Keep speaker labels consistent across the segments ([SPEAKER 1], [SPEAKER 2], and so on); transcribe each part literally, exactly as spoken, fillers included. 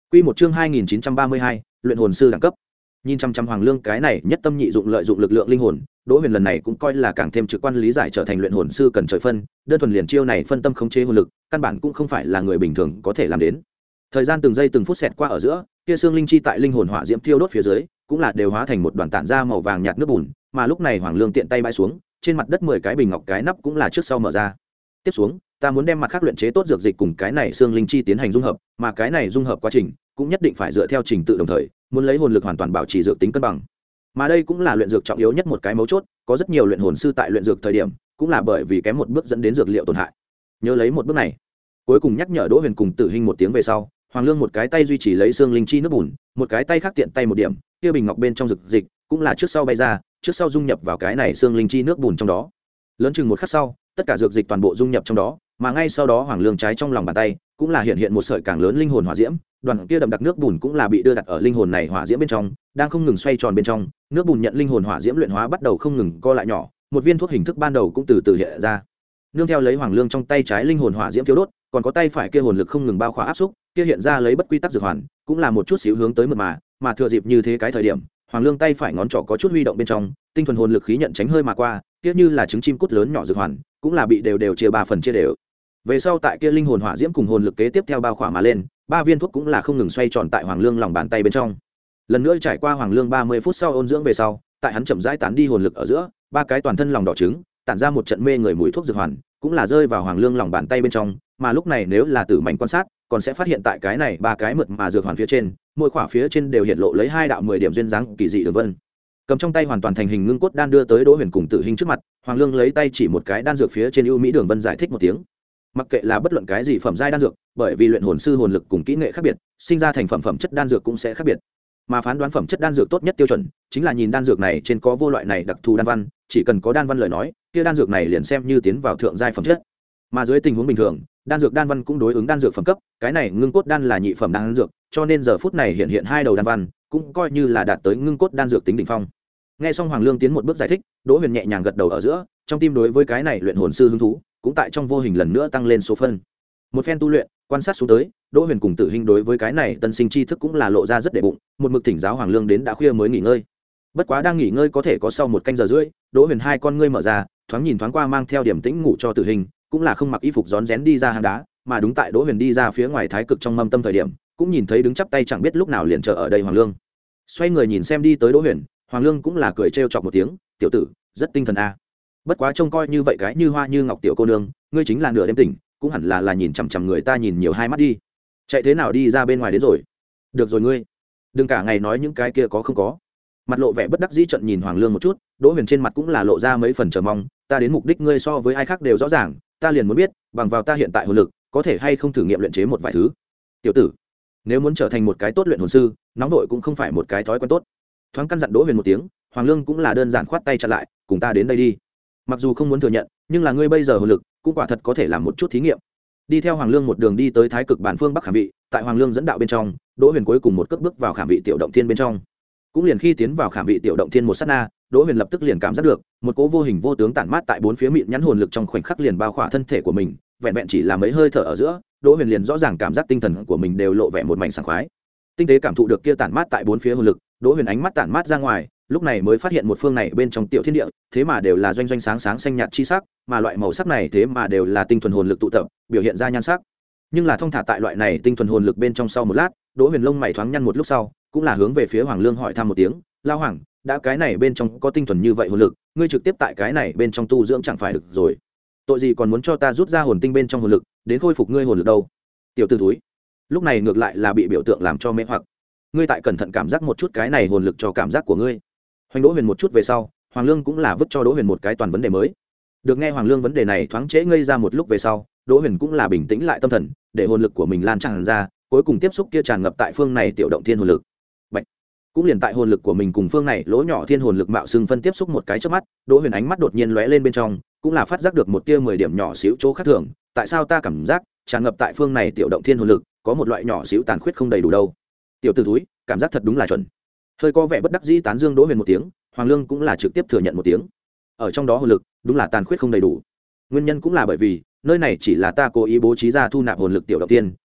[SPEAKER 1] Quy một chương hai nghìn chín trăm ba mươi hai, luyện hồn sư đẳng cấp. Nhìn chăm chăm Hoàng Lương cái này nhất tâm nhị dụng lợi dụng lực lượng linh hồn, Đỗ Huyền lần này cũng coi là càng thêm trực quan lý giải trở thành luyện hồn sư cần trời phân, đơn thuần liền chiêu này phân tâm khống chế hồn lực, căn bản cũng không phải là người bình thường có thể làm đến. Thời gian từng giây từng phút xẹt qua ở giữa, kia xương linh chi tại linh hồn hỏa diễm thiêu đốt phía dưới, cũng là đều hóa thành một đoàn tản ra màu vàng nhạt nước bùn, mà lúc này Hoàng Lương tiện tay bãi xuống, trên mặt đất mười cái bình ngọc cái nắp cũng là trước sau mở ra. Tiếp xuống, ta muốn đem mặt khác luyện chế tốt dược dịch cùng cái này xương linh chi tiến hành dung hợp, mà cái này dung hợp quá trình cũng nhất định phải dựa theo trình tự đồng thời, muốn lấy hồn lực hoàn toàn bảo trì dược tính cân bằng. Mà đây cũng là luyện dược trọng yếu nhất một cái mấu chốt, có rất nhiều luyện hồn sư tại luyện dược thời điểm, cũng là bởi vì kém một bước dẫn đến dược liệu tổn hại. Nhớ lấy một bước này. Cuối cùng nhắc nhở Đỗ Huyền cùng Tử Hinh một tiếng về sau, Hoàng Lương một cái tay duy trì lấy xương linh chi nước bùn, một cái tay khác tiện tay một điểm, kia bình ngọc bên trong dược dịch cũng là trước sau bay ra, trước sau dung nhập vào cái này xương linh chi nước bùn trong đó. Lớn chừng một khắc sau, tất cả dược dịch toàn bộ dung nhập trong đó, mà ngay sau đó Hoàng Lương trái trong lòng bàn tay cũng là hiện hiện một sợi càng lớn linh hồn hỏa diễm, đoàn kia đậm đặc nước bùn cũng là bị đưa đặt ở linh hồn này hỏa diễm bên trong, đang không ngừng xoay tròn bên trong, nước bùn nhận linh hồn hỏa diễm luyện hóa bắt đầu không ngừng co lại nhỏ, một viên thuốc hình thức ban đầu cũng từ từ hiện ra. Nương theo lấy Hoàng Lương trong tay trái linh hồn hỏa diễm thiêu đốt, còn có tay phải kia hồn lực không ngừng bao khỏa áp xúc, kia hiện ra lấy bất quy tắc dược hoàn, cũng là một chút xíu hướng tới mượt mà, mà thừa dịp như thế cái thời điểm, Hoàng Lương tay phải ngón trỏ có chút huy động bên trong, tinh thuần hồn lực khí nhận tránh hơi mà qua, kia như là trứng chim cút lớn nhỏ dược hoàn, cũng là bị đều đều chia ba phần chia đều. Về sau tại kia linh hồn hỏa diễm cùng hồn lực kế tiếp theo bao khỏa mà lên, ba viên thuốc cũng là không ngừng xoay tròn tại Hoàng Lương lòng bàn tay bên trong. Lần nữa trải qua Hoàng Lương ba mươi phút sau ôn dưỡng về sau, tại hắn chậm rãi tán đi hồn lực ở giữa, ba cái toàn thân lòng đỏ trứng, tản ra một trận mê người mùi thuốc dược hoàn, cũng là rơi vào Hoàng Lương lòng bàn tay bên trong, mà lúc này nếu là tử mạnh quan sát, còn sẽ phát hiện tại cái này ba cái mượt mà dược hoàn phía trên, mỗi khỏa phía trên đều hiện lộ lấy hai đạo mười điểm duyên dáng kỳ dị đường vân. Cầm trong tay hoàn toàn thành hình ngưng cốt đan đưa tới Đỗ Huyền cùng Tử Hinh trước mặt, Hoàng Lương lấy tay chỉ một cái đan dược phía trên ưu mỹ đường vân giải thích một tiếng. Mặc kệ là bất luận cái gì phẩm giai đan dược, bởi vì luyện hồn sư hồn lực cùng kỹ nghệ khác biệt, sinh ra thành phẩm phẩm chất đan dược cũng sẽ khác biệt. Mà phán đoán phẩm chất đan dược tốt nhất tiêu chuẩn, chính là nhìn đan dược này trên có vô loại này đặc thù đan văn, chỉ cần có đan văn lời nói, kia đan dược này liền xem như tiến vào thượng giai phẩm chất. Mà dưới tình huống bình thường, đan dược đan văn cũng đối ứng đan dược phẩm cấp, cái này ngưng cốt đan là nhị phẩm đan dược, cho nên giờ phút này hiện hiện hai đầu đan văn, cũng coi như là đạt tới ngưng cốt đan dược tính đỉnh phong. Nghe xong Hoàng Lương tiến một bước giải thích, Đỗ Huyền nhẹ nhàng gật đầu ở giữa, trong tim đối với cái này luyện hồn sư hứng thú, cũng tại trong vô hình lần nữa tăng lên số phân. Một phen tu luyện, quan sát xuống tới, Đỗ Huyền cùng Tử Hinh đối với cái này tân sinh tri thức cũng là lộ ra rất đệ bụng, một mực thỉnh giáo Hoàng Lương đến đã khuya mới nghỉ ngơi. Bất quá đang nghỉ ngơi có thể có sau một canh giờ rưỡi, Đỗ Huyền hai con ngươi mở ra, thoáng nhìn thoáng qua mang theo điểm tĩnh ngủ cho Tử Hinh, cũng là không mặc y phục rón rén đi ra hang đá, mà đúng tại Đỗ Huyền đi ra phía ngoài thái cực trong mâm tâm thời điểm, cũng nhìn thấy đứng chắp tay chẳng biết lúc nào liền chờ ở đây Hoàng Lương. Xoay người nhìn xem đi tới Đỗ Huyền, Hoàng Lương cũng là cười trêu chọc một tiếng, "Tiểu tử, rất tinh thần a. Bất quá trông coi như vậy cái như hoa như ngọc tiểu cô nương, ngươi chính là nửa đêm tỉnh, cũng hẳn là là nhìn chằm chằm người ta nhìn nhiều hai mắt đi. Chạy thế nào đi ra bên ngoài đến rồi? Được rồi ngươi, đừng cả ngày nói những cái kia có không có." Mặt lộ vẻ bất đắc dĩ trận nhìn Hoàng Lương một chút, Đỗ Huyền trên mặt cũng là lộ ra mấy phần chờ mong, "Ta đến mục đích ngươi so với ai khác đều rõ ràng, ta liền muốn biết, bằng vào ta hiện tại hồn lực, có thể hay không thử nghiệm luyện chế một vài thứ. Tiểu tử, nếu muốn trở thành một cái tốt luyện hồn sư, nóng vội cũng không phải một cái thói quen tốt." Thoáng căn dặn Đỗ Huyền một tiếng, Hoàng Lương cũng là đơn giản khoát tay chặn lại, "Cùng ta đến đây đi. Mặc dù không muốn thừa nhận, nhưng là ngươi bây giờ hồn lực, cũng quả thật có thể làm một chút thí nghiệm." Đi theo Hoàng Lương một đường đi tới Thái Cực Bản phương Bắc Khảm Vị, tại Hoàng Lương dẫn đạo bên trong, Đỗ Huyền cuối cùng một cước bước vào Khảm Vị tiểu động thiên bên trong. Cũng liền khi tiến vào Khảm Vị tiểu động thiên một sát na, Đỗ Huyền lập tức liền cảm giác được một cỗ vô hình vô tướng tản mát tại bốn phía mịn nhắn hồn lực trong khoảnh khắc liền bao khỏa thân thể của mình, vẹn vẹn chỉ là mấy hơi thở ở giữa, Đỗ Huyền liền rõ ràng cảm giác tinh thần của mình đều lộ vẻ một mảnh sảng khoái. Tinh tế cảm thụ được kia tản mát tại bốn phía hồn lực, Đỗ Huyền ánh mắt tản mát ra ngoài, lúc này mới phát hiện một phương này bên trong tiểu thiên địa, thế mà đều là doanh doanh sáng sáng xanh nhạt chi sắc, mà loại màu sắc này thế mà đều là tinh thuần hồn lực tụ tập, biểu hiện ra nhan sắc. Nhưng là thông thả tại loại này tinh thuần hồn lực bên trong sau một lát, Đỗ Huyền lông mày thoáng nhăn một lúc sau, cũng là hướng về phía Hoàng Lương hỏi thăm một tiếng, "Lão Hoàng, đã cái này bên trong có tinh thuần như vậy hồn lực, ngươi trực tiếp tại cái này bên trong tu dưỡng chẳng phải được rồi? Tội gì còn muốn cho ta rút ra hồn tinh bên trong hồn lực, đến khôi phục ngươi hồn lực đâu?" Tiểu tử túi. Lúc này ngược lại là bị biểu tượng làm cho mê hoặc. "Ngươi tại cẩn thận cảm giác một chút cái này hồn lực cho cảm giác của ngươi." Hoành Đỗ Huyền một chút về sau, Hoàng Lương cũng là vứt cho Đỗ Huyền một cái toàn vấn đề mới. Được nghe Hoàng Lương vấn đề này thoáng trễ ngây ra một lúc về sau, Đỗ Huyền cũng là bình tĩnh lại tâm thần, để hồn lực của mình lan tràn ra, cuối cùng tiếp xúc kia tràn ngập tại phương này tiểu động thiên hồn lực. Bạch. Cũng liền tại hồn lực của mình cùng phương này lỗ nhỏ thiên hồn lực mạo xưng phân tiếp xúc một cái chớp mắt, Đỗ Huyền ánh mắt đột nhiên lóe lên bên trong, cũng là phát giác được một tia mười điểm nhỏ xíu chỗ khác thường, tại sao ta cảm giác tràn ngập tại phương này tiểu động thiên hồn lực, có một loại nhỏ xíu tàn khuyết không đầy đủ đâu. Tiểu tử túi, cảm giác thật đúng là chuẩn. Hơi có vẻ bất đắc dĩ tán dương Đỗ Huyền một tiếng, Hoàng Lương cũng là trực tiếp thừa nhận một tiếng. Ở trong đó hồn lực, đúng là tàn khuyết không đầy đủ. Nguyên nhân cũng là bởi vì, nơi này chỉ là ta cố ý bố trí ra thu nạp hồn lực tiểu động tiên,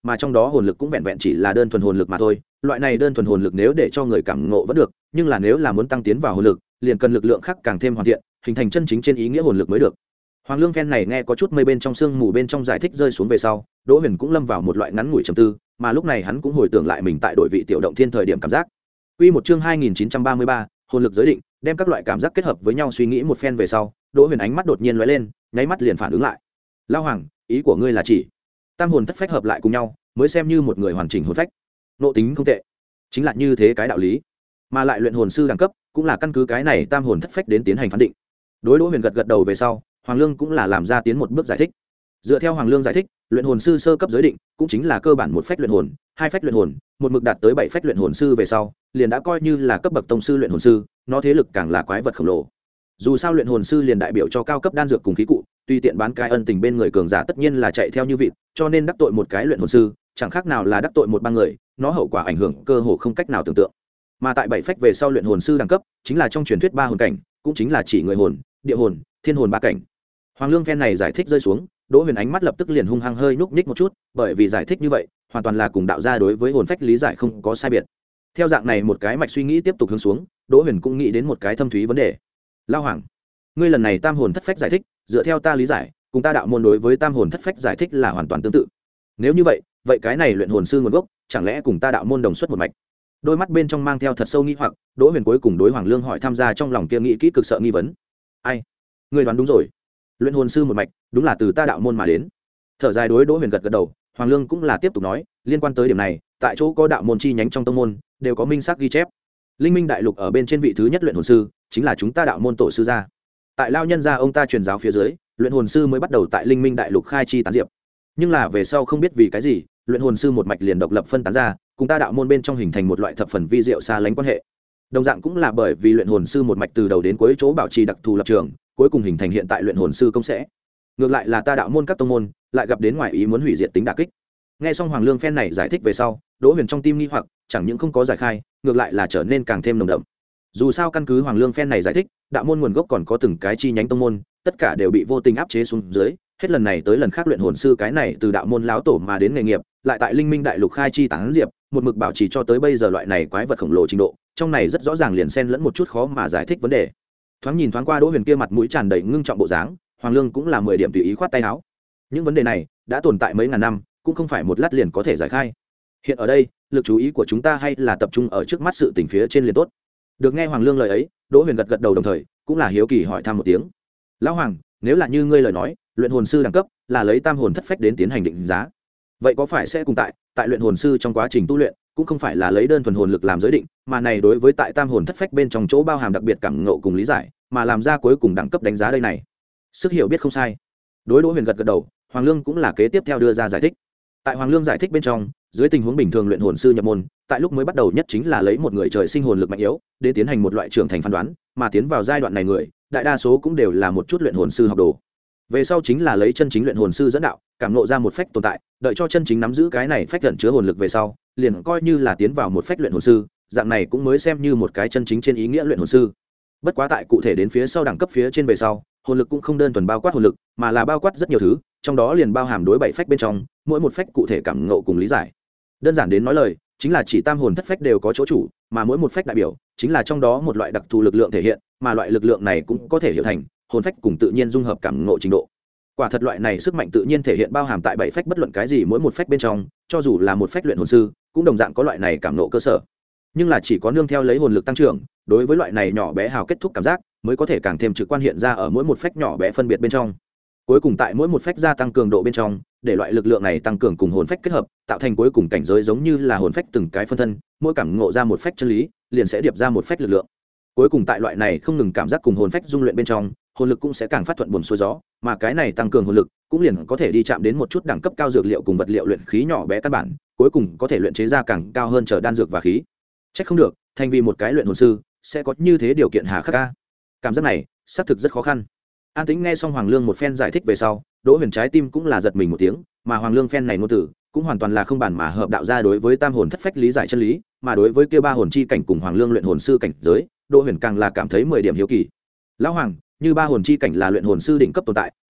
[SPEAKER 1] mà trong đó hồn lực cũng vẹn vẹn chỉ là đơn thuần hồn lực mà thôi. Loại này đơn thuần hồn lực nếu để cho người cảm ngộ vẫn được, nhưng là nếu là muốn tăng tiến vào hồn lực, liền cần lực lượng khác càng thêm hoàn thiện, hình thành chân chính trên ý nghĩa hồn lực mới được. Hoàng Lương phen này nghe có chút mây bên trong sương mù bên trong giải thích rơi xuống về sau, Đỗ Huyền cũng lâm vào một loại ngắn ngủi trầm tư, mà lúc này hắn cũng hồi tưởng lại mình tại đội vị tiểu động thiên thời điểm cảm giác. Quy một chương hai nghìn chín trăm ba mươi ba, hồn lực giới định, đem các loại cảm giác kết hợp với nhau suy nghĩ một phen về sau, Đỗ Huyền ánh mắt đột nhiên lóe lên, nháy mắt liền phản ứng lại. Lão Hoàng, ý của ngươi là chỉ tam hồn thất phách hợp lại cùng nhau, mới xem như một người hoàn chỉnh hồn phách. Nộ tính không tệ, chính là như thế cái đạo lý. Mà lại luyện hồn sư đẳng cấp, cũng là căn cứ cái này tam hồn thất phách đến tiến hành phán định. Đối Đỗ Huyền gật gật đầu về sau, Hoàng Lương cũng là làm ra tiến một bước giải thích. Dựa theo Hoàng Lương giải thích, luyện hồn sư sơ cấp giới định cũng chính là cơ bản một phách luyện hồn, hai phách luyện hồn, một mực đạt tới bảy phách luyện hồn sư về sau, liền đã coi như là cấp bậc tông sư luyện hồn sư, nó thế lực càng là quái vật khổng lồ. Dù sao luyện hồn sư liền đại biểu cho cao cấp đan dược cùng khí cụ, tùy tiện bán cái ân tình bên người cường giả tất nhiên là chạy theo như vịt, cho nên đắc tội một cái luyện hồn sư, chẳng khác nào là đắc tội một bang người, nó hậu quả ảnh hưởng cơ hồ không cách nào tưởng tượng. Mà tại bảy phách về sau luyện hồn sư đẳng cấp, chính là trong truyền thuyết ba hồn cảnh, cũng chính là chỉ người hồn, địa hồn, thiên hồn ba cảnh. Hoàng Lương phen này giải thích rơi xuống, Đỗ Huyền ánh mắt lập tức liền hung hăng hơi nhúc nhích một chút, bởi vì giải thích như vậy, hoàn toàn là cùng đạo gia đối với hồn phách lý giải không có sai biệt. Theo dạng này một cái mạch suy nghĩ tiếp tục hướng xuống, Đỗ Huyền cũng nghĩ đến một cái thâm thúy vấn đề. Lão Hoàng, ngươi lần này tam hồn thất phách giải thích, dựa theo ta lý giải, cùng ta đạo môn đối với tam hồn thất phách giải thích là hoàn toàn tương tự. Nếu như vậy, vậy cái này luyện hồn sư nguồn gốc, chẳng lẽ cùng ta đạo môn đồng xuất một mạch? Đôi mắt bên trong mang theo thật sâu nghi hoặc, Đỗ Huyền cuối cùng đối Hoàng Lương hỏi tham gia trong lòng kia nghĩ kỹ cực sợ nghi vấn. Ai? Ngươi đoán đúng rồi. Luyện hồn sư một mạch, đúng là từ ta đạo môn mà đến. Thở dài đối Đỗ Huyền gật gật đầu, Hoàng Lương cũng là tiếp tục nói, liên quan tới điểm này, tại chỗ có đạo môn chi nhánh trong tông môn, đều có minh xác ghi chép. Linh Minh đại lục ở bên trên vị thứ nhất luyện hồn sư, chính là chúng ta đạo môn tổ sư gia. Tại lao nhân gia ông ta truyền giáo phía dưới, luyện hồn sư mới bắt đầu tại Linh Minh đại lục khai chi tán diệp. Nhưng là về sau không biết vì cái gì, luyện hồn sư một mạch liền độc lập phân tán ra, cùng ta đạo môn bên trong hình thành một loại thập phần vi diệu xa lánh quan hệ. Đồng dạng cũng là bởi vì luyện hồn sư một mạch từ đầu đến cuối chỗ bảo trì đặc thù lập trường, cuối cùng hình thành hiện tại luyện hồn sư công sẽ. Ngược lại là ta đạo môn các tông môn lại gặp đến ngoài ý muốn hủy diệt tính đả kích. Nghe xong Hoàng Lương phen này giải thích về sau, Đỗ Huyền trong tim nghi hoặc chẳng những không có giải khai, ngược lại là trở nên càng thêm nồng đậm. Dù sao căn cứ Hoàng Lương phen này giải thích, đạo môn nguồn gốc còn có từng cái chi nhánh tông môn, tất cả đều bị vô tình áp chế xuống dưới, hết lần này tới lần khác luyện hồn sư cái này từ đạo môn láo tổ mà đến nghề nghiệp, lại tại Linh Minh đại lục khai chi tán diệp, một mực bảo trì cho tới bây giờ loại này quái vật khổng lồ trình độ, trong này rất rõ ràng liền xen lẫn một chút khó mà giải thích vấn đề. Thoáng nhìn thoáng qua Đỗ Huyền kia mặt mũi tràn đầy ngưng trọng bộ dáng, Hoàng Lương cũng là mười điểm tùy ý khoát tay áo. Những vấn đề này đã tồn tại mấy ngàn năm, cũng không phải một lát liền có thể giải khai. Hiện ở đây, lực chú ý của chúng ta hay là tập trung ở trước mắt sự tình phía trên liền tốt. Được nghe Hoàng Lương lời ấy, Đỗ Huyền gật gật đầu đồng thời, cũng là hiếu kỳ hỏi thăm một tiếng. Lão Hoàng, nếu là như ngươi lời nói, luyện hồn sư đẳng cấp là lấy tam hồn thất phách đến tiến hành định giá, vậy có phải sẽ cùng tại tại luyện hồn sư trong quá trình tu luyện cũng không phải là lấy đơn thuần hồn lực làm giới định, mà này đối với tại tam hồn thất phách bên trong chỗ bao hàm đặc biệt cảm ngộ cùng lý giải, mà làm ra cuối cùng đẳng cấp đánh giá đây này. Sức hiểu biết không sai. Đối Đỗ Huyền gật gật đầu, Hoàng Lương cũng là kế tiếp theo đưa ra giải thích. Tại Hoàng Lương giải thích bên trong, dưới tình huống bình thường luyện hồn sư nhập môn, tại lúc mới bắt đầu nhất chính là lấy một người trời sinh hồn lực mạnh yếu để tiến hành một loại trưởng thành phán đoán, mà tiến vào giai đoạn này người, đại đa số cũng đều là một chút luyện hồn sư học đồ. Về sau chính là lấy chân chính luyện hồn sư dẫn đạo, cảm ngộ ra một phách tồn tại, đợi cho chân chính nắm giữ cái này phách ẩn chứa hồn lực về sau, liền coi như là tiến vào một phách luyện hồn sư, dạng này cũng mới xem như một cái chân chính trên ý nghĩa luyện hồn sư. Bất quá tại cụ thể đến phía sau đẳng cấp phía trên về sau, hồn lực cũng không đơn thuần bao quát hồn lực, mà là bao quát rất nhiều thứ, trong đó liền bao hàm đối bảy phách bên trong, mỗi một phách cụ thể cảm ngộ cùng lý giải. Đơn giản đến nói lời, chính là chỉ tam hồn thất phách đều có chỗ chủ, mà mỗi một phách đại biểu chính là trong đó một loại đặc thù lực lượng thể hiện, mà loại lực lượng này cũng có thể hiểu thành hồn phách cùng tự nhiên dung hợp cảm ngộ trình độ. Quả thật loại này sức mạnh tự nhiên thể hiện bao hàm tại bảy phách bất luận cái gì mỗi một phách bên trong, cho dù là một phách luyện hồn sư, cũng đồng dạng có loại này cảm ngộ cơ sở. Nhưng là chỉ có nương theo lấy hồn lực tăng trưởng, đối với loại này nhỏ bé hào kết thúc cảm giác, mới có thể càng thêm trực quan hiện ra ở mỗi một phách nhỏ bé phân biệt bên trong. Cuối cùng tại mỗi một phách gia tăng cường độ bên trong, để loại lực lượng này tăng cường cùng hồn phách kết hợp, tạo thành cuối cùng cảnh giới giống như là hồn phách từng cái phân thân, mỗi cảm ngộ ra một phách chân lý, liền sẽ điệp ra một phách lực lượng. Cuối cùng tại loại này không ngừng cảm giác cùng hồn phách dung luyện bên trong, hồn lực cũng sẽ càng phát thuận buồm xuôi gió, mà cái này tăng cường hồn lực cũng liền có thể đi chạm đến một chút đẳng cấp cao dược liệu cùng vật liệu luyện khí nhỏ bé căn bản, cuối cùng có thể luyện chế ra càng cao hơn trở đan dược và khí. Chắc không được, thành vì một cái luyện hồn sư sẽ có như thế điều kiện hà khắc ca. Cảm giác này xác thực rất khó khăn. An Tĩnh nghe xong Hoàng Lương một phen giải thích về sau, Đỗ Huyền trái tim cũng là giật mình một tiếng, mà Hoàng Lương phen này ngôn tử cũng hoàn toàn là không bàn mà hợp đạo ra đối với tam hồn thất phách lý giải chân lý, mà đối với kia ba hồn chi cảnh cùng Hoàng Lương luyện hồn sư cảnh giới, Đỗ Huyền càng là cảm thấy mười điểm hiếu kỳ. Lão Hoàng, như ba hồn chi cảnh là luyện hồn sư đỉnh cấp tồn tại,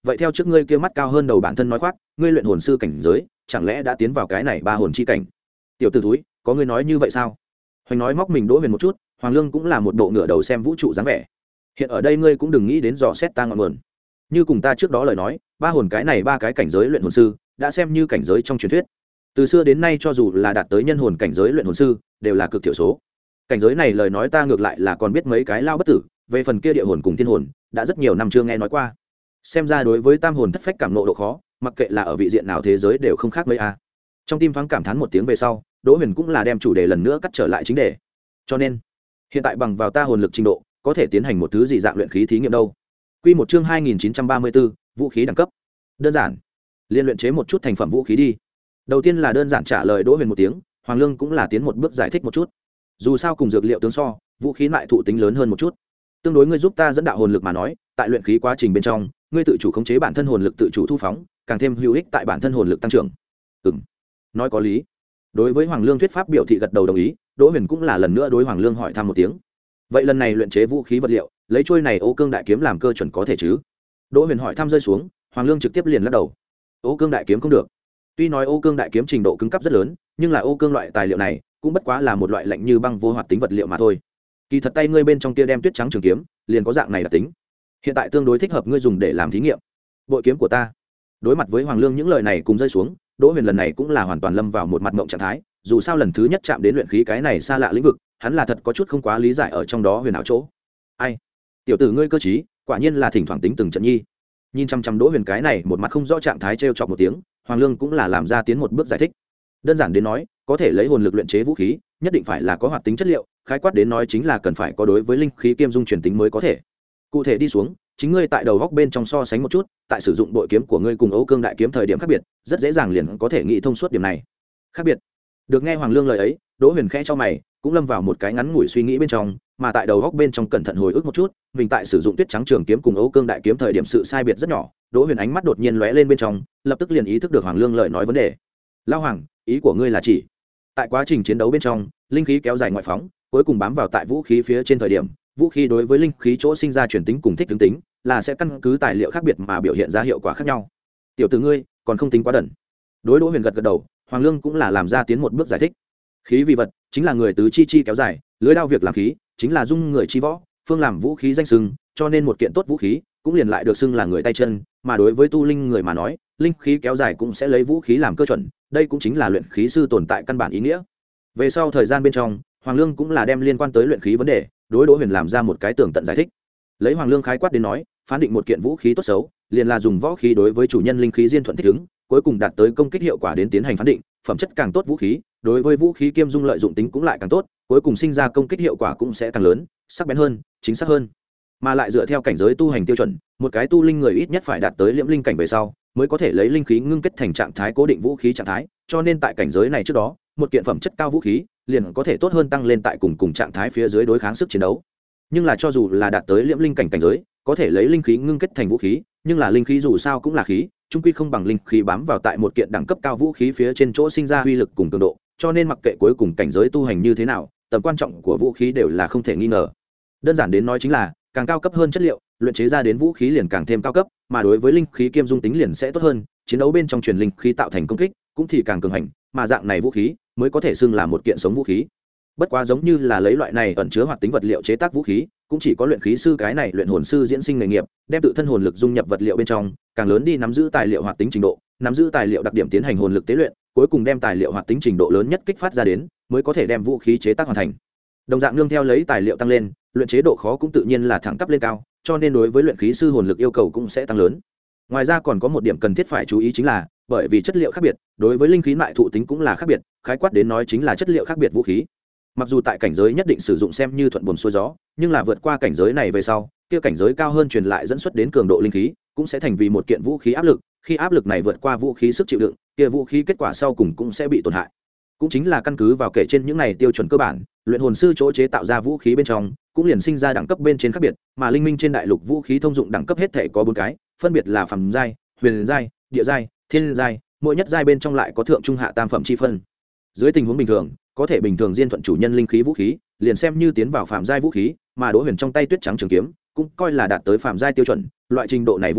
[SPEAKER 1] vậy theo trước ngươi kia mắt cao hơn đầu bản thân nói khoác ngươi luyện hồn sư cảnh giới chẳng lẽ đã tiến vào cái này ba hồn chi cảnh? Tiểu tử túi, có ngươi nói như vậy sao? Hoành nói móc mình Đỗ Huyền một chút, Hoàng Lương cũng là một bộ ngựa đầu xem vũ trụ dáng vẻ. Hiện ở đây ngươi cũng đừng nghĩ đến dò xét ta ngọn nguồn. Như cùng ta trước đó lời nói, ba hồn cái này ba cái cảnh giới luyện hồn sư đã xem như cảnh giới trong truyền thuyết. Từ xưa đến nay cho dù là đạt tới nhân hồn cảnh giới luyện hồn sư, đều là cực thiểu số. Cảnh giới này lời nói ta ngược lại là còn biết mấy cái lao bất tử, về phần kia địa hồn cùng thiên hồn, đã rất nhiều năm chưa nghe nói qua. Xem ra đối với tam hồn thất phách cảm nộ độ khó, mặc kệ là ở vị diện nào thế giới đều không khác mấy a. Trong tim thoáng cảm thán một tiếng về sau, Đỗ Huyền cũng là đem chủ đề lần nữa cắt trở lại chính đề. Cho nên, hiện tại bằng vào ta hồn lực trình độ, có thể tiến hành một thứ gì dạng luyện khí thí nghiệm đâu? Quy một chương hai nghìn chín trăm ba mươi tư, vũ khí đẳng cấp. Đơn giản, liên luyện chế một chút thành phẩm vũ khí đi. Đầu tiên là đơn giản trả lời Đỗ Huyền một tiếng, Hoàng Lương cũng là tiến một bước giải thích một chút. Dù sao cùng dược liệu tướng so, vũ khí lại thụ tính lớn hơn một chút. Tương đối ngươi giúp ta dẫn đạo hồn lực mà nói, tại luyện khí quá trình bên trong, ngươi tự chủ khống chế bản thân hồn lực tự chủ thu phóng, càng thêm hữu ích tại bản thân hồn lực tăng trưởng. Ừm, nói có lý. Đối với Hoàng Lương thuyết pháp biểu thị gật đầu đồng ý, Đỗ Huyền cũng là lần nữa đối Hoàng Lương hỏi thăm một tiếng. Vậy lần này luyện chế vũ khí vật liệu, lấy trôi này Ô Cương đại kiếm làm cơ chuẩn có thể chứ? Đỗ Huyền hỏi thăm rơi xuống, Hoàng Lương trực tiếp liền lắc đầu. Ô Cương đại kiếm không được. Tuy nói Ô Cương đại kiếm trình độ cứng cấp rất lớn, nhưng là Ô Cương loại tài liệu này cũng bất quá là một loại lạnh như băng vô hoạt tính vật liệu mà thôi. Kỳ thật tay ngươi bên trong kia đem tuyết trắng trường kiếm, liền có dạng này đặc tính. Hiện tại tương đối thích hợp ngươi dùng để làm thí nghiệm. Bội kiếm của ta. Đối mặt với Hoàng Lương những lời này cùng rơi xuống, Đỗ Huyền lần này cũng là hoàn toàn lâm vào một mặt mộng trạng thái, dù sao lần thứ nhất chạm đến luyện khí cái này xa lạ lĩnh vực, hắn là thật có chút không quá lý giải ở trong đó huyền ảo chỗ. Ai? Tiểu tử ngươi cơ trí, quả nhiên là thỉnh thoảng tính từng trận nhi. Nhìn chăm chăm Đỗ Huyền cái này một mặt không rõ trạng thái trêu chọc một tiếng, Hoàng Lương cũng là làm ra tiến một bước giải thích. Đơn giản đến nói, có thể lấy hồn lực luyện chế vũ khí, nhất định phải là có hoạt tính chất liệu, khái quát đến nói chính là cần phải có đối với linh khí kiêm dung truyền tính mới có thể. Cụ thể đi xuống, chính ngươi tại đầu góc bên trong so sánh một chút, tại sử dụng bội kiếm của ngươi cùng Âu Cương đại kiếm thời điểm khác biệt, rất dễ dàng liền có thể nghĩ thông suốt điểm này. Khác biệt. Được nghe Hoàng Lương lời ấy, Đỗ Huyền khẽ cho mày, cũng lâm vào một cái ngắn ngủi suy nghĩ bên trong, mà tại đầu góc bên trong cẩn thận hồi ức một chút, mình tại sử dụng tuyết trắng trường kiếm cùng Âu Cương đại kiếm thời điểm sự sai biệt rất nhỏ. Đỗ Huyền ánh mắt đột nhiên lóe lên bên trong, lập tức liền ý thức được Hoàng Lương lời nói vấn đề. Lao Hoàng, ý của ngươi là chỉ tại quá trình chiến đấu bên trong, linh khí kéo dài ngoại phóng, cuối cùng bám vào tại vũ khí phía trên thời điểm, vũ khí đối với linh khí chỗ sinh ra chuyển tính cùng thích ứng tính, là sẽ căn cứ tài liệu khác biệt mà biểu hiện ra hiệu quả khác nhau. Tiểu tử ngươi, còn không tính quá đần. Đối Đỗ Huyền gật gật đầu, Hoàng Lương cũng là làm ra tiến một bước giải thích. Khí vì vật, chính là người tứ chi chi kéo dài, lưới đao việc làm khí, chính là dung người chi võ, phương làm vũ khí danh xưng, cho nên một kiện tốt vũ khí, cũng liền lại được xưng là người tay chân, mà đối với tu linh người mà nói, linh khí kéo dài cũng sẽ lấy vũ khí làm cơ chuẩn, đây cũng chính là luyện khí sư tồn tại căn bản ý nghĩa. Về sau thời gian bên trong, Hoàng Lương cũng là đem liên quan tới luyện khí vấn đề, đối Đỗ Huyền làm ra một cái tường tận giải thích. Lấy Hoàng Lương khái quát đến nói, phán định một kiện vũ khí tốt xấu, liền là dùng võ khí đối với chủ nhân linh khí diên thuận thích ứng, cuối cùng đạt tới công kích hiệu quả đến tiến hành phán định, phẩm chất càng tốt vũ khí, đối với vũ khí kiêm dung lợi dụng tính cũng lại càng tốt, cuối cùng sinh ra công kích hiệu quả cũng sẽ càng lớn, sắc bén hơn, chính xác hơn. Mà lại dựa theo cảnh giới tu hành tiêu chuẩn, một cái tu linh người ít nhất phải đạt tới liễm linh cảnh về sau, mới có thể lấy linh khí ngưng kết thành trạng thái cố định vũ khí trạng thái, cho nên tại cảnh giới này trước đó, một kiện phẩm chất cao vũ khí liền có thể tốt hơn tăng lên tại cùng cùng trạng thái phía dưới đối kháng sức chiến đấu. Nhưng là cho dù là đạt tới liễm linh cảnh cảnh giới, có thể lấy linh khí ngưng kết thành vũ khí, nhưng là linh khí dù sao cũng là khí, chung quy không bằng linh khí bám vào tại một kiện đẳng cấp cao vũ khí phía trên chỗ sinh ra uy lực cùng cường độ, cho nên mặc kệ cuối cùng cảnh giới tu hành như thế nào, tầm quan trọng của vũ khí đều là không thể nghi ngờ. Đơn giản đến nói chính là, càng cao cấp hơn chất liệu, luyện chế ra đến vũ khí liền càng thêm cao cấp, mà đối với linh khí kiêm dung tính liền sẽ tốt hơn, chiến đấu bên trong truyền linh khí tạo thành công kích, cũng thì càng cường hành, mà dạng này vũ khí mới có thể xưng là một kiện sống vũ khí. Bất quá giống như là lấy loại này ẩn chứa hoạt tính vật liệu chế tác vũ khí, cũng chỉ có luyện khí sư cái này luyện hồn sư diễn sinh nghề nghiệp, đem tự thân hồn lực dung nhập vật liệu bên trong, càng lớn đi nắm giữ tài liệu hoạt tính trình độ, nắm giữ tài liệu đặc điểm tiến hành hồn lực tế luyện, cuối cùng đem tài liệu hoạt tính trình độ lớn nhất kích phát ra đến, mới có thể đem vũ khí chế tác hoàn thành. Đồng dạng nương theo lấy tài liệu tăng lên, luyện chế độ khó cũng tự nhiên là thẳng tắp lên cao, cho nên đối với luyện khí sư hồn lực yêu cầu cũng sẽ tăng lớn. Ngoài ra còn có một điểm cần thiết phải chú ý chính là, bởi vì chất liệu khác biệt, đối với linh khí lại thụ tính cũng là khác biệt, khái quát đến nói chính là chất liệu khác biệt vũ khí. Mặc dù tại cảnh giới nhất định sử dụng xem như thuận buồm xuôi gió, nhưng là vượt qua cảnh giới này về sau, kia cảnh giới cao hơn truyền lại dẫn xuất đến cường độ linh khí, cũng sẽ thành vì một kiện vũ khí áp lực, khi áp lực này vượt qua vũ khí sức chịu đựng, kia vũ khí kết quả sau cùng cũng sẽ bị tổn hại. Cũng chính là căn cứ vào kể trên những này tiêu chuẩn cơ bản, luyện hồn sư chỗ chế tạo ra vũ khí bên trong, cũng liền sinh ra đẳng cấp bên trên khác biệt, mà linh minh trên đại lục vũ khí thông dụng đẳng cấp hết thể có bốn cái, phân biệt là phàm giai, huyền giai, địa giai, thiên giai, mỗi nhất giai bên trong lại có thượng trung hạ tam phẩm chi phân. Dưới tình huống bình thường, có thể bình thường diên thuận chủ nhân linh khí vũ khí, liền xem như tiến vào phàm giai vũ khí, mà Đỗ Huyền trong tay tuyết trắng trường kiếm cũng coi là đạt tới phàm giai tiêu chuẩn, loại trình độ này vũ khí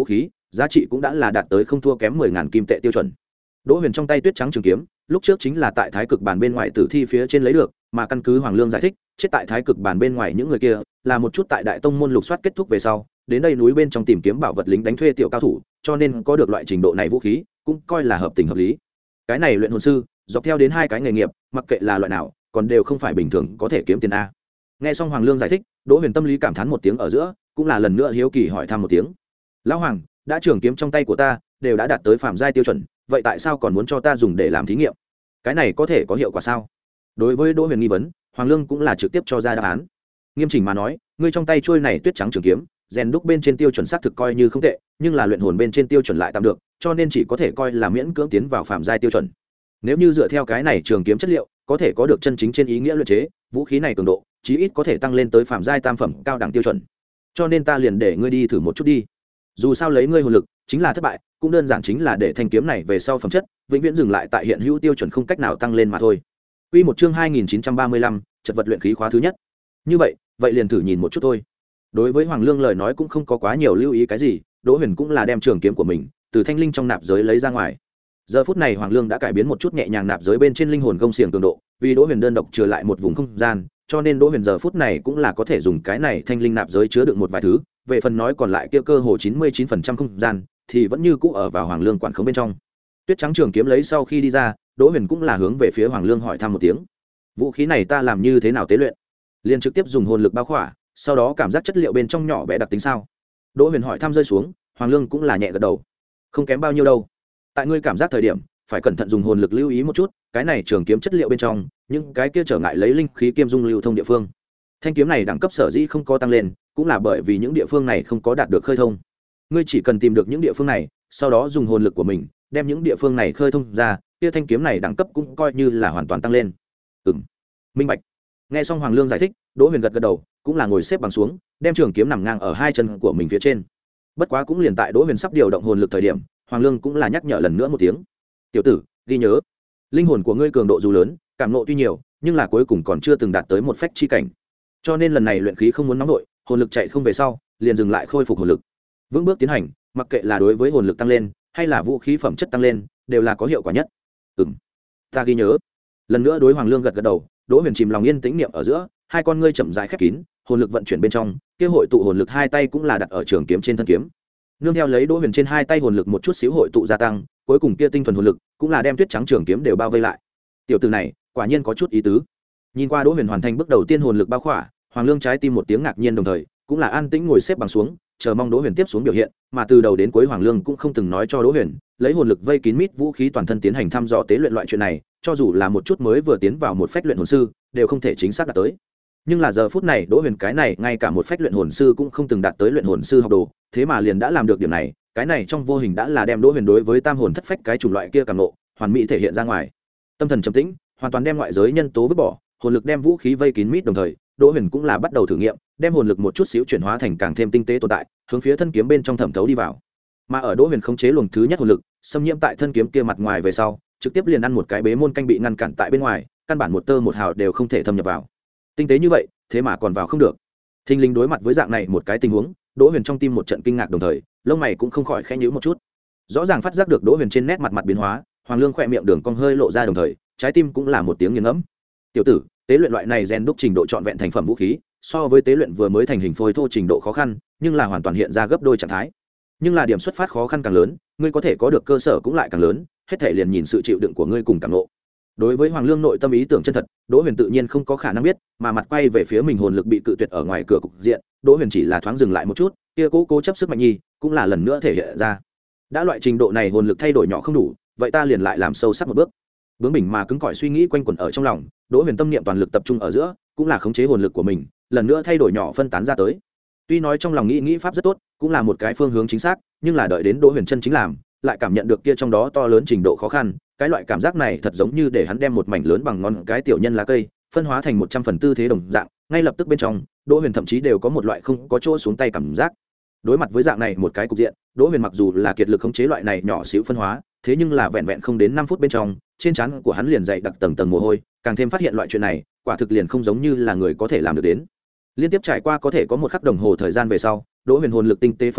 [SPEAKER 1] giá trị cũng đã là đạt tới không thua kém mười ngàn kim tệ tiêu chuẩn. Đỗ Huyền trong tay tuyết trắng trường kiếm lúc trước chính là tại thái cực bàn bên ngoài tử thi phía trên lấy được, mà căn cứ Hoàng Lương giải thích, chết tại thái cực bàn bên ngoài những người kia là một chút tại đại tông môn lục soát kết thúc về sau đến đây núi bên trong tìm kiếm bảo vật lính đánh thuê tiểu cao thủ, cho nên có được loại trình độ này vũ khí cũng coi là hợp tình hợp lý. Cái này luyện hồn sư dọc theo đến hai cái nghề nghiệp, mặc kệ là loại nào còn đều không phải bình thường có thể kiếm tiền a. Nghe xong Hoàng Lương giải thích, Đỗ Huyền tâm lý cảm thán một tiếng ở giữa, cũng là lần nữa hiếu kỳ hỏi thăm một tiếng. Lão Hoàng, đã trường kiếm trong tay của ta đều đã đạt tới phạm giai tiêu chuẩn, vậy tại sao còn muốn cho ta dùng để làm thí nghiệm? Cái này có thể có hiệu quả sao? Đối với Đỗ Huyền nghi vấn, Hoàng Lương cũng là trực tiếp cho ra đáp án. Nghiêm chỉnh mà nói, ngươi trong tay trôi này tuyết trắng trường kiếm, rèn đúc bên trên tiêu chuẩn xác thực coi như không tệ, nhưng là luyện hồn bên trên tiêu chuẩn lại tạm được, cho nên chỉ có thể coi là miễn cưỡng tiến vào phạm giai tiêu chuẩn. Nếu như dựa theo cái này trường kiếm chất liệu, có thể có được chân chính trên ý nghĩa luyện chế, vũ khí này cường độ, chí ít có thể tăng lên tới phạm giai tam phẩm cao đẳng tiêu chuẩn. Cho nên ta liền để ngươi đi thử một chút đi. Dù sao lấy ngươi hồn lực, chính là thất bại, cũng đơn giản chính là để thanh kiếm này về sau phẩm chất, vĩnh viễn dừng lại tại hiện hữu tiêu chuẩn không cách nào tăng lên mà thôi. Quy một chương hai nghìn chín trăm ba mươi lăm, chật vật luyện khí khóa thứ nhất. Như vậy, vậy liền thử nhìn một chút thôi. Đối với Hoàng Lương lời nói cũng không có quá nhiều lưu ý cái gì, Đỗ Huyền cũng là đem trường kiếm của mình từ thanh linh trong nạp giới lấy ra ngoài. Giờ phút này Hoàng Lương đã cải biến một chút nhẹ nhàng nạp giới bên trên linh hồn công xiềng cường độ, vì Đỗ Huyền đơn độc chừa lại một vùng không gian, cho nên Đỗ Huyền giờ phút này cũng là có thể dùng cái này thanh linh nạp giới chứa đựng một vài thứ, về phần nói còn lại kia cơ hồ chín mươi chín phần trăm không gian thì vẫn như cũ ở vào Hoàng Lương quản khống bên trong. Tuyết trắng trường kiếm lấy sau khi đi ra, Đỗ Huyền cũng là hướng về phía Hoàng Lương hỏi thăm một tiếng. Vũ khí này ta làm như thế nào tế luyện? Liên trực tiếp dùng hồn lực bao khỏa, sau đó cảm giác chất liệu bên trong nhỏ bé đặc tính sao? Đỗ Huyền hỏi thăm rơi xuống, Hoàng Lương cũng là nhẹ gật đầu. Không kém bao nhiêu đâu. Tại ngươi cảm giác thời điểm, phải cẩn thận dùng hồn lực lưu ý một chút, cái này trường kiếm chất liệu bên trong, những cái kia trở ngại lấy linh khí kiêm dung lưu thông địa phương. Thanh kiếm này đẳng cấp sở dĩ không có tăng lên, cũng là bởi vì những địa phương này không có đạt được khơi thông. Ngươi chỉ cần tìm được những địa phương này, sau đó dùng hồn lực của mình đem những địa phương này khơi thông ra, kia thanh kiếm này đẳng cấp cũng coi như là hoàn toàn tăng lên. Ừm, minh bạch. Nghe xong Hoàng Lương giải thích, Đỗ Huyền gật gật đầu, cũng là ngồi xếp bằng xuống, đem trường kiếm nằm ngang ở hai chân của mình phía trên. Bất quá cũng liền tại Đỗ Huyền sắp điều động hồn lực thời điểm, Hoàng Lương cũng là nhắc nhở lần nữa một tiếng. Tiểu tử, ghi nhớ, linh hồn của ngươi cường độ dù lớn, cảm ngộ tuy nhiều, nhưng là cuối cùng còn chưa từng đạt tới một phách chi cảnh. Cho nên lần này luyện khí không muốn nóng nổi, hồn lực chạy không về sau, liền dừng lại khôi phục hồn lực. Vững bước tiến hành, mặc kệ là đối với hồn lực tăng lên, hay là vũ khí phẩm chất tăng lên, đều là có hiệu quả nhất. Ừm, ta ghi nhớ. Lần nữa đối Hoàng Lương gật gật đầu, Đỗ Huyền chìm lòng yên tĩnh niệm ở giữa, hai con ngươi chậm rãi khép kín, hồn lực vận chuyển bên trong, kia hội tụ hồn lực hai tay cũng là đặt ở trường kiếm trên thân kiếm. Nương theo lấy Đỗ Huyền trên hai tay hồn lực một chút xíu hội tụ gia tăng, cuối cùng kia tinh thuần hồn lực cũng là đem tuyết trắng trường kiếm đều bao vây lại. Tiểu tử này, quả nhiên có chút ý tứ. Nhìn qua Đỗ Huyền hoàn thành bước đầu tiên hồn lực bao khỏa, Hoàng Lương trái tim một tiếng ngạc nhiên đồng thời, cũng là an tĩnh ngồi xếp bằng xuống, chờ mong Đỗ Huyền tiếp xuống biểu hiện, mà từ đầu đến cuối Hoàng Lương cũng không từng nói cho Đỗ Huyền, lấy hồn lực vây kín mít vũ khí toàn thân tiến hành thăm dò tế luyện loại chuyện này, cho dù là một chút mới vừa tiến vào một phách luyện hồn sư, đều không thể chính xác đạt tới. Nhưng là giờ phút này Đỗ Huyền cái này ngay cả một phách luyện hồn sư cũng không từng đạt tới luyện hồn sư học đồ, thế mà liền đã làm được điểm này, cái này trong vô hình đã là đem Đỗ Huyền đối với tam hồn thất phách cái chủng loại kia cảm ngộ, hoàn mỹ thể hiện ra ngoài. Tâm thần trầm tĩnh, hoàn toàn đem ngoại giới nhân tố vứt bỏ, hồn lực đem vũ khí vây kín mít đồng thời, Đỗ Huyền cũng là bắt đầu thử nghiệm, đem hồn lực một chút xíu chuyển hóa thành càng thêm tinh tế tồn tại, hướng phía thân kiếm bên trong thẩm thấu đi vào. Mà ở Đỗ Huyền khống chế luồng thứ nhất hồn lực, xâm nhiễm tại thân kiếm kia mặt ngoài về sau, trực tiếp liền ăn một cái bế môn canh bị ngăn cản tại bên ngoài, căn bản một tơ một hào đều không thể thâm nhập vào. Tinh tế như vậy, thế mà còn vào không được. Thinh linh đối mặt với dạng này một cái tình huống, Đỗ Huyền trong tim một trận kinh ngạc đồng thời, lông mày cũng không khỏi khẽ nhíu một chút. Rõ ràng phát giác được Đỗ Huyền trên nét mặt mặt biến hóa, Hoàng Lương khẽ miệng đường cong hơi lộ ra đồng thời, trái tim cũng là một tiếng nghiền ngẫm. Tiểu tử, tế luyện loại này rèn đúc trình độ trọn vẹn thành phẩm vũ khí, so với tế luyện vừa mới thành hình phôi thô trình độ khó khăn, nhưng là hoàn toàn hiện ra gấp đôi trạng thái. Nhưng là điểm xuất phát khó khăn càng lớn, ngươi có thể có được cơ sở cũng lại càng lớn, hết thảy liền nhìn sự chịu đựng của ngươi cùng cảm ngộ. Đối với Hoàng Lương nội tâm ý tưởng chân thật, Đỗ Huyền tự nhiên không có khả năng biết, mà mặt quay về phía mình hồn lực bị cự tuyệt ở ngoài cửa cục diện, Đỗ Huyền chỉ là thoáng dừng lại một chút, kia cố cố chấp sức mạnh nhi, cũng là lần nữa thể hiện ra. Đã loại trình độ này hồn lực thay đổi nhỏ không đủ, vậy ta liền lại làm sâu sắc một bước. Bướng bỉnh mà cứng cỏi suy nghĩ quanh quẩn ở trong lòng, Đỗ Huyền tâm niệm toàn lực tập trung ở giữa, cũng là khống chế hồn lực của mình, lần nữa thay đổi nhỏ phân tán ra tới. Tuy nói trong lòng nghĩ nghĩ pháp rất tốt, cũng là một cái phương hướng chính xác, nhưng là đợi đến Đỗ Huyền chân chính làm, lại cảm nhận được kia trong đó to lớn trình độ khó khăn, cái loại cảm giác này thật giống như để hắn đem một mảnh lớn bằng ngón cái tiểu nhân lá cây, phân hóa thành một trăm phần tư thế đồng dạng, ngay lập tức bên trong, Đỗ Huyền thậm chí đều có một loại không có chỗ xuống tay cảm giác. Đối mặt với dạng này một cái cục diện, Đỗ Huyền mặc dù là kiệt lực khống chế loại này nhỏ xíu phân hóa, thế nhưng là vẹn vẹn không đến năm phút bên trong, trên trán của hắn liền dày đặc tầng tầng mồ hôi, càng thêm phát hiện loại chuyện này, quả thực liền không giống như là người có thể làm được đến. Liên tiếp trải qua có thể có một khắc đồng hồ thời gian về sau, Đỗ Huyền hồn lực tinh tế phân hóa,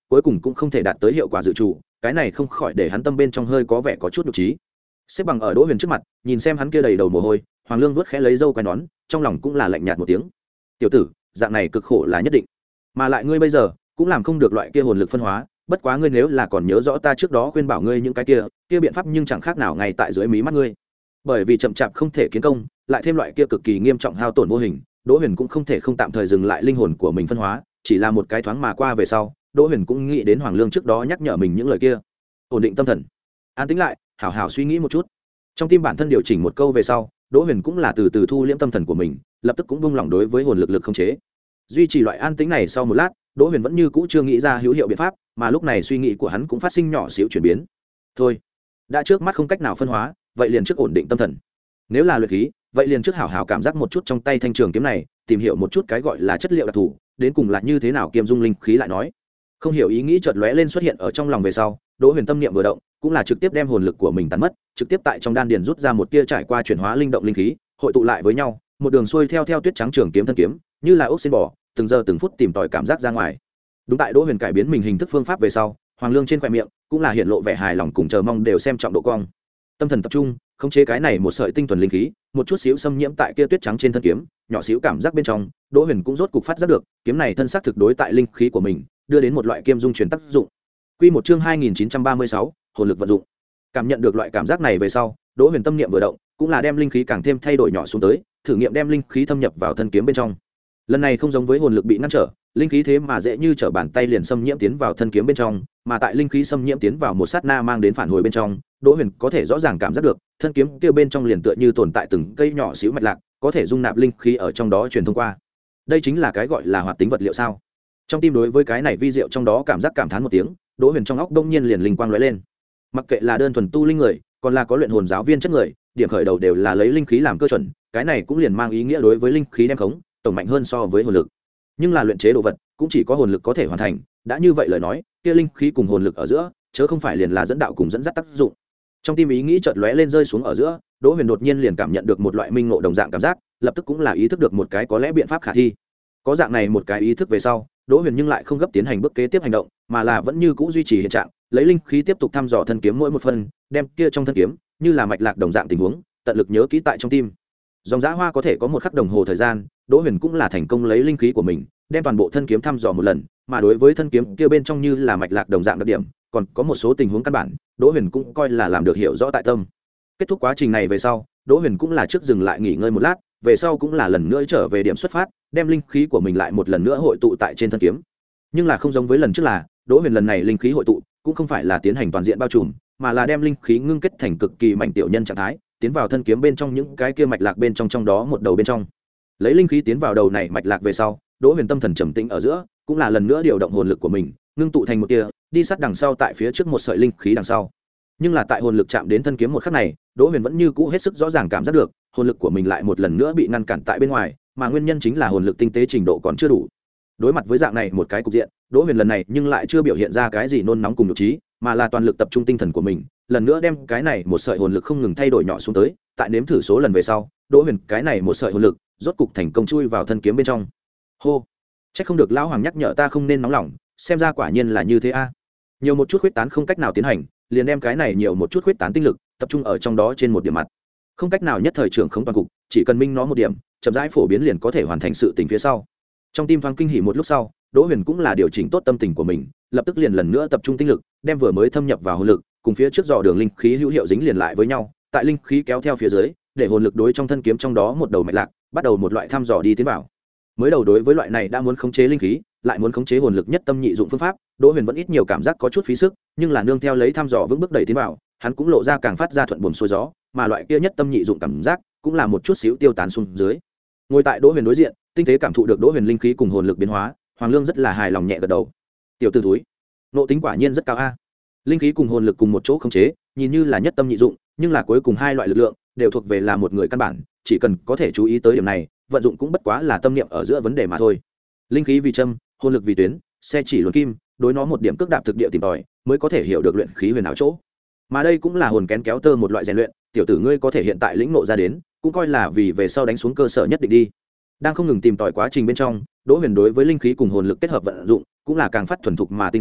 [SPEAKER 1] cuối cùng cũng không thể đạt tới hiệu quả dự trù, cái này không khỏi để hắn tâm bên trong hơi có vẻ có chút nhục trí. Xếp bằng ở Đỗ Huyền trước mặt, nhìn xem hắn kia đầy đầu mồ hôi, Hoàng Lương vuốt khẽ lấy râu quai nón, trong lòng cũng là lạnh nhạt một tiếng. Tiểu tử, dạng này cực khổ là nhất định, mà lại ngươi bây giờ cũng làm không được loại kia hồn lực phân hóa, bất quá ngươi nếu là còn nhớ rõ ta trước đó khuyên bảo ngươi những cái kia, kia biện pháp nhưng chẳng khác nào ngay tại dưới mí mắt ngươi. Bởi vì chậm chạp không thể kiến công, lại thêm loại kia cực kỳ nghiêm trọng hao tổn vô hình, Đỗ Huyền cũng không thể không tạm thời dừng lại linh hồn của mình phân hóa, chỉ là một cái thoáng mà qua về sau, Đỗ Huyền cũng nghĩ đến Hoàng Lương trước đó nhắc nhở mình những lời kia. Ổn định tâm thần, an tĩnh lại, hảo hảo suy nghĩ một chút. Trong tim bản thân điều chỉnh một câu về sau, Đỗ Huyền cũng là từ từ thu liễm tâm thần của mình, lập tức cũng buông lỏng đối với hồn lực lực khống chế. Duy trì loại an tĩnh này sau một lát, Đỗ Huyền vẫn như cũ chưa nghĩ ra hữu hiệu biện pháp, mà lúc này suy nghĩ của hắn cũng phát sinh nhỏ xíu chuyển biến. Thôi, đã trước mắt không cách nào phân hóa, vậy liền trước ổn định tâm thần. Nếu là luyện khí, vậy liền trước hảo hảo cảm giác một chút trong tay thanh trường kiếm này, tìm hiểu một chút cái gọi là chất liệu đặc thù, đến cùng là như thế nào kiêm dung linh khí lại nói. Không hiểu ý nghĩ chợt lóe lên xuất hiện ở trong lòng về sau, Đỗ Huyền tâm niệm vừa động, cũng là trực tiếp đem hồn lực của mình tán mất, trực tiếp tại trong đan điền rút ra một tia trải qua chuyển hóa linh động linh khí, hội tụ lại với nhau, một đường xuôi theo theo tuyết trắng trường kiếm thân kiếm, như là ốc xin bò, từng giờ từng phút tìm tòi cảm giác ra ngoài. Đúng tại Đỗ Huyền cải biến mình hình thức phương pháp về sau, Hoàng Lương trên khóe miệng cũng là hiện lộ vẻ hài lòng cùng chờ mong đều xem trọng độ cong. Tâm thần tập trung, khống chế cái này một sợi tinh thuần linh khí, một chút xíu xâm nhiễm tại kia tuyết trắng trên thân kiếm, nhỏ xíu cảm giác bên trong, Đỗ Huyền cũng rốt cục phát giác được, kiếm này thân xác thực đối tại linh khí của mình, đưa đến một loại kiêm dung truyền tác dụng. Quy một chương hai nghìn chín trăm ba mươi sáu, hồn lực vận dụng. Cảm nhận được loại cảm giác này về sau, Đỗ Huyền tâm niệm vừa động, cũng là đem linh khí càng thêm thay đổi nhỏ xuống tới, thử nghiệm đem linh khí thâm nhập vào thân kiếm bên trong. Lần này không giống với hồn lực bị ngăn trở, linh khí thế mà dễ như trở bàn tay liền xâm nhiễm tiến vào thân kiếm bên trong, mà tại linh khí xâm nhiễm tiến vào một sát na mang đến phản hồi bên trong, Đỗ Huyền có thể rõ ràng cảm giác được, thân kiếm kia bên trong liền tựa như tồn tại từng cây nhỏ xíu mạch lạc, có thể dung nạp linh khí ở trong đó truyền thông qua. Đây chính là cái gọi là hoạt tính vật liệu sao? Trong tim đối với cái này vi diệu trong đó cảm giác cảm thán một tiếng, Đỗ Huyền trong óc đông nhiên liền linh quang lóe lên. Mặc kệ là đơn thuần tu linh người, còn là có luyện hồn giáo viên chất người, điểm khởi đầu đều là lấy linh khí làm cơ chuẩn, cái này cũng liền mang ý nghĩa đối với linh khí đem khống, tổng mạnh hơn so với hồn lực. Nhưng là luyện chế đồ vật, cũng chỉ có hồn lực có thể hoàn thành, đã như vậy lời nói, kia linh khí cùng hồn lực ở giữa, chớ không phải liền là dẫn đạo cùng dẫn dắt tác dụng. Trong tim ý nghĩ chợt lóe lên rơi xuống ở giữa, Đỗ Huyền đột nhiên liền cảm nhận được một loại minh ngộ đồng dạng cảm giác, lập tức cũng là ý thức được một cái có lẽ biện pháp khả thi. Có dạng này một cái ý thức về sau, Đỗ Huyền nhưng lại không gấp tiến hành bước kế tiếp hành động, mà là vẫn như cũ duy trì hiện trạng, lấy linh khí tiếp tục thăm dò thân kiếm mỗi một phần, đem kia trong thân kiếm, như là mạch lạc đồng dạng tình huống, tận lực nhớ kỹ tại trong tim. Dòng Dã Hoa có thể có một khắc đồng hồ thời gian, Đỗ Huyền cũng là thành công lấy linh khí của mình, đem toàn bộ thân kiếm thăm dò một lần, mà đối với thân kiếm kia bên trong như là mạch lạc đồng dạng đặc điểm, còn có một số tình huống căn bản, Đỗ Huyền cũng coi là làm được hiểu rõ tại tâm. Kết thúc quá trình này về sau, Đỗ Huyền cũng là trước dừng lại nghỉ ngơi một lát, về sau cũng là lần nữa trở về điểm xuất phát, đem linh khí của mình lại một lần nữa hội tụ tại trên thân kiếm. Nhưng là không giống với lần trước là, Đỗ Huyền lần này linh khí hội tụ, cũng không phải là tiến hành toàn diện bao trùm, mà là đem linh khí ngưng kết thành cực kỳ mạnh tiểu nhân trạng thái, tiến vào thân kiếm bên trong những cái kia mạch lạc bên trong trong đó một đầu bên trong. Lấy linh khí tiến vào đầu này mạch lạc về sau, Đỗ Huyền tâm thần trầm tĩnh ở giữa, cũng là lần nữa điều động hồn lực của mình, ngưng tụ thành một tia, đi sát đằng sau tại phía trước một sợi linh khí đằng sau. Nhưng là tại hồn lực chạm đến thân kiếm một khắc này, Đỗ Huyền vẫn như cũ hết sức rõ ràng cảm giác được, hồn lực của mình lại một lần nữa bị ngăn cản tại bên ngoài, mà nguyên nhân chính là hồn lực tinh tế trình độ còn chưa đủ. Đối mặt với dạng này một cái cục diện, Đỗ Huyền lần này nhưng lại chưa biểu hiện ra cái gì nôn nóng cùng nhục trí, mà là toàn lực tập trung tinh thần của mình, lần nữa đem cái này một sợi hồn lực không ngừng thay đổi nhỏ xuống tới, tại nếm thử số lần về sau, Đỗ Huyền cái này một sợi hồn lực rốt cục thành công chui vào thân kiếm bên trong. Hô, chắc không được lão hoàng nhắc nhở ta không nên nóng lòng, xem ra quả nhiên là như thế a. Nhiều một chút huyết tán không cách nào tiến hành, liền đem cái này nhiều một chút huyết tán tinh lực tập trung ở trong đó trên một điểm mặt, không cách nào nhất thời trưởng không toàn cục, chỉ cần minh nó một điểm, chậm rãi phổ biến liền có thể hoàn thành sự tình phía sau. Trong tim thoáng kinh hỉ một lúc sau, Đỗ Huyền cũng là điều chỉnh tốt tâm tình của mình, lập tức liền lần nữa tập trung tinh lực, đem vừa mới thâm nhập vào hồn lực cùng phía trước dò đường linh khí hữu hiệu dính liền lại với nhau, tại linh khí kéo theo phía dưới, để hồn lực đối trong thân kiếm trong đó một đầu mạch lạc, bắt đầu một loại thăm dò đi tiến vào. Mới đầu đối với loại này đã muốn khống chế linh khí, lại muốn khống chế hồn lực nhất tâm nhị dụng phương pháp, Đỗ Huyền vẫn ít nhiều cảm giác có chút phí sức, nhưng là nương theo lấy thăm dò vững bước đẩy tiến vào, hắn cũng lộ ra càng phát ra thuận buồm xuôi gió, mà loại kia nhất tâm nhị dụng cảm giác cũng là một chút xíu tiêu tán xuống dưới. Ngồi tại Đỗ Huyền đối diện, tinh tế cảm thụ được Đỗ Huyền linh khí cùng hồn lực biến hóa, Hoàng Lương rất là hài lòng nhẹ gật đầu. Tiểu tử thúi, nộ tính quả nhiên rất cao a. Linh khí cùng hồn lực cùng một chỗ khống chế, nhìn như là nhất tâm nhị dụng, nhưng là cuối cùng hai loại lực lượng đều thuộc về là một người căn bản, chỉ cần có thể chú ý tới điểm này, vận dụng cũng bất quá là tâm niệm ở giữa vấn đề mà thôi. Linh khí vì châm, hồn lực vì tuyến, xe chỉ luồn kim, đối nó một điểm cước đạp thực địa tìm tòi, mới có thể hiểu được luyện khí huyền ảo chỗ. Mà đây cũng là hồn kén kéo tơ một loại rèn luyện, tiểu tử ngươi có thể hiện tại lĩnh ngộ ra đến, cũng coi là vì về sau đánh xuống cơ sở nhất định đi. Đang không ngừng tìm tòi quá trình bên trong, Đỗ Huyền đối với linh khí cùng hồn lực kết hợp vận dụng, cũng là càng phát thuần thục mà tinh xảo,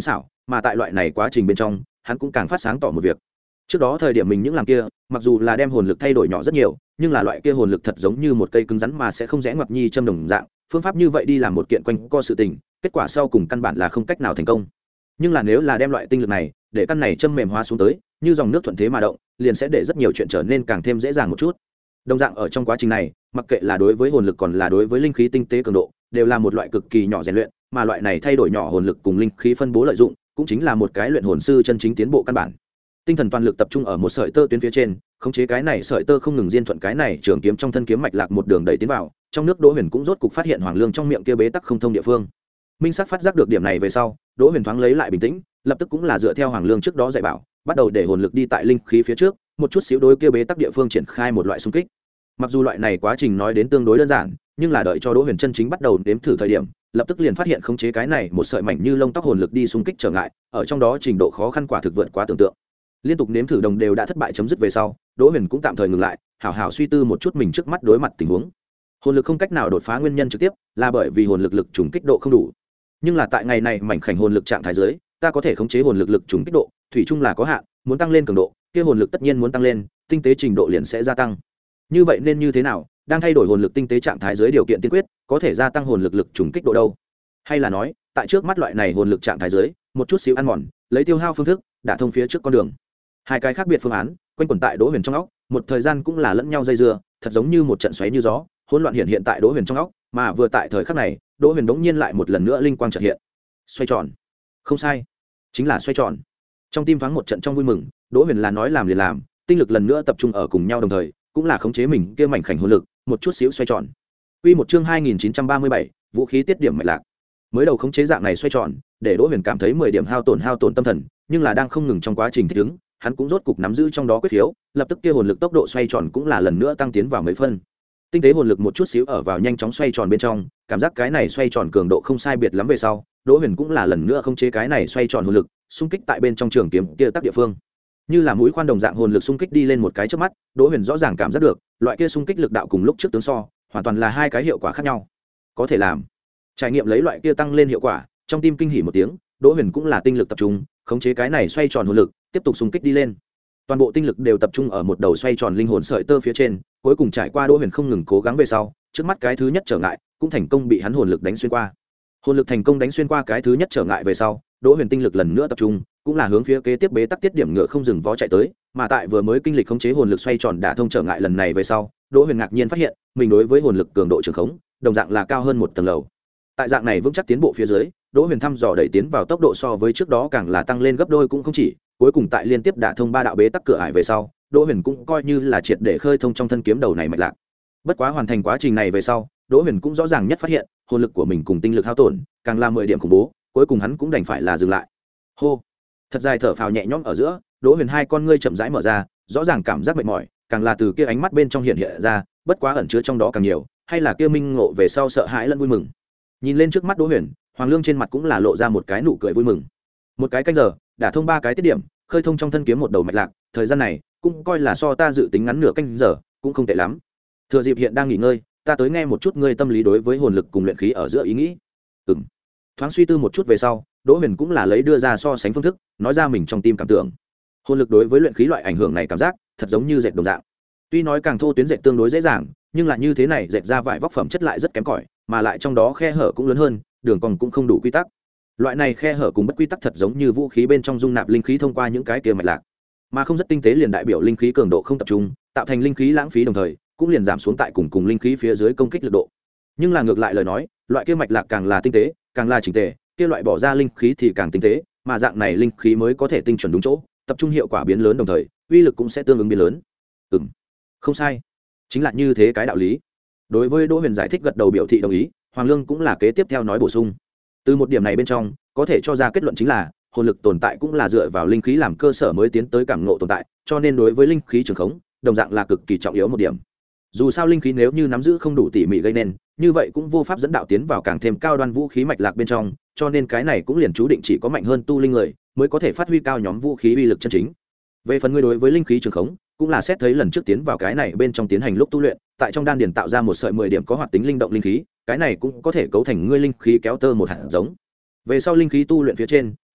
[SPEAKER 1] mà tại loại này quá trình bên trong hắn cũng càng phát sáng tỏ một việc. Trước đó thời điểm mình những làm kia mặc dù là đem hồn lực thay đổi nhỏ rất nhiều, nhưng là loại kia hồn lực thật giống như một cây cứng rắn mà sẽ không rẽ ngoặt nhi châm đồng dạng, phương pháp như vậy đi làm một kiện quanh co sự tình, kết quả sau cùng căn bản là không cách nào thành công. Nhưng là nếu là đem loại tinh lực này để căn này châm mềm hóa xuống tới, như dòng nước thuận thế mà động, liền sẽ để rất nhiều chuyện trở nên càng thêm dễ dàng một chút. Đồng dạng ở trong quá trình này, mặc kệ là đối với hồn lực còn là đối với linh khí tinh tế cường độ, đều là một loại cực kỳ nhỏ rèn luyện, mà loại này thay đổi nhỏ hồn lực cùng linh khí phân bố lợi dụng, cũng chính là một cái luyện hồn sư chân chính tiến bộ căn bản. Tinh thần toàn lực tập trung ở một sợi tơ tuyến phía trên, khống chế cái này sợi tơ không ngừng diên thuận cái này trường kiếm trong thân kiếm mạch lạc một đường đẩy tiến vào. Trong nước Đỗ Huyền cũng rốt cục phát hiện Hoàng Lương trong miệng kia bế tắc không thông địa phương. Minh sắc phát giác được điểm này về sau, Đỗ Huyền thoáng lấy lại bình tĩnh, lập tức cũng là dựa theo Hoàng Lương trước đó dạy bảo, bắt đầu để hồn lực đi tại linh khí phía trước, một chút xíu đối kia bế tắc địa phương triển khai một loại xung kích. Mặc dù loại này quá trình nói đến tương đối đơn giản, nhưng là đợi cho Đỗ Huyền chân chính bắt đầu đếm thử thời điểm, lập tức liền phát hiện khống chế cái này một sợi mảnh như lông tóc hồn lực đi xung kích trở ngại, ở trong đó trình độ khó khăn quả thực vượt quá tưởng tượng. Liên tục nếm thử đồng đều đã thất bại chấm dứt về sau, Đỗ Huyền cũng tạm thời ngừng lại, hảo hảo suy tư một chút mình trước mắt đối mặt tình huống. Hồn lực không cách nào đột phá nguyên nhân trực tiếp là bởi vì hồn lực lực trùng kích độ không đủ. Nhưng là tại ngày này mảnh khảnh hồn lực trạng thái dưới, ta có thể khống chế hồn lực lực trùng kích độ, thủy chung là có hạn, muốn tăng lên cường độ, kia hồn lực tất nhiên muốn tăng lên, tinh tế trình độ liền sẽ gia tăng. Như vậy nên như thế nào, đang thay đổi hồn lực tinh tế trạng thái dưới điều kiện tiên quyết, có thể gia tăng hồn lực lực trùng kích độ đâu? Hay là nói, tại trước mắt loại này hồn lực trạng thái dưới, một chút xíu ăn mòn, lấy tiêu hao phương thức, đả thông phía trước con đường. Hai cái khác biệt phương án, quanh quẩn tại Đỗ Huyền trong óc, một thời gian cũng là lẫn nhau dây dưa, thật giống như một trận xoáy như gió, hỗn loạn hiện hiện tại Đỗ Huyền trong óc, mà vừa tại thời khắc này, Đỗ Huyền đống nhiên lại một lần nữa linh quang chợt hiện. Xoay tròn. Không sai, chính là xoay tròn. Trong tim thoáng một trận trong vui mừng, Đỗ Huyền là nói làm liền làm, tinh lực lần nữa tập trung ở cùng nhau đồng thời, cũng là khống chế mình kia mảnh khảnh hồn lực, một chút xíu xoay tròn. Quy một chương hai nghìn chín trăm ba mươi bảy, vũ khí tiết điểm mạch lạc. Mới đầu khống chế dạng này xoay tròn, để Đỗ Huyền cảm thấy mười điểm hao tổn hao tổn tâm thần, nhưng là đang không ngừng trong quá trình thích ứng, hắn cũng rốt cục nắm giữ trong đó quyết khiếu, lập tức kia hồn lực tốc độ xoay tròn cũng là lần nữa tăng tiến vào mấy phân. Tinh tế hồn lực một chút xíu ở vào nhanh chóng xoay tròn bên trong, cảm giác cái này xoay tròn cường độ không sai biệt lắm về sau, Đỗ Huyền cũng là lần nữa khống chế cái này xoay tròn hồn lực, xung kích tại bên trong trường kiếm kia tác địa phương. Như là mũi khoan đồng dạng hồn lực xung kích đi lên một cái chớp mắt, Đỗ Huyền rõ ràng cảm giác được, loại kia xung kích lực đạo cùng lúc trước tướng so, hoàn toàn là hai cái hiệu quả khác nhau. Có thể làm. Trải nghiệm lấy loại kia tăng lên hiệu quả, trong tim kinh hỉ một tiếng, Đỗ Huyền cũng là tinh lực tập trung, khống chế cái này xoay tròn hồn lực, tiếp tục xung kích đi lên. Toàn bộ tinh lực đều tập trung ở một đầu xoay tròn linh hồn sợi tơ phía trên, cuối cùng trải qua Đỗ Huyền không ngừng cố gắng về sau, trước mắt cái thứ nhất trở ngại cũng thành công bị hắn hồn lực đánh xuyên qua. Hồn lực thành công đánh xuyên qua cái thứ nhất trở ngại về sau, Đỗ Huyền tinh lực lần nữa tập trung, cũng là hướng phía kế tiếp bế tắc tiết điểm ngựa không dừng vó chạy tới, mà tại vừa mới kinh lịch khống chế hồn lực xoay tròn đả thông trở ngại lần này về sau, Đỗ Huyền ngạc nhiên phát hiện, mình đối với hồn lực cường độ trường khống, đồng dạng là cao hơn một tầng lầu. Tại dạng này vững chắc tiến bộ phía dưới, Đỗ Huyền thăm dò đẩy tiến vào tốc độ so với trước đó càng là tăng lên gấp đôi cũng không chỉ, cuối cùng tại liên tiếp đả thông ba đạo bế tắc cửa ải về sau, Đỗ Huyền cũng coi như là triệt để khơi thông trong thân kiếm đầu này mạch lạc. Bất quá hoàn thành quá trình này về sau, Đỗ Huyền cũng rõ ràng nhất phát hiện, hồn lực của mình cùng tinh lực hao tổn, càng là mười điểm khủng bố, cuối cùng hắn cũng đành phải là dừng lại. Hô. Thật dài thở phào nhẹ nhõm ở giữa, Đỗ Huyền hai con ngươi chậm rãi mở ra, rõ ràng cảm giác mệt mỏi, càng là từ kia ánh mắt bên trong hiện hiện ra, bất quá ẩn chứa trong đó càng nhiều, hay là kia minh ngộ về sau sợ hãi lẫn vui mừng. Nhìn lên trước mắt Đỗ Huyền, Hoàng Lương trên mặt cũng là lộ ra một cái nụ cười vui mừng. Một cái canh giờ, đã thông ba cái tiết điểm, khơi thông trong thân kiếm một đầu mạch lạc, thời gian này cũng coi là so ta dự tính ngắn nửa canh giờ, cũng không tệ lắm. Thừa dịp hiện đang nghỉ ngơi, ta tới nghe một chút ngươi tâm lý đối với hồn lực cùng luyện khí ở giữa ý nghĩ. Ừm. Thoáng suy tư một chút về sau, Đỗ Huyền cũng là lấy đưa ra so sánh phương thức, nói ra mình trong tim cảm tưởng. Hồn lực đối với luyện khí loại ảnh hưởng này cảm giác, thật giống như dệt đồng dạng. Tuy nói càng thô tuyến dệt tương đối dễ dàng, nhưng là như thế này dệt ra vải vóc phẩm chất lại rất kém cỏi, mà lại trong đó khe hở cũng lớn hơn, đường cong cũng không đủ quy tắc. Loại này khe hở cùng bất quy tắc thật giống như vũ khí bên trong dung nạp linh khí thông qua những cái kia mạch lạc, mà không rất tinh tế liền đại biểu linh khí cường độ không tập trung, tạo thành linh khí lãng phí đồng thời, cũng liền giảm xuống tại cùng cùng linh khí phía dưới công kích lực độ. Nhưng là ngược lại lời nói, loại kia mạch lạc càng là tinh tế, càng là chỉnh tề, kia loại bỏ ra linh khí thì càng tinh tế, mà dạng này linh khí mới có thể tinh chuẩn đúng chỗ, tập trung hiệu quả biến lớn đồng thời, uy lực cũng sẽ tương ứng biến lớn. Ừm, không sai, chính là như thế cái đạo lý. Đối với Đỗ Huyền giải thích gật đầu biểu thị đồng ý, Hoàng Lương cũng là kế tiếp theo nói bổ sung. Từ một điểm này bên trong, có thể cho ra kết luận chính là, hồn lực tồn tại cũng là dựa vào linh khí làm cơ sở mới tiến tới cảm ngộ tồn tại, cho nên đối với linh khí trường khống, đồng dạng là cực kỳ trọng yếu một điểm. Dù sao linh khí nếu như nắm giữ không đủ tỉ mỉ gây nên, như vậy cũng vô pháp dẫn đạo tiến vào càng thêm cao đoan vũ khí mạch lạc bên trong, cho nên cái này cũng liền chú định chỉ có mạnh hơn tu linh người mới có thể phát huy cao nhóm vũ khí uy lực chân chính. Về phần ngươi đối với linh khí trường khống, cũng là xét thấy lần trước tiến vào cái này bên trong tiến hành lúc tu luyện, tại trong đan điền tạo ra một sợi mười điểm có hoạt tính linh động linh khí, cái này cũng có thể cấu thành ngươi linh khí kéo tơ một hạt giống. Về sau linh khí tu luyện phía trên,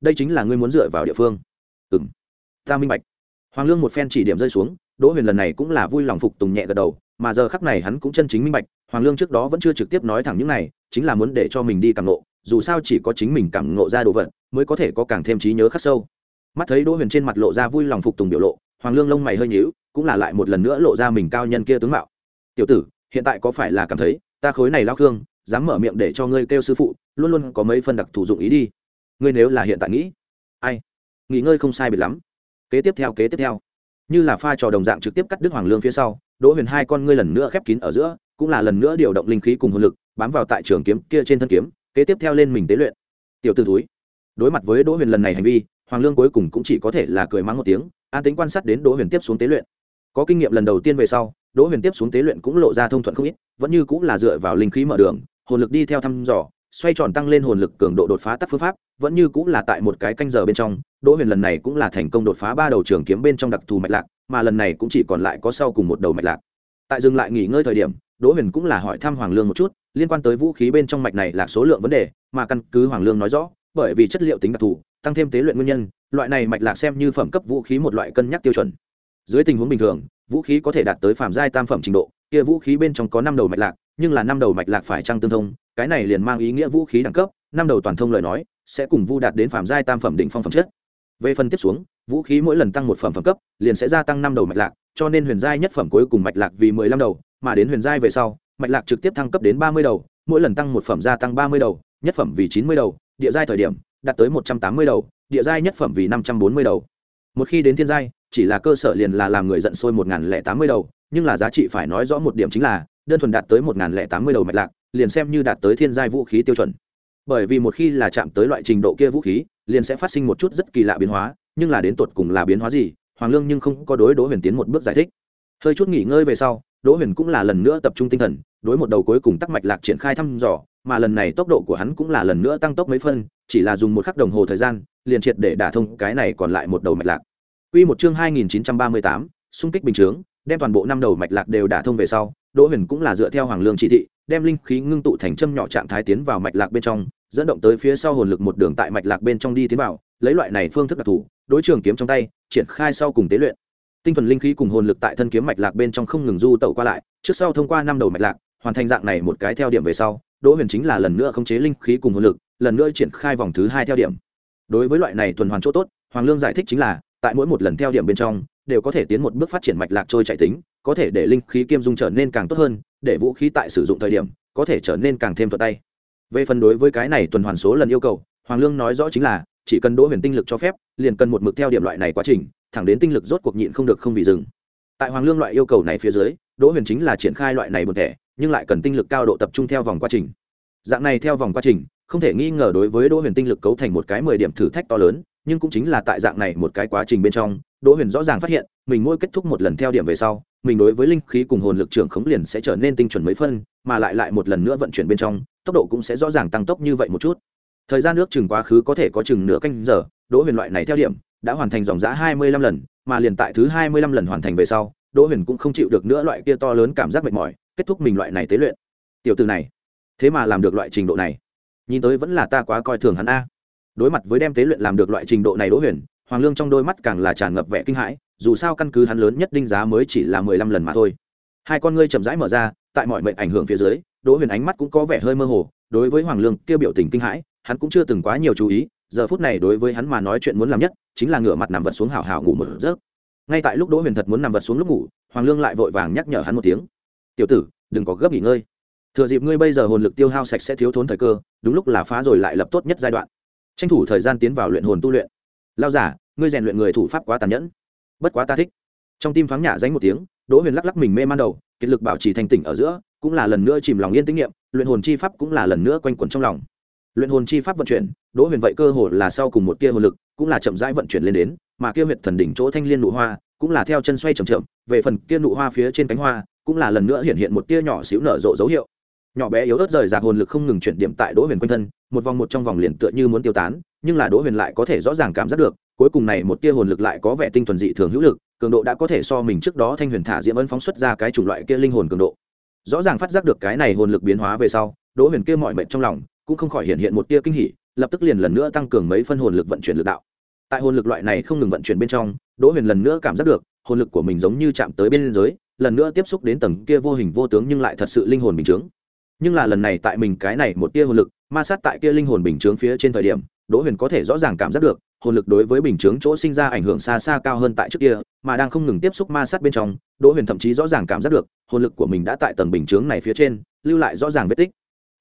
[SPEAKER 1] đây chính là ngươi muốn dựa vào địa phương. Ừm, ta minh bạch. Hoàng Lương một phen chỉ điểm rơi xuống, Đỗ Huyền lần này cũng là vui lòng phục tùng nhẹ gật đầu, mà giờ khắc này hắn cũng chân chính minh bạch, Hoàng Lương trước đó vẫn chưa trực tiếp nói thẳng những này, chính là muốn để cho mình đi cảm ngộ, dù sao chỉ có chính mình cảm ngộ ra đồ vật, mới có thể có càng thêm trí nhớ khắc sâu. Mắt thấy Đỗ Huyền trên mặt lộ ra vui lòng phục tùng biểu lộ, Hoàng Lương lông mày hơi nhíu, cũng là lại một lần nữa lộ ra mình cao nhân kia tướng mạo. Tiểu tử, hiện tại có phải là cảm thấy ta khối này lão khương, dám mở miệng để cho ngươi kêu sư phụ, luôn luôn có mấy phân đặc thù dụng ý đi. Ngươi nếu là hiện tại nghĩ, ai, nghỉ ngơi không sai biệt lắm. Kế tiếp theo kế tiếp theo, như là pha trò đồng dạng trực tiếp cắt đứt Hoàng Lương phía sau, Đỗ Huyền hai con ngươi lần nữa khép kín ở giữa, cũng là lần nữa điều động linh khí cùng hồn lực, bám vào tại trường kiếm kia trên thân kiếm, kế tiếp theo lên mình tế luyện. Tiểu tử thúi. Đối mặt với Đỗ Huyền lần này hành vi, Hoàng Lương cuối cùng cũng chỉ có thể là cười mắng một tiếng, an tính quan sát đến Đỗ Huyền tiếp xuống tế luyện. Có kinh nghiệm lần đầu tiên về sau, Đỗ Huyền tiếp xuống tế luyện cũng lộ ra thông thuận không ít, vẫn như cũng là dựa vào linh khí mở đường, hồn lực đi theo thăm dò, xoay tròn tăng lên hồn lực cường độ đột phá tác phương pháp, vẫn như cũng là tại một cái canh giờ bên trong, Đỗ Huyền lần này cũng là thành công đột phá ba đầu trường kiếm bên trong đặc thù mạch lạc, mà lần này cũng chỉ còn lại có sau cùng một đầu mạch lạc. Tại dừng lại nghỉ ngơi thời điểm, Đỗ Huyền cũng là hỏi thăm Hoàng Lương một chút, liên quan tới vũ khí bên trong mạch này là số lượng vấn đề, mà căn cứ Hoàng Lương nói rõ, bởi vì chất liệu tính đặc thù, tăng thêm tế luyện nguyên nhân, loại này mạch lạc xem như phẩm cấp vũ khí một loại cân nhắc tiêu chuẩn. Dưới tình huống bình thường, vũ khí có thể đạt tới phàm giai tam phẩm trình độ, kia vũ khí bên trong có năm đầu mạch lạc, nhưng là năm đầu mạch lạc phải chăng tương thông, cái này liền mang ý nghĩa vũ khí đẳng cấp, năm đầu toàn thông lời nói, sẽ cùng vu đạt đến phàm giai tam phẩm đỉnh phong phẩm chất. Về phần tiếp xuống, vũ khí mỗi lần tăng một phẩm phẩm cấp, liền sẽ gia tăng năm đầu mạch lạc, cho nên huyền giai nhất phẩm cuối cùng mạch lạc vì mười lăm đầu, mà đến huyền giai về sau, mạch lạc trực tiếp thăng cấp đến ba mươi đầu, mỗi lần tăng một phẩm gia tăng ba mươi đầu, nhất phẩm vì chín mươi đầu, địa giai thời điểm đạt tới một trăm tám mươi đầu, địa giai nhất phẩm vì năm trăm bốn mươi đầu. Một khi đến thiên giai, chỉ là cơ sở liền là làm người giận sôi một nghìn lẻ tám mươi đầu, nhưng là giá trị phải nói rõ một điểm chính là, đơn thuần đạt tới một nghìn lẻ tám mươi đầu mạch lạc, liền xem như đạt tới thiên giai vũ khí tiêu chuẩn. Bởi vì một khi là chạm tới loại trình độ kia vũ khí, liền sẽ phát sinh một chút rất kỳ lạ biến hóa, nhưng là đến tột cùng là biến hóa gì, Hoàng Lương nhưng không có đối Đỗ Huyền tiến một bước giải thích. Hơi chút nghỉ ngơi về sau, Đỗ Huyền cũng là lần nữa tập trung tinh thần, đối một đầu cuối cùng tắc mạch lạc triển khai thăm dò, mà lần này tốc độ của hắn cũng là lần nữa tăng tốc mấy phân, chỉ là dùng một khắc đồng hồ thời gian, liền triệt để đả thông cái này còn lại một đầu mạch lạc. Quy một chương hai nghìn chín trăm ba mươi tám, xung kích bình chướng, đem toàn bộ năm đầu mạch lạc đều đả thông về sau, Đỗ Huyền cũng là dựa theo Hoàng Lương chỉ thị, đem linh khí ngưng tụ thành châm nhỏ trạng thái tiến vào mạch lạc bên trong, dẫn động tới phía sau hồn lực một đường tại mạch lạc bên trong đi tiến vào, lấy loại này phương thức đặc thù, đối trường kiếm trong tay, triển khai sau cùng tế luyện. Tinh thuần linh khí cùng hồn lực tại thân kiếm mạch lạc bên trong không ngừng du tẩu qua lại, trước sau thông qua năm đầu mạch lạc, hoàn thành dạng này một cái theo điểm về sau, Đỗ Huyền chính là lần nữa khống chế linh khí cùng hồn lực, lần nữa triển khai vòng thứ hai theo điểm. Đối với loại này tuần hoàn chỗ tốt, Hoàng Lương giải thích chính là, tại mỗi một lần theo điểm bên trong, đều có thể tiến một bước phát triển mạch lạc trôi chảy tính, có thể để linh khí kiêm dung trở nên càng tốt hơn, để vũ khí tại sử dụng thời điểm có thể trở nên càng thêm thuận tay. Về phần đối với cái này tuần hoàn số lần yêu cầu, Hoàng Lương nói rõ chính là, chỉ cần Đỗ Huyền tinh lực cho phép, liền cần một mực theo điểm loại này quá trình, thẳng đến tinh lực rốt cuộc nhịn không được không vì dừng. Tại Hoàng Lương loại yêu cầu này phía dưới, Đỗ Huyền chính là triển khai loại này buồn thẻ, nhưng lại cần tinh lực cao độ tập trung theo vòng quá trình. Dạng này theo vòng quá trình, không thể nghi ngờ đối với Đỗ Huyền tinh lực cấu thành một cái mười điểm thử thách to lớn, nhưng cũng chính là tại dạng này một cái quá trình bên trong, Đỗ Huyền rõ ràng phát hiện, mình mỗi kết thúc một lần theo điểm về sau, mình đối với linh khí cùng hồn lực trưởng khống liền sẽ trở nên tinh chuẩn mấy phân, mà lại lại một lần nữa vận chuyển bên trong, tốc độ cũng sẽ rõ ràng tăng tốc như vậy một chút. Thời gian nước chừng quá khứ có thể có chừng nửa canh giờ, Đỗ Huyền loại này theo điểm đã hoàn thành dòng dã hai mươi lăm lần, mà liền tại thứ hai mươi lăm lần hoàn thành về sau, Đỗ Huyền cũng không chịu được nữa loại kia to lớn cảm giác mệt mỏi, kết thúc mình loại này tế luyện. Tiểu tử này, thế mà làm được loại trình độ này, nhìn tới vẫn là ta quá coi thường hắn a. Đối mặt với đem tế luyện làm được loại trình độ này Đỗ Huyền, Hoàng Lương trong đôi mắt càng là tràn ngập vẻ kinh hãi, dù sao căn cứ hắn lớn nhất đinh giá mới chỉ là mười lăm lần mà thôi. Hai con ngươi chậm rãi mở ra, tại mọi mệnh ảnh hưởng phía dưới, Đỗ Huyền ánh mắt cũng có vẻ hơi mơ hồ, đối với Hoàng Lương kia biểu tình kinh hãi, hắn cũng chưa từng quá nhiều chú ý, giờ phút này đối với hắn mà nói chuyện muốn làm nhất, chính là ngửa mặt nằm vật xuống hảo hảo ngủ một giấc. Ngay tại lúc Đỗ Huyền thật muốn nằm vật xuống lúc ngủ, Hoàng Lương lại vội vàng nhắc nhở hắn một tiếng. "Tiểu tử, đừng có gấp nghỉ ngơi. Thừa dịp ngươi bây giờ hồn lực tiêu hao sạch sẽ thiếu thốn thời cơ, đúng lúc là phá rồi lại lập tốt nhất giai đoạn. Tranh thủ thời gian tiến vào luyện hồn tu luyện. Lao giả, ngươi rèn luyện người thủ pháp quá tàn nhẫn. Bất quá ta thích." Trong tim thoáng nhả danh một tiếng, Đỗ Huyền lắc lắc mình mê man đầu, kiệt lực bảo trì thanh tỉnh ở giữa, cũng là lần nữa chìm lòng yên tĩnh niệm, luyện hồn chi pháp cũng là lần nữa quanh quẩn trong lòng. Luyện hồn chi pháp vận chuyển, Đỗ Huyền vậy cơ hồ là sau cùng một tia hồn lực, cũng là chậm rãi vận chuyển lên đến, mà kia huyệt thần đỉnh chỗ thanh liên nụ hoa, cũng là theo chân xoay chậm chậm, về phần kia nụ hoa phía trên cánh hoa, cũng là lần nữa hiện hiện một tia nhỏ xíu nở rộ dấu hiệu. Nhỏ bé yếu ớt rời rạc hồn lực không ngừng chuyển điểm tại Đỗ Huyền quanh thân, một vòng một trong vòng liền tựa như muốn tiêu tán, nhưng là Đỗ Huyền lại có thể rõ ràng cảm giác được, cuối cùng này một tia hồn lực lại có vẻ tinh thuần dị thường hữu lực, cường độ đã có thể so mình trước đó Thanh Huyền Thả Diễm ấn phóng xuất ra cái chủng loại kia linh hồn cường độ. Rõ ràng phát giác được cái này hồn lực biến hóa về sau, Đỗ Huyền kia mọi mệt trong lòng cũng không khỏi hiện hiện một tia kinh hỉ, lập tức liền lần nữa tăng cường mấy phân hồn lực vận chuyển lực đạo. Tại hồn lực loại này không ngừng vận chuyển bên trong, Đỗ Huyền lần nữa cảm giác được hồn lực của mình giống như chạm tới bên giới, lần nữa tiếp xúc đến tầng kia vô hình vô tướng nhưng lại thật sự linh hồn bình chướng. Nhưng là lần này tại mình cái này một tia hồn lực ma sát tại kia linh hồn bình chướng phía trên thời điểm, Đỗ Huyền có thể rõ ràng cảm giác được hồn lực đối với bình chướng chỗ sinh ra ảnh hưởng xa xa cao hơn tại trước kia, mà đang không ngừng tiếp xúc ma sát bên trong, Đỗ Huyền thậm chí rõ ràng cảm giác được hồn lực của mình đã tại tầng bình chướng này phía trên lưu lại rõ ràng vết tích.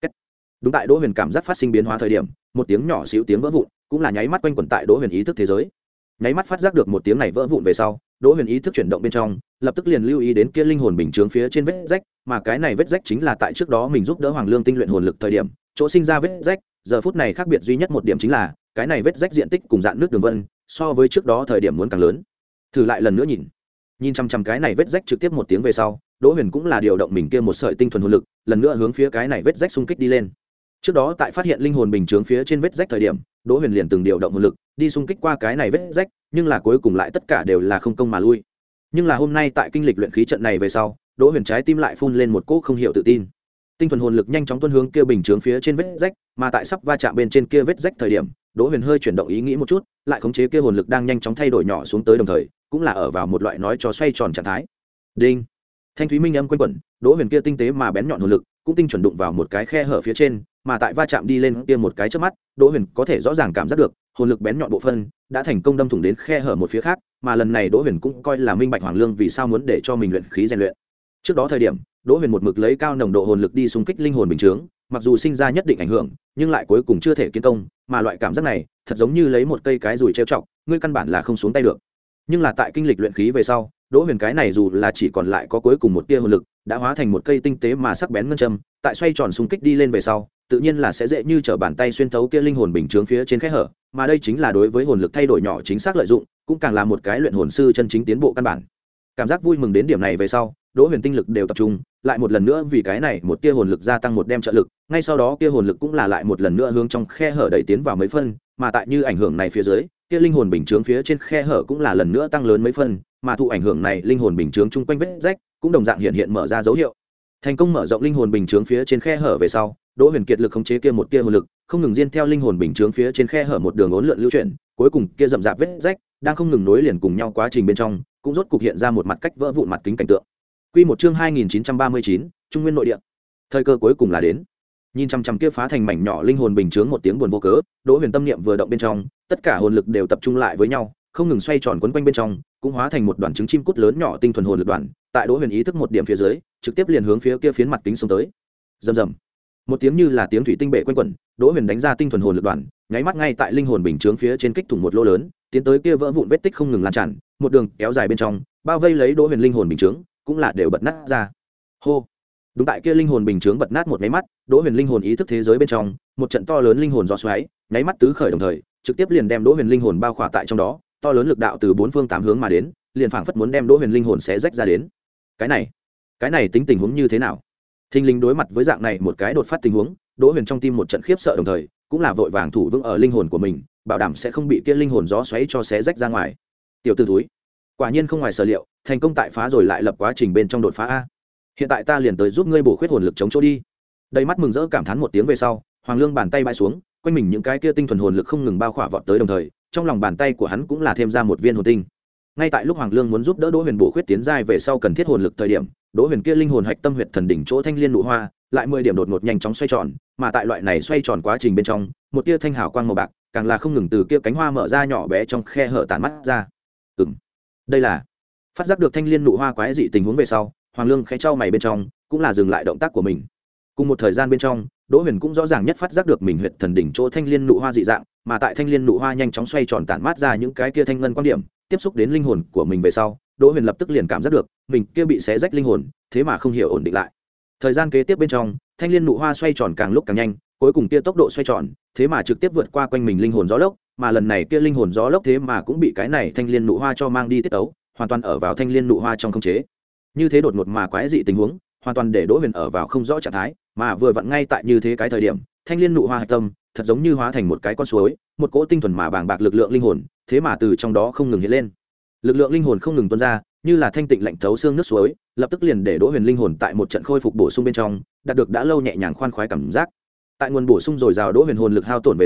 [SPEAKER 1] Đúng tại Đỗ Huyền cảm giác phát sinh biến hóa thời điểm, một tiếng nhỏ xíu tiếng vỡ vụn cũng là nháy mắt quanh quẩn tại Đỗ Huyền ý thức thế giới. Nháy mắt phát giác được một tiếng này vỡ vụn về sau, Đỗ Huyền ý thức chuyển động bên trong, lập tức liền lưu ý đến kia linh hồn bình chướng phía trên vết rách, mà cái này vết rách chính là tại trước đó mình giúp đỡ Hoàng Lương tinh luyện hồn lực thời điểm, chỗ sinh ra vết rách, giờ phút này khác biệt duy nhất một điểm chính là, cái này vết rách diện tích cùng dạn nước đường vân, so với trước đó thời điểm muốn càng lớn. Thử lại lần nữa nhìn. Nhìn chăm chăm cái này vết rách trực tiếp một tiếng về sau, Đỗ Huyền cũng là điều động mình kia một sợi tinh thuần hồn lực, lần nữa hướng phía cái này vết rách xung kích đi lên. Trước đó tại phát hiện linh hồn bình chướng phía trên vết rách thời điểm, Đỗ Huyền liền từng điều động hồn lực đi xung kích qua cái này vết rách, nhưng là cuối cùng lại tất cả đều là không công mà lui. Nhưng là hôm nay tại kinh lịch luyện khí trận này về sau, Đỗ Huyền trái tim lại phun lên một cỗ không hiểu tự tin. Tinh thuần hồn lực nhanh chóng tuôn hướng kia bình chướng phía trên vết rách, mà tại sắp va chạm bên trên kia vết rách thời điểm, Đỗ Huyền hơi chuyển động ý nghĩ một chút, lại khống chế kia hồn lực đang nhanh chóng thay đổi nhỏ xuống tới đồng thời, cũng là ở vào một loại nói cho xoay tròn trạng thái. Đinh. Thanh thúy minh âm quanh quẩn, Đỗ Huyền kia tinh tế mà bén nhọn hồn lực cũng tinh chuẩn đụng vào một cái khe hở phía trên, mà tại va chạm đi lên kia một cái chớp mắt, Đỗ Huyền có thể rõ ràng cảm giác được hồn lực bén nhọn bộ phân đã thành công đâm thủng đến khe hở một phía khác, mà lần này Đỗ Huyền cũng coi là minh bạch Hoàng Lương vì sao muốn để cho mình luyện khí rèn luyện. Trước đó thời điểm, Đỗ Huyền một mực lấy cao nồng độ hồn lực đi xung kích linh hồn bình chướng, mặc dù sinh ra nhất định ảnh hưởng, nhưng lại cuối cùng chưa thể kiến công, mà loại cảm giác này, thật giống như lấy một cây cái dùi treo chọc, ngươi căn bản là không xuống tay được. Nhưng là tại kinh lịch luyện khí về sau, Đỗ Huyền cái này dù là chỉ còn lại có cuối cùng một tia hồn lực, đã hóa thành một cây tinh tế mà sắc bén ngân châm, tại xoay tròn xung kích đi lên về sau, tự nhiên là sẽ dễ như trở bàn tay xuyên thấu kia linh hồn bình chướng phía trên khe hở, mà đây chính là đối với hồn lực thay đổi nhỏ chính xác lợi dụng, cũng càng là một cái luyện hồn sư chân chính tiến bộ căn bản. Cảm giác vui mừng đến điểm này về sau, Đỗ Huyền tinh lực đều tập trung, lại một lần nữa vì cái này một tia hồn lực gia tăng một đem trợ lực, ngay sau đó kia hồn lực cũng là lại một lần nữa hướng trong khe hở đẩy tiến vào mấy phân, mà tại như ảnh hưởng này phía dưới, kia linh hồn bình chướng phía trên khe hở cũng là lần nữa tăng lớn mấy phân, mà thụ ảnh hưởng này linh hồn bình chướng chung quanh vết rách cũng đồng dạng hiện hiện mở ra dấu hiệu. Thành công mở rộng linh hồn bình chướng phía trên khe hở về sau, Đỗ Huyền kiệt lực khống chế kia một tia hồn lực, không ngừng diên theo linh hồn bình chướng phía trên khe hở một đường uốn lượn lưu chuyển, cuối cùng kia rậm rạp vết rách đang không ngừng nối liền cùng nhau quá trình bên trong, cũng rốt cục hiện ra một mặt cách vỡ vụn mặt kính cảnh tượng. Quy một chương hai nghìn chín trăm ba mươi chín, Trung Nguyên nội địa. Thời cơ cuối cùng là đến. Nhìn chằm chằm kia phá thành mảnh nhỏ linh hồn bình chướng một tiếng buồn vô cớ, Đỗ Huyền tâm niệm vừa động bên trong, tất cả hồn lực đều tập trung lại với nhau, không ngừng xoay tròn quấn quanh bên trong, cũng hóa thành một đoàn trứng chim cút lớn nhỏ tinh thuần hồn lực đoàn, tại Đỗ Huyền ý thức một điểm phía dưới, trực tiếp liền hướng phía kia phiến mặt kính xông tới. Rầm rầm. Một tiếng như là tiếng thủy tinh bệ quanh quẩn, Đỗ Huyền đánh ra tinh thuần hồn lực đoàn, nháy mắt ngay tại linh hồn bình chướng phía trên kích thủng một lỗ lớn, tiến tới kia vỡ vụn vết tích không ngừng lan tràn, một đường kéo dài bên trong, bao vây lấy Đỗ Huyền linh hồn bình chướng, cũng là đều bật nát ra. Hô. Đúng tại kia linh hồn bình chướng bật nát một cái mắt, Đỗ Huyền linh hồn ý thức thế giới bên trong, một trận to lớn linh hồn gió xoáy, nháy mắt tứ khởi đồng thời, trực tiếp liền đem Đỗ Huyền linh hồn bao khỏa tại trong đó, to lớn lực đạo từ bốn phương tám hướng mà đến, liền phảng phất muốn đem Đỗ Huyền linh hồn xé rách ra đến. Cái này, cái này tính tình huống như thế nào? Thinh linh đối mặt với dạng này một cái đột phát tình huống, Đỗ Huyền trong tim một trận khiếp sợ đồng thời, cũng là vội vàng thủ vững ở linh hồn của mình, bảo đảm sẽ không bị kia linh hồn gió xoáy cho xé rách ra ngoài. Tiểu tử thúi, quả nhiên không ngoài sở liệu, thành công tại phá rồi lại lập quá trình bên trong đột phá a. Hiện tại ta liền tới giúp ngươi bổ khuyết hồn lực chống chỗ đi. Đầy mắt mừng rỡ cảm thán một tiếng về sau, Hoàng Lương bàn tay bãi xuống, quanh mình những cái kia tinh thuần hồn lực không ngừng bao khỏa vọt tới đồng thời, trong lòng bàn tay của hắn cũng là thêm ra một viên hồn tinh. Ngay tại lúc Hoàng Lương muốn giúp đỡ Đỗ Huyền bổ khuyết tiến giai về sau cần thiết hồn lực thời điểm, Đỗ Huyền kia linh hồn hạch tâm huyệt thần đỉnh chỗ thanh liên nụ hoa, lại mười điểm đột ngột nhanh chóng xoay tròn, mà tại loại này xoay tròn quá trình bên trong, một tia thanh hào quang màu bạc, càng là không ngừng từ kia cánh hoa mở ra nhỏ bé trong khe hở tản mắt ra. Ừm, đây là phát giác được thanh liên nụ hoa quái dị tình huống về sau, Hoàng Lương khẽ chau mày bên trong, cũng là dừng lại động tác của mình. Cùng một thời gian bên trong, Đỗ Huyền cũng rõ ràng nhất phát giác được mình huyệt thần đỉnh chỗ thanh liên nụ hoa dị dạng, mà tại thanh liên nụ hoa nhanh chóng xoay tròn tản mát ra những cái kia thanh ngân quan điểm, tiếp xúc đến linh hồn của mình về sau, Đỗ Huyền lập tức liền cảm giác được, mình kia bị xé rách linh hồn, thế mà không hiểu ổn định lại. Thời gian kế tiếp bên trong, thanh liên nụ hoa xoay tròn càng lúc càng nhanh, cuối cùng kia tốc độ xoay tròn, thế mà trực tiếp vượt qua quanh mình linh hồn gió lốc, mà lần này kia linh hồn gió lốc thế mà cũng bị cái này thanh liên nụ hoa cho mang đi tiết tấu, hoàn toàn ở vào thanh liên nụ hoa trong khống chế. Như thế đột ngột mà quái dị tình huống, hoàn toàn để Đỗ Huyền ở vào không rõ trạng thái, mà vừa vặn ngay tại như thế cái thời điểm, thanh liên nụ hoa hạch tâm, thật giống như hóa thành một cái con suối, một cỗ tinh thuần mà bàng bạc lực lượng linh hồn, thế mà từ trong đó không ngừng hiện lên. Lực lượng linh hồn không ngừng tuôn ra, như là thanh tịnh lạnh thấu xương nước suối, lập tức liền để Đỗ Huyền linh hồn tại một trận khôi phục bổ sung bên trong, đạt được đã lâu nhẹ nhàng khoan khoái cảm giác. Tại nguồn bổ sung dồi dào Đỗ Huyền hồn lực hao tổn về sau,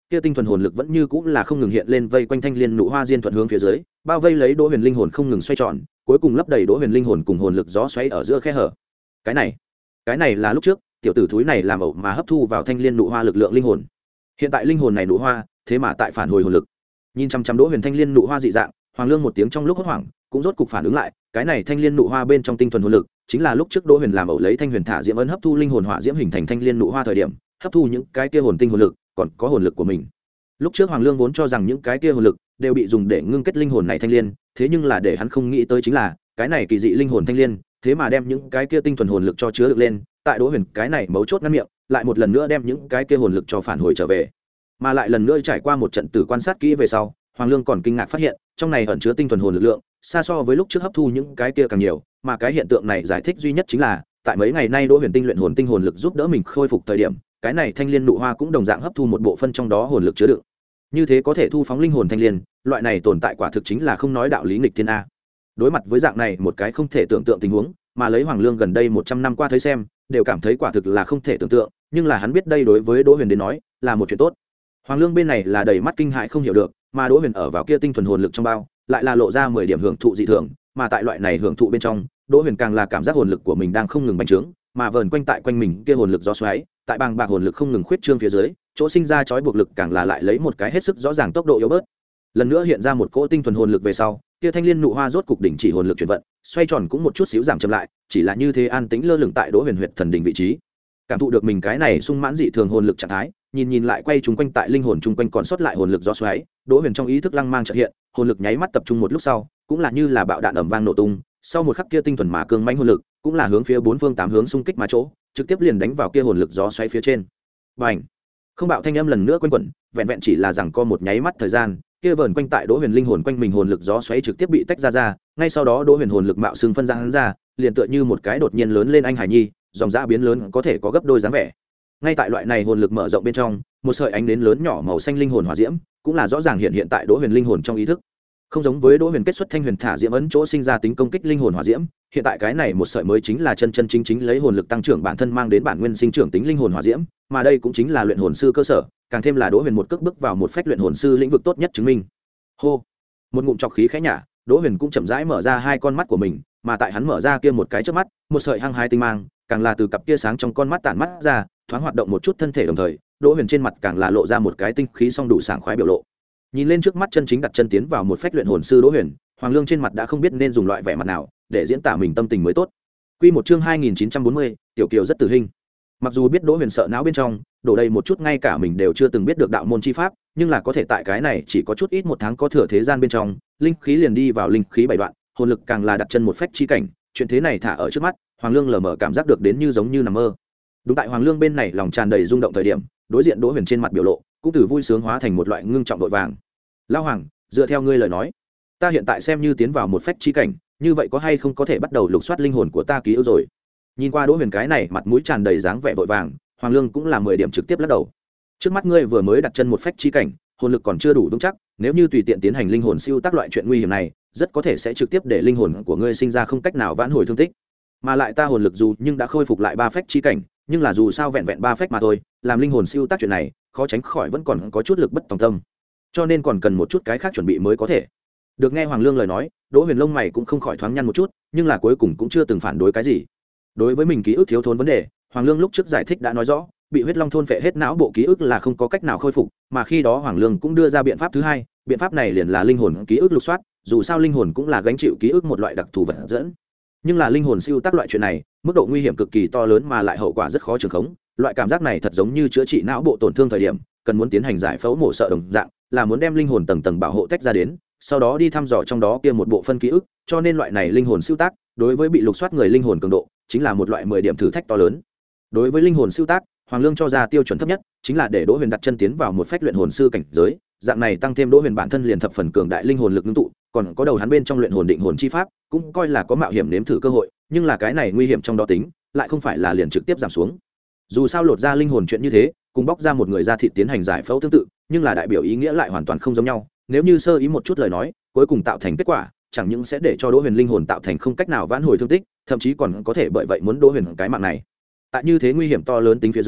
[SPEAKER 1] kia tinh thuần hồn lực vẫn như cũng là không ngừng hiện lên vây quanh thanh liên nụ hoa diên thuận hướng phía dưới, bao vây lấy Đỗ Huyền linh hồn không ngừng xoay tròn, cuối cùng lấp đầy Đỗ Huyền linh hồn cùng hồn lực gió xoáy ở giữa khe hở. Cái này, cái này là lúc trước tiểu tử thúi này làm ẩu mà hấp thu vào thanh liên nụ hoa lực lượng linh hồn. Hiện tại linh hồn này nụ hoa, thế mà tại phản hồi hồn lực. Nhìn chăm chăm Đỗ Huyền thanh liên nụ hoa dị dạng, Hoàng Lương một tiếng trong lúc hốt hoảng, cũng rốt cục phản ứng lại, cái này thanh liên nụ hoa bên trong tinh thuần hồn lực, chính là lúc trước Đỗ Huyền làm ẩu lấy thanh huyền thả diễm ấn hấp thu linh hồn hỏa diễm hình thành thanh liên nụ hoa thời điểm, hấp thu những cái kia hồn tinh hồn lực, còn có hồn lực của mình. Lúc trước Hoàng Lương vốn cho rằng những cái kia hồn lực đều bị dùng để ngưng kết linh hồn này thanh liên, thế nhưng là để hắn không nghĩ tới chính là, cái này kỳ dị linh hồn thanh liên, thế mà đem những cái kia tinh thuần hồn lực cho chứa được lên, tại Đỗ Huyền cái này mấu chốt ngăn miệng, lại một lần nữa đem những cái kia hồn lực cho phản hồi trở về. Mà lại lần nữa trải qua một trận tử quan sát kỹ về sau, Hoàng Lương còn kinh ngạc phát hiện, trong này ẩn chứa tinh thuần hồn lực lượng, xa so với lúc trước hấp thu những cái kia càng nhiều, mà cái hiện tượng này giải thích duy nhất chính là, tại mấy ngày nay Đỗ Huyền tinh luyện hồn tinh hồn lực giúp đỡ mình khôi phục thời điểm, cái này thanh liên nụ hoa cũng đồng dạng hấp thu một bộ phân trong đó hồn lực chứa đựng. Như thế có thể thu phóng linh hồn thanh liên, loại này tồn tại quả thực chính là không nói đạo lý nghịch thiên a. Đối mặt với dạng này một cái không thể tưởng tượng tình huống, mà lấy Hoàng Lương gần đây một trăm năm qua thấy xem, đều cảm thấy quả thực là không thể tưởng tượng, nhưng là hắn biết đây đối với Đỗ Huyền đến nói, là một chuyện tốt. Hoàng Lương bên này là đầy mắt kinh hãi không hiểu được, mà Đỗ Huyền ở vào kia tinh thuần hồn lực trong bao, lại là lộ ra mười điểm hưởng thụ dị thường, mà tại loại này hưởng thụ bên trong, Đỗ Huyền càng là cảm giác hồn lực của mình đang không ngừng bành trướng, mà vờn quanh tại quanh mình kia hồn lực gió xoáy, tại bàng bạc hồn lực không ngừng khuyết trương phía dưới, chỗ sinh ra chói buộc lực càng là lại lấy một cái hết sức rõ ràng tốc độ yếu bớt. Lần nữa hiện ra một cỗ tinh thuần hồn lực về sau, kia thanh liên nụ hoa rốt cục đỉnh chỉ hồn lực chuyển vận, xoay tròn cũng một chút xíu giảm chậm lại, chỉ là như thế an tĩnh lơ lửng tại Đỗ Huyền huyệt thần đỉnh vị trí. Cảm thụ được mình cái này sung mãn dị thường hồn lực trạng thái, nhìn nhìn lại quay chúng quanh tại linh hồn chung quanh còn sót lại hồn lực gió xoáy, Đỗ Huyền trong ý thức lăng mang chợt hiện, hồn lực nháy mắt tập trung một lúc sau, cũng là như là bạo đạn ầm vang nổ tung, sau một khắc kia tinh thuần mà cương mãnh hồn lực, cũng là hướng phía bốn phương tám hướng xung kích mà chỗ, trực tiếp liền đánh vào kia hồn lực gió xoáy phía trên. Bành! Không bạo thanh âm lần nữa quanh quẩn, vẹn vẹn chỉ là rằng co một nháy mắt thời gian, kia vờn quanh tại Đỗ Huyền linh hồn quanh mình hồn lực gió xoáy trực tiếp bị tách ra ra, ngay sau đó Đỗ Huyền hồn lực mạo xương phân ra hắn ra, liền tựa như một cái đột nhiên lớn lên anh hải nhi, dòng dã biến lớn có thể có gấp đôi dáng vẻ. Ngay tại loại này hồn lực mở rộng bên trong, một sợi ánh nến lớn nhỏ màu xanh linh hồn hỏa diễm, cũng là rõ ràng hiện hiện tại Đỗ Huyền linh hồn trong ý thức. Không giống với Đỗ Huyền kết xuất thanh huyền thả diễm ấn chỗ sinh ra tính công kích linh hồn hỏa diễm, hiện tại cái này một sợi mới chính là chân chân chính chính lấy hồn lực tăng trưởng bản thân mang đến bản nguyên sinh trưởng tính linh hồn hỏa diễm, mà đây cũng chính là luyện hồn sư cơ sở, càng thêm là Đỗ Huyền một cước bước vào một phách luyện hồn sư lĩnh vực tốt nhất chứng minh. Hô, một ngụm trọc khí khẽ nhả, Đỗ Huyền cũng chậm rãi mở ra hai con mắt của mình, mà tại hắn mở ra kia một cái chớp mắt, một sợi hăng hai tinh mang, càng là từ cặp kia sáng trong con mắt tản mắt ra, thoáng hoạt động một chút thân thể đồng thời, Đỗ Huyền trên mặt càng là lộ ra một cái tinh khí song đủ sảng khoái biểu lộ. Nhìn lên trước mắt chân chính đặt chân tiến vào một phách luyện hồn sư Đỗ Huyền, Hoàng Lương trên mặt đã không biết nên dùng loại vẻ mặt nào để diễn tả mình tâm tình mới tốt. Quy một chương hai nghìn chín trăm bốn mươi, tiểu kiều rất tử hình. Mặc dù biết Đỗ Huyền sợ não bên trong đổ đầy một chút ngay cả mình đều chưa từng biết được đạo môn chi pháp, nhưng là có thể tại cái này chỉ có chút ít một tháng có thừa thế gian bên trong, linh khí liền đi vào linh khí bảy đoạn, hồn lực càng là đặt chân một phách chi cảnh, chuyện thế này thả ở trước mắt, Hoàng Lương lờ mờ cảm giác được đến như giống như nằm mơ. Đúng tại Hoàng Lương bên này lòng tràn đầy rung động thời điểm, đối diện Đỗ Huyền trên mặt biểu lộ cũng từ vui sướng hóa thành một loại ngưng trọng vội vàng. Lão Hoàng, dựa theo ngươi lời nói, ta hiện tại xem như tiến vào một phách chi cảnh, như vậy có hay không có thể bắt đầu lục soát linh hồn của ta ký ức rồi? Nhìn qua Đỗ Huyền cái này mặt mũi tràn đầy dáng vẻ vội vàng, Hoàng Lương cũng là mười điểm trực tiếp lắc đầu. Trước mắt ngươi vừa mới đặt chân một phách chi cảnh, hồn lực còn chưa đủ vững chắc, nếu như tùy tiện tiến hành linh hồn siêu tác loại chuyện nguy hiểm này, rất có thể sẽ trực tiếp để linh hồn của ngươi sinh ra không cách nào vãn hồi thương tích. Mà lại ta hồn lực dù nhưng đã khôi phục lại ba phách chi cảnh, nhưng là dù sao vẹn vẹn ba phách mà thôi, làm linh hồn siêu tác chuyện này, khó tránh khỏi vẫn còn có chút lực bất tòng tâm. Cho nên còn cần một chút cái khác chuẩn bị mới có thể. Được nghe Hoàng Lương lời nói, Đỗ Huyền lông mày cũng không khỏi thoáng nhăn một chút, nhưng là cuối cùng cũng chưa từng phản đối cái gì. Đối với mình ký ức thiếu thốn vấn đề, Hoàng Lương lúc trước giải thích đã nói rõ, bị huyết long thôn phệ hết não bộ ký ức là không có cách nào khôi phục, mà khi đó Hoàng Lương cũng đưa ra biện pháp thứ hai, biện pháp này liền là linh hồn ký ức lục soát, dù sao linh hồn cũng là gánh chịu ký ức một loại đặc thù vật dẫn. Nhưng là linh hồn siêu tác loại chuyện này, mức độ nguy hiểm cực kỳ to lớn mà lại hậu quả rất khó trường khống, loại cảm giác này thật giống như chữa trị não bộ tổn thương thời điểm, cần muốn tiến hành giải phẫu mổ sợ đồng dạng, là muốn đem linh hồn tầng tầng bảo hộ tách ra đến, sau đó đi thăm dò trong đó kia một bộ phân ký ức, cho nên loại này linh hồn siêu tác, đối với bị lục soát người linh hồn cường độ, chính là một loại mười điểm thử thách to lớn. Đối với linh hồn siêu tác, Hoàng Lương cho ra tiêu chuẩn thấp nhất, chính là để Đỗ Huyền đặt chân tiến vào một phách luyện hồn sư cảnh giới, dạng này tăng thêm Đỗ Huyền bản thân liền thập phần cường đại linh hồn lực ngưng tụ, còn có đầu hắn bên trong luyện hồn định hồn chi pháp, cũng coi là có mạo hiểm nếm thử cơ hội, nhưng là cái này nguy hiểm trong đó tính, lại không phải là liền trực tiếp giảm xuống. Dù sao lột ra linh hồn chuyện như thế, cùng bóc ra một người da thịt tiến hành giải phẫu tương tự, nhưng là đại biểu ý nghĩa lại hoàn toàn không giống nhau, nếu như sơ ý một chút lời nói, cuối cùng tạo thành kết quả, chẳng những sẽ để cho Đỗ Huyền linh hồn tạo thành không cách nào vãn hồi thương tích, thậm chí còn có thể bởi vậy muốn Đỗ Huyền cái mạng này. Tại như thế nguy hiểm to lớn tính phía dưới,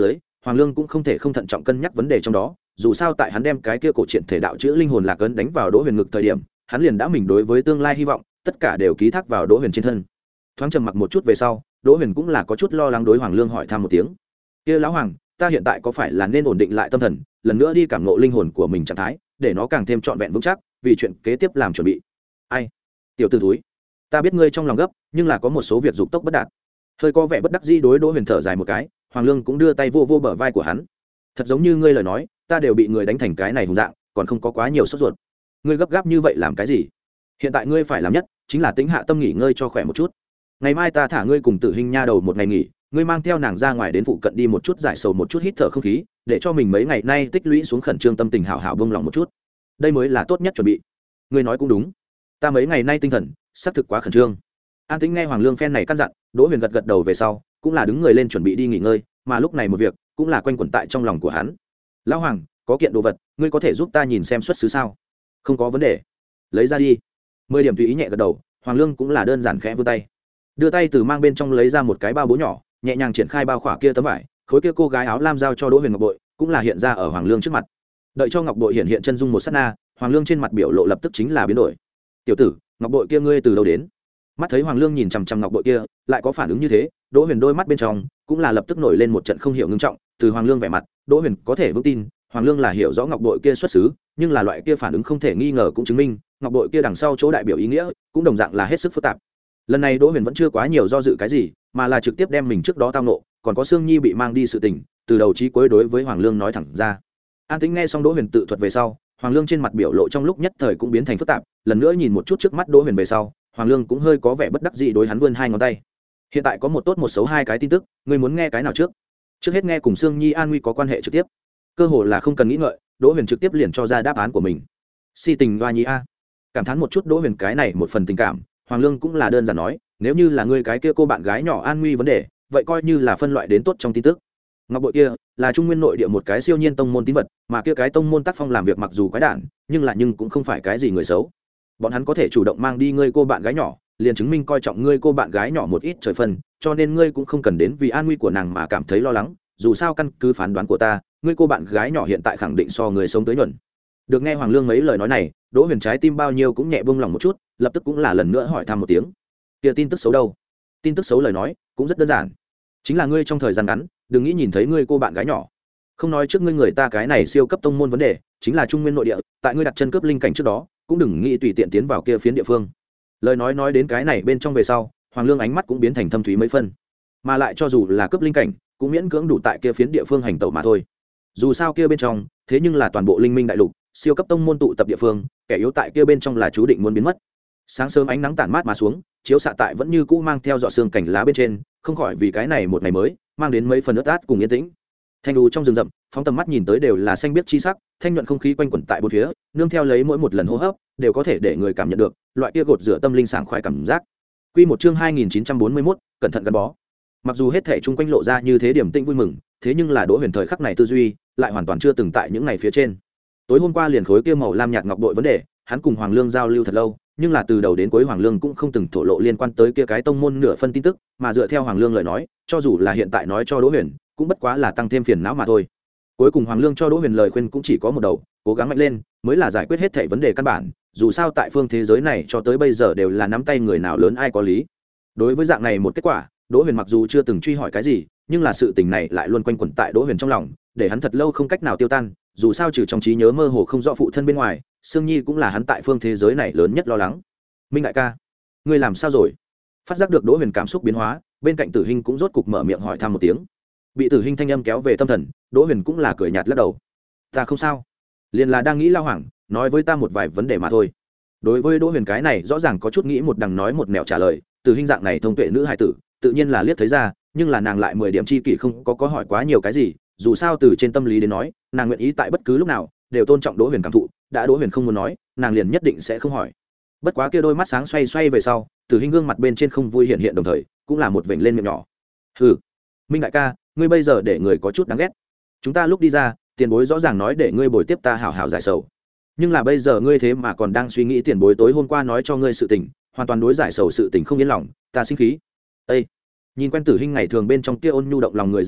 [SPEAKER 1] Hoàng Lương cũng không thể không thận trọng cân nhắc vấn đề trong đó, dù sao tại hắn đem cái kia cổ truyện thể đạo chữ linh hồn lạc ấn đánh vào Đỗ Huyền ngực thời điểm, hắn liền đã mình đối với tương lai hy vọng, tất cả đều ký thác vào Đỗ Huyền trên thân. Thoáng trầm mặc một chút về sau, Đỗ Huyền cũng là có chút lo lắng đối Hoàng Lương hỏi thăm một tiếng. "Kia lão hoàng, ta hiện tại có phải là nên ổn định lại tâm thần, lần nữa đi cảm ngộ linh hồn của mình trạng thái, để nó càng thêm trọn vẹn vững chắc, vì chuyện kế tiếp làm chuẩn bị?" "Ai? Tiểu tử thúi, ta biết ngươi trong lòng gấp, nhưng là có một số việc dục tốc bất đạt." Hơi có vẻ bất đắc dĩ đối Đỗ Huyền thở dài một cái, Hoàng Lương cũng đưa tay vô vô bờ vai của hắn. "Thật giống như ngươi lời nói, ta đều bị người đánh thành cái này hùng dạng, còn không có quá nhiều sốt ruột. Ngươi gấp gáp như vậy làm cái gì? Hiện tại ngươi phải làm nhất chính là tính hạ tâm nghỉ ngơi cho khỏe một chút. Ngày mai ta thả ngươi cùng Tử Hình nha đầu một ngày nghỉ, ngươi mang theo nàng ra ngoài đến phụ cận đi một chút giải sầu một chút, hít thở không khí, để cho mình mấy ngày nay tích lũy xuống khẩn trương tâm tình hảo hảo bông lòng một chút. Đây mới là tốt nhất chuẩn bị." "Ngươi nói cũng đúng, ta mấy ngày nay tinh thần xác thực quá khẩn trương." An Tĩnh nghe Hoàng Lương phen này căn dặn, Đỗ Huyền gật gật đầu về sau, cũng là đứng người lên chuẩn bị đi nghỉ ngơi, mà lúc này một việc cũng là quanh quẩn tại trong lòng của hắn. "Lão Hoàng, có kiện đồ vật, ngươi có thể giúp ta nhìn xem xuất xứ sao?" "Không có vấn đề, lấy ra đi." Mười điểm tùy ý nhẹ gật đầu, Hoàng Lương cũng là đơn giản khẽ vươn tay, đưa tay từ mang bên trong lấy ra một cái bao bố nhỏ, nhẹ nhàng triển khai bao khỏa kia tấm vải, khối kia cô gái áo lam giao cho Đỗ Huyền ngọc bội, cũng là hiện ra ở Hoàng Lương trước mặt. Đợi cho ngọc bội hiện hiện chân dung một sát na, Hoàng Lương trên mặt biểu lộ lập tức chính là biến đổi. "Tiểu tử, ngọc bội kia ngươi từ đâu đến?" Mắt thấy Hoàng Lương nhìn chằm chằm ngọc bội kia, lại có phản ứng như thế, Đỗ Huyền đôi mắt bên trong cũng là lập tức nổi lên một trận không hiểu ngưng trọng. Từ Hoàng Lương vẻ mặt, Đỗ Huyền có thể vững tin, Hoàng Lương là hiểu rõ ngọc bội kia xuất xứ, nhưng là loại kia phản ứng không thể nghi ngờ cũng chứng minh, ngọc bội kia đằng sau chỗ đại biểu ý nghĩa, cũng đồng dạng là hết sức phức tạp. Lần này Đỗ Huyền vẫn chưa quá nhiều do dự cái gì, mà là trực tiếp đem mình trước đó tao nộ, còn có Sương Nhi bị mang đi sự tình, từ đầu chí cuối đối với Hoàng Lương nói thẳng ra. An Tĩnh nghe xong Đỗ Huyền tự thuật về sau, Hoàng Lương trên mặt biểu lộ trong lúc nhất thời cũng biến thành phức tạp, lần nữa nhìn một chút trước mắt Đỗ Huyền về sau, Hoàng Lương cũng hơi có vẻ bất đắc dĩ đối hắn vươn hai ngón tay. "Hiện tại có một tốt một xấu hai cái tin tức, ngươi muốn nghe cái nào trước?" Trước hết nghe cùng Sương Nhi an nguy có quan hệ trực tiếp. Cơ hồ là không cần nghĩ ngợi, Đỗ Huyền trực tiếp liền cho ra đáp án của mình. "Si tình Hoa Nhi a." Cảm thán một chút Đỗ Huyền cái này một phần tình cảm, Hoàng Lương cũng là đơn giản nói, nếu như là ngươi cái kia cô bạn gái nhỏ an nguy vấn đề, vậy coi như là phân loại đến tốt trong tin tức. Ngọc bội kia là Trung Nguyên nội địa một cái siêu nhiên tông môn tín vật, mà kia cái tông môn tác phong làm việc mặc dù quái đản, nhưng là nhưng cũng không phải cái gì người xấu. Bọn hắn có thể chủ động mang đi ngươi cô bạn gái nhỏ, liền chứng minh coi trọng ngươi cô bạn gái nhỏ một ít trời phân, cho nên ngươi cũng không cần đến vì an nguy của nàng mà cảm thấy lo lắng, dù sao căn cứ phán đoán của ta, ngươi cô bạn gái nhỏ hiện tại khẳng định so người sống tới nhuận. Được nghe Hoàng Lương mấy lời nói này, Đỗ Huyền trái tim bao nhiêu cũng nhẹ buông lòng một chút, lập tức cũng là lần nữa hỏi thăm một tiếng. "Kia tin tức xấu đâu?" "Tin tức xấu lời nói cũng rất đơn giản, chính là ngươi trong thời gian ngắn đừng nghĩ nhìn thấy ngươi cô bạn gái nhỏ. Không nói trước ngươi người ta cái này siêu cấp tông môn vấn đề, chính là Trung Nguyên nội địa, tại ngươi đặt chân cướp linh cảnh trước đó, cũng đừng nghĩ tùy tiện tiến vào kia phiến địa phương." Lời nói nói đến cái này bên trong về sau, Hoàng Lương ánh mắt cũng biến thành thâm thúy mấy phân. Mà lại cho dù là cướp linh cảnh, cũng miễn cưỡng đủ tại kia phiến địa phương hành tẩu mà thôi. Dù sao kia bên trong, thế nhưng là toàn bộ linh minh đại lục, siêu cấp tông môn tụ tập địa phương, kẻ yếu tại kia bên trong là chú định muốn biến mất. Sáng sớm ánh nắng tản mát mà xuống, chiếu xạ tại vẫn như cũ mang theo giọt sương cảnh lá bên trên, không khỏi vì cái này một ngày mới, mang đến mấy phần ướt át cùng yên tĩnh. Thanh đù trong rừng rậm, phóng tầm mắt nhìn tới đều là xanh biếc chi sắc, thanh nhuận không khí quanh quẩn tại bốn phía, nương theo lấy mỗi một lần hô hấp, đều có thể để người cảm nhận được loại kia gột rửa tâm linh sảng khoái cảm giác. Quy một chương hai nghìn chín trăm bốn mươi mốt, cẩn thận gắn bó. Mặc dù hết thảy chung quanh lộ ra như thế điểm tĩnh vui mừng, thế nhưng là Đỗ Huyền thời khắc này tư duy lại hoàn toàn chưa từng tại những ngày phía trên. Tối hôm qua liền khối kia màu lam nhạt ngọc bội vấn đề, hắn cùng Hoàng Lương giao lưu thật lâu, nhưng là từ đầu đến cuối Hoàng Lương cũng không từng thổ lộ liên quan tới kia cái tông môn nửa phân tin tức, mà dựa theo Hoàng Lương lời nói, cho dù là hiện tại nói cho Đỗ Huyền, cũng bất quá là tăng thêm phiền não mà thôi. Cuối cùng Hoàng Lương cho Đỗ Huyền lời khuyên cũng chỉ có một đầu, cố gắng mạnh lên mới là giải quyết hết thảy vấn đề căn bản, dù sao tại phương thế giới này cho tới bây giờ đều là nắm tay người nào lớn ai có lý. Đối với dạng này một kết quả, Đỗ Huyền mặc dù chưa từng truy hỏi cái gì, nhưng là sự tình này lại luôn quanh quẩn tại Đỗ Huyền trong lòng, để hắn thật lâu không cách nào tiêu tan, dù sao trừ trong trí nhớ mơ hồ không rõ phụ thân bên ngoài, Sương Nhi cũng là hắn tại phương thế giới này lớn nhất lo lắng. "Minh đại ca, ngươi làm sao rồi?" Phát giác được Đỗ Huyền cảm xúc biến hóa, bên cạnh Tử Hinh cũng rốt cục mở miệng hỏi thăm một tiếng. Bị Tử Hinh thanh âm kéo về tâm thần, Đỗ Huyền cũng là cười nhạt lắc đầu. "Ta không sao, liền là đang nghĩ lao hoảng, nói với ta một vài vấn đề mà thôi." Đối với Đỗ Huyền cái này rõ ràng có chút nghĩ một đằng nói một nẻo trả lời, Tử Hinh dạng này thông tuệ nữ hài tử, tự nhiên là liếc thấy ra, nhưng là nàng lại mười điểm chi kỷ không có có hỏi quá nhiều cái gì, dù sao từ trên tâm lý đến nói, nàng nguyện ý tại bất cứ lúc nào đều tôn trọng Đỗ Huyền cảm thụ, đã Đỗ Huyền không muốn nói, nàng liền nhất định sẽ không hỏi. Bất quá kia đôi mắt sáng xoay xoay về sau, Tử Hinh gương mặt bên trên không vui hiện hiện đồng thời, cũng là một vểnh lên miệng nhỏ. "Hừ, Minh đại ca, ngươi bây giờ để người có chút đáng ghét. Chúng ta lúc đi ra, tiền bối rõ ràng nói để ngươi bồi tiếp ta hảo hảo giải sầu, nhưng là bây giờ ngươi thế mà còn đang suy nghĩ tiền bối tối hôm qua nói cho ngươi sự tình, hoàn toàn đối giải sầu sự tình không yên lòng, ta sinh khí." Ê, nhìn quen Tử Hinh ngày thường bên trong kia ôn nhu động lòng người dáng vẻ,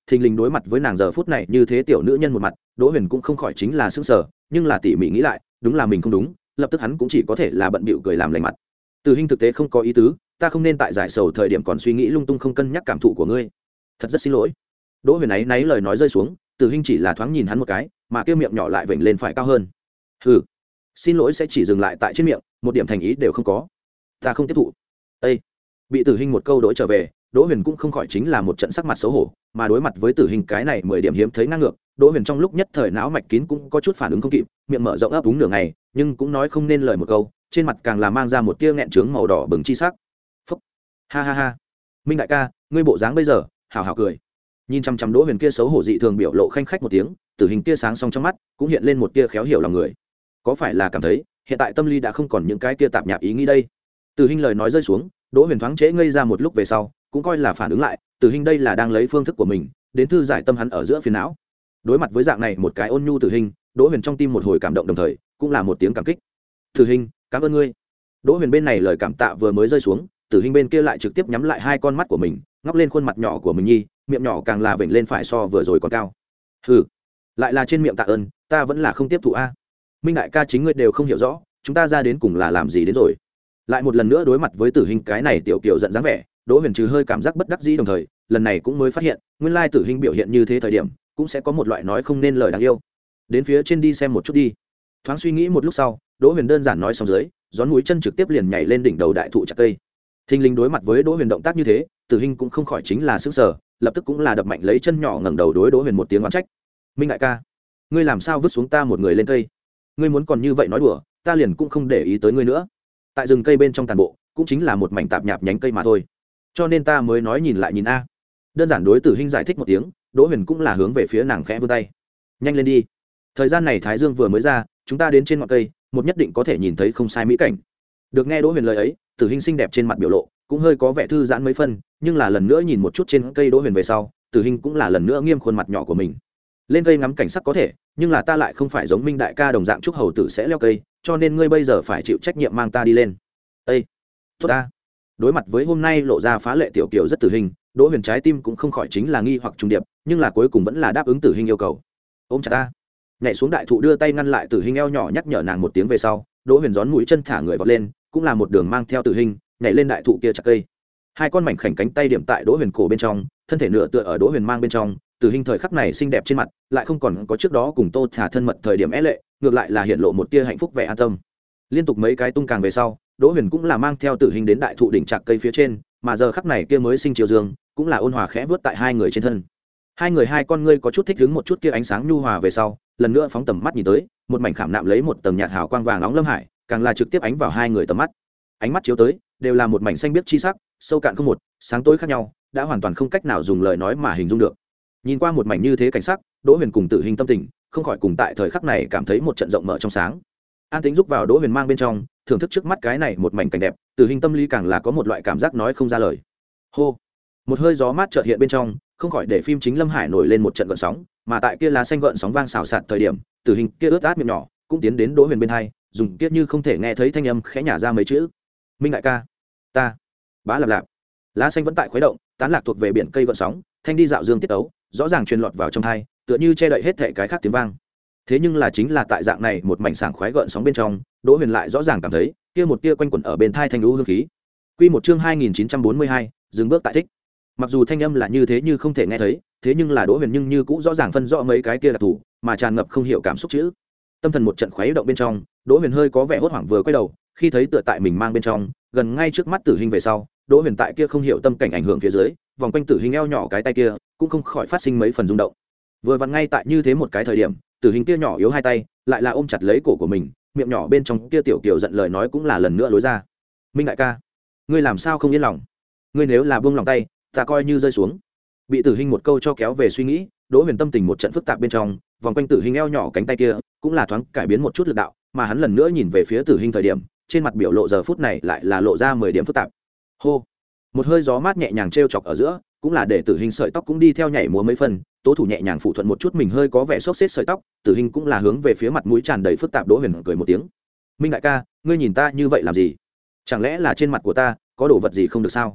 [SPEAKER 1] thình lình đối mặt với nàng giờ phút này như thế tiểu nữ nhân một mặt, Đỗ Huyền cũng không khỏi chính là sững sờ, nhưng là tỉ mỉ nghĩ lại, đúng là mình không đúng, lập tức hắn cũng chỉ có thể là bận bịu cười làm lành mặt. Tử Hinh thực tế không có ý tứ, ta không nên tại giải sầu thời điểm còn suy nghĩ lung tung không cân nhắc cảm thụ của ngươi, thật rất xin lỗi. Đỗ Huyền ấy náy lời nói rơi xuống, Tử Hinh chỉ là thoáng nhìn hắn một cái, mà kia miệng nhỏ lại vểnh lên phải cao hơn. Hừ, xin lỗi sẽ chỉ dừng lại tại trên miệng, một điểm thành ý đều không có. Ta không tiếp thụ. Ê, bị Tử Hinh một câu đối trở về, Đỗ Huyền cũng không khỏi chính là một trận sắc mặt xấu hổ, mà đối mặt với Tử Hinh cái này mười điểm hiếm thấy ngang ngược, Đỗ Huyền trong lúc nhất thời não mạch kín cũng có chút phản ứng không kịp, miệng mở rộng ấp úng nửa ngày, nhưng cũng nói không nên lời một câu, trên mặt càng là mang ra một tia nghẹn trướng màu đỏ bừng chi sắc. Phúc, ha ha ha, Minh đại ca, ngươi bộ dáng bây giờ, hào hào cười. Nhìn chăm chăm Đỗ Huyền kia xấu hổ dị thường biểu lộ khanh khách một tiếng, Tử Hinh kia sáng song trong mắt cũng hiện lên một tia khéo hiểu lòng người. Có phải là cảm thấy hiện tại tâm lý đã không còn những cái tia tạp nhạp ý nghĩ đây? Tử Hinh lời nói rơi xuống, Đỗ Huyền thoáng trễ ngây ra một lúc về sau, cũng coi là phản ứng lại, Tử Hinh đây là đang lấy phương thức của mình đến thư giải tâm hắn ở giữa phiền não. Đối mặt với dạng này một cái ôn nhu Tử Hinh, Đỗ Huyền trong tim một hồi cảm động, đồng thời cũng là một tiếng cảm kích. Tử Hinh, cảm ơn ngươi. Đỗ Huyền bên này lời cảm tạ vừa mới rơi xuống, Tử Hinh bên kia lại trực tiếp nhắm lại hai con mắt của mình, ngóc lên khuôn mặt nhỏ của mình nhi, miệng nhỏ càng là vểnh lên phải so vừa rồi còn cao. Hừ, lại là trên miệng tạ ơn, ta vẫn là không tiếp thụ a. Minh đại ca chính ngươi đều không hiểu rõ, chúng ta ra đến cùng là làm gì đến rồi. Lại một lần nữa đối mặt với Tử Hinh cái này tiểu kiều giận dáng vẻ, Đỗ Huyền trừ hơi cảm giác bất đắc dĩ, đồng thời lần này cũng mới phát hiện nguyên lai Tử Hinh biểu hiện như thế thời điểm cũng sẽ có một loại nói không nên lời đáng yêu. Đến phía trên đi xem một chút đi. Thoáng suy nghĩ một lúc sau, Đỗ Huyền đơn giản nói xong dưới, gión mũi chân trực tiếp liền nhảy lên đỉnh đầu đại thụ chặt cây. Thình lình đối mặt với Đỗ Huyền động tác như thế, Tử Hinh cũng không khỏi chính là sững sờ, lập tức cũng là đập mạnh lấy chân nhỏ ngẩng đầu đối Đỗ Huyền một tiếng oán trách. Minh đại ca, ngươi làm sao vứt xuống ta một người lên cây? Ngươi muốn còn như vậy nói đùa, ta liền cũng không để ý tới ngươi nữa. Tại rừng cây bên trong tàn bộ, cũng chính là một mảnh tạp nhạp nhánh cây mà thôi, cho nên ta mới nói nhìn lại nhìn a. Đơn giản đối Tử Hinh giải thích một tiếng, Đỗ Huyền cũng là hướng về phía nàng khẽ vươn tay. Nhanh lên đi, thời gian này thái dương vừa mới ra, chúng ta đến trên ngọn cây, một nhất định có thể nhìn thấy không sai mỹ cảnh. Được nghe Đỗ Huyền lời ấy, Tử Hinh xinh đẹp trên mặt biểu lộ cũng hơi có vẻ thư giãn mấy phân, nhưng là lần nữa nhìn một chút trên cây Đỗ Huyền về sau, Tử Hinh cũng là lần nữa nghiêm khuôn mặt nhỏ của mình. Lên cây ngắm cảnh sắc có thể, nhưng là ta lại không phải giống Minh đại ca đồng dạng trúc hầu tử sẽ leo cây, cho nên ngươi bây giờ phải chịu trách nhiệm mang ta đi lên. Ê, tốt ta. Đối mặt với hôm nay lộ ra phá lệ tiểu kiều rất Tử Hinh, Đỗ Huyền trái tim cũng không khỏi chính là nghi hoặc trùng điệp, nhưng là cuối cùng vẫn là đáp ứng Tử Hinh yêu cầu. Ôm chặt ta. Nhảy xuống đại thụ đưa tay ngăn lại Tử Hinh eo nhỏ, nhắc nhở nàng một tiếng về sau, Đỗ Huyền gión mũi chân thả người vọt lên, cũng là một đường mang theo Tử Hinh nhảy lên đại thụ kia chặt cây. Hai con mảnh khảnh cánh tay điểm tại Đỗ Huyền cổ bên trong, thân thể nửa tựa ở Đỗ Huyền mang bên trong, Tử Hinh thời khắc này xinh đẹp trên mặt lại không còn có trước đó cùng Tô Thả thân mật thời điểm é lệ, ngược lại là hiện lộ một tia hạnh phúc vẻ an tâm. Liên tục mấy cái tung càng về sau, Đỗ Huyền cũng là mang theo Tử Hinh đến đại thụ đỉnh chạc cây phía trên, mà giờ khắc này kia mới sinh chiều dương, cũng là ôn hòa khẽ vớt tại hai người trên thân. Hai người hai con ngươi có chút thích ứng một chút kia ánh sáng nhu hòa về sau, lần nữa phóng tầm mắt nhìn tới, một mảnh khảm nạm lấy một tầng nhạt hào quang vàng nóng lâm hải, càng là trực tiếp ánh vào hai người tầm mắt. Ánh mắt chiếu tới, đều là một mảnh xanh biếc chi sắc, sâu cạn không một, sáng tối khác nhau, đã hoàn toàn không cách nào dùng lời nói mà hình dung được. Nhìn qua một mảnh như thế cảnh sắc, Đỗ Huyền cùng Tử Hinh tâm tình không khỏi cùng tại thời khắc này cảm thấy một trận rộng mở trong sáng. An tĩnh giúp vào Đỗ Huyền mang bên trong, thưởng thức trước mắt cái này một mảnh cảnh đẹp, Tử Hinh tâm lý càng là có một loại cảm giác nói không ra lời. Hô, một hơi gió mát chợt hiện bên trong, không khỏi để phim chính Lâm Hải nổi lên một trận gợn sóng, mà tại kia lá xanh gợn sóng vang xào xạc thời điểm, Tử Hinh kia ướt át miệng nhỏ cũng tiến đến Đỗ Huyền bên hai, dùng kiết như không thể nghe thấy thanh âm khẽ nhả ra mấy chữ. Minh đại ca, ta, bá lạp lạp. Lá xanh vẫn tại khuấy động, tán lạc thuộc về biển cây gợn sóng, thanh đi dạo dương tiết tấu, rõ ràng truyền lọt vào trong tai, tựa như che đậy hết thảy cái khác tiếng vang. Thế nhưng là chính là tại dạng này một mảnh sảng khoái gợn sóng bên trong, Đỗ Huyền lại rõ ràng cảm thấy kia một tia quanh quẩn ở bên tai thanh lũ hương khí. Quy một chương hai nghìn chín trăm bốn mươi hai, dừng bước tại thích. Mặc dù thanh âm là như thế như không thể nghe thấy, thế nhưng là Đỗ Huyền nhưng như cũng rõ ràng phân rõ mấy cái kia là thủ, mà tràn ngập không hiểu cảm xúc chữ. Tâm thần một trận khuấy động bên trong, Đỗ Huyền hơi có vẻ hốt hoảng vừa quay đầu, khi thấy tựa tại mình mang bên trong, gần ngay trước mắt Tử Hinh về sau, Đỗ Huyền tại kia không hiểu tâm cảnh ảnh hưởng phía dưới, vòng quanh Tử Hinh eo nhỏ cái tay kia, cũng không khỏi phát sinh mấy phần rung động. Vừa vặn ngay tại như thế một cái thời điểm, Tử Hinh kia nhỏ yếu hai tay, lại là ôm chặt lấy cổ của mình, miệng nhỏ bên trong kia tiểu kiều giận lời nói cũng là lần nữa lối ra. Minh đại ca, ngươi làm sao không yên lòng? Ngươi nếu là buông lòng tay, ta coi như rơi xuống. Bị Tử Hinh một câu cho kéo về suy nghĩ, Đỗ Huyền tâm tình một trận phức tạp bên trong, vòng quanh Tử Hinh eo nhỏ cánh tay kia, cũng là thoáng cải biến một chút lực đạo, mà hắn lần nữa nhìn về phía Tử Hinh thời điểm, trên mặt biểu lộ giờ phút này lại là lộ ra mười điểm phức tạp. Hô, một hơi gió mát nhẹ nhàng trêu chọc ở giữa, cũng là để Tử Hinh sợi tóc cũng đi theo nhảy múa mấy phần, tố thủ nhẹ nhàng phụ thuận một chút mình hơi có vẻ xốc xếp sợi tóc, Tử Hinh cũng là hướng về phía mặt mũi tràn đầy phức tạp Đỗ Huyền cười một tiếng. Minh đại ca, ngươi nhìn ta như vậy làm gì? Chẳng lẽ là trên mặt của ta có đồ vật gì không được sao?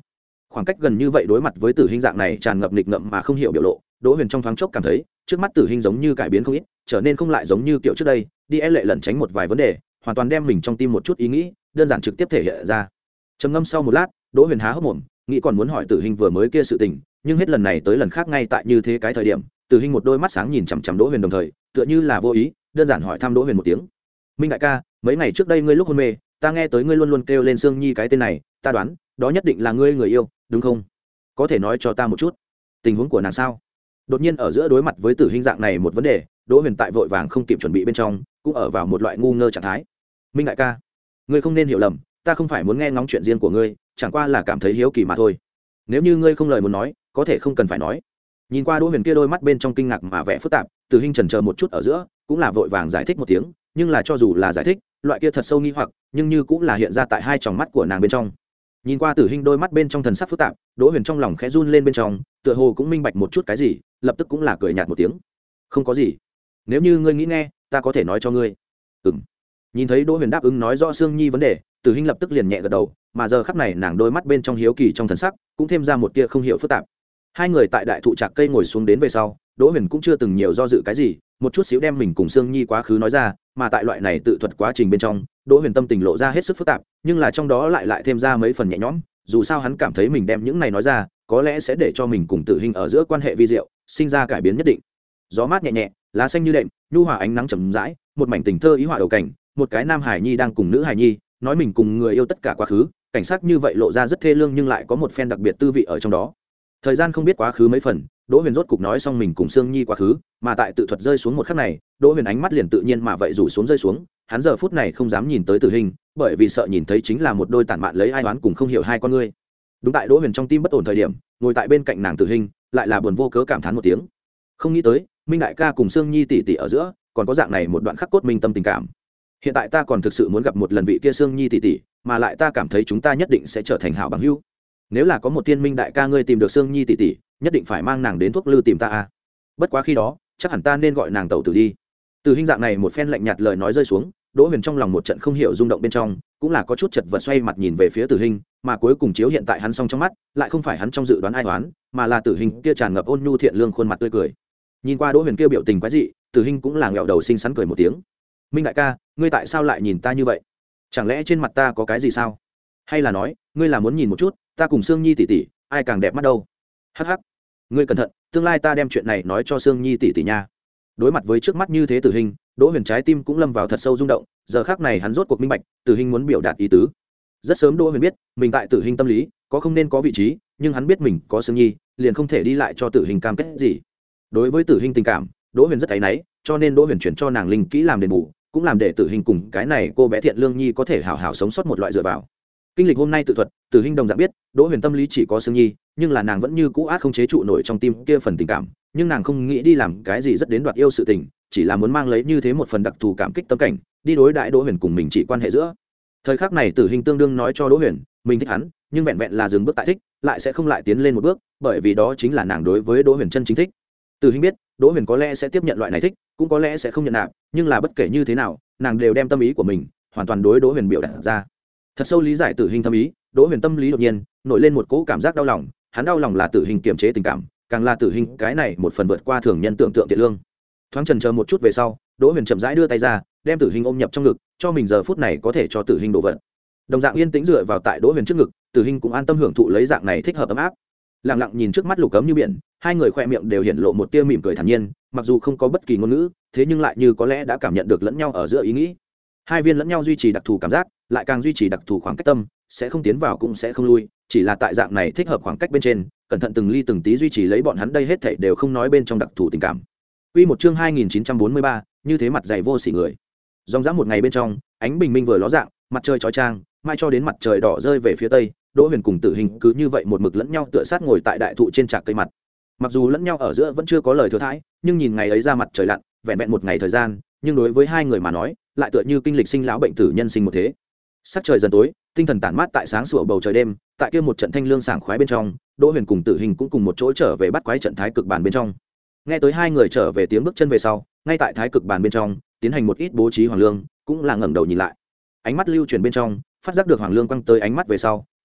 [SPEAKER 1] Khoảng cách gần như vậy đối mặt với Tử Hinh dạng này tràn ngập nghịch ngợm mà không hiểu biểu lộ, Đỗ Huyền trong thoáng chốc cảm thấy trước mắt Tử Hinh giống như cải biến không ít, trở nên không lại giống như kiểu trước đây đi e lệ lẩn tránh một vài vấn đề, hoàn toàn đem mình trong tim một chút ý nghĩ đơn giản trực tiếp thể hiện ra. Trầm ngâm sau một lát, Đỗ Huyền há hốc mồm, nghĩ còn muốn hỏi Tử Hinh vừa mới kia sự tình, nhưng hết lần này tới lần khác ngay tại như thế cái thời điểm, Tử Hinh một đôi mắt sáng nhìn chằm chằm Đỗ Huyền đồng thời, tựa như là vô ý, đơn giản hỏi thăm Đỗ Huyền một tiếng. Minh đại ca, mấy ngày trước đây ngươi lúc hôn mê, ta nghe tới ngươi luôn luôn kêu lên Sương Nhi cái tên này, ta đoán, đó nhất định là ngươi người yêu, đúng không? Có thể nói cho ta một chút, tình huống của nàng sao? Đột nhiên ở giữa đối mặt với Tử Hinh dạng này một vấn đề, Đỗ Huyền tại vội vàng không kịp chuẩn bị bên trong, cũng ở vào một loại ngu ngơ trạng thái. Minh đại ca, ngươi không nên hiểu lầm, ta không phải muốn nghe ngóng chuyện riêng của ngươi, chẳng qua là cảm thấy hiếu kỳ mà thôi. Nếu như ngươi không lời muốn nói, có thể không cần phải nói. Nhìn qua Đỗ Huyền kia đôi mắt bên trong kinh ngạc mà vẻ phức tạp, Tử Hinh chần chờ một chút ở giữa, cũng là vội vàng giải thích một tiếng, nhưng là cho dù là giải thích, loại kia thật sâu nghi hoặc, nhưng như cũng là hiện ra tại hai tròng mắt của nàng bên trong. Nhìn qua Tử Hinh đôi mắt bên trong thần sắc phức tạp, Đỗ Huyền trong lòng khẽ run lên bên trong, tựa hồ cũng minh bạch một chút cái gì, lập tức cũng là cười nhạt một tiếng. Không có gì, nếu như ngươi nghĩ nghe, ta có thể nói cho ngươi. Ừm. Nhìn thấy Đỗ Huyền đáp ứng nói rõ Sương Nhi vấn đề, Tử Hinh lập tức liền nhẹ gật đầu, mà giờ khắc này nàng đôi mắt bên trong hiếu kỳ trong thần sắc, cũng thêm ra một tia không hiểu phức tạp. Hai người tại đại thụ trạc cây ngồi xuống đến về sau, Đỗ Huyền cũng chưa từng nhiều do dự cái gì, một chút xíu đem mình cùng Sương Nhi quá khứ nói ra, mà tại loại này tự thuật quá trình bên trong, Đỗ Huyền tâm tình lộ ra hết sức phức tạp, nhưng là trong đó lại lại thêm ra mấy phần nhẹ nhõm, dù sao hắn cảm thấy mình đem những này nói ra, có lẽ sẽ để cho mình cùng Tử Hinh ở giữa quan hệ vi diệu sinh ra cải biến nhất định. Gió mát nhẹ nhẹ, lá xanh như đệm, nhu hòa ánh nắng chậm rãi, một mảnh tình thơ ý họa đầu cảnh, một cái nam hải nhi đang cùng nữ hải nhi nói mình cùng người yêu tất cả quá khứ, cảnh sát như vậy lộ ra rất thê lương nhưng lại có một phen đặc biệt tư vị ở trong đó. Thời gian không biết quá khứ mấy phần, Đỗ Huyền rốt cục nói xong mình cùng Sương Nhi quá khứ, mà tại tự thuật rơi xuống một khắc này, Đỗ Huyền ánh mắt liền tự nhiên mà vậy rủ xuống rơi xuống, hắn giờ phút này không dám nhìn tới Tử Hinh, bởi vì sợ nhìn thấy chính là một đôi tản mạn lấy ai oán cùng không hiểu hai con ngươi. Đúng tại Đỗ Huyền trong tim bất ổn thời điểm, ngồi tại bên cạnh nàng Tử Hinh, lại là buồn vô cớ cảm thán một tiếng. Không nghĩ tới, Minh đại ca cùng Sương Nhi tỷ tỷ ở giữa, còn có dạng này một đoạn khắc cốt minh tâm tình cảm. Hiện tại ta còn thực sự muốn gặp một lần vị kia Sương Nhi tỷ tỷ, mà lại ta cảm thấy chúng ta nhất định sẽ trở thành hảo bằng hữu. Nếu là có một tiên Minh đại ca ngươi tìm được Sương Nhi tỷ tỷ, nhất định phải mang nàng đến thuốc lư tìm ta a. Bất quá khi đó, chắc hẳn ta nên gọi nàng tẩu tử đi. Từ Hinh dạng này một phen lạnh nhạt lời nói rơi xuống, Đỗ Huyền trong lòng một trận không hiểu rung động bên trong, cũng là có chút chật vật xoay mặt nhìn về phía Tử Hinh, mà cuối cùng chiếu hiện tại hắn song trong mắt, lại không phải hắn trong dự đoán ai đoán, mà là Tử Hinh kia tràn ngập ôn nhu thiện lương khuôn mặt tươi cười. Nhìn qua Đỗ Huyền kia biểu tình quái dị, Tử Hinh cũng là ngẹo đầu xinh xắn cười một tiếng. Minh đại ca, ngươi tại sao lại nhìn ta như vậy? Chẳng lẽ trên mặt ta có cái gì sao? Hay là nói, ngươi là muốn nhìn một chút, ta cùng Sương Nhi tỷ tỷ, ai càng đẹp mắt đâu? Hắc hắc. Ngươi cẩn thận, tương lai ta đem chuyện này nói cho Sương Nhi tỷ tỷ nha. Đối mặt với trước mắt như thế Tử Hinh, Đỗ Huyền trái tim cũng lâm vào thật sâu rung động, giờ khắc này hắn rốt cuộc minh bạch, Tử Hinh muốn biểu đạt ý tứ. Rất sớm Đỗ Huyền biết, mình tại Tử Hinh tâm lý có không nên có vị trí, nhưng hắn biết mình có Sương Nhi, liền không thể đi lại cho Tử Hinh cam kết gì. Đối với Tử Hinh tình cảm, Đỗ Huyền rất áy náy, cho nên Đỗ Huyền chuyển cho nàng linh kỹ làm đền bù, cũng làm để Tử Hinh cùng cái này cô bé thiện lương nhi có thể hảo hảo sống sót một loại dựa vào. Kinh lịch hôm nay tự thuật, Tử Hinh đồng dạng biết, Đỗ Huyền tâm lý chỉ có Sương Nhi, nhưng là nàng vẫn như cũ át không chế trụ nổi trong tim kia phần tình cảm, nhưng nàng không nghĩ đi làm cái gì rất đến đoạt yêu sự tình, chỉ là muốn mang lấy như thế một phần đặc thù cảm kích tâm cảnh, đi đối đãi Đỗ Huyền cùng mình chỉ quan hệ giữa. Thời khắc này Tử Hinh tương đương nói cho Đỗ Huyền, mình thích hắn, nhưng vẹn vẹn là dừng bước tại thích, lại sẽ không lại tiến lên một bước, bởi vì đó chính là nàng đối với Đỗ Huyền chân chính thích. Tử Hinh biết, Đỗ Huyền có lẽ sẽ tiếp nhận loại này thích, cũng có lẽ sẽ không nhận nạp, nhưng là bất kể như thế nào, nàng đều đem tâm ý của mình hoàn toàn đối Đỗ Huyền biểu đạt ra. Thật sâu lý giải Tử Hinh tâm ý, Đỗ Huyền tâm lý đột nhiên nổi lên một cỗ cảm giác đau lòng, hắn đau lòng là Tử Hinh kiềm chế tình cảm, càng là Tử Hinh cái này một phần vượt qua thường nhân tưởng tượng thiện lương. Thoáng chần chờ một chút về sau, Đỗ Huyền chậm rãi đưa tay ra, đem Tử Hinh ôm nhập trong ngực, cho mình giờ phút này có thể cho Tử Hinh đồ vật. Đồng dạng yên tĩnh dựa vào tại Đỗ Huyền trước ngực, Tử Hinh cũng an tâm hưởng thụ lấy dạng này thích hợp ấm áp. Lặng lặng nhìn trước mắt lục cấm như biển, hai người khoe miệng đều hiện lộ một tia mỉm cười thản nhiên, mặc dù không có bất kỳ ngôn ngữ, thế nhưng lại như có lẽ đã cảm nhận được lẫn nhau ở giữa ý nghĩ. Hai viên lẫn nhau duy trì đặc thù cảm giác, lại càng duy trì đặc thù khoảng cách tâm, sẽ không tiến vào cũng sẽ không lui, chỉ là tại dạng này thích hợp khoảng cách bên trên, cẩn thận từng ly từng tí duy trì lấy bọn hắn đây hết thảy đều không nói bên trong đặc thù tình cảm. Quy một chương hai nghìn chín trăm bốn mươi ba, như thế mặt dày vô sỉ người. Dòng dã một ngày bên trong, ánh bình minh vừa ló dạng, mặt trời chói chang, mai cho đến mặt trời đỏ rơi về phía tây, Đỗ Huyền cùng Tử Hinh cứ như vậy một mực lẫn nhau tựa sát ngồi tại đại thụ trên trạc cây mặt. Mặc dù lẫn nhau ở giữa vẫn chưa có lời thừa thãi, nhưng nhìn ngày ấy ra mặt trời lặn, vẹn vẹn một ngày thời gian, nhưng đối với hai người mà nói, lại tựa như kinh lịch sinh lão bệnh tử nhân sinh một thế. Sắc trời dần tối, tinh thần tản mát tại sáng sủa bầu trời đêm, tại kia một trận thanh lương sảng khoái bên trong, Đỗ Huyền cùng Tử Hinh cũng cùng một chỗ trở về bắt quái trận thái cực bàn bên trong. Nghe tới hai người trở về tiếng bước chân về sau, ngay tại thái cực bàn bên trong, tiến hành một ít bố trí hoàng lương, cũng là ngẩng đầu nhìn lại. Ánh mắt lưu chuyển bên trong, phát giác được hoàng lương quăng tới ánh mắt về sau,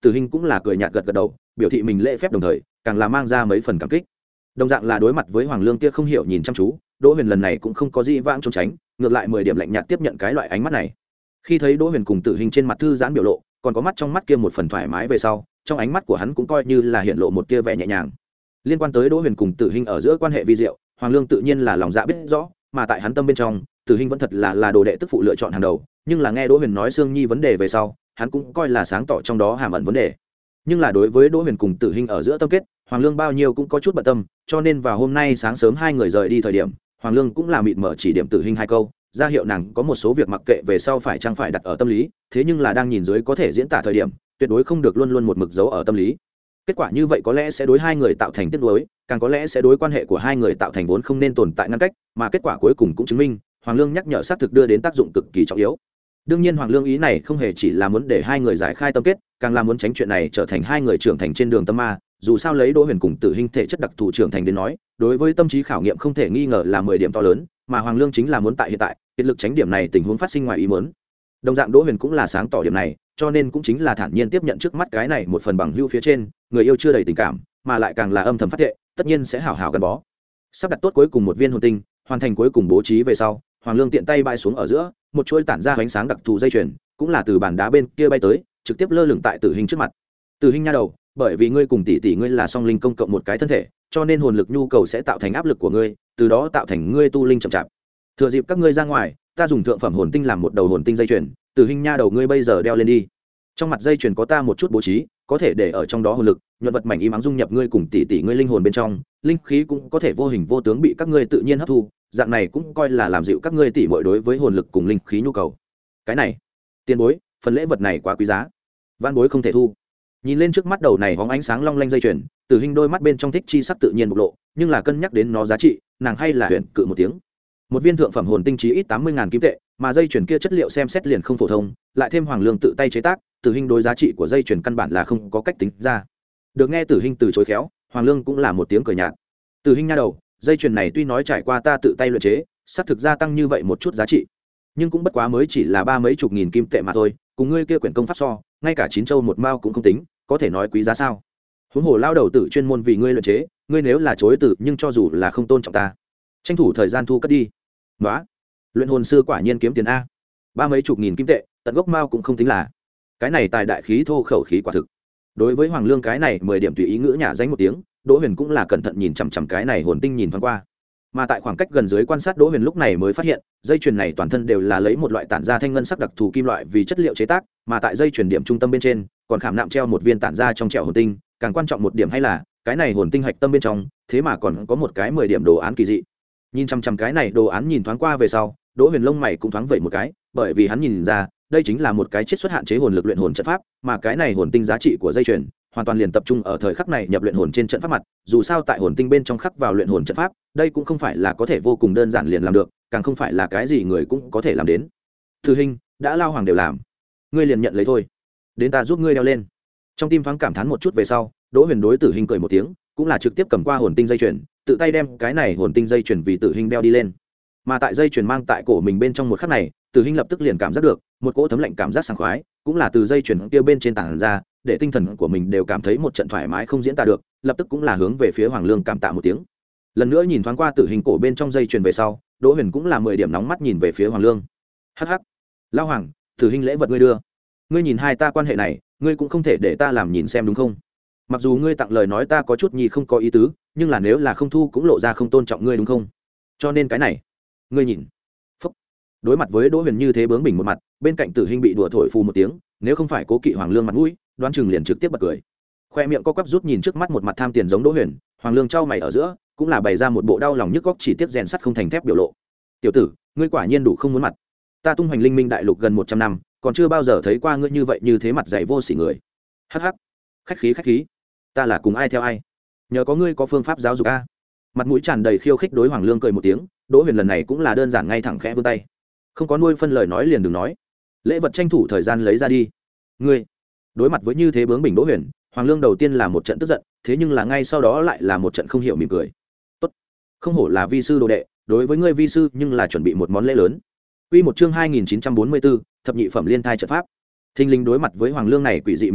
[SPEAKER 1] Tử Hình cũng là cười nhạt gật gật đầu, biểu thị mình lễ phép đồng thời càng là mang ra mấy phần cảm kích. Đồng dạng là đối mặt với Hoàng Lương kia không hiểu nhìn chăm chú, Đỗ Huyền lần này cũng không có gì vãng trốn tránh, ngược lại mười điểm lạnh nhạt tiếp nhận cái loại ánh mắt này. Khi thấy Đỗ Huyền cùng Tử Hình trên mặt thư giãn biểu lộ, còn có mắt trong mắt kia một phần thoải mái về sau, trong ánh mắt của hắn cũng coi như là hiện lộ một tia vẻ nhẹ nhàng. Liên quan tới Đỗ Huyền cùng Tử Hình ở giữa quan hệ vi diệu, Hoàng Lương tự nhiên là lòng dạ biết rõ, mà tại hắn tâm bên trong, Tử Hình vẫn thật là là đồ đệ tức phụ lựa chọn hàng đầu, nhưng là nghe Đỗ Huyền nói Sương Nhi vấn đề về sau, hắn cũng coi là sáng tỏ trong đó hàm ẩn vấn đề. Nhưng là đối với Đỗ Huyền cùng Tử Hình ở giữa tâm kết, Hoàng Lương bao nhiêu cũng có chút bận tâm, cho nên vào hôm nay sáng sớm hai người rời đi thời điểm, Hoàng Lương cũng là mịt mở chỉ điểm Tử Hình hai câu, ra hiệu nàng có một số việc mặc kệ về sau phải chăng phải đặt ở tâm lý, thế nhưng là đang nhìn dưới có thể diễn tả thời điểm, tuyệt đối không được luôn luôn một mực giấu ở tâm lý. Kết quả như vậy có lẽ sẽ đối hai người tạo thành tiếc nuối, càng có lẽ sẽ đối quan hệ của hai người tạo thành vốn không nên tồn tại ngăn cách, mà kết quả cuối cùng cũng chứng minh, Hoàng Lương nhắc nhở xác thực đưa đến tác dụng cực kỳ trọng yếu. Đương nhiên Hoàng Lương ý này không hề chỉ là muốn để hai người giải khai tâm kết, càng là muốn tránh chuyện này trở thành hai người trưởng thành trên đường tâm ma, dù sao lấy Đỗ Huyền cùng Tử Hình thể chất đặc thù trưởng thành đến nói, đối với tâm trí khảo nghiệm không thể nghi ngờ là mười điểm to lớn, mà Hoàng Lương chính là muốn tại hiện tại, kiệt lực tránh điểm này tình huống phát sinh ngoài ý muốn. Đồng dạng Đỗ Huyền cũng là sáng tỏ điểm này, cho nên cũng chính là thản nhiên tiếp nhận trước mắt cái này một phần bằng hữu phía trên, người yêu chưa đầy tình cảm, mà lại càng là âm thầm phát thệ, tất nhiên sẽ hảo hảo gắn bó. Sắp đặt tốt cuối cùng một viên hồn tinh, hoàn thành cuối cùng bố trí về sau, Hoàng Lương tiện tay bay xuống ở giữa, một chuỗi tản ra ánh sáng đặc thù dây chuyền, cũng là từ bàn đá bên kia bay tới, trực tiếp lơ lửng tại Tử Hình trước mặt. Tử Hình nha đầu, bởi vì ngươi cùng tỷ tỷ ngươi là song linh công cộng một cái thân thể, cho nên hồn lực nhu cầu sẽ tạo thành áp lực của ngươi, từ đó tạo thành ngươi tu linh chậm chạp. Thừa dịp các ngươi ra ngoài, ta dùng thượng phẩm hồn tinh làm một đầu hồn tinh dây chuyền, Tử Hình nha đầu ngươi bây giờ đeo lên đi. Trong mặt dây chuyền có ta một chút bố trí, có thể để ở trong đó hồn lực, nhuận vật mảnh im ắng dung nhập ngươi cùng tỷ tỷ ngươi linh hồn bên trong, linh khí cũng có thể vô hình vô tướng bị các ngươi tự nhiên hấp thu, dạng này cũng coi là làm dịu các ngươi tỷ muội đối với hồn lực cùng linh khí nhu cầu. Cái này, tiền bối, phần lễ vật này quá quý giá, van bối không thể thu. Nhìn lên trước mắt đầu này hóng ánh sáng long lanh dây chuyền, Tử Hình đôi mắt bên trong thích chi sắc tự nhiên bộc lộ, nhưng là cân nhắc đến nó giá trị, nàng hay là huyền cự một tiếng. Một viên thượng phẩm hồn tinh chí ít tám mươi ngàn kim tệ, mà dây chuyền kia chất liệu xem xét liền không phổ thông, lại thêm Hoàng Lương tự tay chế tác, Tử Hình đối giá trị của dây chuyền căn bản là không có cách tính ra. Được nghe Tử Hình từ chối khéo, Hoàng Lương cũng là một tiếng cười nhạt. Tử Hình nha đầu, dây chuyền này tuy nói trải qua ta tự tay luyện chế, sắp thực gia tăng như vậy một chút giá trị, nhưng cũng bất quá mới chỉ là ba mấy chục nghìn kim tệ mà thôi, cùng ngươi kia quyển công pháp so, ngay cả chín châu một mao cũng không tính, có thể nói quý giá sao? Huống hồ lao đầu tử chuyên môn vì ngươi luyện chế, ngươi nếu là chối từ, nhưng cho dù là không tôn trọng ta, tranh thủ thời gian thu cất đi. Nói, luyện hồn sư quả nhiên kiếm tiền a, ba mấy chục nghìn kim tệ, tận gốc mao cũng không tính là. Cái này tài đại khí thô khẩu khí quả thực. Đối với Hoàng Lương cái này mười điểm tùy ý ngữ nhả danh một tiếng, Đỗ Huyền cũng là cẩn thận nhìn chằm chằm cái này hồn tinh nhìn thoáng qua. Mà tại khoảng cách gần dưới quan sát, Đỗ Huyền lúc này mới phát hiện, dây chuyền này toàn thân đều là lấy một loại tản ra thanh ngân sắc đặc thù kim loại vì chất liệu chế tác, mà tại dây chuyền điểm trung tâm bên trên, còn khảm nạm treo một viên tản ra trong trẻo hồn tinh, càng quan trọng một điểm hay là, cái này hồn tinh hạch tâm bên trong, thế mà còn có một cái mười điểm đồ án kỳ dị. Nhìn chằm chằm cái này đồ án nhìn thoáng qua về sau, Đỗ Huyền lông mày cũng thoáng vẩy một cái, bởi vì hắn nhìn ra, đây chính là một cái chiết xuất hạn chế hồn lực luyện hồn trận pháp, mà cái này hồn tinh giá trị của dây chuyền hoàn toàn liền tập trung ở thời khắc này nhập luyện hồn trên trận pháp mặt, dù sao tại hồn tinh bên trong khắc vào luyện hồn trận pháp, đây cũng không phải là có thể vô cùng đơn giản liền làm được, càng không phải là cái gì người cũng có thể làm đến. Tử Hình, đã lao hoàng đều làm, ngươi liền nhận lấy thôi, đến ta giúp ngươi đeo lên. Trong tim thoáng cảm thán một chút về sau, Đỗ Huyền đối Tử Hình cười một tiếng, cũng là trực tiếp cầm qua hồn tinh dây chuyền, tự tay đem cái này hồn tinh dây chuyền vì Tử Hình đeo đi lên. Mà tại dây chuyền mang tại cổ mình bên trong một khắc này, Tử Hình lập tức liền cảm giác được một cỗ thấm lạnh cảm giác sảng khoái, cũng là từ dây chuyền kia bên trên tảng ra, để tinh thần của mình đều cảm thấy một trận thoải mái không diễn tả được, lập tức cũng là hướng về phía Hoàng Lương cảm tạ một tiếng. Lần nữa nhìn thoáng qua Tử Hình cổ bên trong dây chuyền về sau, Đỗ Huyền cũng là mười điểm nóng mắt nhìn về phía Hoàng Lương. Hắc hắc, lão hoàng, Tử Hình lễ vật ngươi đưa, ngươi nhìn hai ta quan hệ này, ngươi cũng không thể để ta làm nhìn xem đúng không? Mặc dù ngươi tặng lời nói ta có chút nhi không có ý tứ, nhưng là nếu là không thu cũng lộ ra không tôn trọng ngươi đúng không? Cho nên cái này, ngươi nhìn. Phúc. Đối mặt với Đỗ Huyền như thế bướng bỉnh một mặt, bên cạnh Tử Hình bị đùa thổi phù một tiếng, nếu không phải cố kỵ Hoàng Lương mặt mũi, đoán chừng liền trực tiếp bật cười. Khoe miệng co quắp rút nhìn trước mắt một mặt tham tiền giống Đỗ Huyền, Hoàng Lương trao mày ở giữa, cũng là bày ra một bộ đau lòng nhức góc chỉ tiếp rèn sắt không thành thép biểu lộ. Tiểu tử, ngươi quả nhiên đủ không muốn mặt. Ta tung hoành linh minh đại lục gần một trăm năm, còn chưa bao giờ thấy qua ngươi như vậy như thế mặt dày vô sỉ người. Hắc hắc. Khách khí khách khí. Ta là cùng ai theo ai? Nhờ có ngươi có phương pháp giáo dục a. Mặt mũi tràn đầy khiêu khích đối Hoàng Lương cười một tiếng, Đỗ Huyền lần này cũng là đơn giản ngay thẳng khẽ vươn tay. Không có nuôi phân lời nói liền đừng nói. Lễ vật tranh thủ thời gian lấy ra đi. Ngươi. Đối mặt với như thế bướng bỉnh Đỗ Huyền, Hoàng Lương đầu tiên là một trận tức giận, thế nhưng là ngay sau đó lại là một trận không hiểu mỉm cười. Tốt, không hổ là vi sư đồ đệ, đối với ngươi vi sư nhưng là chuẩn bị một món lễ lớn. Quy một chương hai nghìn chín trăm bốn mươi bốn, thập nhị phẩm liên thai trận pháp. Thinh linh đối mặt với Hoàng Lương này quỷ dị mỉm cười,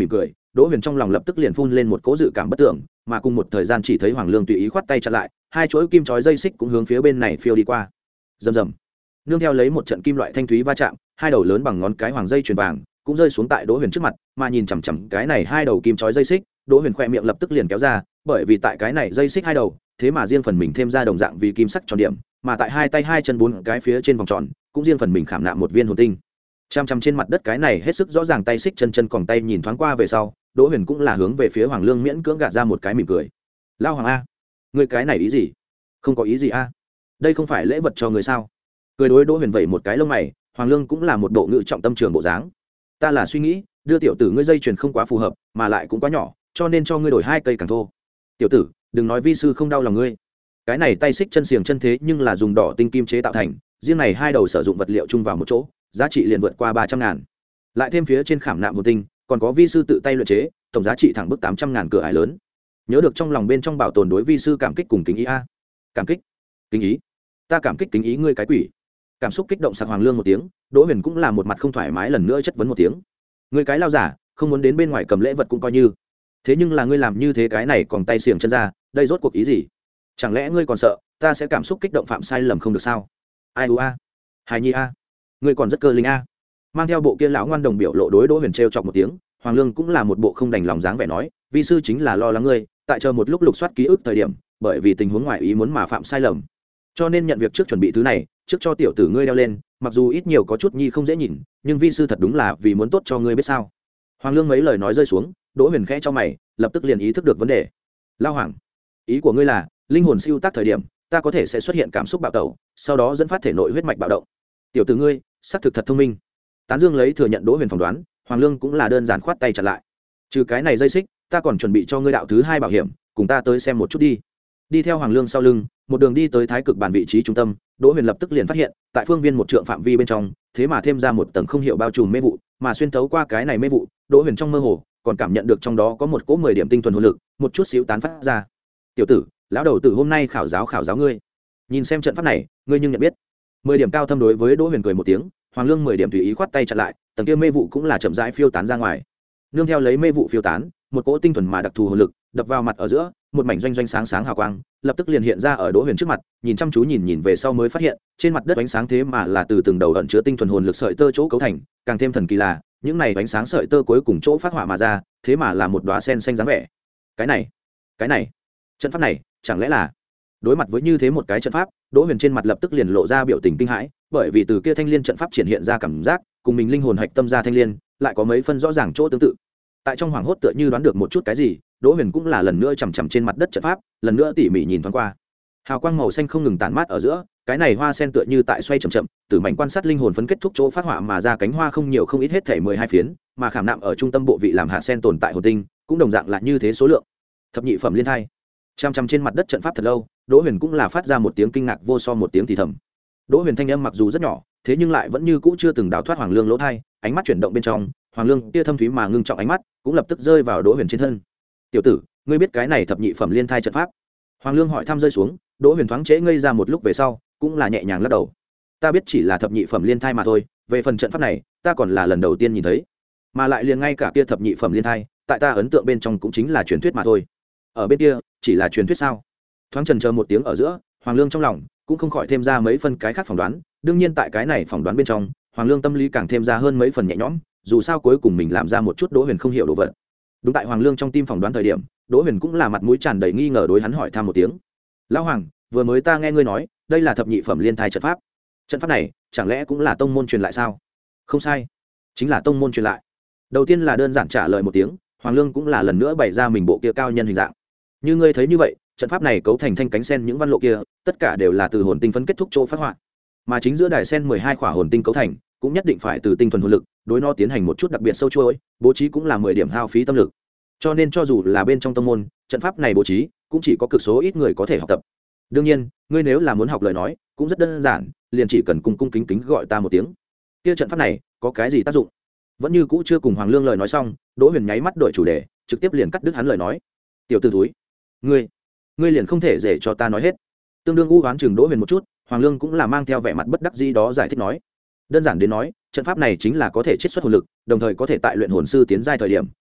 [SPEAKER 1] Đỗ Huyền trong lòng lập tức liền phun lên một cỗ dự cảm bất tưởng, mà cùng một thời gian chỉ thấy Hoàng Lương tùy ý khoát tay chặn lại, hai chuỗi kim chói dây xích cũng hướng phía bên này phiêu đi qua. Rầm rầm. Nương theo lấy một trận kim loại thanh thúy va chạm, hai đầu lớn bằng ngón cái hoàng dây chuyền vàng cũng rơi xuống tại Đỗ Huyền trước mặt, mà nhìn chằm chằm cái này hai đầu kim chói dây xích, Đỗ Huyền khẽ miệng lập tức liền kéo ra, bởi vì tại cái này dây xích hai đầu, thế mà riêng phần mình thêm ra đồng dạng vì kim sắc tròn điểm, mà tại hai tay hai chân bốn cái phía trên vòng tròn, cũng riêng phần mình khảm nạm một viên hồn tinh. Chăm chăm trên mặt đất cái này hết sức rõ ràng tay xích chân chân còn tay nhìn thoáng qua về sau, Đỗ Huyền cũng là hướng về phía Hoàng Lương miễn cưỡng gạt ra một cái mỉm cười. Lao Hoàng a, ngươi cái này ý gì? Không có ý gì a? Đây không phải lễ vật cho người sao? Cười đối Đỗ Huyền vẩy một cái lông mày, Hoàng Lương cũng là một bộ ngự trọng tâm trường bộ dáng. Ta là suy nghĩ, đưa tiểu tử ngươi dây chuyền không quá phù hợp, mà lại cũng quá nhỏ, cho nên cho ngươi đổi hai cây càng thô. Tiểu tử, đừng nói vi sư không đau lòng ngươi. Cái này tay xích chân xiềng chân thế nhưng là dùng đỏ tinh kim chế tạo thành, riêng này hai đầu sử dụng vật liệu chung vào một chỗ, giá trị liền vượt qua ba trăm ngàn. Lại thêm phía trên khảm nạm hồn tinh, còn có vi sư tự tay luyện chế, tổng giá trị thẳng bức tám trăm ngàn cửa ải lớn. Nhớ được trong lòng bên trong bảo tồn đối vi sư cảm kích cùng kính ý a. Cảm kích? Kính ý? Ta cảm kích kính ý ngươi cái quỷ. Cảm xúc kích động sặc Hoàng Lương một tiếng, Đỗ Huyền cũng là một mặt không thoải mái lần nữa chất vấn một tiếng. Ngươi cái lao giả, không muốn đến bên ngoài cầm lễ vật cũng coi như. Thế nhưng là ngươi làm như thế cái này còn tay xiềng chân ra, đây rốt cuộc ý gì? Chẳng lẽ ngươi còn sợ ta sẽ cảm xúc kích động phạm sai lầm không được sao? Ai u a? Hài nhi a? Ngươi còn rất cơ linh a. Mang theo bộ kia lão ngoan đồng biểu lộ đối Đỗ Huyền trêu chọc một tiếng, Hoàng Lương cũng là một bộ không đành lòng dáng vẻ nói, vi sư chính là lo lắng ngươi, tại chờ một lúc lục soát ký ức thời điểm, bởi vì tình huống ngoài ý muốn mà phạm sai lầm, cho nên nhận việc trước chuẩn bị thứ này, trước cho tiểu tử ngươi đeo lên, mặc dù ít nhiều có chút nhi không dễ nhìn, nhưng vi sư thật đúng là vì muốn tốt cho ngươi biết sao? Hoàng Lương mấy lời nói rơi xuống, Đỗ Huyền khẽ cho mày, lập tức liền ý thức được vấn đề. Lao Hoàng, ý của ngươi là, linh hồn siêu tác thời điểm, ta có thể sẽ xuất hiện cảm xúc bạo tẩu, sau đó dẫn phát thể nội huyết mạch bạo động. Tiểu tử ngươi, xác thực thật thông minh. Tán Dương lấy thừa nhận Đỗ Huyền phỏng đoán, Hoàng Lương cũng là đơn giản khoát tay chặn lại. Trừ cái này dây xích, ta còn chuẩn bị cho ngươi đạo thứ hai bảo hiểm, cùng ta tới xem một chút đi. Đi theo Hoàng Lương sau lưng, một đường đi tới thái cực bản vị trí trung tâm, Đỗ Huyền lập tức liền phát hiện, tại phương viên một trượng phạm vi bên trong, thế mà thêm ra một tầng không hiểu bao trùm mê vụ, mà xuyên thấu qua cái này mê vụ, Đỗ Huyền trong mơ hồ còn cảm nhận được trong đó có một cỗ mười điểm tinh thuần hồn lực, một chút xíu tán phát ra. Tiểu tử, lão đầu tử hôm nay khảo giáo khảo giáo ngươi. Nhìn xem trận pháp này, ngươi nhưng nhận biết. Mười điểm cao thâm đối với Đỗ Huyền cười một tiếng, Hoàng Lương mười điểm tùy ý khoát tay chặn lại, tầng kia mê vụ cũng là chậm rãi phiêu tán ra ngoài. Nương theo lấy mê vụ phiêu tán, một cỗ tinh thuần mà đặc thù hồn lực đập vào mặt ở giữa, một mảnh doanh doanh sáng sáng hào quang, lập tức liền hiện ra ở Đỗ Huyền trước mặt, nhìn chăm chú nhìn nhìn về sau mới phát hiện, trên mặt đất ánh sáng thế mà là từ từng đầu ẩn chứa tinh thuần hồn lực sợi tơ chỗ cấu thành, càng thêm thần kỳ là, những này ánh sáng sợi tơ cuối cùng chỗ phát họa mà ra, thế mà là một đóa sen xanh dáng vẻ. Cái này, cái này, trận pháp này, chẳng lẽ là? Đối mặt với như thế một cái trận pháp, Đỗ Huyền trên mặt lập tức liền lộ ra biểu tình kinh hãi, bởi vì từ kia thanh liên trận pháp triển hiện ra cảm giác, cùng mình linh hồn hạch tâm ra thanh liên, lại có mấy phân rõ ràng chỗ tương tự. Tại trong hoàng hốt tựa như đoán được một chút cái gì, Đỗ Huyền cũng là lần nữa chằm chằm trên mặt đất trận pháp, lần nữa tỉ mỉ nhìn thoáng qua. Hào quang màu xanh không ngừng tản mát ở giữa, cái này hoa sen tựa như tại xoay chậm chậm, từ mảnh quan sát linh hồn phấn kết thúc chỗ phát họa mà ra cánh hoa không nhiều không ít hết thể mười hai phiến, mà khảm nạm ở trung tâm bộ vị làm hạ sen tồn tại hồn tinh, cũng đồng dạng là như thế số lượng. Thập nhị phẩm liên thai. Chằm chằm trên mặt đất trận pháp thật lâu, Đỗ Huyền cũng là phát ra một tiếng kinh ngạc vô so một tiếng thì thầm. Đỗ Huyền thanh âm mặc dù rất nhỏ, thế nhưng lại vẫn như cũ chưa từng đào thoát Hoàng Lương lỗ thai, ánh mắt chuyển động bên trong, Hoàng Lương kia thâm thúy mà ngưng trọng ánh mắt, cũng lập tức rơi vào Đỗ Huyền trên thân. "Tiểu tử, ngươi biết cái này thập nhị phẩm liên thai trận pháp?" Hoàng Lương hỏi thăm rơi xuống, Đỗ Huyền thoáng trễ ngây ra một lúc về sau, cũng là nhẹ nhàng lắc đầu. "Ta biết chỉ là thập nhị phẩm liên thai mà thôi, về phần trận pháp này, ta còn là lần đầu tiên nhìn thấy. Mà lại liền ngay cả kia thập nhị phẩm liên thai, tại ta ấn tượng bên trong cũng chính là truyền thuyết mà thôi. Ở bên kia, chỉ là truyền thuyết sao?" Thoáng chần chờ một tiếng ở giữa, Hoàng Lương trong lòng cũng không khỏi thêm ra mấy phân cái khác phỏng đoán, đương nhiên tại cái này phỏng đoán bên trong, Hoàng Lương tâm lý càng thêm ra hơn mấy phần nhẹ nhõm, dù sao cuối cùng mình làm ra một chút Đỗ Huyền không hiểu đồ vật. Đúng tại Hoàng Lương trong tim phỏng đoán thời điểm, Đỗ Huyền cũng là mặt mũi tràn đầy nghi ngờ đối hắn hỏi thăm một tiếng. "Lão Hoàng, vừa mới ta nghe ngươi nói, đây là thập nhị phẩm liên thai trận pháp. Trận pháp này, chẳng lẽ cũng là tông môn truyền lại sao?" "Không sai, chính là tông môn truyền lại." Đầu tiên là đơn giản trả lời một tiếng, Hoàng Lương cũng là lần nữa bày ra mình bộ kia cao nhân hình dạng. "Như ngươi thấy như vậy, trận pháp này cấu thành thanh cánh sen những văn lộ kia, tất cả đều là từ hồn tinh phấn kết thúc chỗ phát họa, mà chính giữa đài sen mười hai khỏa hồn tinh cấu thành, cũng nhất định phải từ tinh thuần hồn lực, đối nó tiến hành một chút đặc biệt sâu chuỗi, bố trí cũng là mười điểm hao phí tâm lực. Cho nên cho dù là bên trong tông môn, trận pháp này bố trí cũng chỉ có cực số ít người có thể học tập. Đương nhiên, ngươi nếu là muốn học lời nói, cũng rất đơn giản, liền chỉ cần cung cung kính kính gọi ta một tiếng. Kia trận pháp này có cái gì tác dụng?" Vẫn như cũ chưa cùng Hoàng Lương lời nói xong, Đỗ Huyền nháy mắt đổi chủ đề, trực tiếp liền cắt đứt hắn lời nói. "Tiểu tử thúi, ngươi, ngươi liền không thể để cho ta nói hết." Tương đương u oán chừng Đỗ Huyền một chút, Hoàng Lương cũng là mang theo vẻ mặt bất đắc dĩ đó giải thích nói. Đơn giản đến nói, trận pháp này chính là có thể chiết xuất hồn lực, đồng thời có thể tại luyện hồn sư tiến giai thời điểm,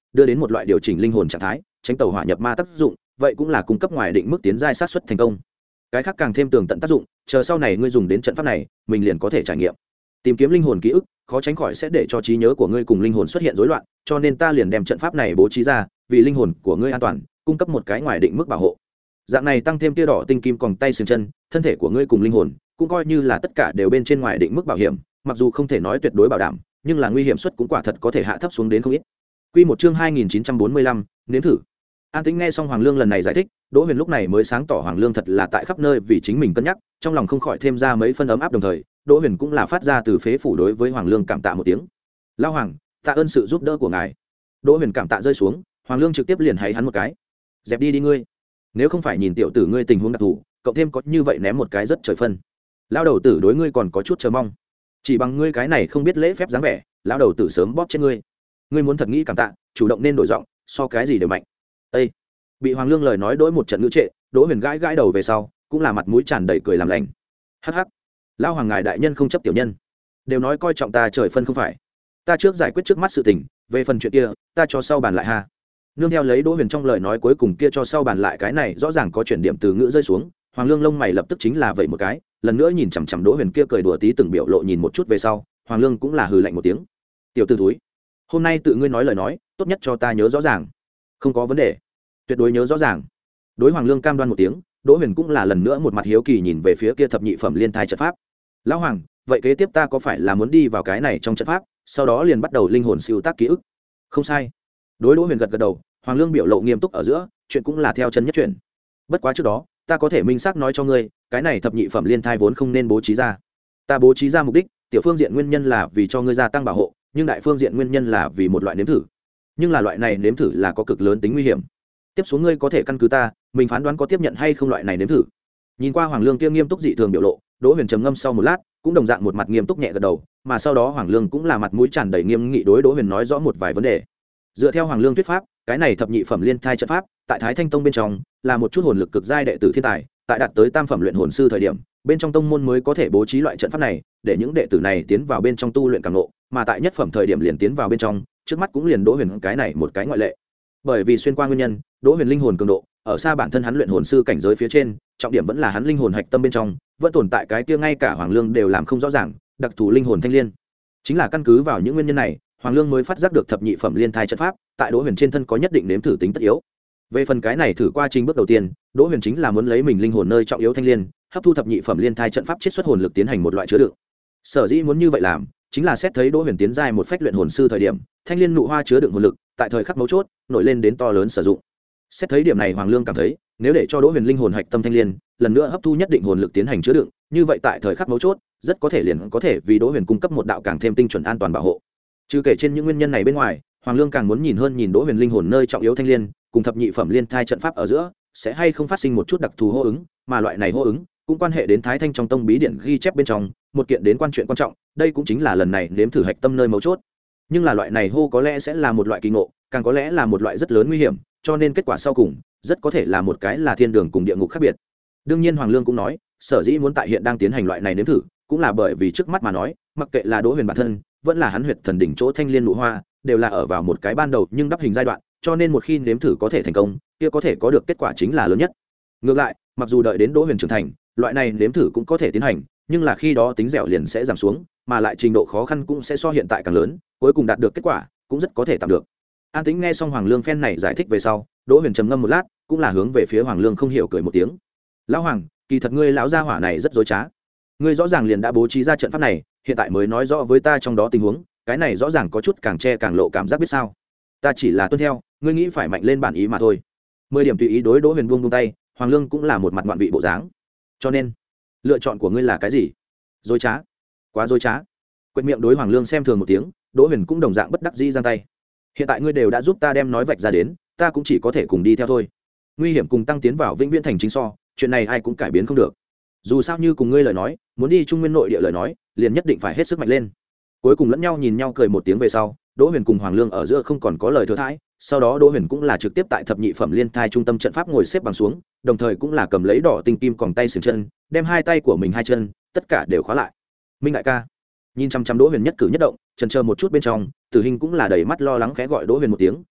[SPEAKER 1] đưa đến một loại điều chỉnh linh hồn trạng thái, tránh tẩu hỏa nhập ma tác dụng, vậy cũng là cung cấp ngoài định mức tiến giai sát suất thành công. Cái khác càng thêm tường tận tác dụng, chờ sau này ngươi dùng đến trận pháp này, mình liền có thể trải nghiệm. Tìm kiếm linh hồn ký ức, khó tránh khỏi sẽ để cho trí nhớ của ngươi cùng linh hồn xuất hiện rối loạn, cho nên ta liền đem trận pháp này bố trí ra, vì linh hồn của ngươi an toàn, cung cấp một cái ngoài định mức bảo hộ. Dạng này tăng thêm tia đỏ tinh kim còng tay xương chân, thân thể của ngươi cùng linh hồn cũng coi như là tất cả đều bên trên ngoài định mức bảo hiểm, mặc dù không thể nói tuyệt đối bảo đảm, nhưng là nguy hiểm suất cũng quả thật có thể hạ thấp xuống đến không ít. Quy một chương hai nghìn chín trăm bốn mươi lăm, nếm thử. An Tĩnh nghe xong Hoàng Lương lần này giải thích, Đỗ Huyền lúc này mới sáng tỏ Hoàng Lương thật là tại khắp nơi vì chính mình cân nhắc, trong lòng không khỏi thêm ra mấy phân ấm áp, đồng thời, Đỗ Huyền cũng là phát ra từ phế phủ đối với Hoàng Lương cảm tạ một tiếng. "Lão Hoàng, tạ ơn sự giúp đỡ của ngài." Đỗ Huyền cảm tạ rơi xuống, Hoàng Lương trực tiếp liền háy hắn một cái. "Dẹp đi đi ngươi. Nếu không phải nhìn tiểu tử ngươi tình huống đặc thù, cộng thêm có như vậy ném một cái rất trời phân. Lão đầu tử đối ngươi còn có chút chờ mong. Chỉ bằng ngươi cái này không biết lễ phép dáng vẻ, lão đầu tử sớm bóp chết ngươi. Ngươi muốn thật nghĩ cảm tạ, chủ động nên đổi giọng, so cái gì đều mạnh." Ê! Bị Hoàng Lương lời nói đối một trận ngữ trệ, Đỗ Huyền gãi gãi đầu về sau, cũng là mặt mũi tràn đầy cười làm lành. "Hắc hắc, lão Hoàng ngài đại nhân không chấp tiểu nhân, đều nói coi trọng ta trời phân không phải. Ta trước giải quyết trước mắt sự tình, về phần chuyện kia, ta cho sau bàn lại ha." Nương theo lấy Đỗ Huyền trong lời nói cuối cùng kia cho sau bàn lại cái này rõ ràng có chuyển điểm từ ngữ rơi xuống, Hoàng Lương lông mày lập tức chính là vậy một cái, lần nữa nhìn chằm chằm Đỗ Huyền kia cười đùa tí từng biểu lộ nhìn một chút về sau, Hoàng Lương cũng là hừ lạnh một tiếng. "Tiểu tử thúi, hôm nay tự ngươi nói lời nói, tốt nhất cho ta nhớ rõ ràng." "Không có vấn đề, tuyệt đối nhớ rõ ràng." Đối Hoàng Lương cam đoan một tiếng, Đỗ Huyền cũng là lần nữa một mặt hiếu kỳ nhìn về phía kia thập nhị phẩm liên thai trận pháp. "Lão Hoàng, vậy kế tiếp ta có phải là muốn đi vào cái này trong trận pháp, sau đó liền bắt đầu linh hồn siêu tác ký ức?" "Không sai." Đối Đỗ Huyền gật gật đầu, Hoàng Lương biểu lộ nghiêm túc ở giữa, chuyện cũng là theo chân nhất chuyện. "Bất quá trước đó, ta có thể minh xác nói cho ngươi, cái này thập nhị phẩm liên thai vốn không nên bố trí ra. Ta bố trí ra mục đích, tiểu phương diện nguyên nhân là vì cho ngươi gia tăng bảo hộ, nhưng đại phương diện nguyên nhân là vì một loại nếm thử. Nhưng là loại này nếm thử là có cực lớn tính nguy hiểm. Tiếp xuống ngươi có thể căn cứ ta, mình phán đoán có tiếp nhận hay không loại này nếm thử." Nhìn qua Hoàng Lương kia nghiêm túc dị thường biểu lộ, Đỗ Huyền trầm ngâm sau một lát, cũng đồng dạng một mặt nghiêm túc nhẹ gật đầu, mà sau đó Hoàng Lương cũng là mặt mũi tràn đầy nghiêm nghị đối Đỗ Huyền nói rõ một vài vấn đề. Dựa theo Hoàng Lương thuyết pháp, cái này thập nhị phẩm liên thai trận pháp, tại Thái Thanh Tông bên trong, là một chút hồn lực cực giai đệ tử thiên tài, tại đạt tới tam phẩm luyện hồn sư thời điểm, bên trong tông môn mới có thể bố trí loại trận pháp này, để những đệ tử này tiến vào bên trong tu luyện cảm ngộ, mà tại nhất phẩm thời điểm liền tiến vào bên trong, trước mắt cũng liền Đỗ Huyền cái này một cái ngoại lệ. Bởi vì xuyên qua nguyên nhân, Đỗ Huyền linh hồn cường độ ở xa bản thân hắn luyện hồn sư cảnh giới phía trên, trọng điểm vẫn là hắn linh hồn hạch tâm bên trong, vẫn tồn tại cái kia ngay cả Hoàng Lương đều làm không rõ ràng, đặc thù linh hồn thanh liên. Chính là căn cứ vào những nguyên nhân này, Hoàng Lương mới phát giác được thập nhị phẩm liên thai trận pháp, tại Đỗ Huyền trên thân có nhất định nếm thử tính tất yếu. Về phần cái này thử qua trình bước đầu tiên, Đỗ Huyền chính là muốn lấy mình linh hồn nơi trọng yếu thanh liên, hấp thu thập nhị phẩm liên thai trận pháp chiết xuất hồn lực tiến hành một loại chứa đựng. Sở dĩ muốn như vậy làm, chính là xét thấy Đỗ Huyền tiến giai một phách luyện hồn sư thời điểm, thanh liên nụ hoa chứa đựng hồn lực, tại thời khắc mấu chốt, nổi lên đến to lớn sử dụng. Xét thấy điểm này, Hoàng Lương cảm thấy, nếu để cho Đỗ Huyền linh hồn hạch tâm thanh liên, lần nữa hấp thu nhất định hồn lực tiến hành chứa đựng, như vậy tại thời khắc mấu chốt, rất có thể liền có thể vì Đỗ Huyền cung cấp một đạo càng thêm tinh chuẩn an toàn bảo hộ. Trừ kể trên những nguyên nhân này bên ngoài, Hoàng Lương càng muốn nhìn hơn nhìn Đỗ Huyền linh hồn nơi trọng yếu thanh liên, cùng thập nhị phẩm liên thai trận pháp ở giữa, sẽ hay không phát sinh một chút đặc thù hô ứng, mà loại này hô ứng cũng quan hệ đến Thái Thanh trong tông bí điển ghi chép bên trong, một kiện đến quan chuyện quan trọng, đây cũng chính là lần này nếm thử hạch tâm nơi mấu chốt. Nhưng là loại này hô có lẽ sẽ là một loại kỳ ngộ, càng có lẽ là một loại rất lớn nguy hiểm, cho nên kết quả sau cùng rất có thể là một cái là thiên đường cùng địa ngục khác biệt. Đương nhiên Hoàng Lương cũng nói, sở dĩ muốn tại hiện đang tiến hành loại này nếm thử, cũng là bởi vì trước mắt mà nói, mặc kệ là Đỗ Huyền bản thân, vẫn là hắn huyệt thần đỉnh chỗ thanh liên nụ hoa, đều là ở vào một cái ban đầu nhưng đắp hình giai đoạn, cho nên một khi nếm thử có thể thành công, kia có thể có được kết quả chính là lớn nhất. Ngược lại, mặc dù đợi đến Đỗ Huyền trưởng thành, loại này nếm thử cũng có thể tiến hành, nhưng là khi đó tính dẻo liền sẽ giảm xuống, mà lại trình độ khó khăn cũng sẽ so hiện tại càng lớn, cuối cùng đạt được kết quả cũng rất có thể tạm được. An Tĩnh nghe xong Hoàng Lương phen này giải thích về sau, Đỗ Huyền trầm ngâm một lát, cũng là hướng về phía Hoàng Lương không hiểu cười một tiếng. "Lão Hoàng, kỳ thật ngươi lão gia hỏa này rất dối trá. Ngươi rõ ràng liền đã bố trí ra trận pháp này, hiện tại mới nói rõ với ta trong đó tình huống, cái này rõ ràng có chút càng che càng lộ cảm giác biết sao? Ta chỉ là tuân theo, ngươi nghĩ phải mạnh lên bản ý mà thôi." Mười điểm tùy ý đối Đỗ Huyền buông buông tay, Hoàng Lương cũng là một mặt ngoạn vị bộ dáng. "Cho nên, lựa chọn của ngươi là cái gì?" "Dối trá." "Quá dối trá." Quệt miệng đối Hoàng Lương xem thường một tiếng, Đỗ Huyền cũng đồng dạng bất đắc dĩ giang tay. "Hiện tại ngươi đều đã giúp ta đem nói vạch ra đến, ta cũng chỉ có thể cùng đi theo thôi. Nguy hiểm cùng tăng tiến vào vĩnh viễn thành chính so, chuyện này ai cũng cải biến không được. Dù sao như cùng ngươi lời nói, muốn đi Trung Nguyên nội địa lời nói, liền nhất định phải hết sức mạnh lên." Cuối cùng lẫn nhau nhìn nhau cười một tiếng về sau, Đỗ Huyền cùng Hoàng Lương ở giữa không còn có lời thừa thãi, sau đó Đỗ Huyền cũng là trực tiếp tại thập nhị phẩm liên thai trung tâm trận pháp ngồi xếp bằng xuống, đồng thời cũng là cầm lấy đỏ tinh kim còng tay xiềng chân, đem hai tay của mình hai chân tất cả đều khóa lại. "Minh đại ca." Nhìn chăm chăm Đỗ Huyền nhất cử nhất động, chần chờ một chút bên trong, Tử Hình cũng là đầy mắt lo lắng khẽ gọi Đỗ Huyền một tiếng,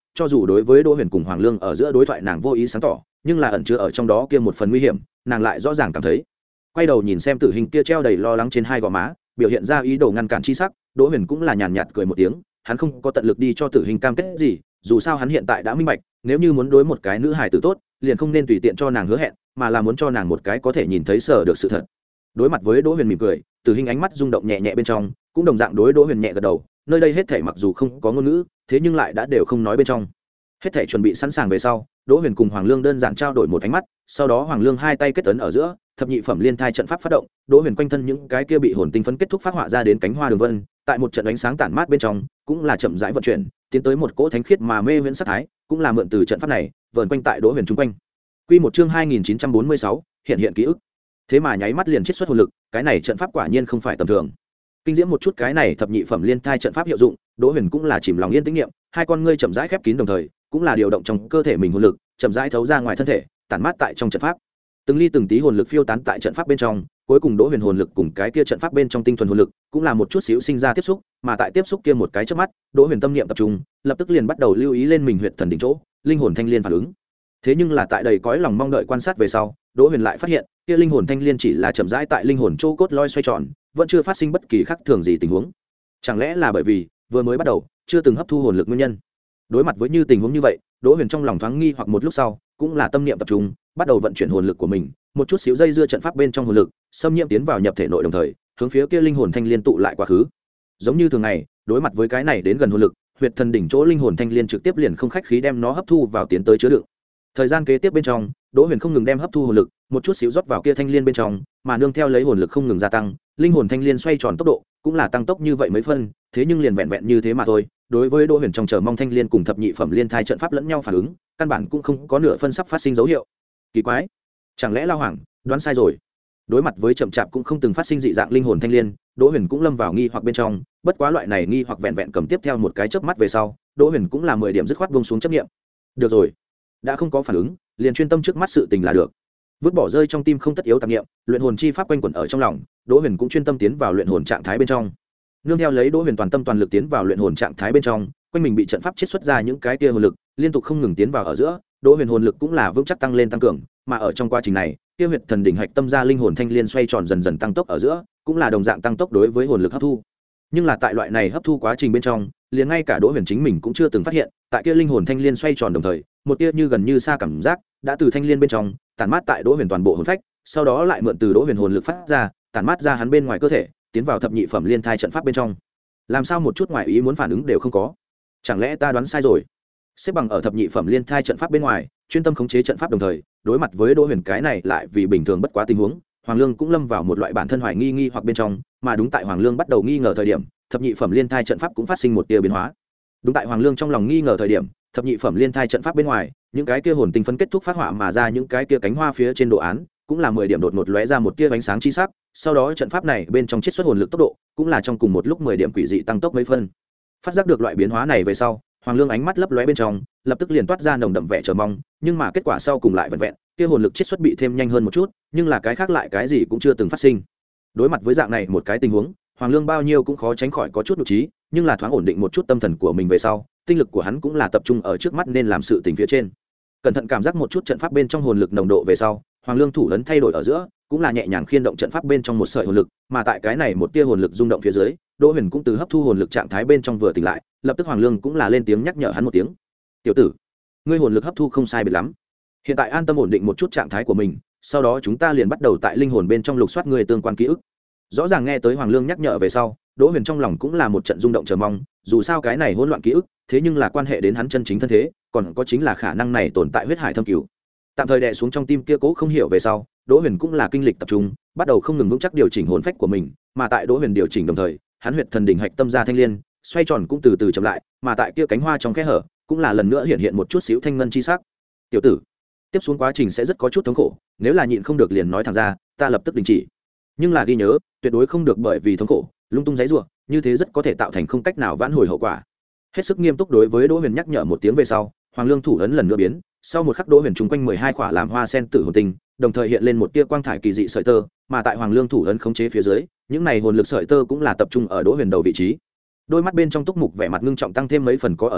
[SPEAKER 1] cho dù đối với Đỗ Huyền cùng Hoàng Lương ở giữa đối thoại nàng vô ý sáng tỏ, nhưng là ẩn chứa ở trong đó kia một phần nguy hiểm, nàng lại rõ ràng cảm thấy. Quay đầu nhìn xem Tử Hình kia treo đầy lo lắng trên hai gò má, biểu hiện ra ý đồ ngăn cản chi sắc, Đỗ Huyền cũng là nhàn nhạt cười một tiếng, hắn không có tận lực đi cho Tử Hình cam kết gì, dù sao hắn hiện tại đã minh bạch, nếu như muốn đối một cái nữ hài tử tốt, liền không nên tùy tiện cho nàng hứa hẹn, mà là muốn cho nàng một cái có thể nhìn thấy sở được sự thật. Đối mặt với Đỗ Huyền mỉm cười, Tử Hình ánh mắt rung động nhẹ nhẹ bên trong, cũng đồng dạng đối Đỗ Huyền nhẹ gật đầu, nơi đây hết thảy mặc dù không có ngôn ngữ, thế nhưng lại đã đều không nói bên trong. Hết thảy chuẩn bị sẵn sàng về sau, Đỗ Huyền cùng Hoàng Lương đơn giản trao đổi một ánh mắt, sau đó Hoàng Lương hai tay kết ấn ở giữa, thập nhị phẩm liên thai trận pháp phát động, Đỗ Huyền quanh thân những cái kia bị hồn tinh phấn kết thúc phát họa ra đến cánh hoa đường vân, tại một trận ánh sáng tản mát bên trong, cũng là chậm rãi vận chuyển, tiến tới một cỗ thánh khiết mà mê huyễn sắc thái, cũng là mượn từ trận pháp này, vờn quanh tại Đỗ Huyền trung quanh. Quy một chương hai nghìn chín trăm bốn mươi sáu, hiện hiện ký ức. Thế mà nháy mắt liền chiết xuất hồn lực, cái này trận pháp quả nhiên không phải tầm thường. Kinh diễm một chút cái này thập nhị phẩm liên thai trận pháp hiệu dụng, Đỗ Huyền cũng là chìm lòng yên tĩnh niệm, hai con ngươi chậm rãi khép kín đồng thời, cũng là điều động trong cơ thể mình hồn lực, chậm rãi thấu ra ngoài thân thể, tản mát tại trong trận pháp. Từng ly từng tí hồn lực phiêu tán tại trận pháp bên trong, cuối cùng Đỗ Huyền hồn lực cùng cái kia trận pháp bên trong tinh thuần hồn lực, cũng là một chút xíu sinh ra tiếp xúc, mà tại tiếp xúc kia một cái chớp mắt, Đỗ Huyền tâm niệm tập trung, lập tức liền bắt đầu lưu ý lên mình huyệt thần đỉnh chỗ, linh hồn thanh liên phản ứng. Thế nhưng là tại đầy cõi lòng mong đợi quan sát về sau, Đỗ Huyền lại phát hiện, kia linh hồn thanh liên chỉ là chậm rãi tại linh hồn chỗ cốt loi xoay tròn, vẫn chưa phát sinh bất kỳ khác thường gì tình huống. Chẳng lẽ là bởi vì vừa mới bắt đầu chưa từng hấp thu hồn lực nguyên nhân? Đối mặt với như tình huống như vậy, Đỗ Huyền trong lòng thoáng nghi hoặc một lúc sau, cũng là tâm niệm tập trung, bắt đầu vận chuyển hồn lực của mình, một chút xíu dây dưa trận pháp bên trong hồn lực, xâm nhiễm tiến vào nhập thể nội đồng thời, hướng phía kia linh hồn thanh liên tụ lại quá khứ. Giống như thường ngày, đối mặt với cái này đến gần hồn lực, huyệt thần đỉnh chỗ linh hồn thanh liên trực tiếp liền không khách khí đem nó hấp thu vào tiến tới chứa đựng. Thời gian kế tiếp bên trong, Đỗ Huyền không ngừng đem hấp thu hồn lực, một chút xíu rót vào kia thanh liên bên trong, mà nương theo lấy hồn lực không ngừng gia tăng, linh hồn thanh liên xoay tròn tốc độ cũng là tăng tốc như vậy mấy phân, thế nhưng liền vẹn vẹn như thế mà thôi. Đối với Đỗ Huyền trong chờ mong thanh liên cùng thập nhị phẩm liên thai trận pháp lẫn nhau phản ứng, căn bản cũng không có nửa phân sắp phát sinh dấu hiệu. Kỳ quái, chẳng lẽ Lao Hoàng đoán sai rồi? Đối mặt với chậm chạp cũng không từng phát sinh dị dạng linh hồn thanh liên, Đỗ Huyền cũng lâm vào nghi hoặc bên trong, bất quá loại này nghi hoặc vẹn vẹn cầm tiếp theo một cái chớp mắt về sau, Đỗ Huyền cũng là mười điểm dứt khoát buông xuống chấp niệm. Được rồi, đã không có phản ứng, liền chuyên tâm trước mắt sự tình là được. Vứt bỏ rơi trong tim không tất yếu tạp niệm, luyện hồn chi pháp quanh quẩn ở trong lòng, Đỗ Huyền cũng chuyên tâm tiến vào luyện hồn trạng thái bên trong. Nương theo lấy Đỗ Huyền toàn tâm toàn lực tiến vào luyện hồn trạng thái bên trong, quanh mình bị trận pháp chiết xuất ra những cái kia hồn lực, liên tục không ngừng tiến vào ở giữa, Đỗ Huyền hồn lực cũng là vững chắc tăng lên tăng cường, mà ở trong quá trình này, kia huyệt thần đỉnh hạch tâm ra linh hồn thanh liên xoay tròn dần dần tăng tốc ở giữa, cũng là đồng dạng tăng tốc đối với hồn lực hấp thu. Nhưng là tại loại này hấp thu quá trình bên trong, liền ngay cả Đỗ Huyền chính mình cũng chưa từng phát hiện, tại kia linh hồn thanh liên xoay tròn đồng thời, một tia như gần như xa cảm giác đã từ thanh liên bên trong tản mát tại Đỗ Huyền toàn bộ hồn phách, sau đó lại mượn từ Đỗ Huyền hồn lực phát ra, tản mát ra hắn bên ngoài cơ thể, tiến vào thập nhị phẩm liên thai trận pháp bên trong. Làm sao một chút ngoài ý muốn phản ứng đều không có? Chẳng lẽ ta đoán sai rồi? Xếp bằng ở thập nhị phẩm liên thai trận pháp bên ngoài, chuyên tâm khống chế trận pháp đồng thời, đối mặt với Đỗ Huyền cái này lại vì bình thường bất quá tình huống, Hoàng Lương cũng lâm vào một loại bản thân hoài nghi nghi hoặc bên trong, mà đúng tại Hoàng Lương bắt đầu nghi ngờ thời điểm, thập nhị phẩm liên thai trận pháp cũng phát sinh một tia biến hóa. Đúng tại Hoàng Lương trong lòng nghi ngờ thời điểm, thập nhị phẩm liên thai trận pháp bên ngoài, những cái kia hồn tinh phấn kết thúc phát họa mà ra những cái kia cánh hoa phía trên đồ án, cũng là mười điểm đột ngột lóe ra một tia ánh sáng chi sắc, sau đó trận pháp này bên trong chiết xuất hồn lực tốc độ, cũng là trong cùng một lúc mười điểm quỷ dị tăng tốc mấy phân. Phát giác được loại biến hóa này về sau, Hoàng Lương ánh mắt lấp lóe bên trong, lập tức liền toát ra nồng đậm vẻ chờ mong, nhưng mà kết quả sau cùng lại vẹn vẹn, kia hồn lực chiết xuất bị thêm nhanh hơn một chút, nhưng là cái khác lại cái gì cũng chưa từng phát sinh. Đối mặt với dạng này một cái tình huống, Hoàng Lương bao nhiêu cũng khó tránh khỏi có chút nhục trí, nhưng là thoáng ổn định một chút tâm thần của mình về sau, tinh lực của hắn cũng là tập trung ở trước mắt nên làm sự tình phía trên. Cẩn thận cảm giác một chút trận pháp bên trong hồn lực nồng độ về sau, Hoàng Lương thủ ấn thay đổi ở giữa, cũng là nhẹ nhàng khiên động trận pháp bên trong một sợi hồn lực, mà tại cái này một tia hồn lực rung động phía dưới, Đỗ Huyền cũng từ hấp thu hồn lực trạng thái bên trong vừa tỉnh lại, lập tức Hoàng Lương cũng là lên tiếng nhắc nhở hắn một tiếng. "Tiểu tử, ngươi hồn lực hấp thu không sai biệt lắm. Hiện tại an tâm ổn định một chút trạng thái của mình, sau đó chúng ta liền bắt đầu tại linh hồn bên trong lục soát ngươi tương quan ký ức." Rõ ràng nghe tới Hoàng Lương nhắc nhở về sau, Đỗ Huyền trong lòng cũng là một trận rung động chờ mong, dù sao cái này hỗn loạn ký ức, thế nhưng là quan hệ đến hắn chân chính thân thế, còn có chính là khả năng này tồn tại huyết hải thâm cửu. Tạm thời đè xuống trong tim kia cố không hiểu về sau, Đỗ Huyền cũng là kinh lịch tập trung, bắt đầu không ngừng vững chắc điều chỉnh hồn phách của mình, mà tại Đỗ Huyền điều chỉnh đồng thời, hắn huyệt thần đỉnh hạch tâm ra thanh liên, xoay tròn cũng từ từ chậm lại, mà tại kia cánh hoa trong khe hở, cũng là lần nữa hiện hiện một chút xíu thanh ngân chi sắc. "Tiểu tử, tiếp xuống quá trình sẽ rất có chút thống khổ, nếu là nhịn không được liền nói thẳng ra, ta lập tức đình chỉ. Nhưng là ghi nhớ, tuyệt đối không được bởi vì thống khổ, lung tung giãy giụa, như thế rất có thể tạo thành không cách nào vãn hồi hậu quả." Hết sức nghiêm túc đối với Đỗ Huyền nhắc nhở một tiếng về sau, Hoàng Lương thủ ấn lần nữa biến, sau một khắc Đỗ Huyền trùng quanh mười hai quả làm hoa sen tử hồn tinh, đồng thời hiện lên một tia quang thải kỳ dị sợi tơ, mà tại Hoàng Lương thủ ấn khống chế phía dưới, những này hồn lực sợi tơ cũng là tập trung ở Đỗ Huyền đầu vị trí. Đôi mắt bên trong túc mục vẻ mặt ngưng trọng tăng thêm mấy phần có ở giữa,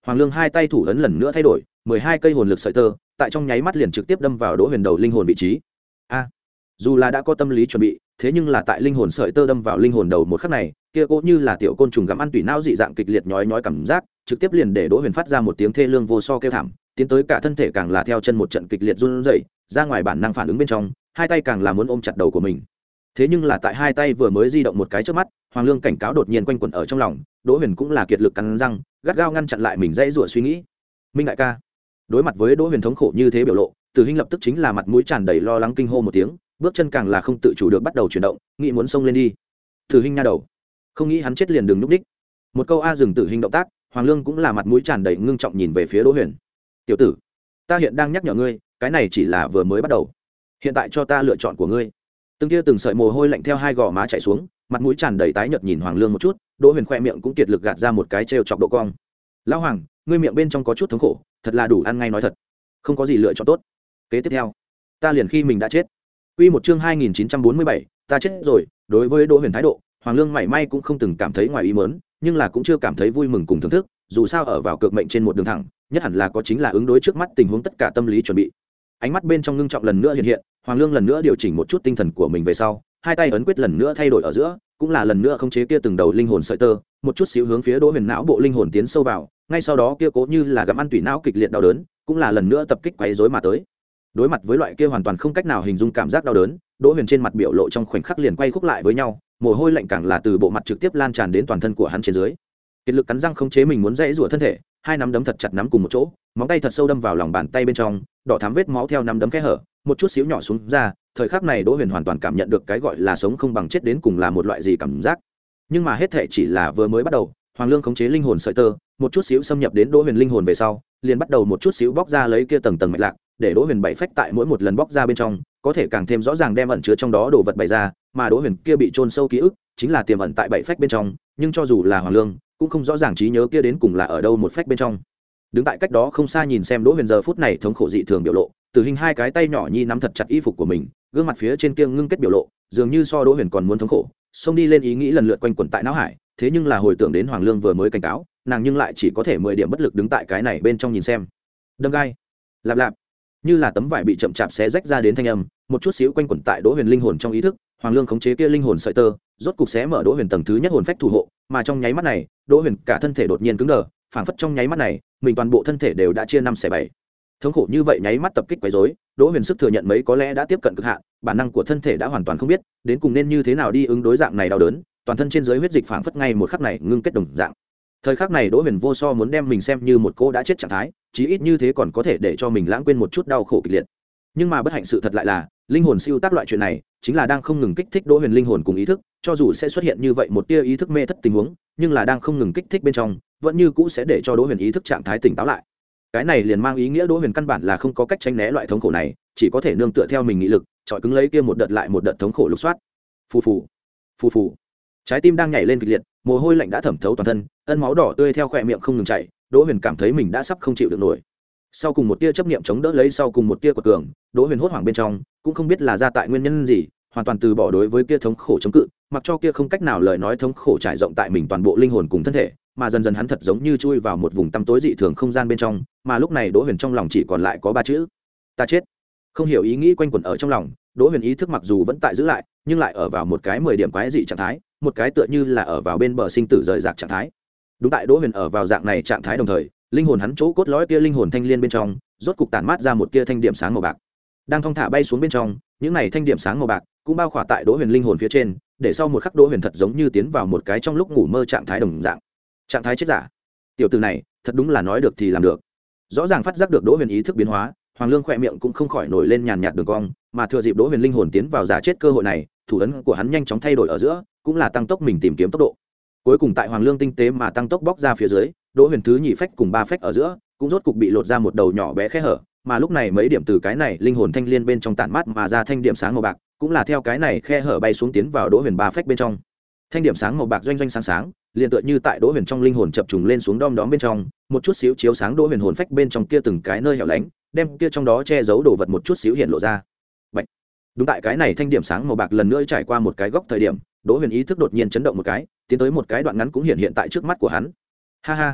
[SPEAKER 1] Hoàng Lương hai tay thủ ấn lần nữa thay đổi, mười hai cây hồn lực sợi tơ tại trong nháy mắt liền trực tiếp đâm vào Đỗ Huyền đầu linh hồn vị trí. A, dù là đã có tâm lý chuẩn bị, thế nhưng là tại linh hồn sợi tơ đâm vào linh hồn đầu một khắc này, kia cố như là tiểu côn trùng gặm ăn tủy não dị dạng kịch liệt nhói nhói cảm giác, trực tiếp liền để Đỗ Huyền phát ra một tiếng thê lương vô so kêu thảm, tiến tới cả thân thể càng là theo chân một trận kịch liệt run rẩy, ra ngoài bản năng phản ứng bên trong, hai tay càng là muốn ôm chặt đầu của mình. Thế nhưng là tại hai tay vừa mới di động một cái trước mắt, Hoàng Lương cảnh cáo đột nhiên quanh quẩn ở trong lòng, Đỗ Huyền cũng là kiệt lực cắn răng, gắt gao ngăn chặn lại mình dãy rủa suy nghĩ. Minh đại ca. Đối mặt với Đỗ Huyền thống khổ như thế biểu lộ, Tử Hinh lập tức chính là mặt mũi tràn đầy lo lắng kinh hô một tiếng, bước chân càng là không tự chủ được bắt đầu chuyển động, nghĩ muốn xông lên đi. Tử Hinh nha đầu, không nghĩ hắn chết liền đừng núp đích. Một câu a dừng Tử Hinh động tác, Hoàng Lương cũng là mặt mũi tràn đầy ngưng trọng nhìn về phía Đỗ Huyền. Tiểu tử, ta hiện đang nhắc nhở ngươi, cái này chỉ là vừa mới bắt đầu. Hiện tại cho ta lựa chọn của ngươi. Từng tia từng sợi mồ hôi lạnh theo hai gò má chảy xuống, mặt mũi tràn đầy tái nhợt nhìn Hoàng Lương một chút, Đỗ Huyền khoe miệng cũng kiệt lực gạt ra một cái trêu chọc độ cong. Lão Hoàng, ngươi miệng bên trong có chút thống khổ, thật là đủ ăn ngay nói thật. Không có gì lựa chọn tốt. Kế tiếp theo, ta liền khi mình đã chết. Quy một chương hai nghìn chín trăm bốn mươi bảy, ta chết rồi. Đối với Đỗ Huyền thái độ, Hoàng Lương mảy may cũng không từng cảm thấy ngoài ý muốn, nhưng là cũng chưa cảm thấy vui mừng cùng thưởng thức, dù sao ở vào cược mệnh trên một đường thẳng, nhất hẳn là có chính là ứng đối trước mắt tình huống tất cả tâm lý chuẩn bị. Ánh mắt bên trong ngưng trọng lần nữa hiện hiện, Hoàng Lương lần nữa điều chỉnh một chút tinh thần của mình về sau, hai tay ấn quyết lần nữa thay đổi ở giữa, cũng là lần nữa khống chế kia từng đầu linh hồn sợi tơ, một chút xíu hướng phía Đỗ Huyền não bộ linh hồn tiến sâu vào, ngay sau đó kia cố như là gặm ăn tủy não kịch liệt đau đớn, cũng là lần nữa tập kích quấy rối mà tới. Đối mặt với loại kia hoàn toàn không cách nào hình dung cảm giác đau đớn, Đỗ Huyền trên mặt biểu lộ trong khoảnh khắc liền quay khúc lại với nhau, mồ hôi lạnh càng là từ bộ mặt trực tiếp lan tràn đến toàn thân của hắn trên dưới. Kiệt lực cắn răng khống chế mình muốn dãy rủa thân thể, hai nắm đấm thật chặt nắm cùng một chỗ, móng tay thật sâu đâm vào lòng bàn tay bên trong, đỏ thắm vết máu theo nắm đấm kẽ hở, một chút xíu nhỏ xuống ra. Thời khắc này Đỗ Huyền hoàn toàn cảm nhận được cái gọi là sống không bằng chết đến cùng là một loại gì cảm giác. Nhưng mà hết thệ chỉ là vừa mới bắt đầu, Hoàng Lương khống chế linh hồn sợi tơ, một chút xíu xâm nhập đến Đỗ Huyền linh hồn về sau, liền bắt đầu một chút xíu bóc ra lấy kia tầng tầng mạch lạc, để Đỗ Huyền bảy phách tại mỗi một lần bóc ra bên trong, có thể càng thêm rõ ràng đem ẩn chứa trong đó đồ vật bày ra, mà Đỗ Huyền kia bị chôn sâu ký ức, chính là tiềm ẩn tại bảy phách bên trong, nhưng cho dù là Hoàng Lương, cũng không rõ ràng trí nhớ kia đến cùng là ở đâu một phách bên trong. Đứng tại cách đó không xa nhìn xem Đỗ Huyền giờ phút này thống khổ dị thường biểu lộ, Tử Hình hai cái tay nhỏ nhi nắm thật chặt y phục của mình, gương mặt phía trên kia ngưng kết biểu lộ, dường như so Đỗ Huyền còn muốn thống khổ, xông đi lên ý nghĩ lần lượt quanh quẩn tại não hải, thế nhưng là hồi tưởng đến Hoàng Lương vừa mới cảnh cáo, nàng nhưng lại chỉ có thể mười điểm bất lực đứng tại cái này bên trong nhìn xem. Đâm gai, lạp lạp, như là tấm vải bị chậm chạp xé rách ra đến thanh âm, một chút xíu quanh quẩn tại Đỗ Huyền linh hồn trong ý thức, Hoàng Lương khống chế kia linh hồn sợi tơ, rốt cục xé mở Đỗ Huyền tầng thứ nhất hồn phách thủ hộ, mà trong nháy mắt này, Đỗ Huyền cả thân thể đột nhiên cứng đờ, phảng phất trong nháy mắt này, mình toàn bộ thân thể đều đã chia năm xẻ bảy. Thống khổ như vậy nháy mắt tập kích quấy rối, Đỗ Huyền sức thừa nhận mấy có lẽ đã tiếp cận cực hạn, bản năng của thân thể đã hoàn toàn không biết, đến cùng nên như thế nào đi ứng đối dạng này đau đớn, toàn thân trên dưới huyết dịch phảng phất ngay một khắc này ngưng kết đồng dạng. Thời khắc này Đỗ Huyền vô so muốn đem mình xem như một cô đã chết trạng thái, chí ít như thế còn có thể để cho mình lãng quên một chút đau khổ kịch liệt. Nhưng mà bất hạnh sự thật lại là, linh hồn siêu tác loại chuyện này, chính là đang không ngừng kích thích Đỗ Huyền linh hồn cùng ý thức, cho dù sẽ xuất hiện như vậy một tia ý thức mê thất tình huống, nhưng là đang không ngừng kích thích bên trong, vẫn như cũ sẽ để cho Đỗ Huyền ý thức trạng thái tỉnh táo lại. Cái này liền mang ý nghĩa Đỗ Huyền căn bản là không có cách tránh né loại thống khổ này, chỉ có thể nương tựa theo mình nghị lực, chọi cứng lấy kia một đợt lại một đợt thống khổ lục soát. Phù phù, phù phù. Trái tim đang nhảy lên kịch liệt, mồ hôi lạnh đã thẩm thấu toàn thân, ân máu đỏ tươi theo khóe miệng không ngừng chảy, Đỗ Huyền cảm thấy mình đã sắp không chịu được nổi. Sau cùng một tia chấp niệm chống đỡ lấy sau cùng một tia quật cường, Đỗ Huyền hốt hoảng bên trong, cũng không biết là ra tại nguyên nhân gì, hoàn toàn từ bỏ đối với kia thống khổ chống cự, mặc cho kia không cách nào lời nói thống khổ trải rộng tại mình toàn bộ linh hồn cùng thân thể, mà dần dần hắn thật giống như chui vào một vùng tăm tối dị thường không gian bên trong, mà lúc này Đỗ Huyền trong lòng chỉ còn lại có ba chữ: ta chết. Không hiểu ý nghĩ quanh quẩn ở trong lòng, Đỗ Huyền ý thức mặc dù vẫn tại giữ lại, nhưng lại ở vào một cái mười điểm quái dị trạng thái, một cái tựa như là ở vào bên bờ sinh tử rời rạc trạng thái. Đúng tại Đỗ Huyền ở vào dạng này trạng thái đồng thời, linh hồn hắn chỗ cốt lõi kia linh hồn thanh liên bên trong, rốt cục tản mát ra một tia thanh điểm sáng màu bạc, đang thong thả bay xuống bên trong. Những này thanh điểm sáng màu bạc cũng bao khỏa tại Đỗ Huyền linh hồn phía trên, để sau một khắc Đỗ Huyền thật giống như tiến vào một cái trong lúc ngủ mơ trạng thái đồng dạng, trạng thái chết giả. Tiểu tử này thật đúng là nói được thì làm được. Rõ ràng phát giác được Đỗ Huyền ý thức biến hóa, Hoàng Lương khỏe miệng cũng không khỏi nổi lên nhàn nhạt đường cong, mà thừa dịp Đỗ Huyền linh hồn tiến vào giả chết cơ hội này, thủ ấn của hắn nhanh chóng thay đổi ở giữa, cũng là tăng tốc mình tìm kiếm tốc độ. Cuối cùng tại Hoàng Lương tinh tế mà tăng tốc bóc ra phía dưới, Đỗ Huyền thứ nhị phách cùng ba phách ở giữa, cũng rốt cục bị lột ra một đầu nhỏ bé khe hở, mà lúc này mấy điểm từ cái này linh hồn thanh liên bên trong tản mát mà ra thanh điểm sáng màu bạc, cũng là theo cái này khe hở bay xuống tiến vào Đỗ Huyền ba phách bên trong. Thanh điểm sáng màu bạc doanh doanh sáng sáng, liền tựa như tại Đỗ Huyền trong linh hồn chập trùng lên xuống đom đóm bên trong, một chút xíu chiếu sáng Đỗ Huyền hồn phách bên trong kia từng cái nơi hẻo lánh, đem kia trong đó che giấu đồ vật một chút xíu hiện lộ ra. Bạch. Đúng tại cái này thanh điểm sáng màu bạc lần nữa trải qua một cái góc thời điểm, Đỗ Huyền ý thức đột nhiên chấn động một cái, tiến tới một cái đoạn ngắn cũng hiện hiện tại trước mắt của hắn. Ha ha,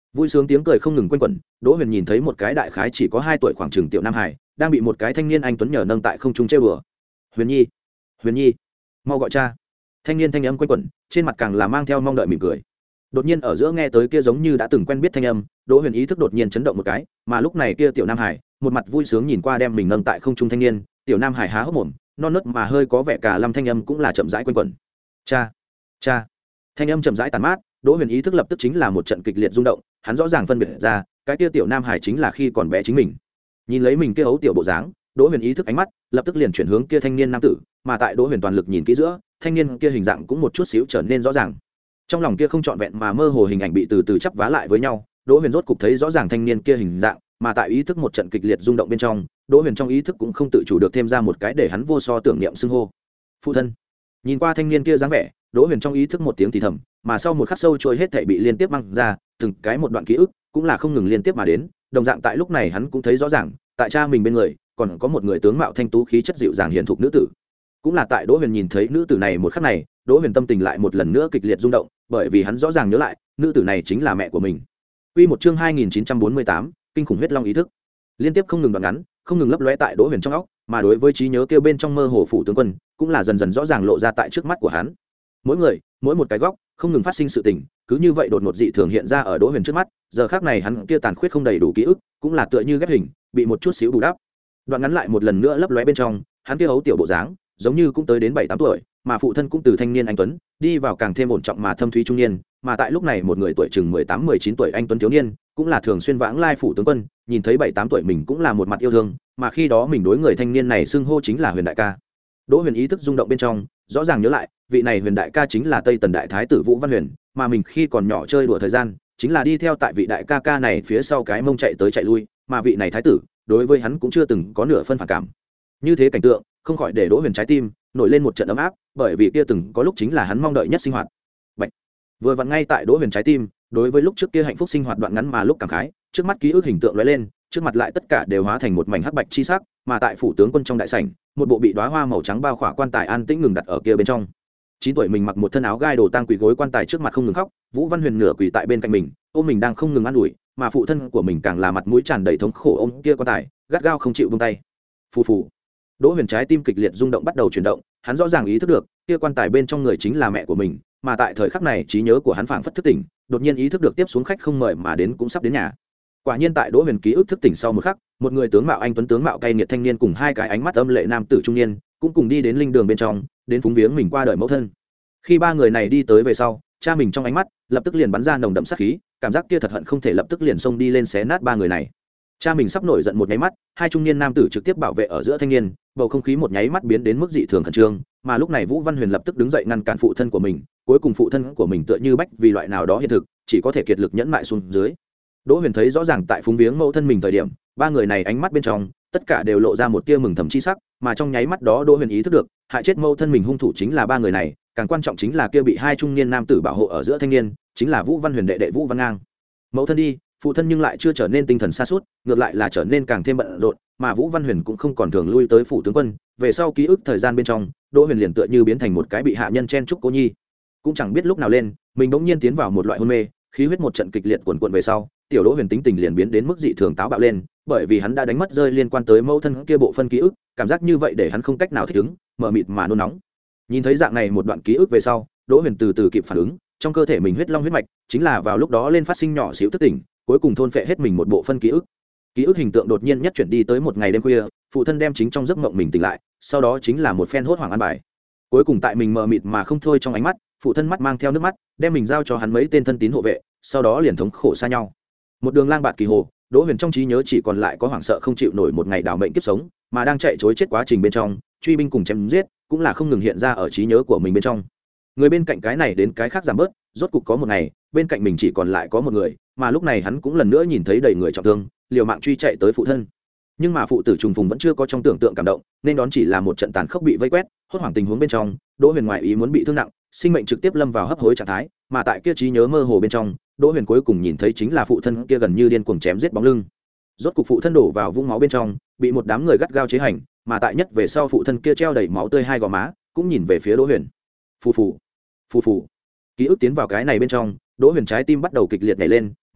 [SPEAKER 1] Vui sướng tiếng cười không ngừng quanh quẩn, Đỗ Huyền nhìn thấy một cái đại khái chỉ có hai tuổi khoảng chừng tiểu nam hải đang bị một cái thanh niên anh tuấn nhờ nâng tại không trung trêu đùa. Huyền Nhi, Huyền Nhi, mau gọi cha. Thanh niên thanh âm quanh quẩn, trên mặt càng là mang theo mong đợi mỉm cười. Đột nhiên ở giữa nghe tới kia giống như đã từng quen biết thanh âm, Đỗ Huyền ý thức đột nhiên chấn động một cái, mà lúc này kia tiểu nam hải một mặt vui sướng nhìn qua đem mình nâng tại không trung thanh niên, tiểu nam hải há hốc mồm, non nớt mà hơi có vẻ cả lâm thanh âm cũng là chậm rãi quanh quẩn. Cha, cha. Thanh âm chậm rãi tàn mát, Đỗ Huyền ý thức lập tức chính là một trận kịch liệt rung động, hắn rõ ràng phân biệt ra, cái kia tiểu nam hải chính là khi còn bé chính mình. Nhìn lấy mình kia ấu tiểu bộ dáng, Đỗ Huyền ý thức ánh mắt lập tức liền chuyển hướng kia thanh niên nam tử, mà tại Đỗ Huyền toàn lực nhìn kỹ giữa, thanh niên kia hình dạng cũng một chút xíu trở nên rõ ràng. Trong lòng kia không trọn vẹn mà mơ hồ hình ảnh bị từ từ chắp vá lại với nhau, Đỗ Huyền rốt cục thấy rõ ràng thanh niên kia hình dạng, mà tại ý thức một trận kịch liệt rung động bên trong, Đỗ Huyền trong ý thức cũng không tự chủ được thêm ra một cái để hắn vô so tưởng niệm xưng hô. Phụ thân. Nhìn qua thanh niên kia dáng vẻ, Đỗ Huyền trong ý thức một tiếng thì thầm, mà sau một khắc sâu trôi hết thảy bị liên tiếp mang ra, từng cái một đoạn ký ức cũng là không ngừng liên tiếp mà đến, đồng dạng tại lúc này hắn cũng thấy rõ ràng, tại cha mình bên người còn có một người tướng mạo thanh tú khí chất dịu dàng hiền thục nữ tử. Cũng là tại Đỗ Huyền nhìn thấy nữ tử này một khắc này, Đỗ Huyền tâm tình lại một lần nữa kịch liệt rung động, bởi vì hắn rõ ràng nhớ lại, nữ tử này chính là mẹ của mình. Quy một chương hai nghìn chín trăm bốn mươi tám, kinh khủng huyết long ý thức. Liên tiếp không ngừng đoạn ngắn, không ngừng lấp lóe tại Đỗ Huyền trong óc, mà đối với trí nhớ kêu bên trong mơ hồ phủ tướng quân, cũng là dần dần rõ ràng lộ ra tại trước mắt của hắn. Mỗi người, mỗi một cái góc, không ngừng phát sinh sự tình, cứ như vậy đột ngột dị thường hiện ra ở Đỗ Huyền trước mắt, giờ khắc này hắn kia tàn khuyết không đầy đủ ký ức, cũng là tựa như ghép hình, bị một chút xíu bù đắp. Đoạn ngắn lại một lần nữa lấp lóe bên trong, hắn kia hấu tiểu bộ dáng, giống như cũng tới đến bảy tám tuổi, mà phụ thân cũng từ thanh niên anh tuấn đi vào càng thêm ổn trọng mà thâm thúy trung niên, mà tại lúc này một người tuổi chừng mười tám mười chín tuổi anh tuấn thiếu niên, cũng là thường xuyên vãng lai phủ tướng quân, nhìn thấy bảy tám tuổi mình cũng là một mặt yêu thương, mà khi đó mình đối người thanh niên này xưng hô chính là Huyền đại ca. Đỗ Huyền ý thức rung động bên trong, rõ ràng nhớ lại, vị này Huyền đại ca chính là Tây Tần đại thái tử Vũ Văn Huyền, mà mình khi còn nhỏ chơi đùa thời gian, chính là đi theo tại vị đại ca ca này phía sau cái mông chạy tới chạy lui, mà vị này thái tử, đối với hắn cũng chưa từng có nửa phân phản cảm. Như thế cảnh tượng, không khỏi để Đỗ Huyền trái tim nổi lên một trận ấm áp, bởi vì kia từng có lúc chính là hắn mong đợi nhất sinh hoạt. Bạch. Vừa vặn ngay tại Đỗ Huyền trái tim, đối với lúc trước kia hạnh phúc sinh hoạt đoạn ngắn mà lúc cảm khái, trước mắt ký ức hình tượng lóe lên, trước mặt lại tất cả đều hóa thành một mảnh hắc bạch chi sắc, mà tại phủ tướng quân trong đại sảnh, một bộ bị đóa hoa màu trắng bao khỏa quan tài an tĩnh ngừng đặt ở kia bên trong. Chín tuổi mình mặc một thân áo gai đồ tang quỳ gối quan tài trước mặt không ngừng khóc, Vũ Văn Huyền nửa quỳ tại bên cạnh mình, ôm mình đang không ngừng ăn ủi, mà phụ thân của mình càng là mặt mũi tràn đầy thống khổ ôm kia quan tài, gắt gao không chịu buông tay. Phù phù. Đỗ Huyền trái tim kịch liệt rung động bắt đầu chuyển động, hắn rõ ràng ý thức được, kia quan tài bên trong người chính là mẹ của mình, mà tại thời khắc này trí nhớ của hắn phảng phất thức tỉnh, đột nhiên ý thức được tiếp xuống khách không mời mà đến cũng sắp đến nhà. Quả nhiên tại Đỗ Huyền ký ức thức tỉnh sau một khắc, một người tướng mạo anh tuấn tướng mạo cay nghiệt thanh niên cùng hai cái ánh mắt âm lệ nam tử trung niên, cũng cùng đi đến linh đường bên trong, đến phúng viếng mình qua đời mẫu thân. Khi ba người này đi tới về sau, cha mình trong ánh mắt lập tức liền bắn ra nồng đậm sát khí, cảm giác kia thật hận không thể lập tức liền xông đi lên xé nát ba người này. Cha mình sắp nổi giận một nháy mắt, hai trung niên nam tử trực tiếp bảo vệ ở giữa thanh niên, bầu không khí một nháy mắt biến đến mức dị thường khẩn trương, mà lúc này Vũ Văn Huyền lập tức đứng dậy ngăn cản phụ thân của mình, cuối cùng phụ thân của mình tựa như bách vì loại nào đó hiện thực, chỉ có thể kiệt lực nhẫn mại xuống dưới. Đỗ Huyền thấy rõ ràng tại phúng viếng mẫu thân mình thời điểm, ba người này ánh mắt bên trong tất cả đều lộ ra một tia mừng thầm chi sắc, mà trong nháy mắt đó Đỗ Huyền ý thức được, hại chết mẫu thân mình hung thủ chính là ba người này, càng quan trọng chính là kia bị hai trung niên nam tử bảo hộ ở giữa thanh niên, chính là Vũ Văn Huyền đệ đệ Vũ Văn Ngang. Mẫu thân đi, phụ thân nhưng lại chưa trở nên tinh thần sa sút, ngược lại là trở nên càng thêm bận rộn, mà Vũ Văn Huyền cũng không còn thường lui tới phủ tướng quân, về sau ký ức thời gian bên trong, Đỗ Huyền liền tựa như biến thành một cái bị hạ nhân chen chúc cô nhi, cũng chẳng biết lúc nào lên, mình bỗng nhiên tiến vào một loại hôn mê, khí huyết một trận kịch liệt cuồn cuộn về sau, tiểu Đỗ Huyền tính tình liền biến đến mức dị thường táo bạo lên, bởi vì hắn đã đánh mất rơi liên quan tới mẫu thân kia bộ phân ký ức, cảm giác như vậy để hắn không cách nào thích ứng, mờ mịt mà nôn nóng. Nhìn thấy dạng này một đoạn ký ức về sau, Đỗ Huyền từ từ kịp phản ứng, trong cơ thể mình huyết long huyết mạch chính là vào lúc đó lên phát sinh nhỏ xíu thức tỉnh, cuối cùng thôn phệ hết mình một bộ phân ký ức. Ký ức hình tượng đột nhiên nhất chuyển đi tới một ngày đêm khuya, phụ thân đem chính trong giấc mộng mình tỉnh lại, sau đó chính là một phen hốt hoảng ăn bài. Cuối cùng tại mình mờ mịt mà không thôi trong ánh mắt, phụ thân mắt mang theo nước mắt, đem mình giao cho hắn mấy tên thân tín hộ vệ, sau đó liền thống khổ xa nhau. Một đường lang bạt kỳ hồ, Đỗ Huyền trong trí nhớ chỉ còn lại có hoảng sợ không chịu nổi một ngày đảo mệnh kiếp sống, mà đang chạy trối chết quá trình bên trong, truy binh cùng chém giết, cũng là không ngừng hiện ra ở trí nhớ của mình bên trong. Người bên cạnh cái này đến cái khác giảm bớt, rốt cục có một ngày, bên cạnh mình chỉ còn lại có một người, mà lúc này hắn cũng lần nữa nhìn thấy đầy người trọng thương, liều mạng truy chạy tới phụ thân. Nhưng mà phụ tử trùng phùng vẫn chưa có trong tưởng tượng cảm động, nên đón chỉ là một trận tàn khốc bị vây quét, hốt hoảng tình huống bên trong, Đỗ Huyền ngoại ý muốn bị thương nặng, sinh mệnh trực tiếp lâm vào hấp hối trạng thái, mà tại kia trí nhớ mơ hồ bên trong, Đỗ Huyền cuối cùng nhìn thấy chính là phụ thân kia gần như điên cuồng chém giết bóng lưng. Rốt cục phụ thân đổ vào vũng máu bên trong, bị một đám người gắt gao chế hành, mà tại nhất về sau phụ thân kia treo đầy máu tươi hai gò má, cũng nhìn về phía Đỗ Huyền. Phù phù, phù phù. Ký ức tiến vào cái này bên trong, Đỗ Huyền trái tim bắt đầu kịch liệt nhảy lên,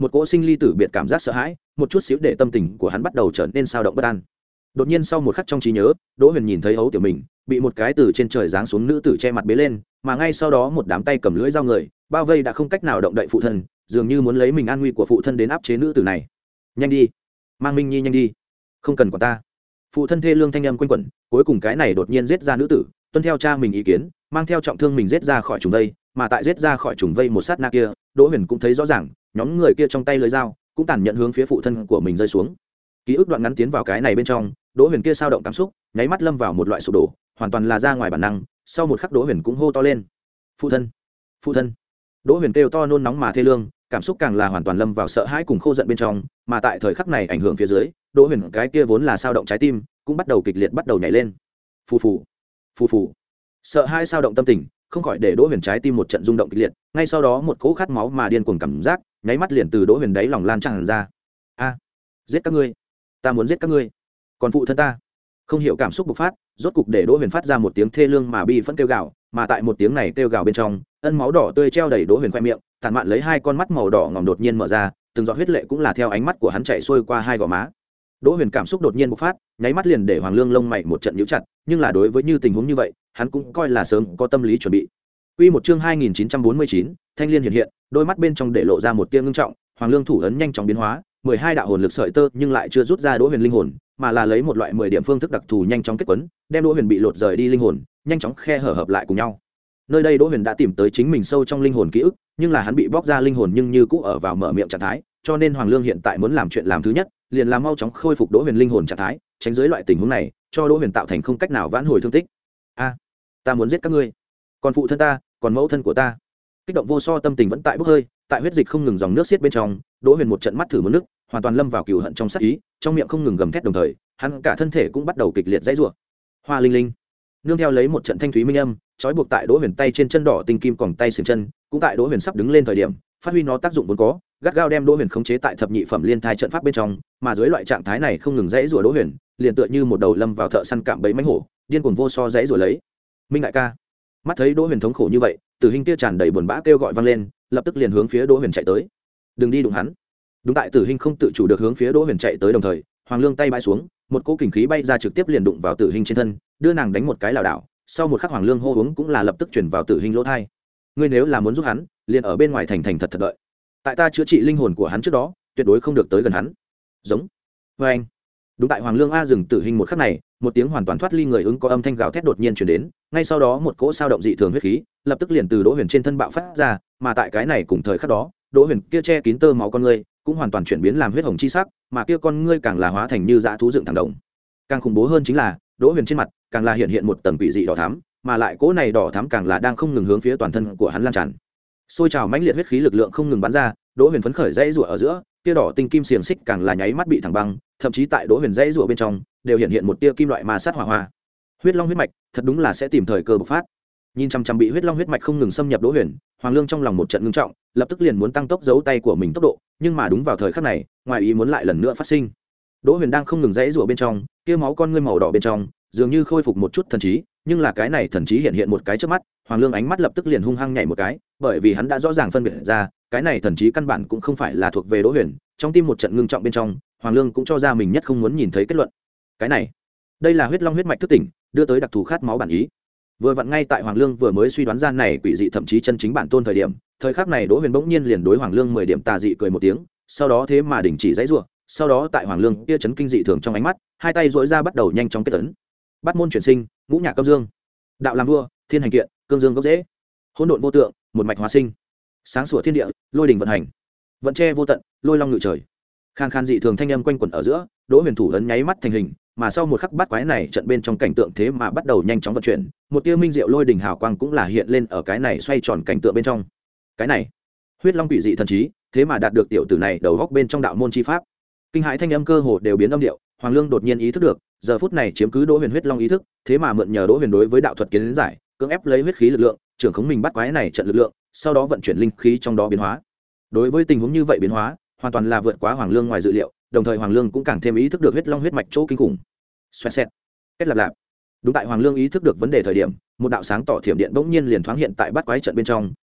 [SPEAKER 1] một cỗ sinh ly tử biệt cảm giác sợ hãi một chút xíu để tâm tình của hắn bắt đầu trở nên sao động bất an. Đột nhiên sau một khắc trong trí nhớ, Đỗ Huyền nhìn thấy ấu tiểu mình bị một cái từ trên trời giáng xuống nữ tử che mặt bế lên, mà ngay sau đó một đám tay cầm lưỡi dao người bao vây đã không cách nào động đậy phụ thân, dường như muốn lấy mình an nguy của phụ thân đến áp chế nữ tử này. Nhanh đi, mang Minh Nhi nhanh đi, không cần quản ta. Phụ thân thê lương thanh âm quanh quẩn, cuối cùng cái này đột nhiên giết ra nữ tử, tuân theo cha mình ý kiến, mang theo trọng thương mình giết ra khỏi trùng vây, mà tại giết ra khỏi trùng vây một sát na kia, Đỗ Huyền cũng thấy rõ ràng, nhóm người kia trong tay lưỡi dao cũng tàn nhẫn hướng phía phụ thân của mình rơi xuống. Ký ức đoạn ngắn tiến vào cái này bên trong, Đỗ Huyền kia sao động cảm xúc, nháy mắt lâm vào một loại sụp đổ, hoàn toàn là ra ngoài bản năng. Sau một khắc Đỗ Huyền cũng hô to lên: "Phụ thân, phụ thân!" Đỗ Huyền kêu to nôn nóng mà thê lương, cảm xúc càng là hoàn toàn lâm vào sợ hãi cùng khô giận bên trong, mà tại thời khắc này ảnh hưởng phía dưới, Đỗ Huyền cái kia vốn là sao động trái tim, cũng bắt đầu kịch liệt bắt đầu nhảy lên. Phù phù, phù phù. Sợ hãi sao động tâm tình, không khỏi để Đỗ Huyền trái tim một trận rung động kịch liệt, ngay sau đó một cỗ khát máu mà điên cuồng cảm giác, nháy mắt liền từ Đỗ Huyền đáy lòng lan tràn ra. "A, giết các ngươi, ta muốn giết các ngươi, còn phụ thân ta!" Không hiểu cảm xúc bộc phát, rốt cục để Đỗ Huyền phát ra một tiếng thê lương mà bi phẫn kêu gào, mà tại một tiếng này kêu gào bên trong, ân máu đỏ tươi treo đầy Đỗ Huyền khoe miệng, tàn mạn lấy hai con mắt màu đỏ ngòm đột nhiên mở ra, từng giọt huyết lệ cũng là theo ánh mắt của hắn chạy xuôi qua hai gò má. Đỗ Huyền cảm xúc đột nhiên bộc phát, nháy mắt liền để Hoàng Lương lông mày một trận nhíu chặt, nhưng là đối với như tình huống như vậy, hắn cũng coi là sớm có tâm lý chuẩn bị. Quy một chương hai nghìn chín trăm bốn mươi chín, thanh liên hiện hiện, đôi mắt bên trong để lộ ra một tia ngưng trọng, Hoàng Lương thủ ấn nhanh chóng biến hóa, mười hai đạo hồn lực sợi tơ nhưng lại chưa rút ra Đỗ Huyền linh hồn, mà là lấy một loại mười điểm phương thức đặc thù nhanh chóng kết quấn, đem Đỗ Huyền bị lột rời đi linh hồn, nhanh chóng khe hở hợp lại cùng nhau. Nơi đây Đỗ Huyền đã tìm tới chính mình sâu trong linh hồn ký ức, nhưng là hắn bị bóc ra linh hồn nhưng như cũ ở vào mở miệng trạng thái, cho nên Hoàng Lương hiện tại muốn làm chuyện làm thứ nhất, liền là mau chóng khôi phục Đỗ Huyền linh hồn trạng thái, tránh dưới loại tình huống này, cho Đỗ Huyền tạo thành không cách nào vãn hồi thương tích. A, ta muốn giết các ngươi, còn phụ thân ta, còn mẫu thân của ta. Kích động vô so tâm tình vẫn tại bốc hơi, tại huyết dịch không ngừng dòng nước xiết bên trong, Đỗ Huyền một trận mắt thử muốn nước, hoàn toàn lâm vào cừu hận trong sát ý, trong miệng không ngừng gầm thét đồng thời, hắn cả thân thể cũng bắt đầu kịch liệt dãy rủa. Hoa linh linh, nương theo lấy một trận thanh thúy minh âm, trói buộc tại Đỗ Huyền tay trên chân đỏ tinh kim còng tay xiềng chân, cũng tại Đỗ Huyền sắp đứng lên thời điểm, phát huy nó tác dụng vốn có, gắt gao đem Đỗ Huyền khống chế tại thập nhị phẩm liên thai trận pháp bên trong, mà dưới loại trạng thái này không ngừng dãy rủa Đỗ Huyền, liền tựa như một đầu lâm vào thợ săn cạm bẫy mãnh hổ, điên cuồng vô so dãy rủa lấy. Minh đại ca, mắt thấy Đỗ Huyền thống khổ như vậy, Tử Hình kia tràn đầy buồn bã kêu gọi vang lên, lập tức liền hướng phía Đỗ Huyền chạy tới. Đừng đi đụng hắn. Đúng tại Tử Hình không tự chủ được hướng phía Đỗ Huyền chạy tới đồng thời, Hoàng Lương tay bãi xuống, một cỗ kình khí bay ra trực tiếp liền đụng vào Tử Hình trên thân, đưa nàng đánh một cái lảo đảo. Sau một khắc Hoàng Lương hô uống cũng là lập tức chuyển vào Tử Hình lỗ thai. Ngươi nếu là muốn giúp hắn, liền ở bên ngoài thành thành thật thật đợi. Tại ta chữa trị linh hồn của hắn trước đó, tuyệt đối không được tới gần hắn. Giống. Với anh. Đúng tại Hoàng Lương a dừng Tử Hình một khắc này, một tiếng hoàn toàn thoát ly người ứng có âm thanh gào thét đột nhiên truyền đến, ngay sau đó một cỗ sao động dị thường huyết khí, lập tức liền từ Đỗ Huyền trên thân bạo phát ra, mà tại cái này cùng thời khắc đó, Đỗ Huyền kia che kín tơ máu con ngươi, cũng hoàn toàn chuyển biến làm huyết hồng chi sắc, mà kia con ngươi càng là hóa thành như dã thú dựng thẳng đồng. Càng khủng bố hơn chính là, Đỗ Huyền trên mặt càng là hiện hiện một tầng quỷ dị đỏ thắm, mà lại cỗ này đỏ thắm càng là đang không ngừng hướng phía toàn thân của hắn lan tràn. Xôi trào mãnh liệt huyết khí lực lượng không ngừng bắn ra, Đỗ Huyền phấn khởi dãy rủa ở giữa, kia đỏ tinh kim xiềng xích càng là nháy mắt bị thẳng băng, thậm chí tại Đỗ Huyền dãy rủa bên trong, đều hiện hiện một tia kim loại ma sát hỏa hoa. Huyết long huyết mạch, thật đúng là sẽ tìm thời cơ bộc phát. Nhìn chăm chăm bị huyết long huyết mạch không ngừng xâm nhập Đỗ Huyền, Hoàng Lương trong lòng một trận ngưng trọng, lập tức liền muốn tăng tốc giấu tay của mình tốc độ, nhưng mà đúng vào thời khắc này, ngoài ý muốn lại lần nữa phát sinh. Đỗ Huyền đang không ngừng dãy rủa bên trong, kia máu con ngươi màu đỏ bên trong, dường như khôi phục một chút thần trí, nhưng là cái này thần trí hiện hiện một cái trước mắt, Hoàng Lương ánh mắt lập tức liền hung hăng nhảy một cái, bởi vì hắn đã rõ ràng phân biệt ra, cái này thần trí căn bản cũng không phải là thuộc về Đỗ Huyền. Trong tim một trận ngưng trọng bên trong, Hoàng Lương cũng cho ra mình nhất không muốn nhìn thấy kết luận. Cái này, đây là huyết long huyết mạch thức tỉnh, đưa tới đặc thù khát máu bản ý. Vừa vặn ngay tại Hoàng Lương vừa mới suy đoán ra này quỷ dị thậm chí chân chính bản tôn thời điểm, thời khắc này Đỗ Huyền bỗng nhiên liền đối Hoàng Lương mười điểm tà dị cười một tiếng, sau đó thế mà đình chỉ dãy rủa, sau đó tại Hoàng Lương kia chấn kinh dị thường trong ánh mắt, hai tay duỗi ra bắt đầu nhanh chóng kết tấn. Bát môn chuyển sinh, ngũ nhạc âm dương, đạo làm vua, thiên hành kiện, cương dương gốc rễ, hỗn độn vô tượng, một mạch hóa sinh, sáng sủa thiên địa, lôi đỉnh vận hành, vận che vô tận, lôi long ngự trời. Khan khan dị thường thanh âm quanh quẩn ở giữa, Đỗ Huyền thủ ấn nháy mắt thành hình, mà sau một khắc bắt quái này trận bên trong cảnh tượng thế mà bắt đầu nhanh chóng vận chuyển, một tia minh diệu lôi đỉnh hào quang cũng là hiện lên ở cái này xoay tròn cảnh tượng bên trong. Cái này, huyết long quỷ dị thần trí, thế mà đạt được tiểu tử này đầu góc bên trong đạo môn chi pháp. Kinh hãi thanh âm cơ hồ đều biến âm điệu, Hoàng Lương đột nhiên ý thức được, giờ phút này chiếm cứ Đỗ Huyền huyết long ý thức, thế mà mượn nhờ Đỗ Huyền đối với đạo thuật kiến giải, cưỡng ép lấy huyết khí lực lượng, trưởng khống mình bắt quái này trận lực lượng, sau đó vận chuyển linh khí trong đó biến hóa. Đối với tình huống như vậy biến hóa, hoàn toàn là vượt quá Hoàng Lương ngoài dự liệu, đồng thời Hoàng Lương cũng càng thêm ý thức được huyết long huyết mạch chỗ kinh khủng. Xoẹt xẹt, kết lạp lạp. Đúng tại Hoàng Lương ý thức được vấn đề thời điểm, một đạo sáng tỏ thiểm điện bỗng nhiên liền thoáng hiện tại bát quái trận bên trong,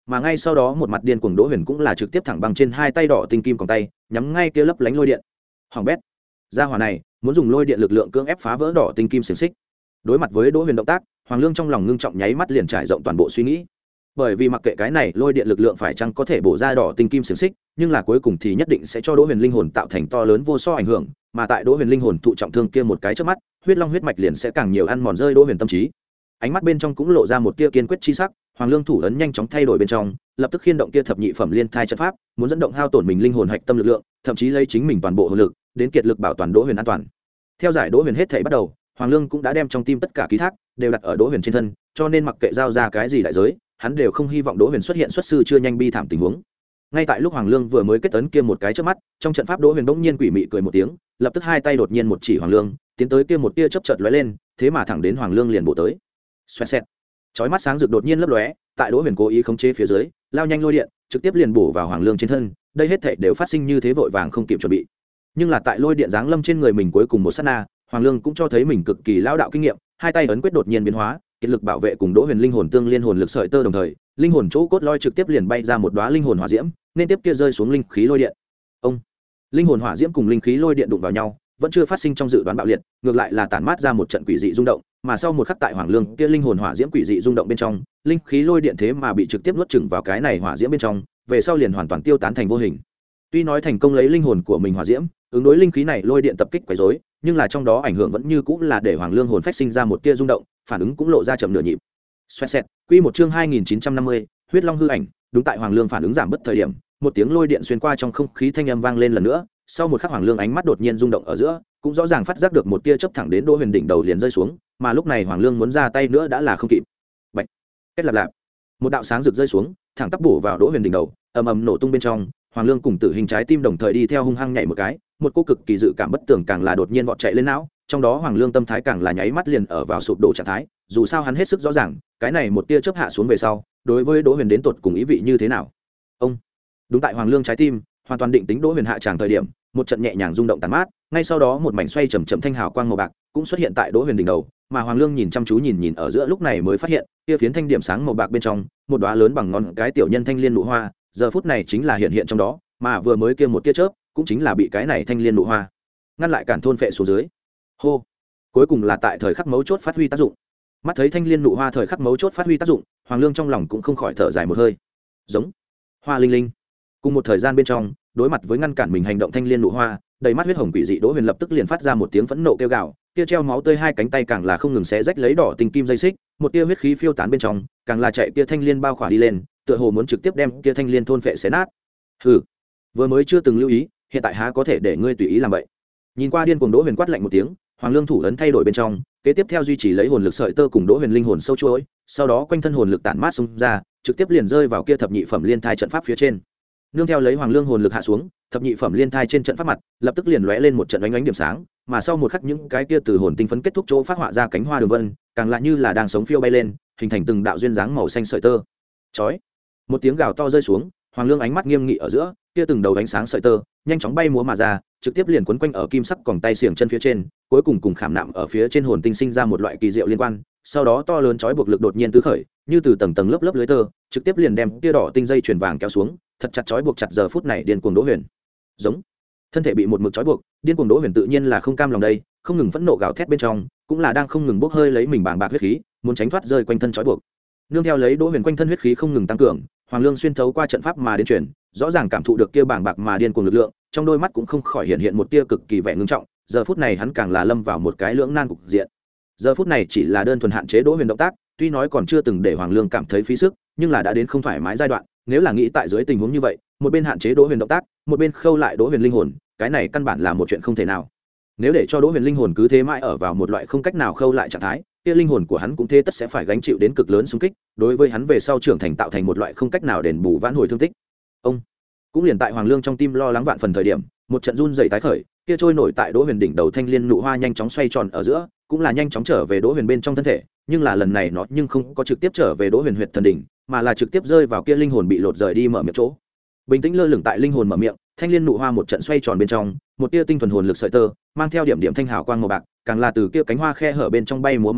[SPEAKER 1] mà ngay sau đó một mặt điên cuồng Đỗ Huyền cũng là trực tiếp thẳng bằng trên hai tay đỏ tinh kim còn tay nhắm ngay kia lấp lánh lôi điện. Hoàng bét gia hỏa này muốn dùng lôi điện lực lượng cưỡng ép phá vỡ đỏ tinh kim xiềng xích. Đối mặt với Đỗ Huyền động tác, Hoàng Lương trong lòng ngưng trọng nháy mắt liền trải rộng toàn bộ suy nghĩ. Bởi vì mặc kệ cái này lôi điện lực lượng phải chăng có thể bổ ra đỏ tinh kim xiềng xích, nhưng là cuối cùng thì nhất định sẽ cho Đỗ Huyền linh hồn tạo thành to lớn vô so ảnh hưởng, mà tại Đỗ Huyền linh hồn thụ trọng thương kia một cái chớp mắt, huyết long huyết mạch liền sẽ càng nhiều ăn mòn rơi Đỗ Huyền tâm trí. Ánh mắt bên trong cũng lộ ra một tia kiên quyết chi sắc, Hoàng Lương thủ ấn nhanh chóng thay đổi bên trong, lập tức khiên động kia thập nhị phẩm liên thai trận pháp, muốn dẫn động hao tổn mình linh hồn hạch tâm lực lượng, thậm chí lấy chính mình toàn bộ hồn lực, đến kiệt lực bảo toàn Đỗ Huyền an toàn. Theo giải Đỗ Huyền hết thảy bắt đầu, Hoàng Lương cũng đã đem trong tim tất cả ký thác đều đặt ở Đỗ Huyền trên thân, cho nên mặc kệ giao ra cái gì đại giới, hắn đều không hy vọng Đỗ Huyền xuất hiện xuất sư chưa nhanh bi thảm tình huống. Ngay tại lúc Hoàng Lương vừa mới kết tấn kia một cái chớp mắt, trong trận pháp Đỗ Huyền bỗng nhiên quỷ mị cười một tiếng, lập tức hai tay đột nhiên một chỉ Hoàng Lương, tiến tới kia một tia chớp chợt lóe lên, thế mà thẳng đến Hoàng Lương liền bổ tới. Xoẹt xẹt. Chói mắt sáng rực đột nhiên lấp lóe, tại Đỗ Huyền cố ý khống chế phía dưới, lao nhanh lôi điện, trực tiếp liền bổ vào Hoàng Lương trên thân, đây hết thảy đều phát sinh như thế vội vàng không kịp chuẩn bị. Nhưng là tại lôi điện giáng lâm trên người mình cuối cùng một sát na, Hoàng Lương cũng cho thấy mình cực kỳ lão đạo kinh nghiệm, hai tay ấn quyết đột nhiên biến hóa, kiệt lực bảo vệ cùng Đỗ Huyền linh hồn tương liên hồn lực sợi tơ đồng thời, linh hồn chỗ cốt lôi trực tiếp liền bay ra một đóa linh hồn hỏa diễm, nên tiếp kia rơi xuống linh khí lôi điện. Ông, linh hồn hỏa diễm cùng linh khí lôi điện đụng vào nhau, vẫn chưa phát sinh trong dự đoán bạo liệt, ngược lại là tản mát ra một trận quỷ dị rung động, mà sau một khắc tại Hoàng Lương kia linh hồn hỏa diễm quỷ dị rung động bên trong, linh khí lôi điện thế mà bị trực tiếp nuốt chửng vào cái này hỏa diễm bên trong, về sau liền hoàn toàn tiêu tán thành vô hình. Tuy nói thành công lấy linh hồn của mình hỏa diễm, ứng đối linh khí này lôi điện tập kích quấy rối, nhưng là trong đó ảnh hưởng vẫn như cũng là để Hoàng Lương hồn phách sinh ra một tia rung động, phản ứng cũng lộ ra chậm nửa nhịp. Xoẹt xẹt, quy một chương hai nghìn chín trăm năm mươi, huyết long hư ảnh, đúng tại Hoàng Lương phản ứng giảm bất thời điểm, một tiếng lôi điện xuyên qua trong không khí thanh âm vang lên lần nữa, sau một khắc Hoàng Lương ánh mắt đột nhiên rung động ở giữa, cũng rõ ràng phát giác được một tia chớp thẳng đến Đỗ Huyền đỉnh đầu liền rơi xuống, mà lúc này Hoàng Lương muốn ra tay nữa đã là không kịp. Bạch, kết lạp lạp, một đạo sáng rực rơi xuống, thẳng tắp bổ vào Đỗ Huyền đỉnh đầu, ầm ầm nổ tung bên trong, Hoàng Lương cùng Tử Hình trái tim đồng thời đi theo hung hăng nhảy một cái, một cô cực kỳ dự cảm bất tường càng là đột nhiên vọt chạy lên não, trong đó Hoàng Lương tâm thái càng là nháy mắt liền ở vào sụp đổ trạng thái, dù sao hắn hết sức rõ ràng, cái này một tia chớp hạ xuống về sau, đối với Đỗ Huyền đến tột cùng ý vị như thế nào. Ông, đúng tại Hoàng Lương trái tim hoàn toàn định tính Đỗ Huyền hạ tràng thời điểm, một trận nhẹ nhàng rung động tàn mát, ngay sau đó một mảnh xoay chậm chậm thanh hào quang màu bạc cũng xuất hiện tại Đỗ Huyền đỉnh đầu, mà Hoàng Lương nhìn chăm chú nhìn nhìn ở giữa lúc này mới phát hiện, kia phiến thanh điểm sáng màu bạc bên trong, một đóa lớn bằng ngón cái tiểu nhân thanh liên nụ hoa, giờ phút này chính là hiện hiện trong đó, mà vừa mới kia một tia chớp, cũng chính là bị cái này thanh liên nụ hoa ngăn lại cản thôn phệ xuống dưới. Hô, cuối cùng là tại thời khắc mấu chốt phát huy tác dụng. Mắt thấy thanh liên nụ hoa thời khắc mấu chốt phát huy tác dụng, Hoàng Lương trong lòng cũng không khỏi thở dài một hơi. Giống, hoa linh linh. Cùng một thời gian bên trong, đối mặt với ngăn cản mình hành động thanh liên nụ hoa, đầy mắt huyết hồng quỷ dị Đỗ Huyền lập tức liền phát ra một tiếng phẫn nộ kêu gào, kia treo máu tươi hai cánh tay càng là không ngừng xé rách lấy đỏ tinh kim dây xích, một tia huyết khí phiêu tán bên trong, càng là chạy kia thanh liên bao khỏa đi lên, tựa hồ muốn trực tiếp đem kia thanh liên thôn phệ xé nát. Hừ, vừa mới chưa từng lưu ý, hiện tại há có thể để ngươi tùy ý làm vậy. Nhìn qua điên cuồng Đỗ Huyền quát lạnh một tiếng, Hoàng Lương thủ ấn thay đổi bên trong, kế tiếp theo duy trì lấy hồn lực sợi tơ cùng Đỗ Huyền linh hồn sâu chuỗi, sau đó quanh thân hồn lực tản mát xung ra, trực tiếp liền rơi vào kia thập nhị phẩm liên thai trận pháp phía trên. Nương theo lấy Hoàng Lương hồn lực hạ xuống, thập nhị phẩm liên thai trên trận pháp mặt, lập tức liền lóe lên một trận ánh ánh điểm sáng, mà sau một khắc những cái kia từ hồn tinh phấn kết thúc chỗ phát họa ra cánh hoa đường vân, càng lại như là đang sống phiêu bay lên, hình thành từng đạo duyên dáng màu xanh sợi tơ. Chói! Một tiếng gào to rơi xuống, Hoàng Lương ánh mắt nghiêm nghị ở giữa, kia từng đầu ánh sáng sợi tơ, nhanh chóng bay múa mà ra, trực tiếp liền quấn quanh ở kim sắc còng tay xiềng chân phía trên, cuối cùng cùng khảm nạm ở phía trên hồn tinh sinh ra một loại kỳ diệu liên quan, sau đó to lớn chói buộc lực đột nhiên tứ khởi, như từ tầng tầng lớp lớp lưới tơ, trực tiếp liền đem kia đỏ tinh dây chuyền vàng kéo xuống, thật chặt chói buộc chặt giờ phút này điên cuồng Đỗ Huyền. Giống, thân thể bị một mực chói buộc, điên cuồng Đỗ Huyền tự nhiên là không cam lòng đây, không ngừng phẫn nộ gào thét bên trong, cũng là đang không ngừng bốc hơi lấy mình bàng bạc huyết khí, muốn tránh thoát rơi quanh thân chói buộc. Nương theo lấy Đỗ Huyền quanh thân huyết khí không ngừng tăng cường, Hoàng Lương xuyên thấu qua trận pháp mà đến chuyển, rõ ràng cảm thụ được kia bàng bạc mà điên cuồng lực lượng, trong đôi mắt cũng không khỏi hiện hiện một tia cực kỳ vẻ ngưng trọng, giờ phút này hắn càng là lâm vào một cái lưỡng nan cục diện. Giờ phút này chỉ là đơn thuần hạn chế Đỗ Huyền động tác, tuy nói còn chưa từng để Hoàng Lương cảm thấy phí sức, nhưng là đã đến không thoải mái giai đoạn, nếu là nghĩ tại dưới tình huống như vậy, một bên hạn chế Đỗ Huyền động tác, một bên khâu lại Đỗ Huyền linh hồn, cái này căn bản là một chuyện không thể nào. Nếu để cho Đỗ Huyền linh hồn cứ thế mãi ở vào một loại không cách nào khâu lại trạng thái, kia linh hồn của hắn cũng thế tất sẽ phải gánh chịu đến cực lớn xung kích, đối với hắn về sau trưởng thành tạo thành một loại không cách nào đền bù vãn hồi thương tích. Ông cũng liền tại Hoàng Lương trong tim lo lắng vạn phần thời điểm, một trận run rẩy tái khởi, kia trôi nổi tại Đỗ Huyền đỉnh đầu thanh liên nụ hoa nhanh chóng xoay tròn ở giữa, cũng là nhanh chóng trở về Đỗ Huyền bên trong thân thể, nhưng là lần này nó nhưng không có trực tiếp trở về Đỗ Huyền huyệt thần đỉnh, mà là trực tiếp rơi vào kia linh hồn bị lột rời đi mở miệng chỗ. Bình tĩnh lơ lửng tại linh hồn mở miệng, thanh liên nụ hoa một trận xoay tròn bên trong, một tia tinh thuần hồn lực sợi tơ, mang theo điểm điểm thanh hào quang màu bạc, càng là từ kia cánh hoa khe hở bên trong bay múa mà ra,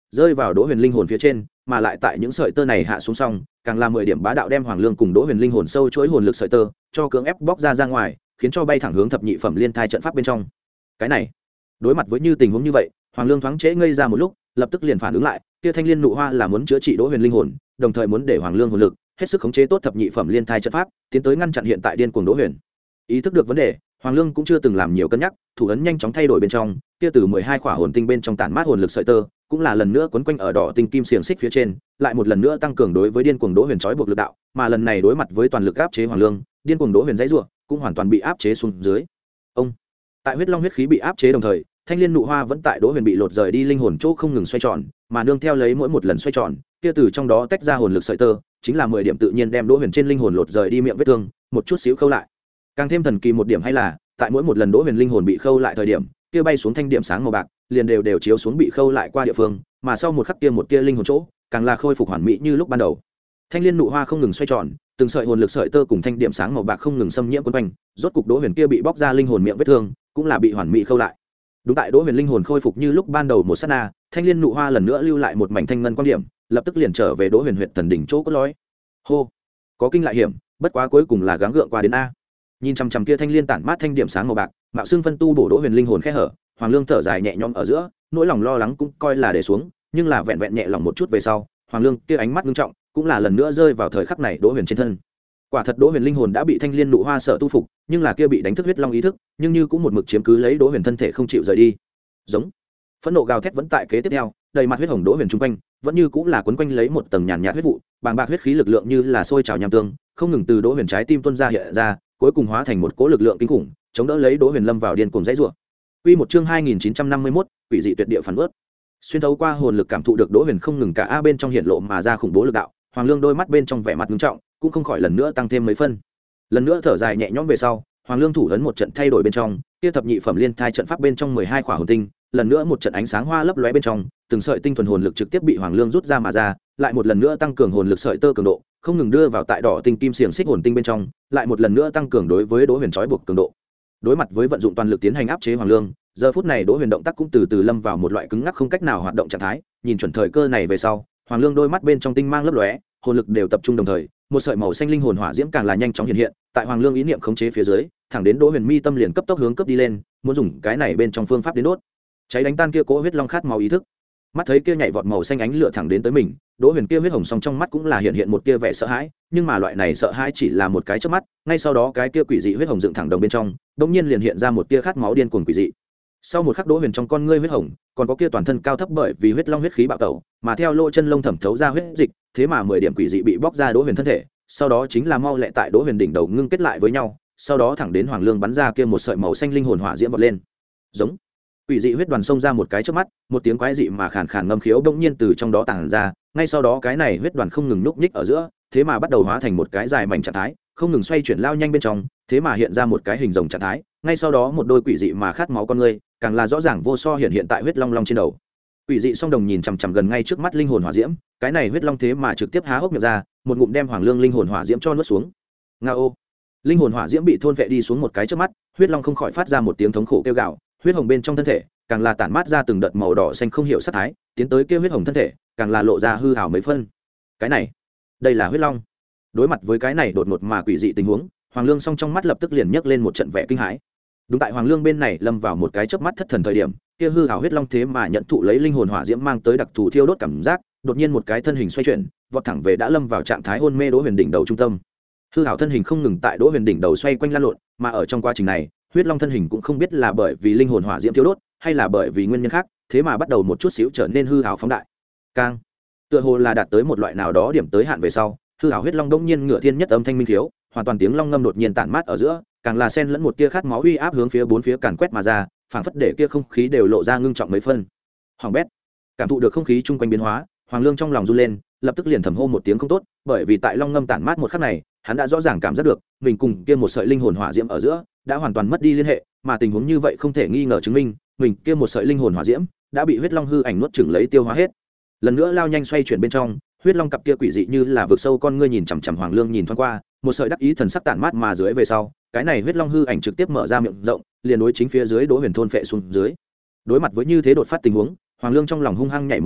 [SPEAKER 1] rơi vào đỗ huyền linh hồn phía trên, mà lại tại những sợi tơ này hạ xuống xong càng là mười điểm bá đạo, đem Hoàng Lương cùng đỗ huyền linh hồn sâu chuỗi hồn lực sợi tơ cho cưỡng ép bóc ra ra ngoài, khiến cho bay thẳng hướng thập nhị phẩm liên thai trận pháp bên trong. Cái này, đối mặt với như tình huống như vậy, Hoàng Lương thoáng trễ ngây ra một lúc, lập tức liền phản ứng lại, kia thanh liên nụ hoa là muốn chữa trị đỗ huyền linh hồn, đồng thời muốn để Hoàng Lương hồn lực hết sức khống chế tốt thập nhị phẩm liên thai trận pháp, tiến tới ngăn chặn hiện tại điên cuồng đỗ huyền. Ý thức được vấn đề, Hoàng Lương cũng chưa từng làm nhiều cân nhắc, thủ ấn nhanh chóng thay đổi bên trong, kia từ mười hai khỏa hồn tinh bên trong tản mát hồn lực sợi tơ, cũng là lần nữa quấn quanh ở đỏ tinh kim xiềng xích phía trên, lại một lần nữa tăng cường đối với điên cuồng đỗ huyền trói buộc lực đạo, mà lần này đối mặt với toàn lực áp chế Hoàng Lương, điên cuồng đỗ huyền dãy rủa, cũng hoàn toàn bị áp chế xuống dưới. Ông, tại huyết long huyết khí bị áp chế đồng thời, thanh liên nụ hoa vẫn tại đỗ huyền bị lột rời đi linh hồn chỗ không ngừng xoay tròn, mà nương theo lấy mỗi một lần xoay tròn, kia từ trong đó tách ra hồn lực sợi tơ, chính là mười điểm tự nhiên đem đỗ huyền trên linh hồn lột rời đi miệng vết thương, một chút xíu khâu lại. Càng thêm thần kỳ một điểm hay là, tại mỗi một lần đỗ huyền linh hồn bị khâu lại thời điểm, kia bay xuống thanh điểm sáng màu bạc, liền đều đều chiếu xuống bị khâu lại qua địa phương, mà sau một khắc kia một tia linh hồn chỗ, càng là khôi phục hoàn mỹ như lúc ban đầu. Thanh liên nụ hoa không ngừng xoay tròn, từng sợi hồn lực sợi tơ cùng thanh điểm sáng màu bạc không ngừng xâm nhiễm quấn quanh, rốt cục đỗ huyền kia bị bóc ra linh hồn miệng vết thương, cũng là bị hoàn mỹ khâu lại. Đúng tại đỗ huyền linh hồn khôi phục như lúc ban đầu một sát na, thanh liên nụ hoa lần nữa lưu lại một mảnh thanh ngân quan điểm, lập tức liền trở về đỗ huyền huyệt thần đỉnh chỗ cốt lõi. Hô, có kinh lại hiểm, bất quá cuối cùng là gắng gượng qua đến a. Nhìn chằm chằm kia thanh liên tản mát thanh điểm sáng màu bạc, mạo xương phân tu bổ đỗ huyền linh hồn khẽ hở, Hoàng Lương thở dài nhẹ nhõm ở giữa, nỗi lòng lo lắng cũng coi là để xuống, nhưng là vẹn vẹn nhẹ lòng một chút về sau, Hoàng Lương kia ánh mắt nghiêm trọng, cũng là lần nữa rơi vào thời khắc này đỗ huyền trên thân. Quả thật đỗ huyền linh hồn đã bị thanh liên nụ hoa sợ tu phục, nhưng là kia bị đánh thức huyết long ý thức, nhưng như cũng một mực chiếm cứ lấy đỗ huyền thân thể không chịu rời đi. Giống, phẫn nộ gào thét vẫn tại kế tiếp theo, đầy mặt huyết hồng đỗ huyền trung quanh, vẫn như cũng là quấn quanh lấy một tầng nhàn nhạt huyết vụ, bàng bạc huyết khí lực lượng như là sôi trào nham tương, không ngừng từ đỗ huyền trái tim tuôn ra hiện ra, cuối cùng hóa thành một cỗ lực lượng kinh khủng, chống đỡ lấy đỗ huyền lâm vào điên cuồng dãy rủa. Quy một chương hai nghìn chín trăm năm mươi mốt, quỷ dị tuyệt địa phản bớt. Xuyên thấu qua hồn lực cảm thụ được đỗ huyền không ngừng cả a bên trong hiện lộ mà ra khủng bố lực đạo, Hoàng Lương đôi mắt bên trong vẻ mặt nghiêm trọng, cũng không khỏi lần nữa tăng thêm mấy phân. Lần nữa thở dài nhẹ nhõm về sau, Hoàng Lương thủ ấn một trận thay đổi bên trong, kia thập nhị phẩm liên thai trận pháp bên trong mười hai khỏa hồn tinh, lần nữa một trận ánh sáng hoa lấp lóe bên trong, từng sợi tinh thuần hồn lực trực tiếp bị Hoàng Lương rút ra mà ra, lại một lần nữa tăng cường hồn lực sợi tơ cường độ, không ngừng đưa vào tại đỏ tinh kim xiềng xích hồn tinh bên trong, lại một lần nữa tăng cường đối với đỗ huyền trói buộc cường độ. Đối mặt với vận dụng toàn lực tiến hành áp chế Hoàng Lương, giờ phút này đỗ huyền động tác cũng từ từ lâm vào một loại cứng ngắc không cách nào hoạt động trạng thái, nhìn chuẩn thời cơ này về sau, Hoàng Lương đôi mắt bên trong tinh mang lấp lóe, hồn lực đều tập trung đồng thời, một sợi màu xanh linh hồn hỏa diễm càng là nhanh chóng hiện hiện, tại Hoàng Lương ý niệm khống chế phía dưới, thẳng đến đỗ huyền mi tâm liền cấp tốc hướng cấp đi lên, muốn dùng cái này bên trong phương pháp đến đốt cháy đánh tan kia cố huyết long khát máu ý thức. Mắt thấy kia nhảy vọt màu xanh ánh lửa thẳng đến tới mình, đỗ huyền kia huyết hồng song trong mắt cũng là hiện hiện một tia vẻ sợ hãi, nhưng mà loại này sợ hãi chỉ là một cái chớp mắt, ngay sau đó cái kia quỷ dị huyết hồng dựng thẳng đồng bên trong đột nhiên liền hiện ra một tia khát máu điên cuồng quỷ dị. Sau một khắc đỗ huyền trong con ngươi huyết hồng, còn có kia toàn thân cao thấp bởi vì huyết long huyết khí bạo tẩu, mà theo lỗ chân lông thẩm thấu ra huyết dịch, thế mà mười điểm quỷ dị bị bóc ra đỗ huyền thân thể, sau đó chính là mau lẹ tại đỗ huyền đỉnh đầu ngưng kết lại với nhau, sau đó thẳng đến Hoàng Lương bắn ra kia một sợi màu xanh linh hồn hỏa diễm vọt lên. Giống, quỷ dị huyết đoàn xông ra một cái chớp mắt, một tiếng quái dị mà khàn khàn ngâm khiếu bỗng nhiên từ trong đó tản ra, ngay sau đó cái này huyết đoàn không ngừng núp nhích ở giữa, thế mà bắt đầu hóa thành một cái dài mảnh trạng thái, không ngừng xoay chuyển lao nhanh bên trong, thế mà hiện ra một cái hình rồng trạng thái, ngay sau đó một đôi quỷ dị mà khát máu con ngươi, càng là rõ ràng vô so hiện hiện tại huyết long long trên đầu. Quỷ dị song đồng nhìn chằm chằm gần ngay trước mắt linh hồn hỏa diễm, cái này huyết long thế mà trực tiếp há hốc miệng ra, một ngụm đem Hoàng Lương linh hồn hỏa diễm cho nuốt xuống. Ngao, linh hồn hỏa diễm bị thôn vệ đi xuống một cái trước mắt, huyết long không khỏi phát ra một tiếng thống khổ kêu gào, huyết hồng bên trong thân thể càng là tản mát ra từng đợt màu đỏ xanh không hiểu sát thái, tiến tới kêu huyết hồng thân thể càng là lộ ra hư hào mấy phân. Cái này, đây là huyết long. Đối mặt với cái này đột ngột mà quỷ dị tình huống, Hoàng Lương song trong mắt lập tức liền nhấc lên một trận vẻ kinh hãi. Đúng tại Hoàng Lương bên này lâm vào một cái chớp mắt thất thần thời điểm, kia hư hào huyết long thế mà nhận thụ lấy linh hồn hỏa diễm mang tới đặc thù thiêu đốt cảm giác, đột nhiên một cái thân hình xoay chuyển, vọt thẳng về đã lâm vào trạng thái hôn mê đỗ huyền đỉnh đầu trung tâm. Hư hào thân hình không ngừng tại đỗ huyền đỉnh đầu xoay quanh lan lộn, mà ở trong quá trình này, huyết long thân hình cũng không biết là bởi vì linh hồn hỏa diễm thiêu đốt, hay là bởi vì nguyên nhân khác, thế mà bắt đầu một chút xíu trở nên hư hào phóng đại. Cang, tựa hồ là đạt tới một loại nào đó điểm tới hạn về sau, hư hào huyết long đông nhiên ngựa thiên nhất âm thanh minh thiếu, hoàn toàn tiếng long ngâm đột nhiên tản mát ở giữa, càng là xen lẫn một tia khát máu uy áp hướng phía bốn phía càn quét mà ra, phảng phất để kia không khí đều lộ ra ngưng trọng mấy phân. Hoàng bét, cảm thụ được không khí chung quanh biến hóa, Hoàng Lương trong lòng run lên, lập tức liền thầm hô một tiếng không tốt, bởi vì tại long ngâm tản mát một khắc này, hắn đã rõ ràng cảm giác được mình cùng kia một sợi linh hồn hỏa diễm ở giữa đã hoàn toàn mất đi liên hệ, mà tình huống như vậy không thể nghi ngờ chứng minh mình kia một sợi linh hồn hỏa diễm đã bị huyết long hư ảnh nuốt chửng lấy tiêu hóa hết. Lần nữa lao nhanh xoay chuyển bên trong, huyết long cặp kia quỷ dị như là vực sâu con ngươi nhìn chằm chằm Hoàng Lương nhìn thoáng qua, một sợi đắc ý thần sắc tản mát mà dưới về sau, cái này huyết long hư ảnh trực tiếp mở ra miệng rộng, liền đối chính phía dưới đỗ huyền thôn phệ xuống dưới. Đối mặt với như thế đột phát tình huống, Hoàng Lương trong lòng hung hăng nhảy một cái,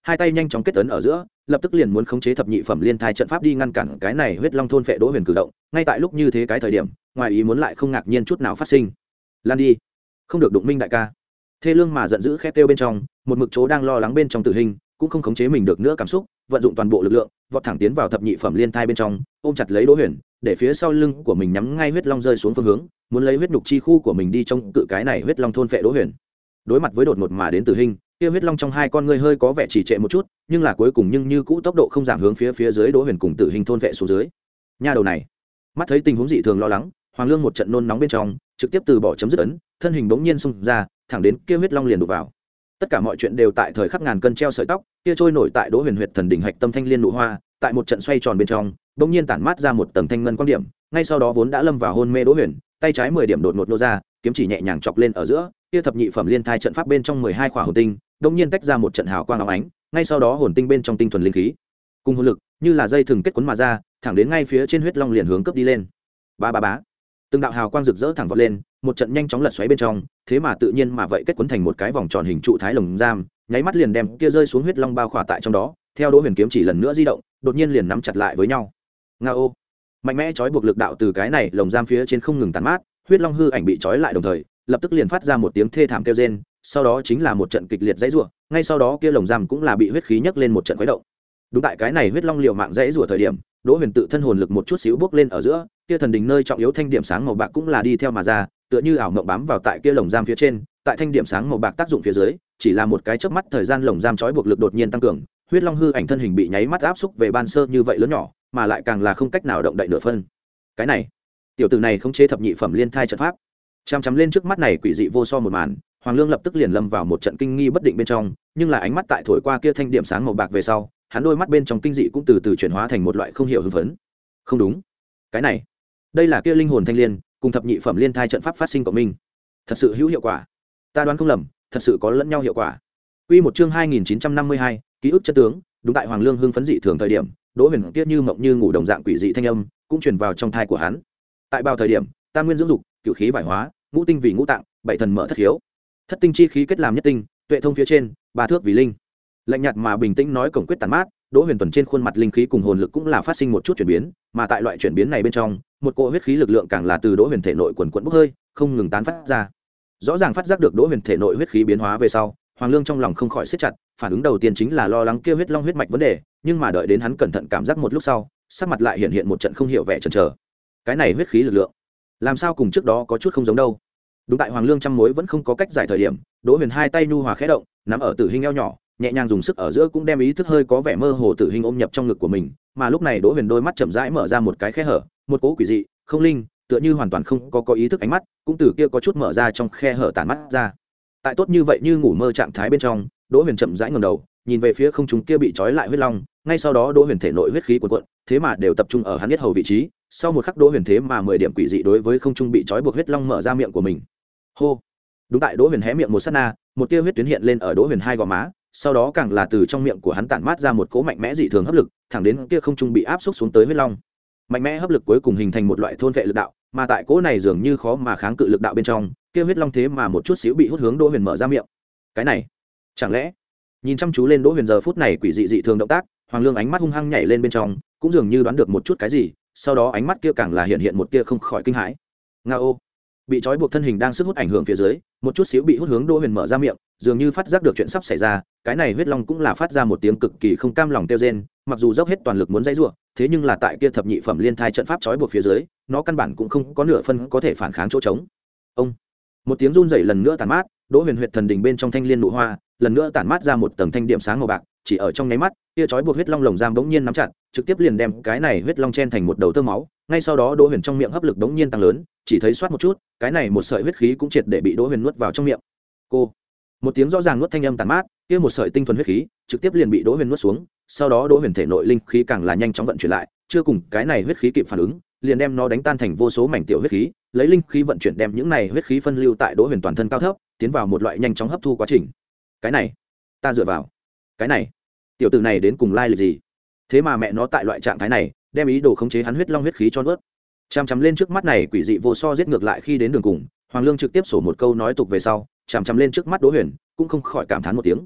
[SPEAKER 1] hai tay nhanh chóng kết ấn ở giữa, lập tức liền muốn khống chế thập nhị phẩm liên thai trận pháp đi ngăn cản cái này huyết long thôn phệ Đỗ Huyền cử động. Ngay tại lúc như thế cái thời điểm, ngoài ý muốn lại không ngạc nhiên chút nào phát sinh. Lan đi, không được đụng Minh đại ca. Thê lương mà giận dữ khét kêu bên trong, một mực chỗ đang lo lắng bên trong Tử Hình, cũng không khống chế mình được nữa cảm xúc, vận dụng toàn bộ lực lượng, vọt thẳng tiến vào thập nhị phẩm liên thai bên trong, ôm chặt lấy Đỗ Huyền, để phía sau lưng của mình nhắm ngay huyết long rơi xuống phương hướng, muốn lấy huyết nhục chi khu của mình đi trong cự cái này huyết long thôn phệ Đỗ Huyền. Đối mặt với đột ngột mà đến Tử Hình, kia huyết long trong hai con ngươi hơi có vẻ trì trệ một chút, nhưng là cuối cùng nhưng như cũ tốc độ không giảm hướng phía phía dưới Đỗ Huyền cùng Tử Hình thôn phệ xuống dưới. Nha đầu này, mắt thấy tình huống dị thường lo lắng, Hoàng Lương một trận nôn nóng bên trong, trực tiếp từ bỏ chấm dứt ấn, thân hình bỗng nhiên xung ra, thẳng đến kia huyết long liền đụng vào. Tất cả mọi chuyện đều tại thời khắc ngàn cân treo sợi tóc, kia trôi nổi tại Đỗ Huyền huyệt thần đỉnh hạch tâm thanh liên nụ hoa, tại một trận xoay tròn bên trong, bỗng nhiên tản mát ra một tầng thanh ngân quang điểm, ngay sau đó vốn đã lâm vào hôn mê Đỗ Huyền, tay trái mười điểm đột ngột nô ra, kiếm chỉ nhẹ nhàng chọc lên ở giữa, kia thập nhị phẩm liên thai trận pháp bên trong mười hai khỏa hồn tinh, bỗng nhiên tách ra một trận hào quang óng ánh, ngay sau đó hồn tinh bên trong tinh thuần linh khí, cùng hồn lực, như là dây thừng kết quấn mà ra, thẳng đến ngay phía trên huyết long liền hướng cấp đi lên. Ba ba bá. Từng đạo hào quang rực rỡ thẳng vọt lên, một trận nhanh chóng lật xoáy bên trong, thế mà tự nhiên mà vậy kết quấn thành một cái vòng tròn hình trụ thái lồng giam, nháy mắt liền đem kia rơi xuống huyết long bao khỏa tại trong đó, theo Đỗ Huyền kiếm chỉ lần nữa di động, đột nhiên liền nắm chặt lại với nhau. Ngao. Mạnh mẽ trói buộc lực đạo từ cái này lồng giam phía trên không ngừng tàn mát, huyết long hư ảnh bị trói lại đồng thời, lập tức liền phát ra một tiếng thê thảm kêu rên, sau đó chính là một trận kịch liệt dãy rủa, ngay sau đó kia lồng giam cũng là bị huyết khí nhấc lên một trận khuấy động. Đúng tại cái này huyết long liều mạng dãy rủa thời điểm, Đỗ Huyền tự thân hồn lực một chút xíu bước lên ở giữa, kia thần đình nơi trọng yếu thanh điểm sáng màu bạc cũng là đi theo mà ra, tựa như ảo mộng bám vào tại kia lồng giam phía trên, tại thanh điểm sáng màu bạc tác dụng phía dưới, chỉ là một cái chớp mắt thời gian lồng giam trói buộc lực đột nhiên tăng cường, huyết long hư ảnh thân hình bị nháy mắt áp xúc về ban sơ như vậy lớn nhỏ, mà lại càng là không cách nào động đậy nửa phân. Cái này, tiểu tử này không chế thập nhị phẩm liên thai trận pháp. Chằm chằm lên trước mắt này quỷ dị vô so một màn, Hoàng Lương lập tức liền lâm vào một trận kinh nghi bất định bên trong, nhưng là ánh mắt tại thổi qua kia thanh điểm sáng màu bạc về sau, hắn đôi mắt bên trong kinh dị cũng từ từ chuyển hóa thành một loại không hiểu hưng phấn. Không đúng, cái này, đây là kia linh hồn thanh liên, cùng thập nhị phẩm liên thai trận pháp phát sinh của mình, thật sự hữu hiệu quả. Ta đoán không lầm, thật sự có lẫn nhau hiệu quả. Quy một chương hai nghìn chín trăm năm mươi hai, ký ức chân tướng, đúng tại Hoàng Lương hưng phấn dị thường thời điểm, Đỗ Huyền kia như mộng như ngủ đồng dạng quỷ dị thanh âm cũng truyền vào trong thai của hắn. Tại bao thời điểm, tam nguyên dưỡng dục, cửu khí vải hóa, ngũ tinh vì ngũ tạng, bảy thần mở thất hiếu, thất tinh chi khí kết làm nhất tinh, tuệ thông phía trên, ba thước vì linh. Lạnh nhạt mà bình tĩnh nói cổng quyết tàn mát, Đỗ Huyền tuần trên khuôn mặt linh khí cùng hồn lực cũng là phát sinh một chút chuyển biến, mà tại loại chuyển biến này bên trong, một cỗ huyết khí lực lượng càng là từ Đỗ Huyền thể nội quần quần bốc hơi, không ngừng tán phát ra. Rõ ràng phát giác được Đỗ Huyền thể nội huyết khí biến hóa về sau, Hoàng Lương trong lòng không khỏi siết chặt, phản ứng đầu tiên chính là lo lắng kia huyết long huyết mạch vấn đề, nhưng mà đợi đến hắn cẩn thận cảm giác một lúc sau, sắc mặt lại hiện hiện một trận không hiểu vẻ chần chờ. Cái này huyết khí lực lượng, làm sao cùng trước đó có chút không giống đâu. Đúng tại Hoàng Lương trăm mối vẫn không có cách giải thời điểm, Đỗ Huyền hai tay nhu hòa khẽ động, nắm ở Tử Hình eo nhỏ, nhẹ nhàng dùng sức ở giữa cũng đem ý thức hơi có vẻ mơ hồ Tử Hình ôm nhập trong ngực của mình, mà lúc này Đỗ Huyền đôi mắt chậm rãi mở ra một cái khe hở, một cỗ quỷ dị, không linh, tựa như hoàn toàn không có có ý thức ánh mắt, cũng từ kia có chút mở ra trong khe hở tản mắt ra. Tại tốt như vậy như ngủ mơ trạng thái bên trong, Đỗ Huyền chậm rãi ngẩng đầu, nhìn về phía không trung kia bị trói lại huyết long, ngay sau đó Đỗ Huyền thể nội huyết khí cuồn cuộn, thế mà đều tập trung ở hắn huyết hầu vị trí, sau một khắc Đỗ Huyền thế mà mười điểm quỷ dị đối với không trung bị trói buộc huyết long mở ra miệng của mình. Hô. Đúng tại Đỗ Huyền hé miệng một sát na, một tia huyết tuyến hiện lên ở Đỗ Huyền hai gò má, sau đó càng là từ trong miệng của hắn tản mát ra một cỗ mạnh mẽ dị thường hấp lực, thẳng đến kia không trung bị áp xúc xuống tới huyết long. Mạnh mẽ hấp lực cuối cùng hình thành một loại thôn vệ lực đạo, mà tại cỗ này dường như khó mà kháng cự lực đạo bên trong, kia huyết long thế mà một chút xíu bị hút hướng Đỗ Huyền mở ra miệng. Cái này, chẳng lẽ? Nhìn chăm chú lên Đỗ Huyền giờ phút này quỷ dị dị thường động tác, Hoàng Lương ánh mắt hung hăng nhảy lên bên trong, cũng dường như đoán được một chút cái gì, sau đó ánh mắt kia càng là hiện hiện một tia không khỏi kinh hãi. Ngao. Bị trói buộc thân hình đang sức hút ảnh hưởng phía dưới, một chút xíu bị hút hướng Đỗ Huyền mở ra miệng, dường như phát giác được chuyện sắp xảy ra, cái này huyết long cũng là phát ra một tiếng cực kỳ không cam lòng kêu rên, mặc dù dốc hết toàn lực muốn dãy rủa, thế nhưng là tại kia thập nhị phẩm liên thai trận pháp trói buộc phía dưới, nó căn bản cũng không có nửa phân có thể phản kháng chỗ trống. Ông. Một tiếng run rẩy lần nữa tàn mát, Đỗ Huyền huyệt thần đỉnh bên trong thanh liên nụ hoa, lần nữa tản mát ra một tầng thanh điểm sáng màu bạc, chỉ ở trong nháy mắt, kia trói buộc huyết long lồng giam bỗng nhiên nắm chặt, trực tiếp liền đem cái này huyết long chen thành một đầu tơ máu, ngay sau đó Đỗ Huyền trong miệng hấp lực bỗng nhiên tăng lớn, chỉ thấy xoát một chút, cái này một sợi huyết khí cũng triệt để bị Đỗ Huyền nuốt vào trong miệng. Cô. Một tiếng rõ ràng nuốt thanh âm tàn mát, kia một sợi tinh thuần huyết khí, trực tiếp liền bị Đỗ Huyền nuốt xuống, sau đó Đỗ Huyền thể nội linh khí càng là nhanh chóng vận chuyển lại, chưa cùng cái này huyết khí kịp phản ứng, liền đem nó đánh tan thành vô số mảnh tiểu huyết khí, lấy linh khí vận chuyển đem những này huyết khí phân lưu tại Đỗ Huyền toàn thân cao thấp, tiến vào một loại nhanh chóng hấp thu quá trình. Cái này, ta dựa vào. Cái này, tiểu tử này đến cùng lai lịch gì? Thế mà mẹ nó tại loại trạng thái này, đem ý đồ khống chế hắn huyết long huyết khí cho nuốt. Chằm chằm lên trước mắt này quỷ dị vô so giết ngược lại khi đến đường cùng, Hoàng Lương trực tiếp sổ một câu nói tục về sau, chằm chằm lên trước mắt Đỗ Huyền, cũng không khỏi cảm thán một tiếng.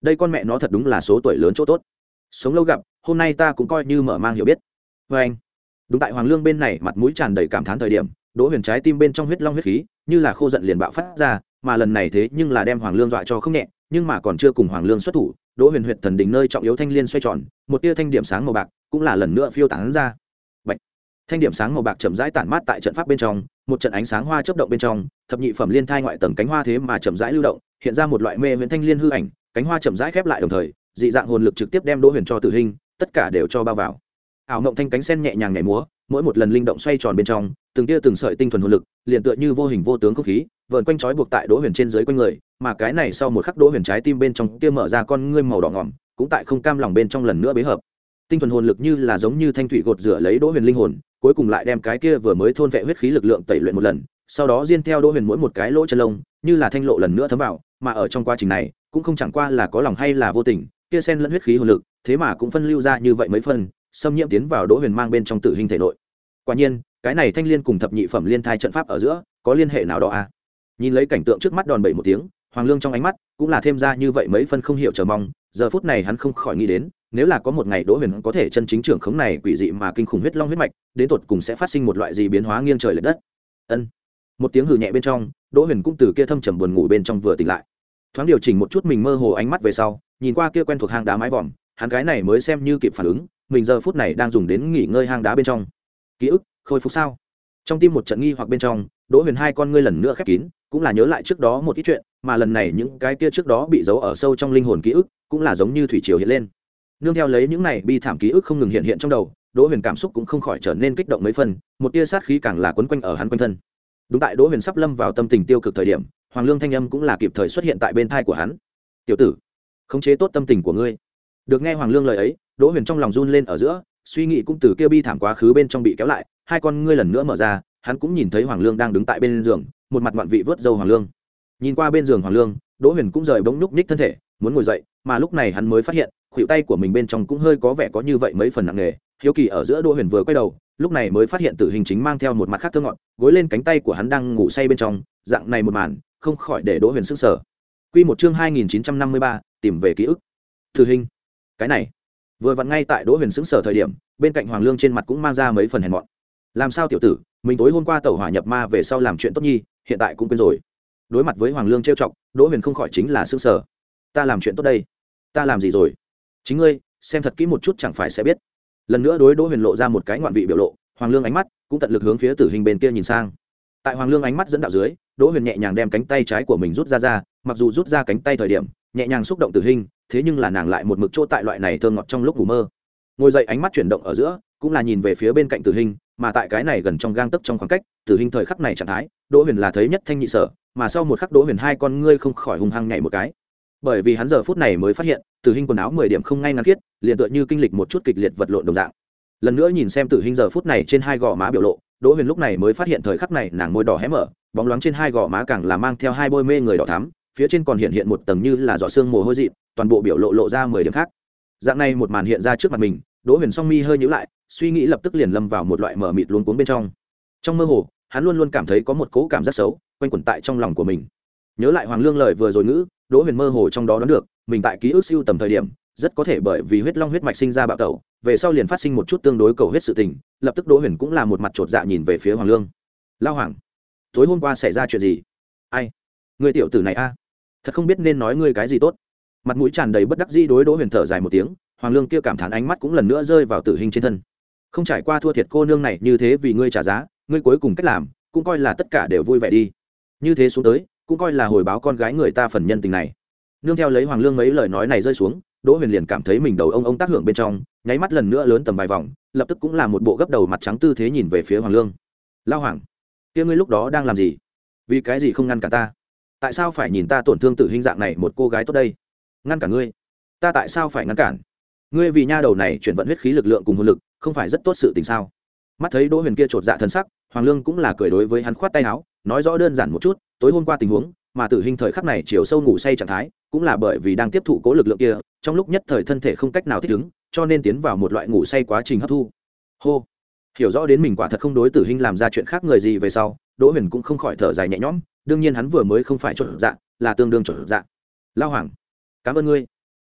[SPEAKER 1] đây con mẹ nó thật đúng là số tuổi lớn chỗ tốt, sống lâu gặp, hôm nay ta cũng coi như mở mang hiểu biết. Vê anh, đúng tại Hoàng Lương bên này mặt mũi tràn đầy cảm thán thời điểm, Đỗ Huyền trái tim bên trong huyết long huyết khí như là khô giận liền bạo phát ra, mà lần này thế nhưng là đem Hoàng Lương dọa cho không nhẹ, nhưng mà còn chưa cùng Hoàng Lương xuất thủ, Đỗ Huyền huyệt thần đỉnh nơi trọng yếu thanh liên xoay tròn, một tia thanh điểm sáng màu bạc cũng là lần nữa phiêu tán ra. Bạch. Thanh điểm sáng màu bạc chậm rãi tản mát tại trận pháp bên trong, một trận ánh sáng hoa chớp động bên trong, thập nhị phẩm liên thai ngoại tầng cánh hoa thế mà chậm rãi lưu động, hiện ra một loại mê viễn thanh liên hư ảnh, cánh hoa chậm rãi khép lại đồng thời, dị dạng hồn lực trực tiếp đem Đỗ Huyền cho tử hình, tất cả đều cho bao vào. Ảo mộng thanh cánh sen nhẹ nhàng nhảy múa, mỗi một lần linh động xoay tròn bên trong, từng tia từng sợi tinh thuần hồn lực, liền tựa như vô hình vô tướng không khí, vờn quanh trói buộc tại Đỗ Huyền trên dưới quanh người, mà cái này sau một khắc Đỗ Huyền trái tim bên trong kia mở ra con ngươi màu đỏ ngỏm, cũng tại không cam lòng bên trong lần nữa bế hợp. Tinh thuần hồn lực như là giống như thanh thủy gột rửa lấy Đỗ Huyền linh hồn, cuối cùng lại đem cái kia vừa mới thôn vệ huyết khí lực lượng tẩy luyện một lần, sau đó diên theo Đỗ Huyền mỗi một cái lỗ chân lông, như là thanh lộ lần nữa thấm vào, mà ở trong quá trình này, cũng không chẳng qua là có lòng hay là vô tình, kia sen lẫn huyết khí hồn lực, thế mà cũng phân lưu ra như vậy mấy phần, xâm nhiễm tiến vào Đỗ Huyền mang bên trong tử hình thể nội. Quả nhiên, cái này thanh liên cùng thập nhị phẩm liên thai trận pháp ở giữa, có liên hệ nào đó à? Nhìn lấy cảnh tượng trước mắt đòn bẩy một tiếng, Hoàng Lương trong ánh mắt cũng là thêm ra như vậy mấy phân không hiểu chờ mong, giờ phút này hắn không khỏi nghĩ đến, nếu là có một ngày Đỗ Huyền có thể chân chính trưởng khống này quỷ dị mà kinh khủng huyết long huyết mạch, đến tột cùng sẽ phát sinh một loại gì biến hóa nghiêng trời lệch đất. Ân. Một tiếng hừ nhẹ bên trong, Đỗ Huyền cũng từ kia thâm trầm buồn ngủ bên trong vừa tỉnh lại. Thoáng điều chỉnh một chút mình mơ hồ ánh mắt về sau, nhìn qua kia quen thuộc hang đá mái vòm, hắn cái này mới xem như kịp phản ứng, mình giờ phút này đang dùng đến nghỉ ngơi hang đá bên trong. Ký ức khôi phục sao? Trong tim một trận nghi hoặc bên trong, Đỗ Huyền hai con ngươi lần nữa khép kín, cũng là nhớ lại trước đó một ít chuyện, mà lần này những cái kia trước đó bị giấu ở sâu trong linh hồn ký ức, cũng là giống như thủy triều hiện lên. Nương theo lấy những này bi thảm ký ức không ngừng hiện hiện trong đầu, Đỗ Huyền cảm xúc cũng không khỏi trở nên kích động mấy phần, một tia sát khí càng là quấn quanh ở hắn quanh thân. Đúng tại Đỗ Huyền sắp lâm vào tâm tình tiêu cực thời điểm, Hoàng Lương thanh âm cũng là kịp thời xuất hiện tại bên tai của hắn. "Tiểu tử, khống chế tốt tâm tình của ngươi." Được nghe Hoàng Lương lời ấy, Đỗ Huyền trong lòng run lên ở giữa, suy nghĩ cũng từ kia bi thảm quá khứ bên trong bị kéo lại, hai con ngươi lần nữa mở ra, hắn cũng nhìn thấy Hoàng Lương đang đứng tại bên giường, một mặt ngoạn vị vớt râu Hoàng Lương. Nhìn qua bên giường Hoàng Lương, Đỗ Huyền cũng rời bỗng nhúc nhích thân thể, muốn ngồi dậy, mà lúc này hắn mới phát hiện, khuỷu tay của mình bên trong cũng hơi có vẻ có như vậy mấy phần nặng nề. Hiếu kỳ ở giữa Đỗ Huyền vừa quay đầu, lúc này mới phát hiện Tử Hình chính mang theo một mặt khác thơ ngọt, gối lên cánh tay của hắn đang ngủ say bên trong, dạng này một màn, không khỏi để Đỗ Huyền sửng sở. Quy một chương hai nghìn chín trăm năm mươi ba, tìm về ký ức. Tử Hình, cái này, vừa vặn ngay tại Đỗ Huyền sững sờ thời điểm, bên cạnh Hoàng Lương trên mặt cũng mang ra mấy phần hèn mọn. Làm sao tiểu tử, mình tối hôm qua tẩu hỏa nhập ma về sau làm chuyện tốt nhi, hiện tại cũng quên rồi. Đối mặt với Hoàng Lương trêu chọc, Đỗ Huyền không khỏi chính là sững sờ. Ta làm chuyện tốt đây, ta làm gì rồi? Chính ngươi xem thật kỹ một chút chẳng phải sẽ biết. Lần nữa đối Đỗ Huyền lộ ra một cái ngoạn vị biểu lộ, Hoàng Lương ánh mắt cũng tận lực hướng phía Tử Hình bên kia nhìn sang. Tại Hoàng Lương ánh mắt dẫn đạo dưới, Đỗ Huyền nhẹ nhàng đem cánh tay trái của mình rút ra ra, mặc dù rút ra cánh tay thời điểm nhẹ nhàng xúc động Tử Hình, thế nhưng là nàng lại một mực chỗ tại loại này thơm ngọt trong lúc ngủ mơ. Ngồi dậy ánh mắt chuyển động ở giữa, cũng là nhìn về phía bên cạnh Tử Hình, mà tại cái này gần trong gang tấc trong khoảng cách, Tử Hình thời khắc này trạng thái, Đỗ Huyền là thấy nhất thanh nhị sở, mà sau một khắc Đỗ Huyền hai con ngươi không khỏi hung hăng nhảy một cái. Bởi vì hắn giờ phút này mới phát hiện, Tử Hình quần áo mười điểm không ngay ngắn khiết, liền tựa như kinh lịch một chút kịch liệt vật lộn đồng dạng. Lần nữa nhìn xem Tử Hình giờ phút này trên hai gò má biểu lộ, Đỗ Huyền lúc này mới phát hiện thời khắc này nàng môi đỏ hé mở, bóng loáng trên hai gò má càng là mang theo hai bôi mê người đỏ thắm, phía trên còn hiện hiện một tầng như là giọt sương mồ hôi dị, toàn bộ biểu lộ lộ ra mười điểm khác. Dạng này một màn hiện ra trước mặt mình, Đỗ Huyền song mi hơi nhíu lại, suy nghĩ lập tức liền lâm vào một loại mờ mịt luống cuống bên trong. Trong mơ hồ, hắn luôn luôn cảm thấy có một cỗ cảm giác xấu quanh quẩn tại trong lòng của mình. Nhớ lại Hoàng Lương lời vừa rồi ngữ, Đỗ Huyền mơ hồ trong đó đoán được, mình tại ký ức siêu tầm thời điểm, rất có thể bởi vì huyết long huyết mạch sinh ra bạo tẩu, về sau liền phát sinh một chút tương đối cầu huyết sự tình, lập tức Đỗ Huyền cũng là một mặt chột dạ nhìn về phía Hoàng Lương. Lao Hoàng, tối hôm qua xảy ra chuyện gì? Ai? Người tiểu tử này a, thật không biết nên nói ngươi cái gì tốt. Mặt mũi tràn đầy bất đắc dĩ đối Đỗ Huyền thở dài một tiếng, Hoàng Lương kia cảm thán ánh mắt cũng lần nữa rơi vào Tử Hình trên thân. Không trải qua thua thiệt cô nương này như thế vì ngươi trả giá, ngươi cuối cùng cách làm, cũng coi là tất cả đều vui vẻ đi. Như thế xuống tới, cũng coi là hồi báo con gái người ta phần nhân tình này. Nương theo lấy Hoàng Lương mấy lời nói này rơi xuống, Đỗ Huyền liền cảm thấy mình đầu ông ông tác hưởng bên trong, nháy mắt lần nữa lớn tầm vài vòng, lập tức cũng là một bộ gấp đầu mặt trắng tư thế nhìn về phía Hoàng Lương. Lao Hoàng, kia ngươi lúc đó đang làm gì? Vì cái gì không ngăn cả ta? Tại sao phải nhìn ta tổn thương Tử Hình dạng này một cô gái tốt đây? Ngăn cả ngươi? Ta tại sao phải ngăn cản? Ngươi vì nha đầu này chuyển vận huyết khí lực lượng cùng hồn lực, không phải rất tốt sự tình sao? Mắt thấy Đỗ Huyền kia chột dạ thân sắc, Hoàng Lương cũng là cười đối với hắn khoát tay áo, nói rõ đơn giản một chút, tối hôm qua tình huống, mà Tử Hình thời khắc này chiều sâu ngủ say trạng thái, cũng là bởi vì đang tiếp thụ cố lực lượng kia, trong lúc nhất thời thân thể không cách nào thích ứng, cho nên tiến vào một loại ngủ say quá trình hấp thu. Hô, hiểu rõ đến mình quả thật không đối Tử Hình làm ra chuyện khác người gì về sau, Đỗ Huyền cũng không khỏi thở dài nhẹ nhõm, đương nhiên hắn vừa mới không phải chột dạ, là tương đương chột dạ. Lao Hoàng, cảm ơn ngươi.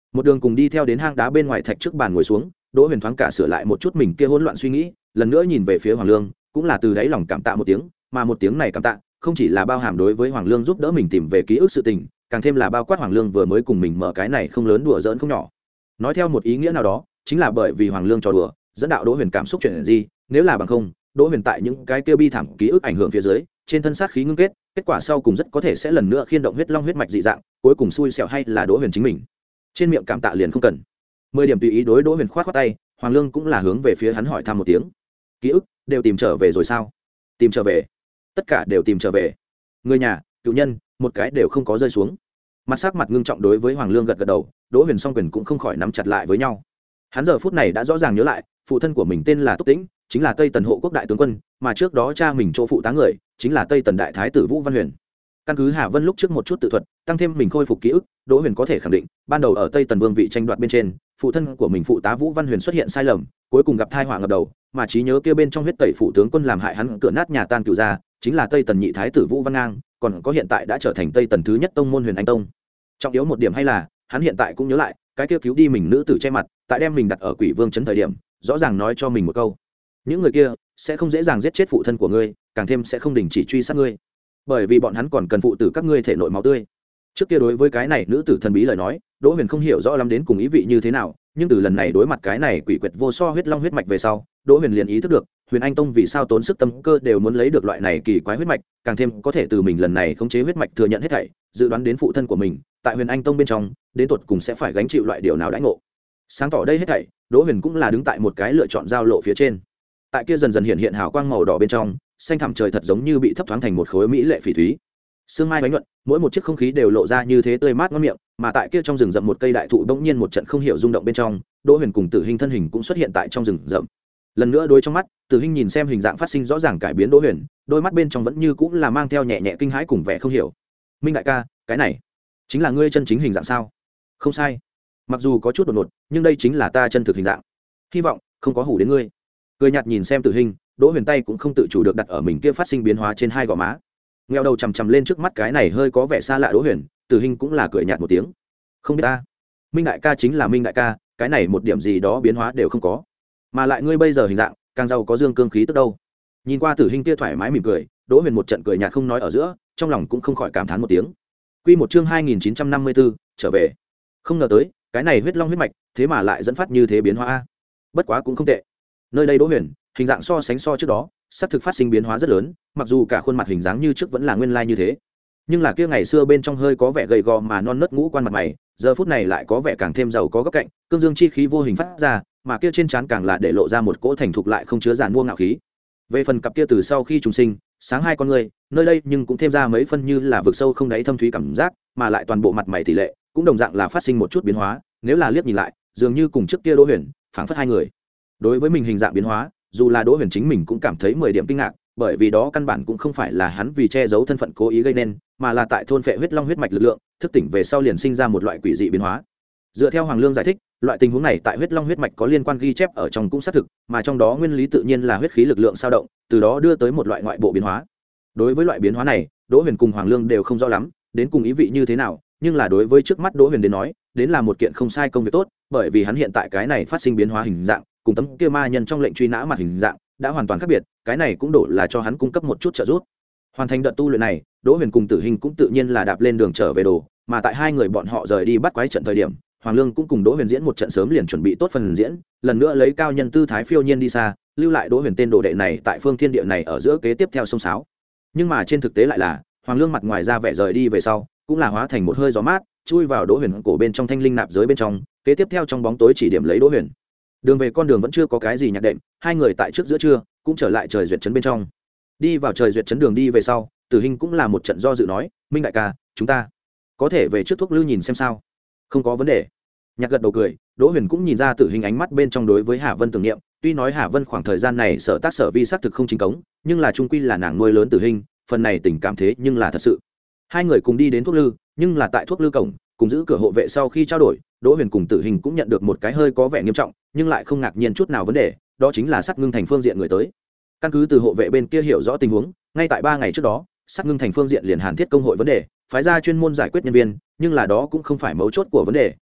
[SPEAKER 1] một đường cùng đi theo đến hang đá bên ngoài thạch trước bàn ngồi xuống. Đỗ Huyền thoáng cả sửa lại một chút mình kia hỗn loạn suy nghĩ, lần nữa nhìn về phía Hoàng Lương, cũng là từ đáy lòng cảm tạ một tiếng, mà một tiếng này cảm tạ không chỉ là bao hàm đối với Hoàng Lương giúp đỡ mình tìm về ký ức sự tình, càng thêm là bao quát Hoàng Lương vừa mới cùng mình mở cái này không lớn đùa giỡn không nhỏ. Nói theo một ý nghĩa nào đó, chính là bởi vì Hoàng Lương trò đùa, dẫn đạo Đỗ Huyền cảm xúc chuyện gì, nếu là bằng không, Đỗ Huyền tại những cái kia bi thảm ký ức ảnh hưởng phía dưới, trên thân sát khí ngưng kết, kết quả sau cùng rất có thể sẽ lần nữa khiên động huyết long huyết mạch dị dạng, cuối cùng xui xẻo hay là Đỗ Huyền chính mình. Trên miệng cảm tạ liền không cần. Mười điểm tùy ý đối Đỗ Huyền khoát khoát tay, Hoàng Lương cũng là hướng về phía hắn hỏi thăm một tiếng. Ký ức đều tìm trở về rồi sao? Tìm trở về? Tất cả đều tìm trở về. Người nhà, cựu nhân, một cái đều không có rơi xuống. Mặt sắc mặt ngưng trọng đối với Hoàng Lương gật gật đầu, Đỗ Huyền song quyền cũng không khỏi nắm chặt lại với nhau. Hắn giờ phút này đã rõ ràng nhớ lại, phụ thân của mình tên là Túc Tĩnh, chính là Tây Tần hộ quốc đại tướng quân, mà trước đó cha mình chỗ phụ tá người, chính là Tây Tần đại thái tử Vũ Văn Huyền. Căn cứ Hà Vân lúc trước một chút tự thuật, tăng thêm mình khôi phục ký ức, Đỗ Huyền có thể khẳng định, ban đầu ở Tây Tần vương vị tranh đoạt bên trên, phụ thân của mình phụ tá Vũ Văn Huyền xuất hiện sai lầm, cuối cùng gặp tai họa ngập đầu, mà trí nhớ kia bên trong huyết tẩy phụ tướng quân làm hại hắn cửa nát nhà tan cửu gia, chính là Tây Tần nhị thái tử Vũ Văn Ngang, còn có hiện tại đã trở thành Tây Tần thứ nhất tông môn Huyền Anh Tông. Trọng yếu một điểm hay là, hắn hiện tại cũng nhớ lại, cái kia cứu đi mình nữ tử che mặt, tại đem mình đặt ở Quỷ Vương trấn thời điểm, rõ ràng nói cho mình một câu: những người kia sẽ không dễ dàng giết chết phụ thân của ngươi, càng thêm sẽ không đình chỉ truy sát ngươi, bởi vì bọn hắn còn cần phụ tử các ngươi thể nội máu tươi. Trước kia đối với cái này nữ tử thần bí lời nói, Đỗ Huyền không hiểu rõ lắm đến cùng ý vị như thế nào, nhưng từ lần này đối mặt cái này quỷ quyệt vô so huyết long huyết mạch về sau, Đỗ Huyền liền ý thức được, Huyền Anh Tông vì sao tốn sức tâm cơ đều muốn lấy được loại này kỳ quái huyết mạch, càng thêm có thể từ mình lần này khống chế huyết mạch thừa nhận hết thảy, dự đoán đến phụ thân của mình, tại Huyền Anh Tông bên trong, đến tuột cùng sẽ phải gánh chịu loại điều nào đãi ngộ. Sáng tỏ đây hết thảy, Đỗ Huyền cũng là đứng tại một cái lựa chọn giao lộ phía trên. Tại kia dần dần hiện hiện hào quang màu đỏ bên trong, xanh thẳm trời thật giống như bị thấp thoáng thành một khối mỹ lệ phỉ thúy. Sương mai bánh nhuận, mỗi một chiếc không khí đều lộ ra như thế tươi mát ngon miệng, mà tại kia trong rừng rậm một cây đại thụ bỗng nhiên một trận không hiểu rung động bên trong, Đỗ Huyền cùng Tử Hinh thân hình cũng xuất hiện tại trong rừng rậm. Lần nữa đối trong mắt, Tử Hinh nhìn xem hình dạng phát sinh rõ ràng cải biến Đỗ Huyền, đôi mắt bên trong vẫn như cũng là mang theo nhẹ nhẹ kinh hãi cùng vẻ không hiểu. Minh đại ca, cái này chính là ngươi chân chính hình dạng sao? Không sai, mặc dù có chút đột ngột, nhưng đây chính là ta chân thực hình dạng. Hy vọng không có hủ đến ngươi. Cười nhạt nhìn xem Tử Hinh, Đỗ Huyền tay cũng không tự chủ được đặt ở mình kia phát sinh biến hóa trên hai gò má. Ngheo đầu chằm chằm lên trước mắt cái này hơi có vẻ xa lạ Đỗ Huyền, Tử Hinh cũng là cười nhạt một tiếng. Không biết ta, Minh đại ca chính là Minh đại ca, cái này một điểm gì đó biến hóa đều không có, mà lại ngươi bây giờ hình dạng càng giàu có dương cương khí tức đâu. Nhìn qua Tử Hinh kia thoải mái mỉm cười, Đỗ Huyền một trận cười nhạt không nói ở giữa, trong lòng cũng không khỏi cảm thán một tiếng. Quy một chương hai nghìn chín trăm năm mươi tư, trở về. Không ngờ tới, cái này huyết long huyết mạch, thế mà lại dẫn phát như thế biến hóa. Bất quá cũng không tệ. Nơi đây Đỗ Huyền, hình dạng so sánh so trước đó, sắp thực phát sinh biến hóa rất lớn, mặc dù cả khuôn mặt hình dáng như trước vẫn là nguyên lai như thế, nhưng là kia ngày xưa bên trong hơi có vẻ gầy gò mà non nớt ngũ quan mặt mày, giờ phút này lại có vẻ càng thêm giàu có góc cạnh, cương dương chi khí vô hình phát ra, mà kia trên trán càng là để lộ ra một cỗ thành thục lại không chứa giàn mua ngạo khí. Về phần cặp kia từ sau khi trùng sinh, sáng hai con người, nơi đây nhưng cũng thêm ra mấy phân như là vực sâu không đáy thâm thúy cảm giác, mà lại toàn bộ mặt mày tỷ lệ cũng đồng dạng là phát sinh một chút biến hóa, nếu là liếc nhìn lại, dường như cùng trước kia Đỗ Huyền, phảng phất hai người. Đối với mình hình dạng biến hóa, dù là Đỗ Huyền chính mình cũng cảm thấy mười điểm kinh ngạc, bởi vì đó căn bản cũng không phải là hắn vì che giấu thân phận cố ý gây nên, mà là tại thôn phệ huyết long huyết mạch lực lượng, thức tỉnh về sau liền sinh ra một loại quỷ dị biến hóa. Dựa theo Hoàng Lương giải thích, loại tình huống này tại huyết long huyết mạch có liên quan ghi chép ở trong cũng xác thực, mà trong đó nguyên lý tự nhiên là huyết khí lực lượng dao động, từ đó đưa tới một loại ngoại bộ biến hóa. Đối với loại biến hóa này, Đỗ Huyền cùng Hoàng Lương đều không rõ lắm, đến cùng ý vị như thế nào, nhưng là đối với trước mắt Đỗ Huyền đến nói, đến là một kiện không sai công việc tốt, bởi vì hắn hiện tại cái này phát sinh biến hóa hình dạng, cùng tấm kia ma nhân trong lệnh truy nã mặt hình dạng đã hoàn toàn khác biệt, cái này cũng đủ là cho hắn cung cấp một chút trợ giúp. Hoàn thành đợt tu luyện này, Đỗ Huyền cùng Tử Hinh cũng tự nhiên là đạp lên đường trở về đồ, mà tại hai người bọn họ rời đi bắt quái trận thời điểm, Hoàng Lương cũng cùng Đỗ Huyền diễn một trận sớm liền chuẩn bị tốt phần diễn, lần nữa lấy cao nhân tư thái phiêu nhiên đi xa, lưu lại Đỗ Huyền tên đồ đệ này tại phương thiên địa này ở giữa kế tiếp theo sông sáo. Nhưng mà trên thực tế lại là, Hoàng Lương mặt ngoài ra vẻ rời đi về sau, cũng là hóa thành một hơi gió mát, chui vào Đỗ Huyền cổ bên trong thanh linh nạp giới bên trong, kế tiếp theo trong bóng tối chỉ điểm lấy Đỗ Huyền. Đường về con đường vẫn chưa có cái gì nhạc đệm, hai người tại trước giữa trưa cũng trở lại trời duyệt trấn bên trong. Đi vào trời duyệt trấn đường đi về sau, Tử Hinh cũng là một trận do dự nói, Minh đại ca, chúng ta có thể về trước thuốc lư nhìn xem sao? Không có vấn đề. Nhạc gật đầu cười, Đỗ Huyền cũng nhìn ra Tử Hinh ánh mắt bên trong đối với Hà Vân tưởng niệm, tuy nói Hà Vân khoảng thời gian này sở tác sở vi xác thực không chính cống, nhưng là trung quy là nàng nuôi lớn Tử Hinh, phần này tình cảm thế nhưng là thật sự. Hai người cùng đi đến thuốc lư, nhưng là tại thuốc lư cổng, cùng giữ cửa hộ vệ sau khi trao đổi, Đỗ Huyền cùng Tử Hinh cũng nhận được một cái hơi có vẻ nghiêm trọng, nhưng lại không ngạc nhiên chút nào vấn đề, đó chính là Sắc Ngưng Thành phương diện người tới. Căn cứ từ hộ vệ bên kia hiểu rõ tình huống, ngay tại ba ngày trước đó, Sắc Ngưng Thành phương diện liền hàn thiết công hội vấn đề, phái ra chuyên môn giải quyết nhân viên, nhưng là đó cũng không phải mấu chốt của vấn đề,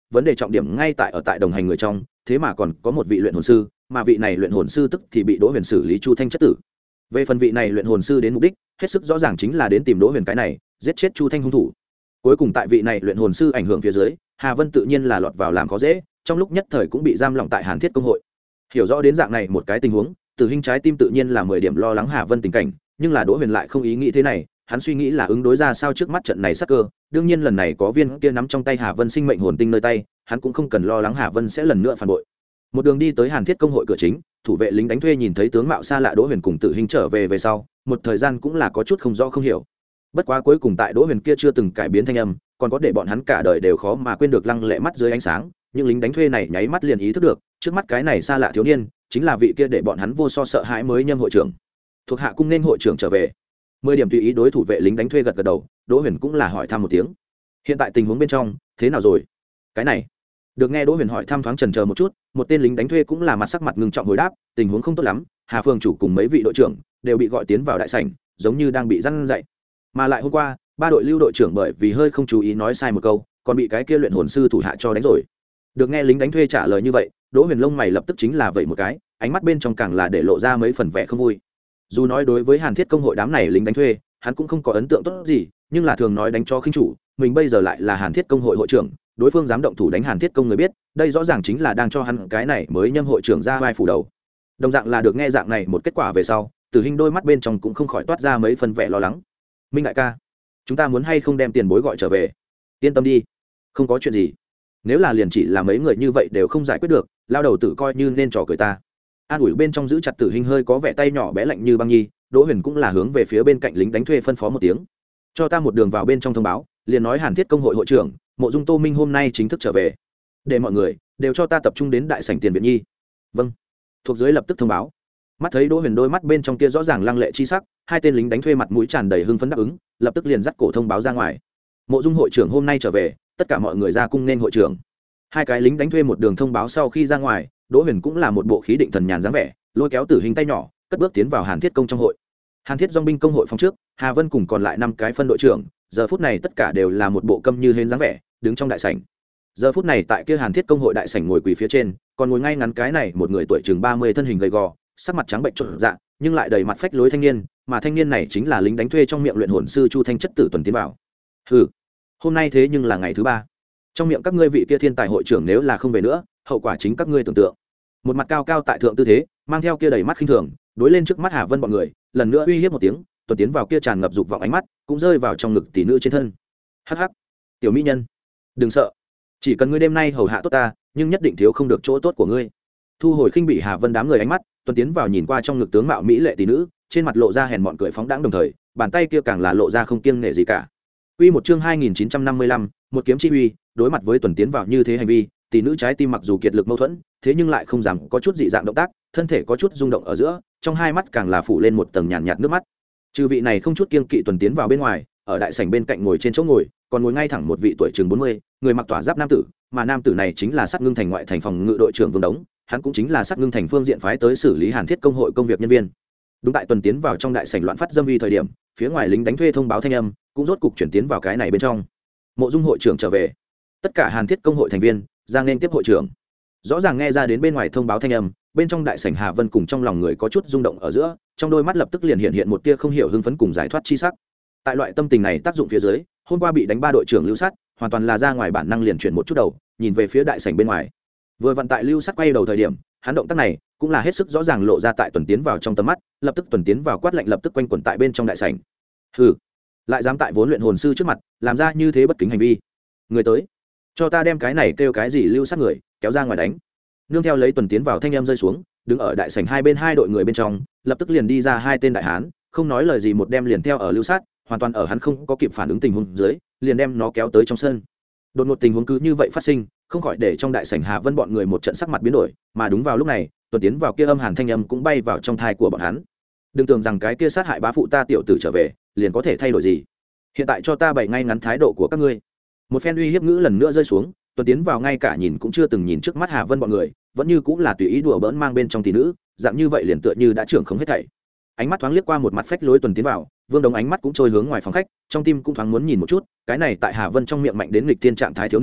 [SPEAKER 1] vấn đề trọng điểm ngay tại ở tại đồng hành người trong, thế mà còn có một vị luyện hồn sư, mà vị này luyện hồn sư tức thì bị Đỗ Huyền xử lý Chu Thanh chất tử. Về phần vị này luyện hồn sư đến mục đích, hết sức rõ ràng chính là đến tìm Đỗ Huyền cái này, giết chết Chu Thanh hung thủ. Cuối cùng tại vị này luyện hồn sư ảnh hưởng phía dưới, Hà Vân tự nhiên là lọt vào làm khó dễ, trong lúc nhất thời cũng bị giam lỏng tại Hàn Thiết công hội. Hiểu rõ đến dạng này một cái tình huống, Tử Hinh trái tim tự nhiên là mười điểm lo lắng Hà Vân tình cảnh, nhưng là Đỗ Huyền lại không ý nghĩ thế này, hắn suy nghĩ là ứng đối ra sao trước mắt trận này sắc cơ, đương nhiên lần này có viên kia nắm trong tay Hà Vân sinh mệnh hồn tinh nơi tay, hắn cũng không cần lo lắng Hà Vân sẽ lần nữa phản bội. Một đường đi tới Hàn Thiết công hội cửa chính, thủ vệ lính đánh thuê nhìn thấy tướng mạo xa lạ Đỗ Huyền cùng Tử Hinh trở về về sau, một thời gian cũng là có chút không rõ không hiểu. Bất quá cuối cùng tại Đỗ Huyền kia chưa từng cải biến thanh âm, còn có để bọn hắn cả đời đều khó mà quên được lăng lệ mắt dưới ánh sáng, nhưng lính đánh thuê này nháy mắt liền ý thức được, trước mắt cái này xa lạ thiếu niên, chính là vị kia để bọn hắn vô so sợ hãi mới nhâm hội trưởng. Thuộc hạ cung nên hội trưởng trở về. Mười điểm tùy ý đối thủ vệ lính đánh thuê gật gật đầu, Đỗ Huyền cũng là hỏi thăm một tiếng. Hiện tại tình huống bên trong, thế nào rồi? Cái này. Được nghe Đỗ Huyền hỏi thăm thoáng chần chờ một chút, một tên lính đánh thuê cũng là mặt sắc mặt ngưng trọng hồi đáp, tình huống không tốt lắm, Hà Phương chủ cùng mấy vị đội trưởng đều bị gọi tiến vào đại sảnh, giống như đang bị răn dạy. Mà lại hôm qua, ba đội lưu đội trưởng bởi vì hơi không chú ý nói sai một câu, còn bị cái kia luyện hồn sư thủ hạ cho đánh rồi. Được nghe lính đánh thuê trả lời như vậy, Đỗ Huyền lông mày lập tức chính là vậy một cái, ánh mắt bên trong càng là để lộ ra mấy phần vẻ không vui. Dù nói đối với Hàn Thiết công hội đám này lính đánh thuê, hắn cũng không có ấn tượng tốt gì, nhưng là thường nói đánh cho khinh chủ, mình bây giờ lại là Hàn Thiết công hội hội trưởng, đối phương dám động thủ đánh Hàn Thiết công người biết, đây rõ ràng chính là đang cho hắn cái này mới nhâm hội trưởng ra vai phủ đầu. Đồng dạng là được nghe dạng này một kết quả về sau, Tử Hinh đôi mắt bên trong cũng không khỏi toát ra mấy phần vẻ lo lắng. Minh đại ca, chúng ta muốn hay không đem tiền bối gọi trở về? Yên tâm đi, không có chuyện gì. Nếu là liền chỉ là mấy người như vậy đều không giải quyết được, lao đầu tử coi như nên trò cười ta. An ủi bên trong giữ chặt Tử Hinh hơi có vẻ tay nhỏ bé lạnh như băng nhi, Đỗ Huyền cũng là hướng về phía bên cạnh lính đánh thuê phân phó một tiếng, cho ta một đường vào bên trong thông báo, liền nói Hàn Thiết công hội hội trưởng Mộ Dung Tô Minh hôm nay chính thức trở về, để mọi người đều cho ta tập trung đến đại sảnh tiền viện nhi. Vâng. Thuộc dưới lập tức thông báo. Mắt thấy Đỗ Huyền đôi mắt bên trong kia rõ ràng lăng lệ chi sắc, hai tên lính đánh thuê mặt mũi tràn đầy hưng phấn đáp ứng, lập tức liền dắt cổ thông báo ra ngoài. Mộ Dung hội trưởng hôm nay trở về, tất cả mọi người ra cung nên hội trưởng. Hai cái lính đánh thuê một đường thông báo sau khi ra ngoài, Đỗ Huyền cũng là một bộ khí định thần nhàn dáng vẻ, lôi kéo Tử Hinh tay nhỏ, cất bước tiến vào Hàn Thiết công trong hội. Hàn Thiết dòng binh công hội phòng trước, Hà Vân cùng còn lại năm cái phân đội trưởng, giờ phút này tất cả đều là một bộ câm như hến dáng vẻ, đứng trong đại sảnh. Giờ phút này tại kia Hàn Thiết công hội đại sảnh ngồi quỳ phía trên, còn ngồi ngay ngắn cái này một người tuổi chừng ba mươi thân hình gầy gò, sắc mặt trắng bệnh trộn dạ, nhưng lại đầy mặt phách lối thanh niên, mà thanh niên này chính là lính đánh thuê trong miệng luyện hồn sư Chu Thanh chất tử Tuần Tiến Bảo. Hừ, hôm nay thế nhưng là ngày thứ ba. Trong miệng các ngươi vị kia thiên tài hội trưởng nếu là không về nữa, hậu quả chính các ngươi tưởng tượng. Một mặt cao cao tại thượng tư thế, mang theo kia đầy mắt khinh thường, đối lên trước mắt Hà Vân bọn người, lần nữa uy hiếp một tiếng, Tuần Tiến Vào kia tràn ngập dục vọng ánh mắt, cũng rơi vào trong ngực tỷ nữ trên thân. Hắc hắc, tiểu mỹ nhân, đừng sợ, chỉ cần ngươi đêm nay hầu hạ tốt ta, nhưng nhất định thiếu không được chỗ tốt của ngươi. Thu hồi khinh bị Hà Vân đám người ánh mắt, Tuần Tiến Vào nhìn qua trong ngực tướng mạo mỹ lệ tỷ nữ, trên mặt lộ ra hèn mọn cười phóng đãng, đồng thời bàn tay kia càng là lộ ra không kiêng nể gì cả. Quy một chương hai nghìn chín trăm năm mươi lăm, một kiếm chi uy, đối mặt với Tuần Tiến Vào như thế hành vi, tỷ nữ trái tim mặc dù kiệt lực mâu thuẫn, thế nhưng lại không dám có chút dị dạng động tác, thân thể có chút rung động ở giữa, trong hai mắt càng là phủ lên một tầng nhàn nhạt, nhạt nước mắt. Trừ vị này không chút kiêng kỵ Tuần Tiến Vào bên ngoài, ở đại sảnh bên cạnh ngồi trên chỗ ngồi, còn ngồi ngay thẳng một vị tuổi chừng bốn mươi, người mặc tỏa giáp nam tử, mà nam tử này chính là Sát Ngưng Thành ngoại thành phòng ngự đội trưởng Vương Đống, hắn cũng chính là Sát Ngưng Thành phương diện phái tới xử lý Hàn Thiết công hội công việc nhân viên. Đúng tại Tuần Tiến Vào trong đại sảnh loạn phát dâm uy thời điểm, phía ngoài lính đánh thuê thông báo thanh âm, cũng rốt cục chuyển tiến vào cái này bên trong. Mộ Dung hội trưởng trở về. Tất cả Hàn Thiết công hội thành viên, ra nên tiếp hội trưởng. Rõ ràng nghe ra đến bên ngoài thông báo thanh âm, bên trong đại sảnh Hà Vân cùng trong lòng người có chút rung động ở giữa, trong đôi mắt lập tức liền hiện hiện một tia không hiểu hưng phấn cùng giải thoát chi sắc. Tại loại tâm tình này tác dụng phía dưới, hôm qua bị đánh ba đội trưởng Lưu Sắt, hoàn toàn là ra ngoài bản năng liền chuyển một chút đầu, nhìn về phía đại sảnh bên ngoài. Vừa vận tại Lưu Sắt quay đầu thời điểm, hắn động tác này cũng là hết sức rõ ràng lộ ra tại Tuần Tiến Vào trong tầm mắt, lập tức Tuần Tiến Vào quát lạnh lập tức quanh quẩn tại bên trong đại sảnh. Hừ, lại dám tại vốn luyện hồn sư trước mặt làm ra như thế bất kính hành vi. Người tới, cho ta đem cái này kêu cái gì Lưu Sắt người kéo ra ngoài đánh. Nương theo lấy Tuần Tiến Vào thanh em rơi xuống, đứng ở đại sảnh hai bên hai đội người bên trong, lập tức liền đi ra hai tên đại hán, không nói lời gì một đem liền theo ở Lưu Sát, hoàn toàn ở hắn không có kịp phản ứng tình huống dưới, liền đem nó kéo tới trong sân. Đột ngột tình huống cứ như vậy phát sinh, không khỏi để trong đại sảnh Hà Vân bọn người một trận sắc mặt biến đổi, mà đúng vào lúc này, Tuần Tiến Vào kia âm hàn thanh âm cũng bay vào trong thai của bọn hắn. Đừng tưởng rằng cái kia sát hại bá phụ ta tiểu tử trở về, liền có thể thay đổi gì. Hiện tại cho ta bày ngay ngắn thái độ của các ngươi. Một phen uy hiếp ngữ lần nữa rơi xuống, Tuần Tiến Vào ngay cả nhìn cũng chưa từng nhìn trước mắt Hà Vân bọn người, vẫn như cũng là tùy ý đùa bỡn mang bên trong tỷ nữ, dạng như vậy liền tựa như đã trưởng không hết thảy. Ánh mắt thoáng liếc qua một mặt phách lối Tuần Tiến Vào, Vương Đống ánh mắt cũng trôi hướng ngoài phòng khách, trong tim cũng thoáng muốn nhìn một chút, cái này tại Hà Vân trong miệng mạnh đến nghịch thiên trạng thái thiếu niên,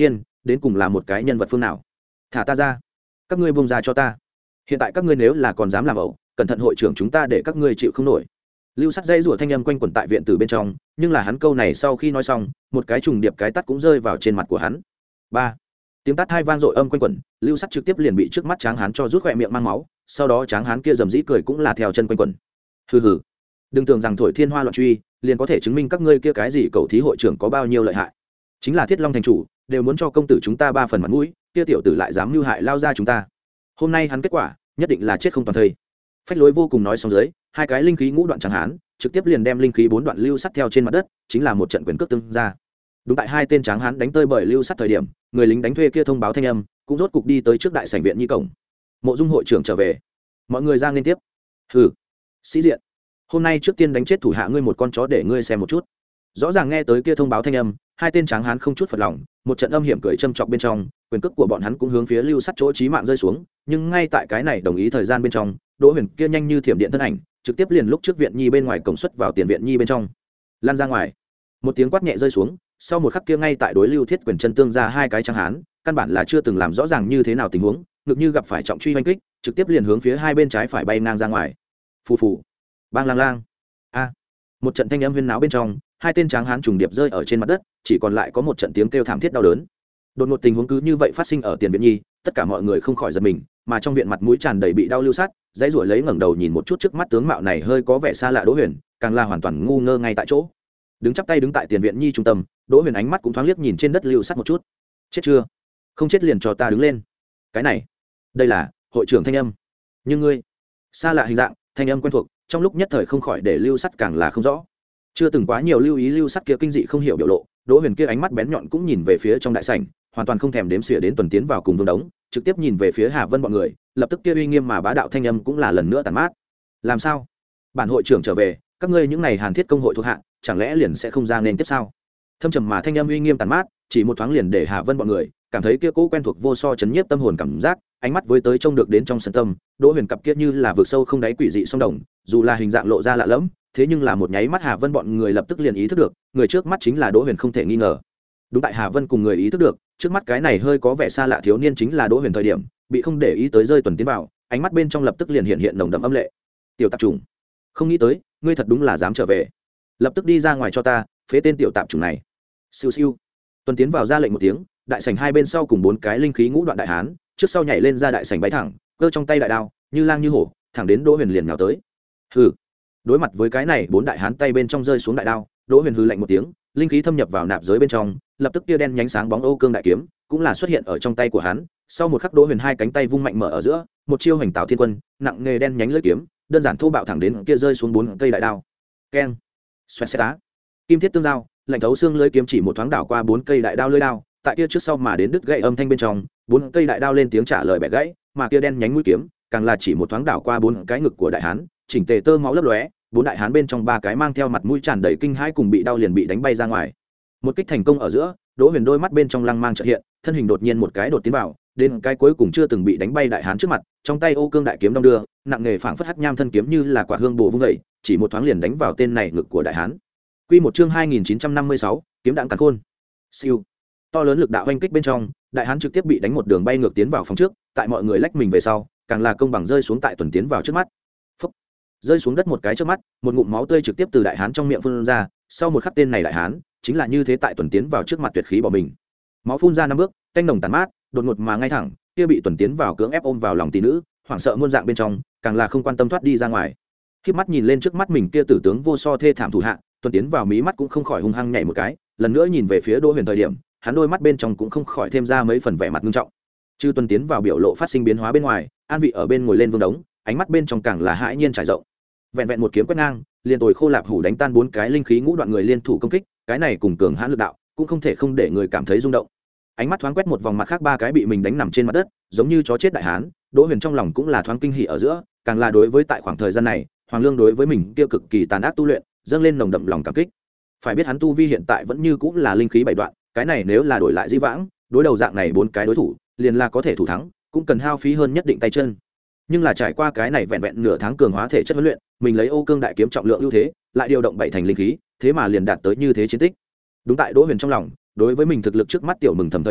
[SPEAKER 1] đến cùng là một cái nhân vật phương nào. Thả ta ra, các ngươi buông ra cho ta. Hiện tại các ngươi nếu là còn dám làm ẩu, cẩn thận hội trưởng chúng ta để các ngươi chịu không nổi. Lưu Sắt dây rủa thanh âm quanh quẩn tại viện tử bên trong, nhưng là hắn câu này sau khi nói xong, một cái trùng điệp cái tát cũng rơi vào trên mặt của hắn. Ba, tiếng tát hai vang dội âm quanh quẩn, Lưu Sắt trực tiếp liền bị trước mắt Tráng Hán cho rút khỏe miệng mang máu, sau đó Tráng Hán kia rầm rĩ cười cũng là theo chân quanh quẩn. Hừ hừ, đừng tưởng rằng thổi thiên hoa loạn truy liền có thể chứng minh các ngươi kia cái gì cầu thí hội trưởng có bao nhiêu lợi hại. Chính là Thiết Long thành chủ đều muốn cho công tử chúng ta ba phần mặt mũi, kia tiểu tử lại dám mưu hại lao ra chúng ta. Hôm nay hắn kết quả nhất định là chết không toàn thây. Phách Lối vô cùng nói xong dưới, hai cái linh khí ngũ đoạn Tráng Hán trực tiếp liền đem linh khí bốn đoạn Lưu Sắt theo trên mặt đất, chính là một trận quyền cước tương ra. Đúng tại hai tên Tráng Hán đánh tơi bởi Lưu Sắt thời điểm, người lính đánh thuê kia thông báo thanh âm cũng rốt cục đi tới trước đại sảnh viện nhi cổng. Mộ Dung hội trưởng trở về, mọi người ra nên tiếp. Hừ, sĩ diện, hôm nay trước tiên đánh chết thủ hạ ngươi một con chó để ngươi xem một chút. Rõ ràng nghe tới kia thông báo thanh âm, hai tên Tráng Hán không chút phật lòng, một trận âm hiểm cười châm chọc bên trong, quyền cước của bọn hắn cũng hướng phía Lưu Sắt chỗ chí mạng rơi xuống, nhưng ngay tại cái này đồng ý thời gian bên trong, Đỗ Huyền kia nhanh như thiểm điện thân ảnh, trực tiếp liền lúc trước viện nhi bên ngoài cổng xuất vào tiền viện nhi bên trong, lan ra ngoài. Một tiếng quát nhẹ rơi xuống, sau một khắc kia ngay tại đối Lưu Thiết quyền chân tương ra hai cái Tráng Hán, căn bản là chưa từng làm rõ ràng như thế nào tình huống, ngược như gặp phải trọng truy hoành kích, trực tiếp liền hướng phía hai bên trái phải bay ngang ra ngoài. Phù phù, bang lang lang. A, một trận thanh âm huyên náo bên trong, hai tên Tráng Hán trùng điệp rơi ở trên mặt đất, chỉ còn lại có một trận tiếng kêu thảm thiết đau đớn. Đột ngột tình huống cứ như vậy phát sinh ở tiền viện nhi, tất cả mọi người không khỏi giật mình, mà trong viện mặt mũi tràn đầy bị đau Lưu Sát, dãy ruổi lấy ngẩng đầu nhìn một chút trước mắt tướng mạo này hơi có vẻ xa lạ Đỗ Huyền, càng là hoàn toàn ngu ngơ ngay tại chỗ. Đứng chắp tay đứng tại tiền viện nhi trung tâm, Đỗ Huyền ánh mắt cũng thoáng liếc nhìn trên đất Lưu Sát một chút. Chết chưa? Không chết liền cho ta đứng lên. Cái này, đây là hội trưởng thanh âm. Nhưng ngươi, xa lạ hình dạng, thanh âm quen thuộc, trong lúc nhất thời không khỏi để Lưu Sát càng là không rõ. Chưa từng quá nhiều lưu ý Lưu Sát kia kinh dị không hiểu biểu lộ, Đỗ Huyền kia ánh mắt bén nhọn cũng nhìn về phía trong đại sảnh, hoàn toàn không thèm đếm xỉa đến tuần tiến vào cùng Vương Đống, trực tiếp nhìn về phía Hà Vân bọn người, lập tức kia uy nghiêm mà bá đạo thanh âm cũng là lần nữa tàn mát. Làm sao? Bản hội trưởng trở về, các ngươi những này Hàn Thiết công hội thuộc hạ, chẳng lẽ liền sẽ không ra nên tiếp sao? Thâm trầm mà thanh âm uy nghiêm tàn mát, chỉ một thoáng liền để Hà Vân bọn người cảm thấy kia cố quen thuộc vô so chấn nhiếp tâm hồn cảm giác, ánh mắt với tới trông được đến trong sân tâm, Đỗ Huyền cặp kia như là vực sâu không đáy quỷ dị song đồng, dù là hình dạng lộ ra lạ lẫm, thế nhưng là một nháy mắt Hà Vân bọn người lập tức liền ý thức được, người trước mắt chính là Đỗ Huyền không thể nghi ngờ. Đúng tại Hà Vân cùng người ý thức được, trước mắt cái này hơi có vẻ xa lạ thiếu niên chính là Đỗ Huyền thời điểm, bị không để ý tới rơi tuần tiến vào, ánh mắt bên trong lập tức liền hiện hiện nồng đậm âm lệ. Tiểu tạp trùng, không nghĩ tới, ngươi thật đúng là dám trở về. Lập tức đi ra ngoài cho ta, phế tên tiểu tạp trùng này. Siêu siêu. Tuần tiến vào ra lệnh một tiếng, đại sảnh hai bên sau cùng bốn cái linh khí ngũ đoạn đại hán, trước sau nhảy lên ra đại sảnh bay thẳng, cơ trong tay đại đao, như lang như hổ, thẳng đến Đỗ Huyền liền nhào tới. Hừ. Đối mặt với cái này bốn đại hán tay bên trong rơi xuống đại đao, Đỗ Huyền hừ lạnh một tiếng, linh khí thâm nhập vào nạp giới bên trong, lập tức tia đen nhánh sáng bóng Âu Cương đại kiếm cũng là xuất hiện ở trong tay của hắn. Sau một khắc Đỗ Huyền hai cánh tay vung mạnh mở ở giữa, một chiêu hành tảo thiên quân, nặng nghề đen nhánh lưỡi kiếm, đơn giản thô bạo thẳng đến kia rơi xuống bốn cây đại đao. Keng, xoẹt xẹt á, kim thiết tương giao, lạnh thấu xương lưỡi kiếm chỉ một thoáng đảo qua bốn cây đại đao lưỡi đao, tại kia trước sau mà đến đứt gãy âm thanh bên trong, bốn cây đại đao lên tiếng trả lời bẻ gãy, mà kia đen nhánh mũi kiếm càng là chỉ một thoáng đảo qua bốn cái ngực của đại hán, chỉnh tề tơ máu lấp lóe, bốn đại hán bên trong ba cái mang theo mặt mũi tràn đầy kinh hãi cùng bị đau liền bị đánh bay ra ngoài. Một kích thành công ở giữa, Đỗ Huyền đôi mắt bên trong lăng mang chợt hiện, thân hình đột nhiên một cái đột tiến vào, đến cái cuối cùng chưa từng bị đánh bay đại hán trước mặt, trong tay Ô Cương đại kiếm đong đưa, nặng nghề phảng phất hắc nham thân kiếm như là quả hương bổ vung dậy, chỉ một thoáng liền đánh vào tên này ngực của đại hán. Quy một chương hai nghìn chín trăm năm mươi sáu, kiếm đạn càn khôn. Siêu. To lớn lực đạo hoành kích bên trong, đại hán trực tiếp bị đánh một đường bay ngược tiến vào phòng trước, tại mọi người lách mình về sau, càng là công bằng rơi xuống tại tuần tiến vào trước mắt. Phốc. Rơi xuống đất một cái trước mắt, một ngụm máu tươi trực tiếp từ đại hán trong miệng phun ra, sau một khắc tên này đại hán chính là như thế tại tuần tiến vào trước mặt tuyệt khí bỏ mình. Máu phun ra năm bước, canh nồng tàn mát, đột ngột mà ngay thẳng, kia bị tuần tiến vào cưỡng ép ôm vào lòng tỷ nữ, hoảng sợ muôn dạng bên trong, càng là không quan tâm thoát đi ra ngoài. Khép mắt nhìn lên trước mắt mình kia tử tướng vô so thê thảm thủ hạ, tuần tiến vào mí mắt cũng không khỏi hung hăng nhảy một cái, lần nữa nhìn về phía Đỗ Huyền thời điểm, hắn đôi mắt bên trong cũng không khỏi thêm ra mấy phần vẻ mặt nghiêm trọng. Chư tuần tiến vào biểu lộ phát sinh biến hóa bên ngoài, an vị ở bên ngồi lên vương đống, ánh mắt bên trong càng là hãi nhiên trải rộng. Vẹn vẹn một kiếm quét ngang, liền tồi khô lạp hủ đánh tan bốn cái linh khí ngũ đoạn người liên thủ công kích, cái này cùng cường hãn lực đạo, cũng không thể không để người cảm thấy rung động. Ánh mắt thoáng quét một vòng mặt khác ba cái bị mình đánh nằm trên mặt đất, giống như chó chết đại hán, Đỗ Huyền trong lòng cũng là thoáng kinh hỉ ở giữa, càng là đối với tại khoảng thời gian này, Hoàng Lương đối với mình kia cực kỳ tàn ác tu luyện, dâng lên nồng đậm lòng cảm kích. Phải biết hắn tu vi hiện tại vẫn như cũng là linh khí bảy đoạn, cái này nếu là đổi lại Di Vãng, đối đầu dạng này bốn cái đối thủ, liền là có thể thủ thắng, cũng cần hao phí hơn nhất định tay chân. Nhưng là trải qua cái này vẹn vẹn nửa tháng cường hóa thể chất huấn luyện, mình lấy Ô Cương đại kiếm trọng lượng ưu thế, lại điều động bảy thành linh khí, thế mà liền đạt tới như thế chiến tích. Đúng tại Đỗ Huyền trong lòng, đối với mình thực lực trước mắt tiểu mừng thầm thời điểm,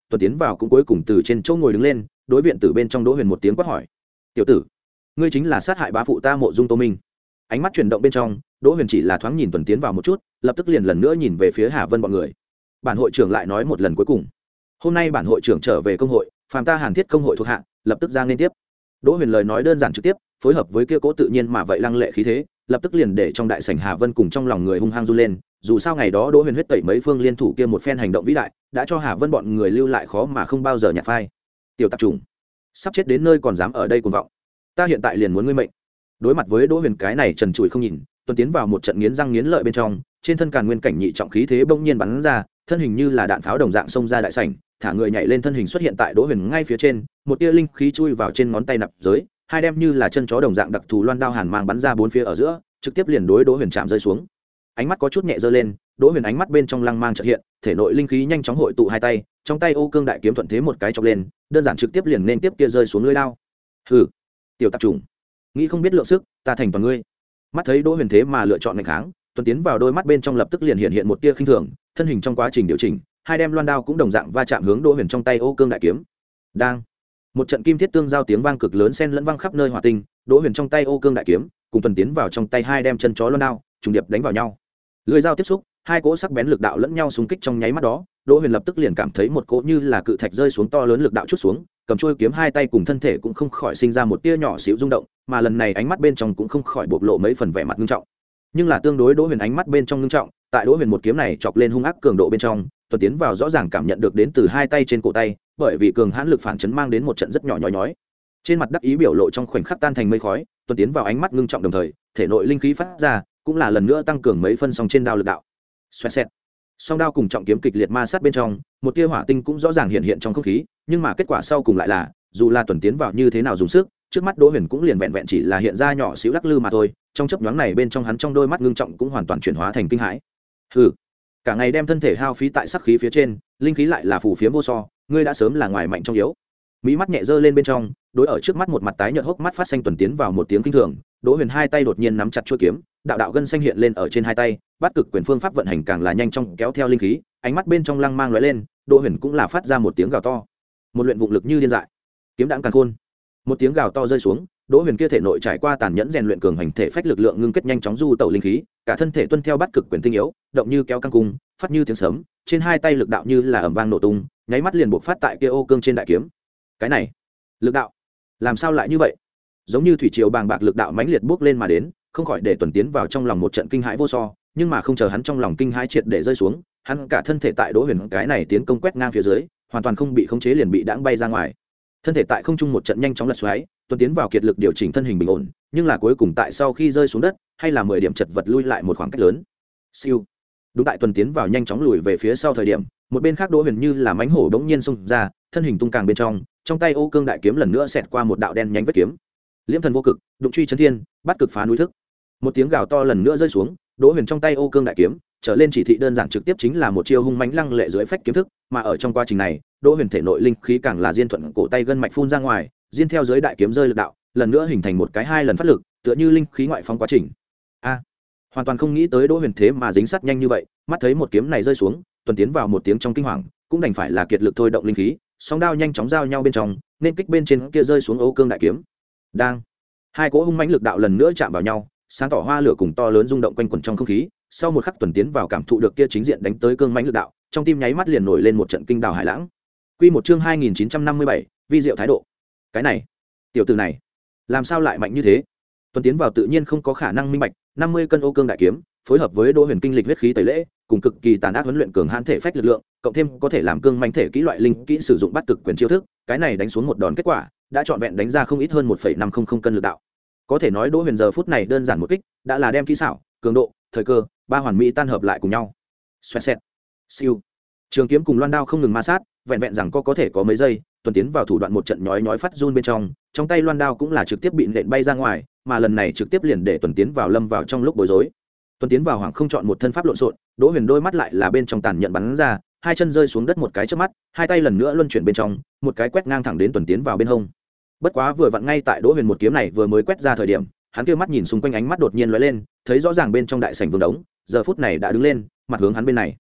[SPEAKER 1] tuần tiến vào cũng cuối cùng từ trên chỗ ngồi đứng lên, đối viện tử bên trong Đỗ Huyền một tiếng quát hỏi: "Tiểu tử, ngươi chính là sát hại bá phụ ta Mộ Dung Tô Minh?" Ánh mắt chuyển động bên trong, Đỗ Huyền chỉ là thoáng nhìn tuần tiến vào một chút, lập tức liền lần nữa nhìn về phía Hà Vân bọn người. Bản hội trưởng lại nói một lần cuối cùng: "Hôm nay bản hội trưởng trở về công hội, phàm ta Hàn Thiết công hội thuộc hạ, lập tức giang lên tiếp." Đỗ Huyền lời nói đơn giản trực tiếp, phối hợp với kia cố tự nhiên mà vậy lăng lệ khí thế, lập tức liền để trong đại sảnh Hà Vân cùng trong lòng người hung hăng run lên. Dù sao ngày đó Đỗ Huyền huyết tẩy mấy phương liên thủ kia một phen hành động vĩ đại, đã cho Hà Vân bọn người lưu lại khó mà không bao giờ nhạt phai. Tiểu tạp trùng, sắp chết đến nơi còn dám ở đây cuồng vọng, ta hiện tại liền muốn ngươi mệnh. Đối mặt với Đỗ Huyền cái này trần trụi không nhìn, tuần tiến vào một trận nghiến răng nghiến lợi bên trong, trên thân Càn Nguyên cảnh nhị trọng khí thế bỗng nhiên bắn ra, thân hình như là đạn pháo đồng dạng xông ra đại sảnh, thả người nhảy lên thân hình xuất hiện tại Đỗ Huyền ngay phía trên, một tia linh khí chui vào trên ngón tay nạp giới, hai đem như là chân chó đồng dạng đặc thù loan đao hàn mang bắn ra bốn phía ở giữa, trực tiếp liền đối Đỗ Huyền chạm rơi xuống. Ánh mắt có chút nhẹ giơ lên, Đỗ Huyền ánh mắt bên trong lăng mang chợt hiện, thể nội linh khí nhanh chóng hội tụ hai tay, trong tay Ô Cương đại kiếm thuận thế một cái chọc lên, đơn giản trực tiếp liền nên tiếp kia rơi xuống lưỡi đao. Hừ, tiểu tạp trùng, nghĩ không biết lượng sức, ta thành toàn ngươi. Mắt thấy Đỗ Huyền thế mà lựa chọn nghịch kháng, tuần tiến vào đôi mắt bên trong lập tức liền hiện hiện một tia khinh thường, thân hình trong quá trình điều chỉnh, hai đem loan đao cũng đồng dạng va chạm hướng Đỗ Huyền trong tay Ô Cương đại kiếm. Đang một trận kim thiết tương giao tiếng vang cực lớn xen lẫn vang khắp nơi hỏa tinh, Đỗ Huyền trong tay Ô Cương đại kiếm cùng tuần tiến vào trong tay hai đem chân chó loan đao trùng điệp đánh vào nhau. Lưỡi dao tiếp xúc, hai cỗ sắc bén lực đạo lẫn nhau xung kích trong nháy mắt đó, Đỗ Huyền lập tức liền cảm thấy một cỗ như là cự thạch rơi xuống to lớn lực đạo chút xuống, cầm chuôi kiếm hai tay cùng thân thể cũng không khỏi sinh ra một tia nhỏ xíu rung động, mà lần này ánh mắt bên trong cũng không khỏi bộc lộ mấy phần vẻ mặt nghiêm trọng. Nhưng là tương đối Đỗ Huyền ánh mắt bên trong nghiêm trọng, tại Đỗ Huyền một kiếm này chọc lên hung ác cường độ bên trong, tuần tiến vào rõ ràng cảm nhận được đến từ hai tay trên cổ tay, bởi vì cường hãn lực phản chấn mang đến một trận rất nhỏ nhói nhói. Trên mặt đắc ý biểu lộ trong khoảnh khắc tan thành mây khói, tuần tiến vào ánh mắt ngưng trọng đồng thời, thể nội linh khí phát ra, cũng là lần nữa tăng cường mấy phân song trên đao lực đạo. Xoẹt xẹt. Song đao cùng trọng kiếm kịch liệt ma sát bên trong, một tia hỏa tinh cũng rõ ràng hiện hiện trong không khí, nhưng mà kết quả sau cùng lại là, dù là tuần tiến vào như thế nào dùng sức, trước mắt Đỗ Huyền cũng liền vẹn vẹn chỉ là hiện ra nhỏ xíu lắc lư mà thôi, trong chớp nhoáng này bên trong hắn trong đôi mắt ngưng trọng cũng hoàn toàn chuyển hóa thành kinh hãi. Hừ, cả ngày đem thân thể hao phí tại sắc khí phía trên, linh khí lại là phù phiếm vô so, ngươi đã sớm là ngoài mạnh trong yếu. Mỹ mắt nhẹ giơ lên bên trong, đối ở trước mắt một mặt tái nhợt hốc mắt phát xanh tuần tiến vào một tiếng kinh thường, Đỗ Huyền hai tay đột nhiên nắm chặt chuôi kiếm, đạo đạo gân xanh hiện lên ở trên hai tay, bắt cực quyền phương pháp vận hành càng là nhanh trong kéo theo linh khí, ánh mắt bên trong lăng mang lóe lên, Đỗ Huyền cũng là phát ra một tiếng gào to. Một luyện vụ lực như điên dại, kiếm đãng càn khôn. Một tiếng gào to rơi xuống, Đỗ Huyền kia thể nội trải qua tàn nhẫn rèn luyện cường hành thể phách lực lượng ngưng kết nhanh chóng du tẩu linh khí, cả thân thể tuân theo bắt cực quyền tinh yếu, động như kéo căng cung, phát như tiếng sấm, trên hai tay lực đạo như là ầm vang nổ tung, nháy mắt liền buộc phát tại kia Ô Cương trên đại kiếm. Cái này, lực đạo, làm sao lại như vậy? Giống như thủy triều bàng bạc lực đạo mãnh liệt bước lên mà đến, không khỏi để tuần tiến vào trong lòng một trận kinh hãi vô so, nhưng mà không chờ hắn trong lòng kinh hãi triệt để rơi xuống, hắn cả thân thể tại Đỗ Huyền cái này tiến công quét ngang phía dưới, hoàn toàn không bị khống chế liền bị đãng bay ra ngoài. Thân thể tại không trung một trận nhanh chóng lật xoáy, tuần tiến vào kiệt lực điều chỉnh thân hình bình ổn, nhưng là cuối cùng tại sau khi rơi xuống đất, hay là mười điểm chật vật lui lại một khoảng cách lớn. Siêu. Đúng tại tuần tiến vào nhanh chóng lùi về phía sau thời điểm, một bên khác Đỗ Huyền như là mãnh hổ bỗng nhiên xông ra, thân hình tung càng bên trong, trong tay Ô Cương đại kiếm lần nữa xẹt qua một đạo đen nhánh vết kiếm. Liễm thần vô cực, đụng truy chấn thiên, bắt cực phá núi thức. Một tiếng gào to lần nữa rơi xuống, Đỗ Huyền trong tay Ô Cương đại kiếm trở lên chỉ thị đơn giản trực tiếp chính là một chiêu hung mãnh lăng lệ dưới phách kiếm thức, mà ở trong quá trình này, Đỗ Huyền thể nội linh khí càng là diên thuận cổ tay gân mạch phun ra ngoài, diên theo dưới đại kiếm rơi lực đạo, lần nữa hình thành một cái hai lần phát lực, tựa như linh khí ngoại phóng quá trình. A, hoàn toàn không nghĩ tới Đỗ Huyền thế mà dính sát nhanh như vậy, mắt thấy một kiếm này rơi xuống, tuần tiến vào một tiếng trong kinh hoàng, cũng đành phải là kiệt lực thôi động linh khí, song đao nhanh chóng giao nhau bên trong, nên kích bên trên kia rơi xuống Ô Cương đại kiếm. Đang, hai cỗ hung mãnh lực đạo lần nữa chạm vào nhau, sáng tỏ hoa lửa cùng to lớn rung động quanh quẩn trong không khí. Sau một khắc tuần tiến vào cảm thụ được kia chính diện đánh tới cương mãnh lực đạo, trong tim nháy mắt liền nổi lên một trận kinh đào hải lãng. Quy một chương hai nghìn chín trăm năm mươi bảy, vi diệu thái độ. Cái này, tiểu tử này, làm sao lại mạnh như thế? Tuần tiến vào tự nhiên không có khả năng minh bạch, năm mươi cân Ô Cương đại kiếm, phối hợp với Đỗ Huyền kinh lịch huyết khí tẩy lễ, cùng cực kỳ tàn ác huấn luyện cường hãn thể phách lực lượng, cộng thêm có thể làm cương mãnh thể kỹ loại linh kỹ sử dụng bắt cực quyền chiêu thức, cái này đánh xuống một đòn kết quả, đã trọn vẹn đánh ra không ít hơn một phẩy năm không không cân lực đạo. Có thể nói Đỗ Huyền giờ phút này đơn giản một kích, đã là đem kỹ xảo, cường độ, thời cơ, ba hoàn mỹ tan hợp lại cùng nhau. Xoẹt xẹt. Siêu. Trường kiếm cùng loan đao không ngừng ma sát, vẹn vẹn rằng có có thể có mấy giây, tuần tiến vào thủ đoạn một trận nhói nhói phát run bên trong, trong tay loan đao cũng là trực tiếp bị nện bay ra ngoài, mà lần này trực tiếp liền để tuần tiến vào lâm vào trong lúc bối rối. Tuần tiến vào hoảng không chọn một thân pháp lộn xộn, Đỗ Huyền đôi mắt lại là bên trong tàn nhận bắn ra, hai chân rơi xuống đất một cái chớp mắt, hai tay lần nữa luân chuyển bên trong, một cái quét ngang thẳng đến tuần tiến vào bên hông. Bất quá vừa vặn ngay tại Đỗ Huyền một kiếm này vừa mới quét ra thời điểm, hắn kia mắt nhìn xung quanh ánh mắt đột nhiên lóe lên, thấy rõ ràng bên trong đại sảnh vương đống, giờ phút này đã đứng lên, mặt hướng hắn bên này.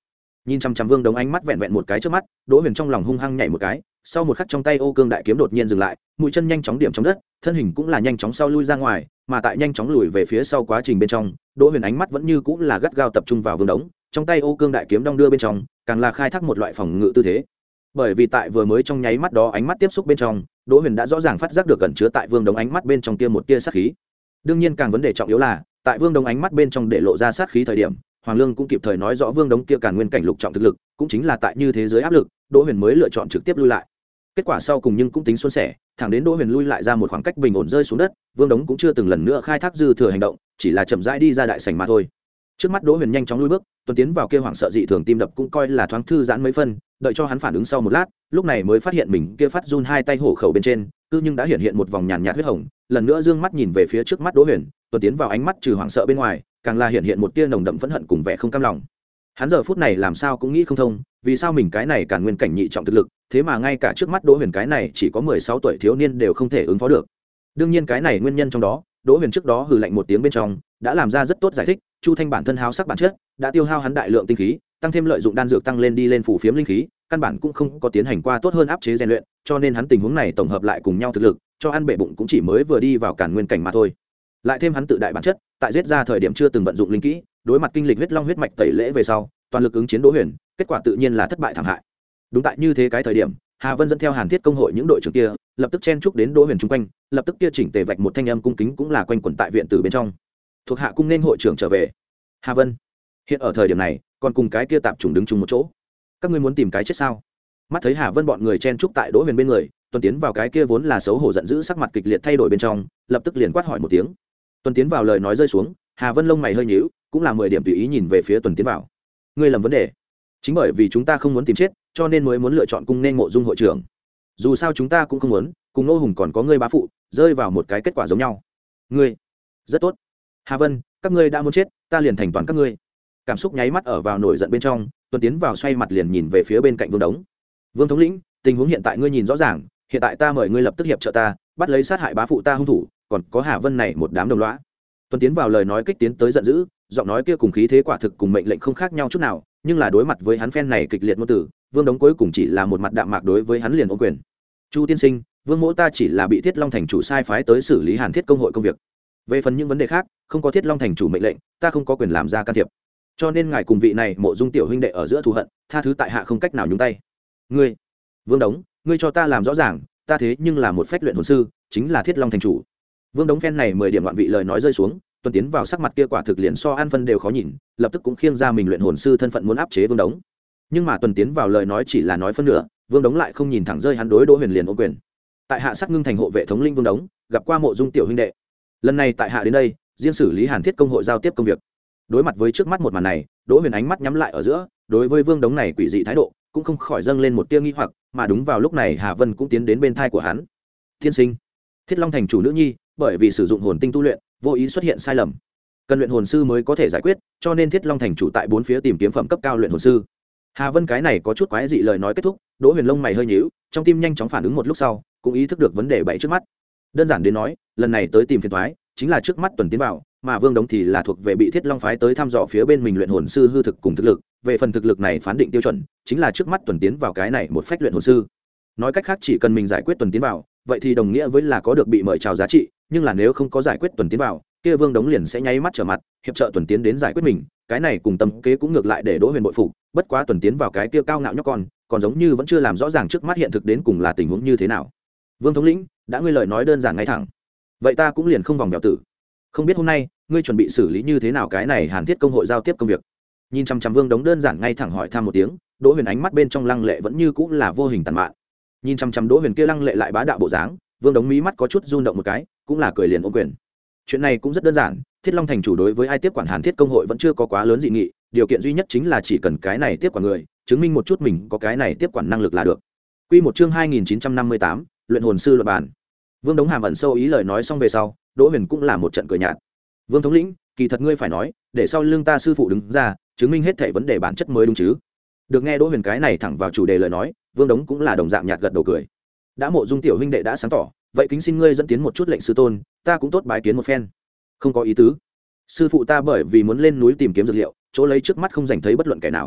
[SPEAKER 1] Nhìn chăm chăm Vương Đống ánh mắt vẹn vẹn một cái trước mắt, Đỗ Huyền trong lòng hung hăng nhảy một cái, sau một khắc trong tay ô cương đại kiếm đột nhiên dừng lại, mũi chân nhanh chóng điểm trong đất, thân hình cũng là nhanh chóng sau lui ra ngoài, mà tại nhanh chóng lùi về phía sau quá trình bên trong, Đỗ Huyền ánh mắt vẫn như cũng là gắt gao tập trung vào Vương Đống, trong tay ô cương đại kiếm đong đưa bên trong, càng là khai thác một loại phòng ngự tư thế. Bởi vì tại vừa mới trong nháy mắt đó ánh mắt tiếp xúc bên trong, Đỗ Huyền đã rõ ràng phát giác được cẩn chứa tại Vương Đống ánh mắt bên trong kia một tia sát khí. Đương nhiên càng vấn đề trọng yếu là, tại Vương Đống ánh mắt bên trong để lộ ra sát khí thời điểm, Hoàng Lương cũng kịp thời nói rõ Vương Đống kia Càn Nguyên cảnh lục trọng thực lực, cũng chính là tại như thế giới áp lực, Đỗ Huyền mới lựa chọn trực tiếp lui lại. Kết quả sau cùng nhưng cũng tính suôn sẻ, thẳng đến Đỗ Huyền lui lại ra một khoảng cách bình ổn rơi xuống đất, Vương Đống cũng chưa từng lần nữa khai thác dư thừa hành động, chỉ là chậm rãi đi ra đại sảnh mà thôi. Trước mắt Đỗ Huyền nhanh chóng lui bước, tuần tiến vào kia hoảng sợ dị thường tim đập cũng coi là thoáng thư giãn mấy phân, đợi cho hắn phản ứng sau một lát, lúc này mới phát hiện mình kia phát run hai tay hổ khẩu bên trên, cư nhưng đã hiện hiện một vòng nhàn nhạt huyết hồng, lần nữa dương mắt nhìn về phía trước mắt Đỗ Huyền, tuần tiến vào ánh mắt trừ hoảng sợ bên ngoài, càng là hiện hiện một tia nồng đậm phẫn hận cùng vẻ không cam lòng. Hắn giờ phút này làm sao cũng nghĩ không thông, vì sao mình cái này Càn Nguyên cảnh nhị trọng thực lực, thế mà ngay cả trước mắt Đỗ Huyền cái này chỉ có mười sáu tuổi thiếu niên đều không thể ứng phó được. Đương nhiên cái này nguyên nhân trong đó, Đỗ Huyền trước đó hừ lạnh một tiếng bên trong, đã làm ra rất tốt giải thích, Chu Thanh bản thân háo sắc bản chất, đã tiêu hao hắn đại lượng tinh khí, tăng thêm lợi dụng đan dược tăng lên đi lên phủ phiếm linh khí, căn bản cũng không có tiến hành qua tốt hơn áp chế rèn luyện, cho nên hắn tình huống này tổng hợp lại cùng nhau thực lực, cho ăn bể bụng cũng chỉ mới vừa đi vào Càn Nguyên cảnh mà thôi. Lại thêm hắn tự đại bản chất, tại giết ra thời điểm chưa từng vận dụng linh kỹ, đối mặt kinh lịch huyết long huyết mạch tẩy lễ về sau, toàn lực ứng chiến Đỗ Huyền, kết quả tự nhiên là thất bại thảm hại. Đúng tại như thế cái thời điểm, Hà Vân dẫn theo Hàn Thiết công hội những đội trưởng kia, lập tức chen chúc đến Đỗ Huyền chung quanh, lập tức kia chỉnh tề vạch một thanh âm cung kính cũng là quanh quẩn tại viện tử bên trong. Thuộc hạ cung nên hội trưởng trở về. Hà Vân, hiện ở thời điểm này, còn cùng cái kia tạp chủng đứng chung một chỗ. Các ngươi muốn tìm cái chết sao? Mắt thấy Hà Vân bọn người chen chúc tại Đỗ Huyền bên người, Tuần tiến vào cái kia vốn là xấu hổ giận dữ sắc mặt kịch liệt thay đổi bên trong, lập tức liền quát hỏi một tiếng. Tuần tiến vào lời nói rơi xuống, Hà Vân lông mày hơi nhíu, cũng là mười điểm tùy ý nhìn về phía Tuần tiến vào. Ngươi lầm vấn đề. Chính bởi vì chúng ta không muốn tìm chết, cho nên mới muốn lựa chọn cung nên Mộ Dung hội trưởng. Dù sao chúng ta cũng không muốn, cùng Nô Hùng còn có ngươi bá phụ, rơi vào một cái kết quả giống nhau. Ngươi, rất tốt. Hà Vân, các ngươi đã muốn chết, ta liền thành toàn các ngươi. Cảm xúc nháy mắt ở vào nổi giận bên trong, Tuần tiến vào xoay mặt liền nhìn về phía bên cạnh Vương Đống. Vương thống lĩnh, tình huống hiện tại ngươi nhìn rõ ràng, hiện tại ta mời ngươi lập tức hiệp trợ ta, bắt lấy sát hại bá phụ ta hung thủ, còn có Hà Vân này một đám đồng lõa. Tuần tiến vào lời nói kích tiến tới giận dữ, giọng nói kia cùng khí thế quả thực cùng mệnh lệnh không khác nhau chút nào, nhưng là đối mặt với hắn phen này kịch liệt ngôn tử, Vương Đống cuối cùng chỉ là một mặt đạm mạc đối với hắn liền ôm quyền. Chu tiên sinh, Vương mỗ ta chỉ là bị Thiết Long thành chủ sai phái tới xử lý Hàn Thiết công hội công việc. Về phần những vấn đề khác, không có Thiết Long thành chủ mệnh lệnh, ta không có quyền làm ra can thiệp. Cho nên ngài cùng vị này Mộ Dung tiểu huynh đệ ở giữa thù hận, tha thứ tại hạ không cách nào nhúng tay. Ngươi, Vương Đống, ngươi cho ta làm rõ ràng, ta thế nhưng là một phách luyện hồn sư, chính là Thiết Long thành chủ. Vương Đống phen này mười điểm loạn vị lời nói rơi xuống, Tuần tiến vào sắc mặt kia quả thực liền so an phân đều khó nhìn, lập tức cũng khiêng ra mình luyện hồn sư thân phận muốn áp chế Vương Đống. Nhưng mà Tuần tiến vào lời nói chỉ là nói phân nửa, Vương Đống lại không nhìn thẳng rơi hắn đối Đỗ Huyền liền ô quyền. Tại hạ sắc ngưng thành hộ vệ thống linh Vương Đống, gặp qua Mộ Dung tiểu huynh đệ. Lần này tại hạ đến đây, riêng xử lý Hàn Thiết công hội giao tiếp công việc. Đối mặt với trước mắt một màn này, Đỗ Huyền ánh mắt nhắm lại ở giữa, đối với Vương Đống này quỷ dị thái độ, cũng không khỏi dâng lên một tia nghi hoặc, mà đúng vào lúc này Hà Vân cũng tiến đến bên thai của hắn. Thiên sinh, Thiết Long thành chủ nữ nhi, bởi vì sử dụng hồn tinh tu luyện, vô ý xuất hiện sai lầm, cần luyện hồn sư mới có thể giải quyết, cho nên Thiết Long thành chủ tại bốn phía tìm kiếm phẩm cấp cao luyện hồn sư. Hà Vân cái này có chút quái dị lời nói kết thúc, Đỗ Huyền lông mày hơi nhíu, trong tim nhanh chóng phản ứng một lúc sau, cũng ý thức được vấn đề bậy trước mắt. Đơn giản đến nói, lần này tới tìm phiền toái, chính là trước mắt Tuần tiến vào, mà Vương Đống thì là thuộc về bị Thiết Long phái tới thăm dò phía bên mình luyện hồn sư hư thực cùng thực lực, về phần thực lực này phán định tiêu chuẩn, chính là trước mắt Tuần tiến vào cái này một phách luyện hồn sư. Nói cách khác chỉ cần mình giải quyết Tuần tiến vào, vậy thì đồng nghĩa với là có được bị mời chào giá trị, nhưng là nếu không có giải quyết Tuần tiến vào, kia Vương Đống liền sẽ nháy mắt trở mặt, hiệp trợ Tuần tiến đến giải quyết mình, cái này cùng tâm kế cũng ngược lại để Đỗ Huyền bội phục, bất quá Tuần tiến vào cái kia cao ngạo nhóc con, còn giống như vẫn chưa làm rõ ràng trước mắt hiện thực đến cùng là tình huống như thế nào. Vương thống lĩnh, đã ngươi lời nói đơn giản ngay thẳng, vậy ta cũng liền không vòng vèo tử. Không biết hôm nay ngươi chuẩn bị xử lý như thế nào cái này Hàn Thiết công hội giao tiếp công việc. Nhìn chăm chăm Vương Đống đơn giản ngay thẳng hỏi thăm một tiếng, Đỗ Huyền ánh mắt bên trong lăng lệ vẫn như cũng là vô hình tàn mạn. Nhìn chăm chăm Đỗ Huyền kia lăng lệ lại bá đạo bộ dáng, Vương Đống mí mắt có chút run động một cái, cũng là cười liền ôm quyền. Chuyện này cũng rất đơn giản, Thiết Long thành chủ đối với ai tiếp quản Hàn Thiết công hội vẫn chưa có quá lớn dị nghị, điều kiện duy nhất chính là chỉ cần cái này tiếp quản người, chứng minh một chút mình có cái này tiếp quản năng lực là được. Quy một chương hai nghìn chín trăm năm mươi tám, luyện hồn sư luật bản. Vương Đống hàm ẩn sâu ý lời nói xong về sau, Đỗ Huyền cũng là một trận cười nhạt. Vương thống lĩnh, kỳ thật ngươi phải nói, để sau lưng ta sư phụ đứng ra, chứng minh hết thảy vấn đề bản chất mới đúng chứ. Được nghe Đỗ Huyền cái này thẳng vào chủ đề lời nói, Vương Đống cũng là đồng dạng nhạt gật đầu cười. Đã Mộ Dung tiểu huynh đệ đã sáng tỏ, vậy kính xin ngươi dẫn tiến một chút lệnh sư tôn, ta cũng tốt bái kiến một phen. Không có ý tứ. Sư phụ ta bởi vì muốn lên núi tìm kiếm dược liệu, chỗ lấy trước mắt không dành thấy bất luận kẻ nào.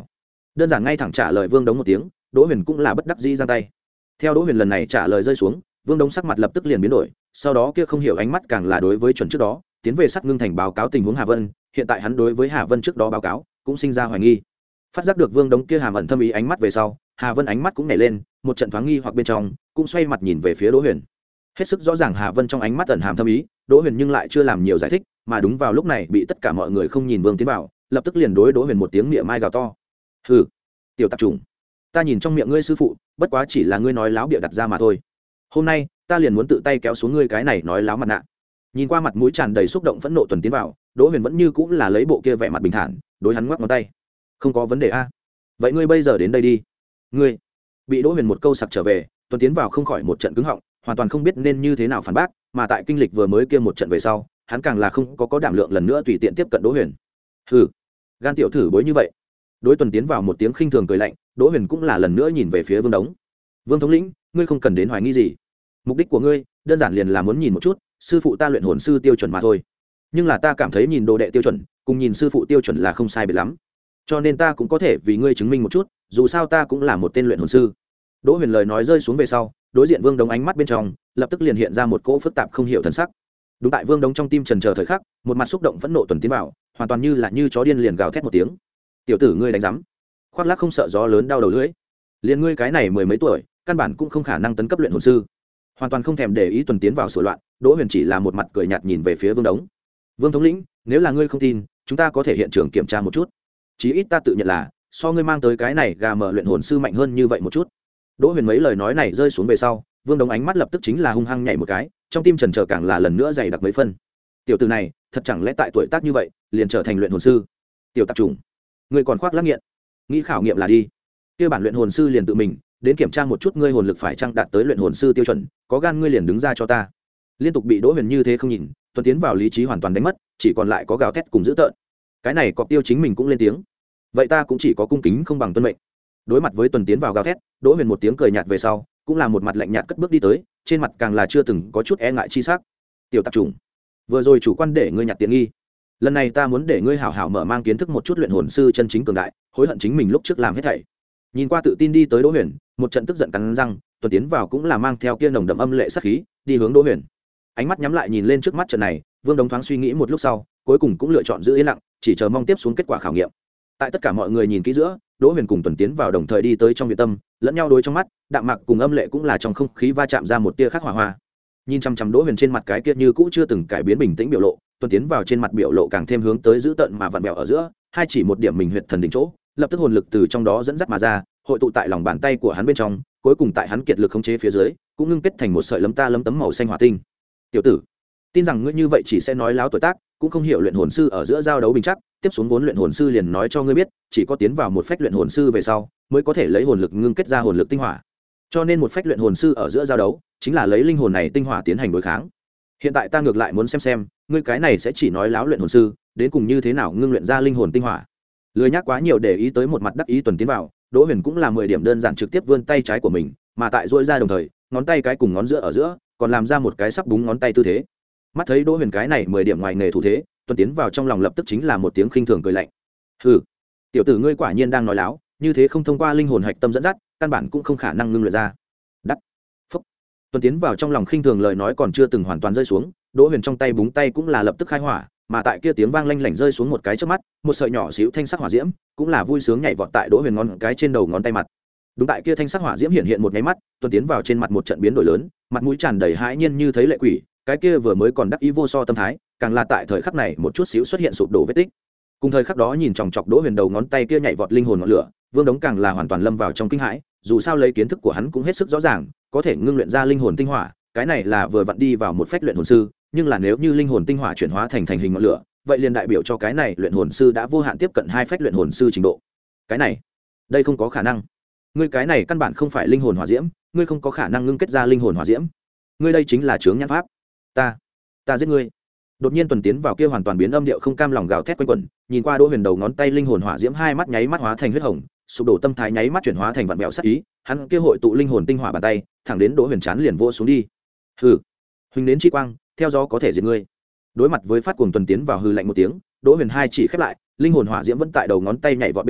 [SPEAKER 1] đơn giản ngay thẳng trả lời Vương Đống một tiếng. Đỗ Huyền cũng là bất đắc dĩ giang tay. Theo Đỗ Huyền lần này trả lời rơi xuống, Vương Đống sắc mặt lập tức liền biến đổi, sau đó kia không hiểu ánh mắt càng là đối với chuẩn trước đó tiến về Sắt Ngưng Thành báo cáo tình huống Hà Vân. Hiện tại hắn đối với Hà Vân trước đó báo cáo cũng sinh ra hoài nghi. Phát giác được Vương Đống kia hàm ẩn thâm ý ánh mắt về sau, Hà Vân ánh mắt cũng nhảy lên, một trận thoáng nghi hoặc bên trong cũng xoay mặt nhìn về phía Đỗ Huyền. Hết sức rõ ràng Hà Vân trong ánh mắt ẩn hàm thâm ý, Đỗ Huyền nhưng lại chưa làm nhiều giải thích, mà đúng vào lúc này bị tất cả mọi người không nhìn Vương tiến vào, lập tức liền đối Đỗ Huyền một tiếng miệng mai gào to. Hừ, tiểu tạp chủng, ta nhìn trong miệng ngươi sư phụ, bất quá chỉ là ngươi nói láo bịa đặt ra mà thôi. Hôm nay, ta liền muốn tự tay kéo xuống ngươi cái này nói láo mặt nạ. Nhìn qua mặt mũi tràn đầy xúc động phẫn nộ Tuần tiến vào, Đỗ Huyền vẫn như cũng là lấy bộ kia vẻ mặt bình thản, đối hắn ngoắc ngón tay. Không có vấn đề a. Vậy ngươi bây giờ đến đây đi. Ngươi. Bị Đỗ Huyền một câu sặc trở về, Tuần tiến vào không khỏi một trận cứng họng, hoàn toàn không biết nên như thế nào phản bác, mà tại kinh lịch vừa mới kia một trận về sau, hắn càng là không có có đảm lượng lần nữa tùy tiện tiếp cận Đỗ Huyền. Hừ, gan tiểu thử bối như vậy. Đối Tuần tiến vào một tiếng khinh thường cười lạnh, Đỗ Huyền cũng là lần nữa nhìn về phía Vương Đống. Vương thống lĩnh, ngươi không cần đến hoài nghi gì. Mục đích của ngươi, đơn giản liền là muốn nhìn một chút, sư phụ ta luyện hồn sư tiêu chuẩn mà thôi. Nhưng là ta cảm thấy nhìn đồ đệ tiêu chuẩn, cùng nhìn sư phụ tiêu chuẩn là không sai biệt lắm. Cho nên ta cũng có thể vì ngươi chứng minh một chút, dù sao ta cũng là một tên luyện hồn sư. Đỗ Huyền lời nói rơi xuống về sau, đối diện Vương Đống ánh mắt bên trong lập tức liền hiện ra một cỗ phức tạp không hiểu thần sắc. Đúng tại Vương Đống trong tim trần chờ thời khắc, một mặt xúc động phẫn nộ Tuần tiến vào, hoàn toàn như là như chó điên liền gào thét một tiếng. Tiểu tử ngươi đánh rắm, khoác lác không sợ gió lớn đau đầu lưỡi. Liền ngươi cái này mười mấy tuổi, căn bản cũng không khả năng tấn cấp luyện hồn sư. Hoàn toàn không thèm để ý Tuần tiến vào sửa loạn, Đỗ Huyền chỉ là một mặt cười nhạt nhìn về phía Vương Đống. Vương thống lĩnh, nếu là ngươi không tin, chúng ta có thể hiện trường kiểm tra một chút. Chí ít ta tự nhận là so ngươi mang tới cái này gà mở luyện hồn sư mạnh hơn như vậy một chút. Đỗ Huyền mấy lời nói này rơi xuống về sau, Vương Đống ánh mắt lập tức chính là hung hăng nhảy một cái, trong tim trần chờ càng là lần nữa dày đặc mấy phân. Tiểu tử này, thật chẳng lẽ tại tuổi tác như vậy, liền trở thành luyện hồn sư? Tiểu tạp chủng, ngươi còn khoác lác nghiện, nghĩ khảo nghiệm là đi. Kia bản luyện hồn sư liền tự mình đến kiểm tra một chút ngươi hồn lực phải chăng đạt tới luyện hồn sư tiêu chuẩn, có gan ngươi liền đứng ra cho ta. Liên tục bị Đỗ Huyền như thế không nhìn, Tuần tiến vào lý trí hoàn toàn đánh mất, chỉ còn lại có gào thét cùng dữ tợn. Cái này Cọp Tiêu chính mình cũng lên tiếng. Vậy ta cũng chỉ có cung kính không bằng tuân mệnh. Đối mặt với Tuần tiến vào gào thét, Đỗ Huyền một tiếng cười nhạt về sau, cũng là một mặt lạnh nhạt cất bước đi tới, trên mặt càng là chưa từng có chút e ngại chi sắc. Tiểu tạp chủng, vừa rồi chủ quan để ngươi nhặt tiện nghi, lần này ta muốn để ngươi hảo hảo mở mang kiến thức một chút luyện hồn sư chân chính cường đại, hối hận chính mình lúc trước làm hết thảy. Nhìn qua tự tin đi tới Đỗ Huyền, một trận tức giận cắn răng, Tuần tiến vào cũng là mang theo kia nồng đậm âm lệ sát khí, đi hướng Đỗ Huyền. Ánh mắt nhắm lại nhìn lên trước mắt trận này, Vương Đống thoáng suy nghĩ một lúc sau, cuối cùng cũng lựa chọn giữ yên lặng, chỉ chờ mong tiếp xuống kết quả khảo nghiệm. Tại tất cả mọi người nhìn kỹ giữa, Đỗ Huyền cùng Tuần tiến vào đồng thời đi tới trong viện tâm, lẫn nhau đối trong mắt, đạm mạc cùng âm lệ cũng là trong không khí va chạm ra một tia khắc hỏa hoa. Nhìn chăm chăm Đỗ Huyền trên mặt cái kia như cũ chưa từng cải biến bình tĩnh biểu lộ, Tuần tiến vào trên mặt biểu lộ càng thêm hướng tới dữ tợn mà vặn vẹo ở giữa, hai chỉ một điểm mình huyệt thần đỉnh chỗ, lập tức hồn lực từ trong đó dẫn dắt mà ra, hội tụ tại lòng bàn tay của hắn bên trong, cuối cùng tại hắn kiệt lực khống chế phía dưới, cũng ngưng kết thành một sợi lấm ta lấm tấm màu xanh hỏa tinh. Tiểu tử, tin rằng ngươi như vậy chỉ sẽ nói láo tuổi tác, cũng không hiểu luyện hồn sư ở giữa giao đấu bình chắc, tiếp xuống vốn luyện hồn sư liền nói cho ngươi biết, chỉ có tiến vào một phách luyện hồn sư về sau, mới có thể lấy hồn lực ngưng kết ra hồn lực tinh hỏa. Cho nên một phách luyện hồn sư ở giữa giao đấu, chính là lấy linh hồn này tinh hỏa tiến hành đối kháng. Hiện tại ta ngược lại muốn xem xem, ngươi cái này sẽ chỉ nói láo luyện hồn sư, đến cùng như thế nào ngưng luyện ra linh hồn tinh hỏa. Lười nhắc quá nhiều để ý tới một mặt đắc ý Tuần tiến vào, Đỗ Huyền cũng là mười điểm đơn giản trực tiếp vươn tay trái của mình, mà tại duỗi ra đồng thời, ngón tay cái cùng ngón giữa ở giữa, còn làm ra một cái sắp búng ngón tay tư thế. Mắt thấy Đỗ Huyền cái này mười điểm ngoài nghề thủ thế, Tuần tiến vào trong lòng lập tức chính là một tiếng khinh thường cười lạnh. Hừ, tiểu tử ngươi quả nhiên đang nói láo, như thế không thông qua linh hồn hạch tâm dẫn dắt, căn bản cũng không khả năng ngưng luyện ra. Đắt. Phúc. Tuần tiến vào trong lòng khinh thường lời nói còn chưa từng hoàn toàn rơi xuống, Đỗ Huyền trong tay búng tay cũng là lập tức khai hỏa, mà tại kia tiếng vang lanh lảnh rơi xuống một cái trước mắt, một sợi nhỏ xíu thanh sắc hỏa diễm cũng là vui sướng nhảy vọt tại Đỗ Huyền ngón cái trên đầu ngón tay mặt. Đúng tại kia thanh sắc hỏa diễm hiện hiện một cái mắt, Tuần tiến vào trên mặt một trận biến đổi lớn, mặt mũi tràn đầy hãi nhiên như thấy lệ quỷ, cái kia vừa mới còn đắc ý vô so tâm thái, càng là tại thời khắc này một chút xíu xuất hiện sụp đổ vết tích. Cùng thời khắc đó nhìn chòng chọc Đỗ Huyền đầu ngón tay kia nhảy vọt linh hồn ngọn lửa, Vương Đống càng là hoàn toàn lâm vào trong kinh hãi, dù sao lấy kiến thức của hắn cũng hết sức rõ ràng, có thể ngưng luyện ra linh hồn tinh hỏa, cái này là vừa vặn đi vào một phách luyện hồn sư, nhưng là nếu như linh hồn tinh hỏa chuyển hóa thành thành hình ngọn lửa, vậy liền đại biểu cho cái này luyện hồn sư đã vô hạn tiếp cận hai phách luyện hồn sư trình độ. Cái này, đây không có khả năng. Ngươi cái này căn bản không phải linh hồn hỏa diễm, ngươi không có khả năng ngưng kết ra linh hồn hỏa diễm. Ngươi đây chính là chướng nhãn pháp. Ta, ta giết ngươi. Đột nhiên Tuần tiến vào kia hoàn toàn biến âm điệu không cam lòng gào thét quanh quẩn, nhìn qua Đỗ Huyền đầu ngón tay linh hồn hỏa diễm hai mắt nháy mắt hóa thành huyết hồng, sụp đổ tâm thái nháy mắt chuyển hóa thành vạn mèo sát ý, hắn kia hội tụ linh hồn tinh hỏa bàn tay, thẳng đến Đỗ Huyền chán liền vỗ xuống đi. Hừ, huỳnh đến chi quang, theo gió có thể diệt ngươi. Đối mặt với phát cuồng Tuần tiến vào hư lạnh một tiếng, Đỗ Huyền hai chỉ khép lại, linh hồn hỏa diễm vẫn tại đầu ngón tay nhảy vọt bên trong,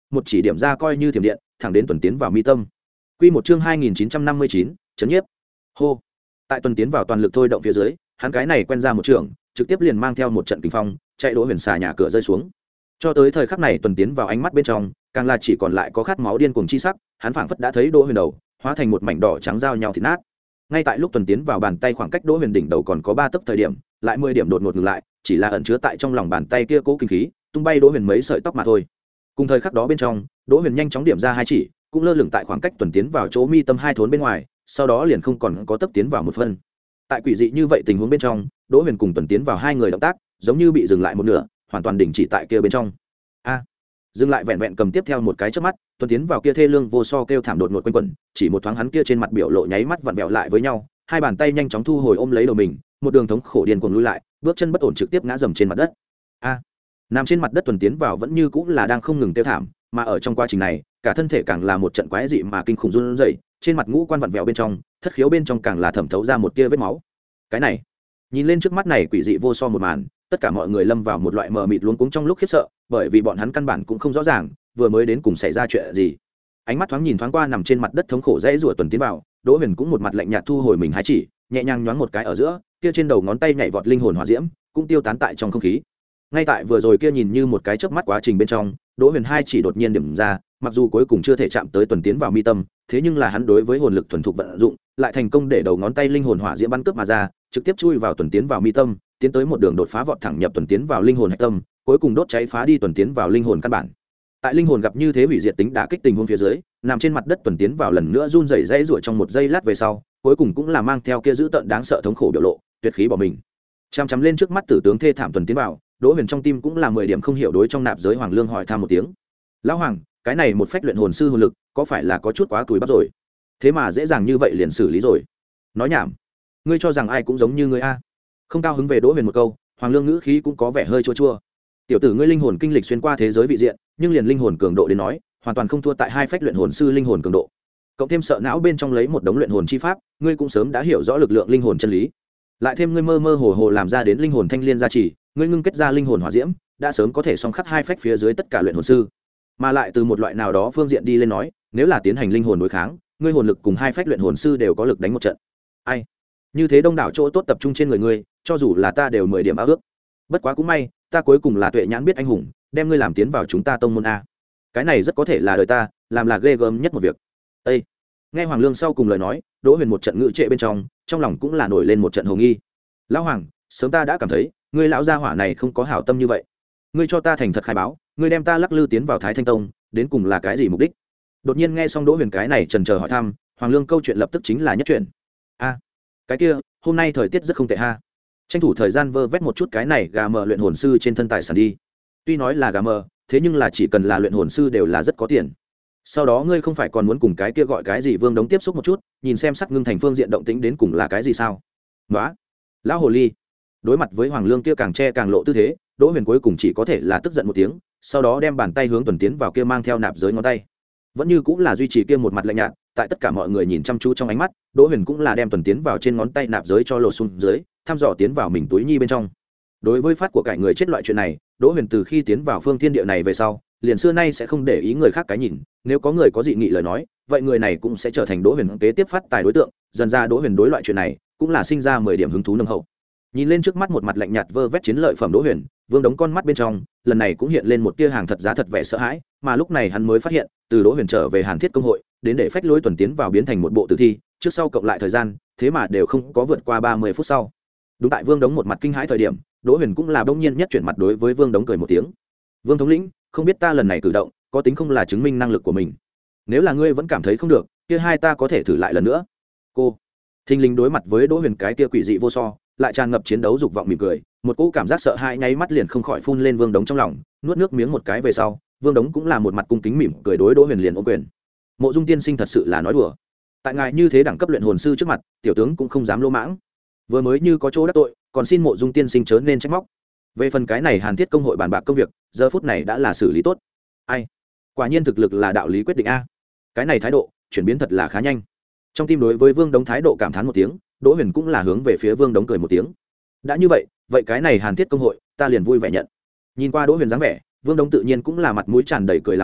[SPEAKER 1] một chỉ điểm ra coi như thiểm điện thẳng đến tuần tiến vào mi tâm. Quy một chương hai nghìn chín trăm năm mươi chín, chấn nhiếp. Hô. Tại tuần tiến vào toàn lực thôi động phía dưới, hắn cái này quen ra một trường, trực tiếp liền mang theo một trận kinh phong, chạy Đỗ Huyền xà nhà cửa rơi xuống. Cho tới thời khắc này tuần tiến vào ánh mắt bên trong, càng là chỉ còn lại có khát máu điên cuồng chi sắc, hắn phảng phất đã thấy Đỗ Huyền đầu hóa thành một mảnh đỏ trắng giao nhau thịt nát. Ngay tại lúc tuần tiến vào bàn tay khoảng cách Đỗ Huyền đỉnh đầu còn có ba tấc thời điểm, lại mười điểm đột ngột ngừng lại, chỉ là ẩn chứa tại trong lòng bàn tay kia cố kinh khí, tung bay Đỗ Huyền mấy sợi tóc mà thôi. Cùng thời khắc đó bên trong, Đỗ Huyền nhanh chóng điểm ra hai chỉ, cũng lơ lửng tại khoảng cách tuần tiến vào chỗ mi tâm hai thốn bên ngoài, sau đó liền không còn có tấp tiến vào một phân. Tại quỷ dị như vậy tình huống bên trong, Đỗ Huyền cùng tuần tiến vào hai người động tác, giống như bị dừng lại một nửa, hoàn toàn đình chỉ tại kia bên trong. A, dừng lại vẹn vẹn cầm tiếp theo một cái chớp mắt, tuần tiến vào kia thê lương vô so kêu thảm đột ngột quanh quẩn, chỉ một thoáng hắn kia trên mặt biểu lộ nháy mắt vặn vẹo lại với nhau, hai bàn tay nhanh chóng thu hồi ôm lấy đầu mình, một đường thống khổ điên cuồng lùi lại, bước chân bất ổn trực tiếp ngã dầm trên mặt đất. A, nằm trên mặt đất tuần tiến vào vẫn như cũng là đang không ngừng kêu thảm, mà ở trong quá trình này, cả thân thể càng là một trận quái dị mà kinh khủng run rẩy, trên mặt ngũ quan vặn vẹo bên trong, thất khiếu bên trong càng là thẩm thấu ra một tia vết máu. Cái này, nhìn lên trước mắt này quỷ dị vô so một màn, tất cả mọi người lâm vào một loại mờ mịt luống cuống trong lúc khiếp sợ, bởi vì bọn hắn căn bản cũng không rõ ràng vừa mới đến cùng xảy ra chuyện gì. Ánh mắt thoáng nhìn thoáng qua nằm trên mặt đất thống khổ dãy rủa tuần tiến vào, Đỗ Huyền cũng một mặt lạnh nhạt thu hồi mình hai chỉ, nhẹ nhàng nhoáng một cái ở giữa, kia trên đầu ngón tay nhảy vọt linh hồn hỏa diễm, cũng tiêu tán tại trong không khí. Ngay tại vừa rồi kia nhìn như một cái chớp mắt quá trình bên trong, Đỗ Huyền hai chỉ đột nhiên điểm ra, mặc dù cuối cùng chưa thể chạm tới tuần tiến vào mi tâm, thế nhưng là hắn đối với hồn lực thuần thục vận dụng, lại thành công để đầu ngón tay linh hồn hỏa diễm bắn cướp mà ra, trực tiếp chui vào tuần tiến vào mi tâm, tiến tới một đường đột phá vọt thẳng nhập tuần tiến vào linh hồn hạch tâm, cuối cùng đốt cháy phá đi tuần tiến vào linh hồn căn bản. Tại linh hồn gặp như thế hủy diệt tính đả kích tình huống phía dưới, nằm trên mặt đất tuần tiến vào lần nữa run rẩy rãy rủa trong một giây lát về sau, cuối cùng cũng là mang theo kia dữ tợn đáng sợ thống khổ biểu lộ, tuyệt khí bỏ mình. Chăm chăm lên trước mắt tử tướng thê thảm tuần tiến vào, Đỗ Huyền trong tim cũng là mười điểm không hiểu đối trong nạp giới Hoàng Lương hỏi thăm một tiếng. Lão Hoàng, cái này một phách luyện hồn sư hồn lực, có phải là có chút quá túi bắp rồi? Thế mà dễ dàng như vậy liền xử lý rồi? Nói nhảm, ngươi cho rằng ai cũng giống như ngươi a? Không cao hứng về Đỗ Huyền một câu, Hoàng Lương ngữ khí cũng có vẻ hơi chua chua. Tiểu tử ngươi linh hồn kinh lịch xuyên qua thế giới vị diện, nhưng liền linh hồn cường độ đến nói, hoàn toàn không thua tại hai phách luyện hồn sư linh hồn cường độ. Cộng thêm sợ não bên trong lấy một đống luyện hồn chi pháp, ngươi cũng sớm đã hiểu rõ lực lượng linh hồn chân lý. Lại thêm ngươi mơ mơ hồ hồ làm ra đến linh hồn thanh liên gia trì, ngươi ngưng kết ra linh hồn hỏa diễm, đã sớm có thể song khắc hai phách phía dưới tất cả luyện hồn sư. Mà lại từ một loại nào đó phương diện đi lên nói, nếu là tiến hành linh hồn đối kháng, ngươi hồn lực cùng hai phách luyện hồn sư đều có lực đánh một trận. Ai? Như thế đông đảo chỗ tốt tập trung trên người ngươi, cho dù là ta đều mười điểm ao ước. Bất quá cũng may, ta cuối cùng là tuệ nhãn biết anh hùng, đem ngươi làm tiến vào chúng ta tông môn a. Cái này rất có thể là đời ta làm là ghê gớm nhất một việc. Ê! Nghe Hoàng Lương sau cùng lời nói, Đỗ Huyền một trận ngự trệ bên trong, trong lòng cũng là nổi lên một trận hồ nghi. Lão Hoàng, sớm ta đã cảm thấy, ngươi lão gia hỏa này không có hảo tâm như vậy. Ngươi cho ta thành thật khai báo, ngươi đem ta lắc lư tiến vào Thái Thanh Tông, đến cùng là cái gì mục đích? Đột nhiên nghe xong Đỗ Huyền cái này chần chờ hỏi thăm, Hoàng Lương câu chuyện lập tức chính là nhất chuyện. A, cái kia, hôm nay thời tiết rất không tệ ha. Tranh thủ thời gian vơ vét một chút cái này gà mờ luyện hồn sư trên thân tài sản đi. Tuy nói là gà mờ, thế nhưng là chỉ cần là luyện hồn sư đều là rất có tiền. Sau đó ngươi không phải còn muốn cùng cái kia gọi cái gì Vương Đống tiếp xúc một chút, nhìn xem sắc ngưng thành phương diện động tĩnh đến cùng là cái gì sao? Nóa, lão hồ ly. Đối mặt với Hoàng Lương kia càng che càng lộ tư thế, Đỗ Huyền cuối cùng chỉ có thể là tức giận một tiếng, sau đó đem bàn tay hướng tuần tiến vào kia mang theo nạp giới ngón tay. Vẫn như cũng là duy trì kia một mặt lạnh nhạt, tại tất cả mọi người nhìn chăm chú trong ánh mắt, Đỗ Huyền cũng là đem tuần tiến vào trên ngón tay nạp giới cho lột xuống dưới, thăm dò tiến vào mình túi nhi bên trong. Đối với phát của cải người chết loại chuyện này, Đỗ Huyền từ khi tiến vào phương thiên địa này về sau, liền xưa nay sẽ không để ý người khác cái nhìn, nếu có người có dị nghị lời nói, vậy người này cũng sẽ trở thành Đỗ Huyền kế tiếp phát tài đối tượng, dần ra Đỗ Huyền đối loại chuyện này cũng là sinh ra mười điểm hứng thú nồng hậu. Nhìn lên trước mắt một mặt lạnh nhạt vơ vét chiến lợi phẩm Đỗ Huyền, Vương Đống con mắt bên trong, lần này cũng hiện lên một tia hàng thật giá thật vẻ sợ hãi, mà lúc này hắn mới phát hiện, từ Đỗ Huyền trở về Hàn Thiết công hội, đến để phách lối tuần tiến vào biến thành một bộ tử thi, trước sau cộng lại thời gian, thế mà đều không có vượt qua ba mươi phút sau. Đúng tại Vương Đống một mặt kinh hãi thời điểm, Đỗ Huyền cũng là bỗng nhiên nhất chuyển mặt đối với Vương Đống cười một tiếng. Vương thống lĩnh, không biết ta lần này cử động, có tính không là chứng minh năng lực của mình. Nếu là ngươi vẫn cảm thấy không được, kia hai ta có thể thử lại lần nữa. Cô thình lình đối mặt với Đỗ Huyền cái kia quỷ dị vô so, lại tràn ngập chiến đấu dục vọng mỉm cười, một cỗ cảm giác sợ hãi nháy mắt liền không khỏi phun lên Vương Đống trong lòng, nuốt nước miếng một cái về sau, Vương Đống cũng là một mặt cung kính mỉm cười đối Đỗ Huyền liền ôm quyền. Mộ Dung tiên sinh thật sự là nói đùa. Tại ngài như thế đẳng cấp luyện hồn sư trước mặt, tiểu tướng cũng không dám lô mãng. Vừa mới như có chỗ đắc tội, còn xin Mộ Dung tiên sinh chớ nên trách móc. Về phần cái này Hàn Thiết công hội bàn bạc công việc, giờ phút này đã là xử lý tốt. Ai? Quả nhiên thực lực là đạo lý quyết định a. Cái này thái độ, chuyển biến thật là khá nhanh. Trong tim đối với Vương Đống thái độ cảm thán một tiếng, Đỗ Huyền cũng là hướng về phía Vương Đống cười một tiếng. Đã như vậy, vậy cái này Hàn Thiết công hội, ta liền vui vẻ nhận. Nhìn qua Đỗ Huyền dáng vẻ, Vương Đống tự nhiên cũng là mặt mũi tràn đầy cười làm lành,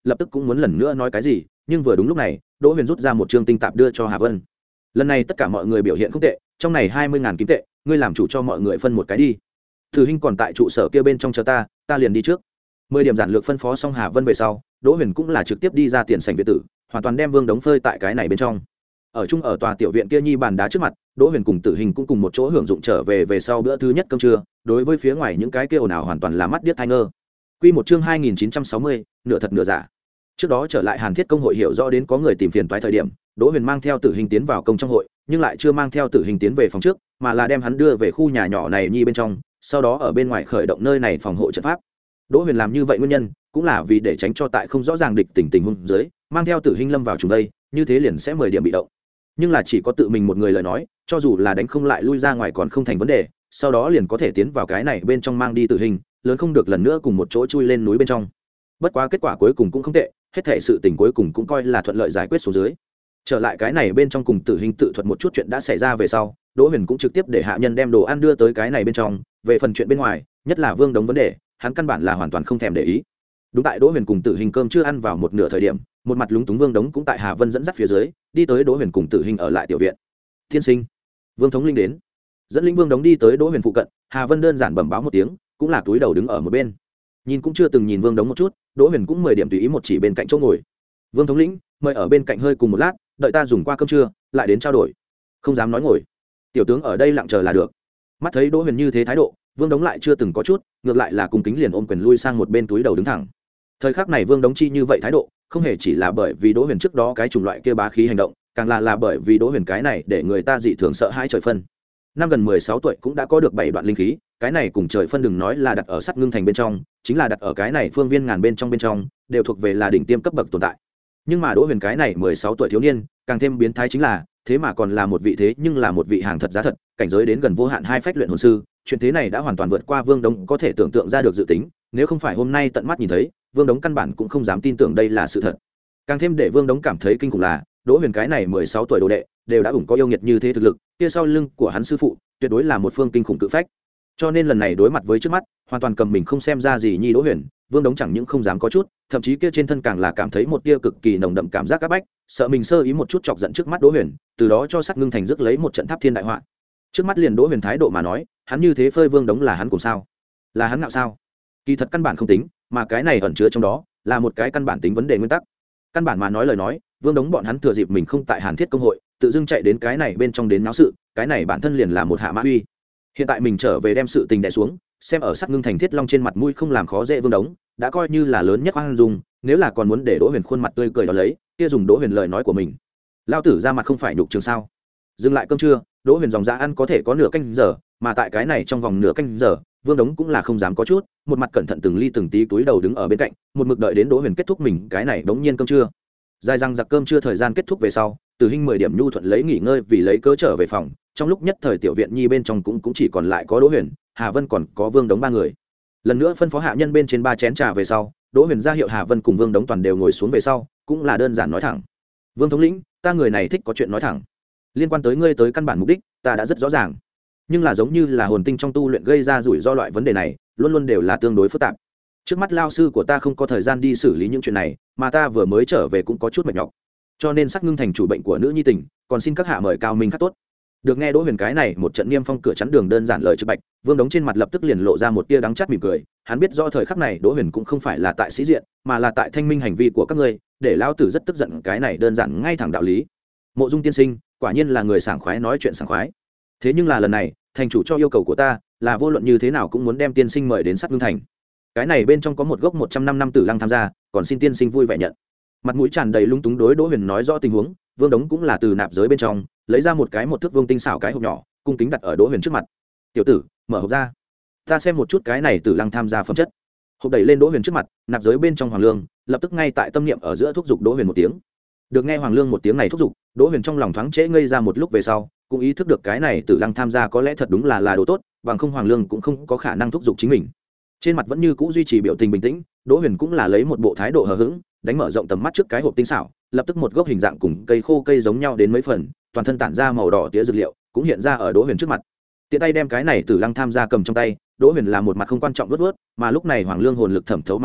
[SPEAKER 1] lập tức cũng muốn lần nữa nói cái gì, nhưng vừa đúng lúc này Đỗ Huyền rút ra một trương tinh tạp đưa cho Hà Vân. Lần này tất cả mọi người biểu hiện không tệ, trong này hai mươi ngàn kim tệ ngươi làm chủ cho mọi người phân một cái đi. Tử Hinh còn tại trụ sở kia bên trong chờ ta, ta liền đi trước. Mười điểm giản lược phân phó xong Hà Vân về sau, Đỗ Huyền cũng là trực tiếp đi ra tiền sảnh viện tử, hoàn toàn đem Vương Đống phơi tại cái này bên trong. Ở chung ở tòa tiểu viện kia nhi bàn đá trước mặt, Đỗ Huyền cùng Tử Hinh cũng cùng một chỗ hưởng dụng trở về về sau bữa thứ nhất cơm trưa, đối với phía ngoài những cái kia ồn ào hoàn toàn là mắt điếc tai ngơ. Quy một chương hai nghìn chín trăm sáu mươi, nửa thật nửa giả. Trước đó trở lại Hàn Thiết công hội hiểu rõ đến có người tìm phiền toái thời điểm, Đỗ Huyền mang theo Tử Hinh tiến vào công trong hội, nhưng lại chưa mang theo Tử Hinh tiến về phòng trước, mà là đem hắn đưa về khu nhà nhỏ này nhi bên trong, sau đó ở bên ngoài khởi động nơi này phòng hộ trận pháp. Đỗ Huyền làm như vậy nguyên nhân cũng là vì để tránh cho tại không rõ ràng địch tình tình huống dưới, mang theo Tử Hinh lâm vào trùng đây, như thế liền sẽ mười điểm bị động. Nhưng là chỉ có tự mình một người lời nói, cho dù là đánh không lại lui ra ngoài còn không thành vấn đề, sau đó liền có thể tiến vào cái này bên trong mang đi Tử Hinh, lớn không được lần nữa cùng một chỗ chui lên núi bên trong. Bất quá kết quả cuối cùng cũng không tệ, hết thảy sự tình cuối cùng cũng coi là thuận lợi giải quyết xuống dưới. Trở lại cái này bên trong cùng Tử Hinh tự thuật một chút chuyện đã xảy ra về sau, Đỗ Huyền cũng trực tiếp để hạ nhân đem đồ ăn đưa tới cái này bên trong, về phần chuyện bên ngoài, nhất là Vương Đống vấn đề, hắn căn bản là hoàn toàn không thèm để ý. Đúng tại Đỗ Huyền cùng Tử Hinh cơm chưa ăn vào một nửa thời điểm, một mặt lúng túng Vương Đống cũng tại Hà Vân dẫn dắt phía dưới, đi tới Đỗ Huyền cùng Tử Hinh ở lại tiểu viện. Thiên sinh, Vương thống linh đến. Dẫn linh Vương Đống đi tới Đỗ Huyền phụ cận, Hà Vân đơn giản bẩm báo một tiếng, cũng là túi đầu đứng ở một bên. Nhìn cũng chưa từng nhìn Vương Đống một chút, Đỗ Huyền cũng mười điểm tùy ý một chỉ bên cạnh chỗ ngồi. Vương thống lĩnh, mời ở bên cạnh hơi cùng một lát, đợi ta dùng qua cơm trưa, lại đến trao đổi. Không dám nói ngồi. Tiểu tướng ở đây lặng chờ là được. Mắt thấy Đỗ Huyền như thế thái độ, Vương Đống lại chưa từng có chút, ngược lại là cùng kính liền ôm quyền lui sang một bên túi đầu đứng thẳng. Thời khắc này Vương Đống chi như vậy thái độ, không hề chỉ là bởi vì Đỗ Huyền trước đó cái chủng loại kia bá khí hành động, càng là là bởi vì Đỗ Huyền cái này để người ta dị thường sợ hãi trời phân. Năm gần mười sáu tuổi cũng đã có được bảy đoạn linh khí, cái này cùng trời phân đừng nói là đặt ở Sắt Ngưng Thành bên trong, chính là đặt ở cái này phương viên ngàn bên trong bên trong, đều thuộc về là đỉnh tiêm cấp bậc tồn tại. Nhưng mà Đỗ Huyền cái này mười sáu tuổi thiếu niên, càng thêm biến thái chính là, thế mà còn là một vị thế nhưng là một vị hàng thật giá thật, cảnh giới đến gần vô hạn hai phách luyện hồn sư, chuyện thế này đã hoàn toàn vượt qua Vương Đống có thể tưởng tượng ra được dự tính, nếu không phải hôm nay tận mắt nhìn thấy, Vương Đống căn bản cũng không dám tin tưởng đây là sự thật. Càng thêm để Vương Đống cảm thấy kinh khủng là, Đỗ Huyền cái này mười sáu tuổi đồ đệ, đều đã ủng có yêu nghiệt như thế thực lực, kia sau lưng của hắn sư phụ, tuyệt đối là một phương kinh khủng cự phách. Cho nên lần này đối mặt với trước mắt, hoàn toàn cầm mình không xem ra gì nhi Đỗ Huyền, Vương Đống chẳng những không dám có chút, thậm chí kia trên thân càng là cảm thấy một tia cực kỳ nồng đậm cảm giác áp bách, sợ mình sơ ý một chút chọc giận trước mắt Đỗ Huyền, từ đó cho Sắt Ngưng Thành rước lấy một trận tháp thiên đại họa. Trước mắt liền Đỗ Huyền thái độ mà nói, hắn như thế phơi Vương Đống là hắn cùng sao? Là hắn ngạo sao? Kỳ thật căn bản không tính, mà cái này ẩn chứa trong đó là một cái căn bản tính vấn đề nguyên tắc. Căn bản mà nói lời nói, Vương Đống bọn hắn thừa dịp mình không tại Hàn Thiết công hội, tự dưng chạy đến cái này bên trong đến náo sự, cái này bản thân liền là một hạ mã uy. Hiện tại mình trở về đem sự tình đè xuống, xem ở Sắt Ngưng Thành Thiết Long trên mặt mũi không làm khó dễ Vương Đống, đã coi như là lớn nhất oan dùng, nếu là còn muốn để Đỗ Huyền khuôn mặt tươi cười đó lấy, kia dùng Đỗ Huyền lời nói của mình. Lao tử ra mặt không phải nhục trường sao? Dừng lại cơm trưa, Đỗ Huyền dòng dã ăn có thể có nửa canh giờ, mà tại cái này trong vòng nửa canh giờ, Vương Đống cũng là không dám có chút, một mặt cẩn thận từng ly từng tí túi đầu đứng ở bên cạnh, một mực đợi đến Đỗ Huyền kết thúc mình cái này bỗng nhiên cơm trưa. Dài răng giặc cơm trưa thời gian kết thúc về sau, Tử Hinh mười điểm nhu thuận lấy nghỉ ngơi vì lấy cớ trở về phòng, trong lúc nhất thời tiểu viện nhi bên trong cũng cũng chỉ còn lại có Đỗ Huyền, Hà Vân còn có Vương Đống ba người. Lần nữa phân phó hạ nhân bên trên ba chén trà về sau, Đỗ Huyền ra hiệu Hà Vân cùng Vương Đống toàn đều ngồi xuống về sau, cũng là đơn giản nói thẳng. Vương thống lĩnh, ta người này thích có chuyện nói thẳng. Liên quan tới ngươi tới căn bản mục đích, ta đã rất rõ ràng. Nhưng là giống như là hồn tinh trong tu luyện gây ra rủi ro loại vấn đề này, luôn luôn đều là tương đối phức tạp. Trước mắt lao sư của ta không có thời gian đi xử lý những chuyện này, mà ta vừa mới trở về cũng có chút mệt nhọc. Cho nên Sắt Ngưng Thành chủ bệnh của nữ nhi tình, còn xin các hạ mời cao minh khắc tốt. Được nghe Đỗ Huyền cái này một trận niêm phong cửa chắn đường đơn giản lời trực bạch, Vương Đống trên mặt lập tức liền lộ ra một tia đắng chát mỉm cười, hắn biết rõ thời khắc này Đỗ Huyền cũng không phải là tại sĩ diện, mà là tại thanh minh hành vi của các ngươi, để lão tử rất tức giận, cái này đơn giản ngay thẳng đạo lý. Mộ Dung tiên sinh, quả nhiên là người sảng khoái nói chuyện sảng khoái. Thế nhưng là lần này, thành chủ cho yêu cầu của ta, là vô luận như thế nào cũng muốn đem tiên sinh mời đến Sắt Ngưng Thành. Cái này bên trong có một gốc một trăm năm năm tử lăng tham gia, còn xin tiên sinh vui vẻ nhận. Mặt mũi tràn đầy lung túng đối Đỗ Huyền nói rõ tình huống, Vương Đống cũng là từ nạp giới bên trong lấy ra một cái một thước vuông tinh xảo cái hộp nhỏ, cung kính đặt ở Đỗ Huyền trước mặt. Tiểu tử, mở hộp ra, ta xem một chút cái này tử lăng tham gia phẩm chất. Hộp đẩy lên Đỗ Huyền trước mặt, nạp giới bên trong Hoàng Lương lập tức ngay tại tâm niệm ở giữa thúc giục Đỗ Huyền một tiếng. Được nghe Hoàng Lương một tiếng này thúc giục, Đỗ Huyền trong lòng thoáng trễ ngây ra một lúc về sau, cũng ý thức được cái này tử lăng tham gia có lẽ thật đúng là là đồ tốt, bằng không Hoàng Lương cũng không có khả năng thúc giục chính mình. Trên mặt vẫn như cũ duy trì biểu tình bình tĩnh, Đỗ Huyền cũng là lấy một bộ thái độ hờ hững, đánh mở rộng tầm mắt trước cái hộp tinh xảo, lập tức một gốc hình dạng cùng cây khô cây giống nhau đến mấy phần, toàn thân tản ra màu đỏ tía dược liệu, cũng hiện ra ở Đỗ Huyền trước mặt. Tiện tay đem cái này Tử Lăng tham gia cầm trong tay, Đỗ Huyền làm một mặt không quan trọng vớt vớt, mà lúc này Hoàng Lương hồn lực thẩm thấu mà ra,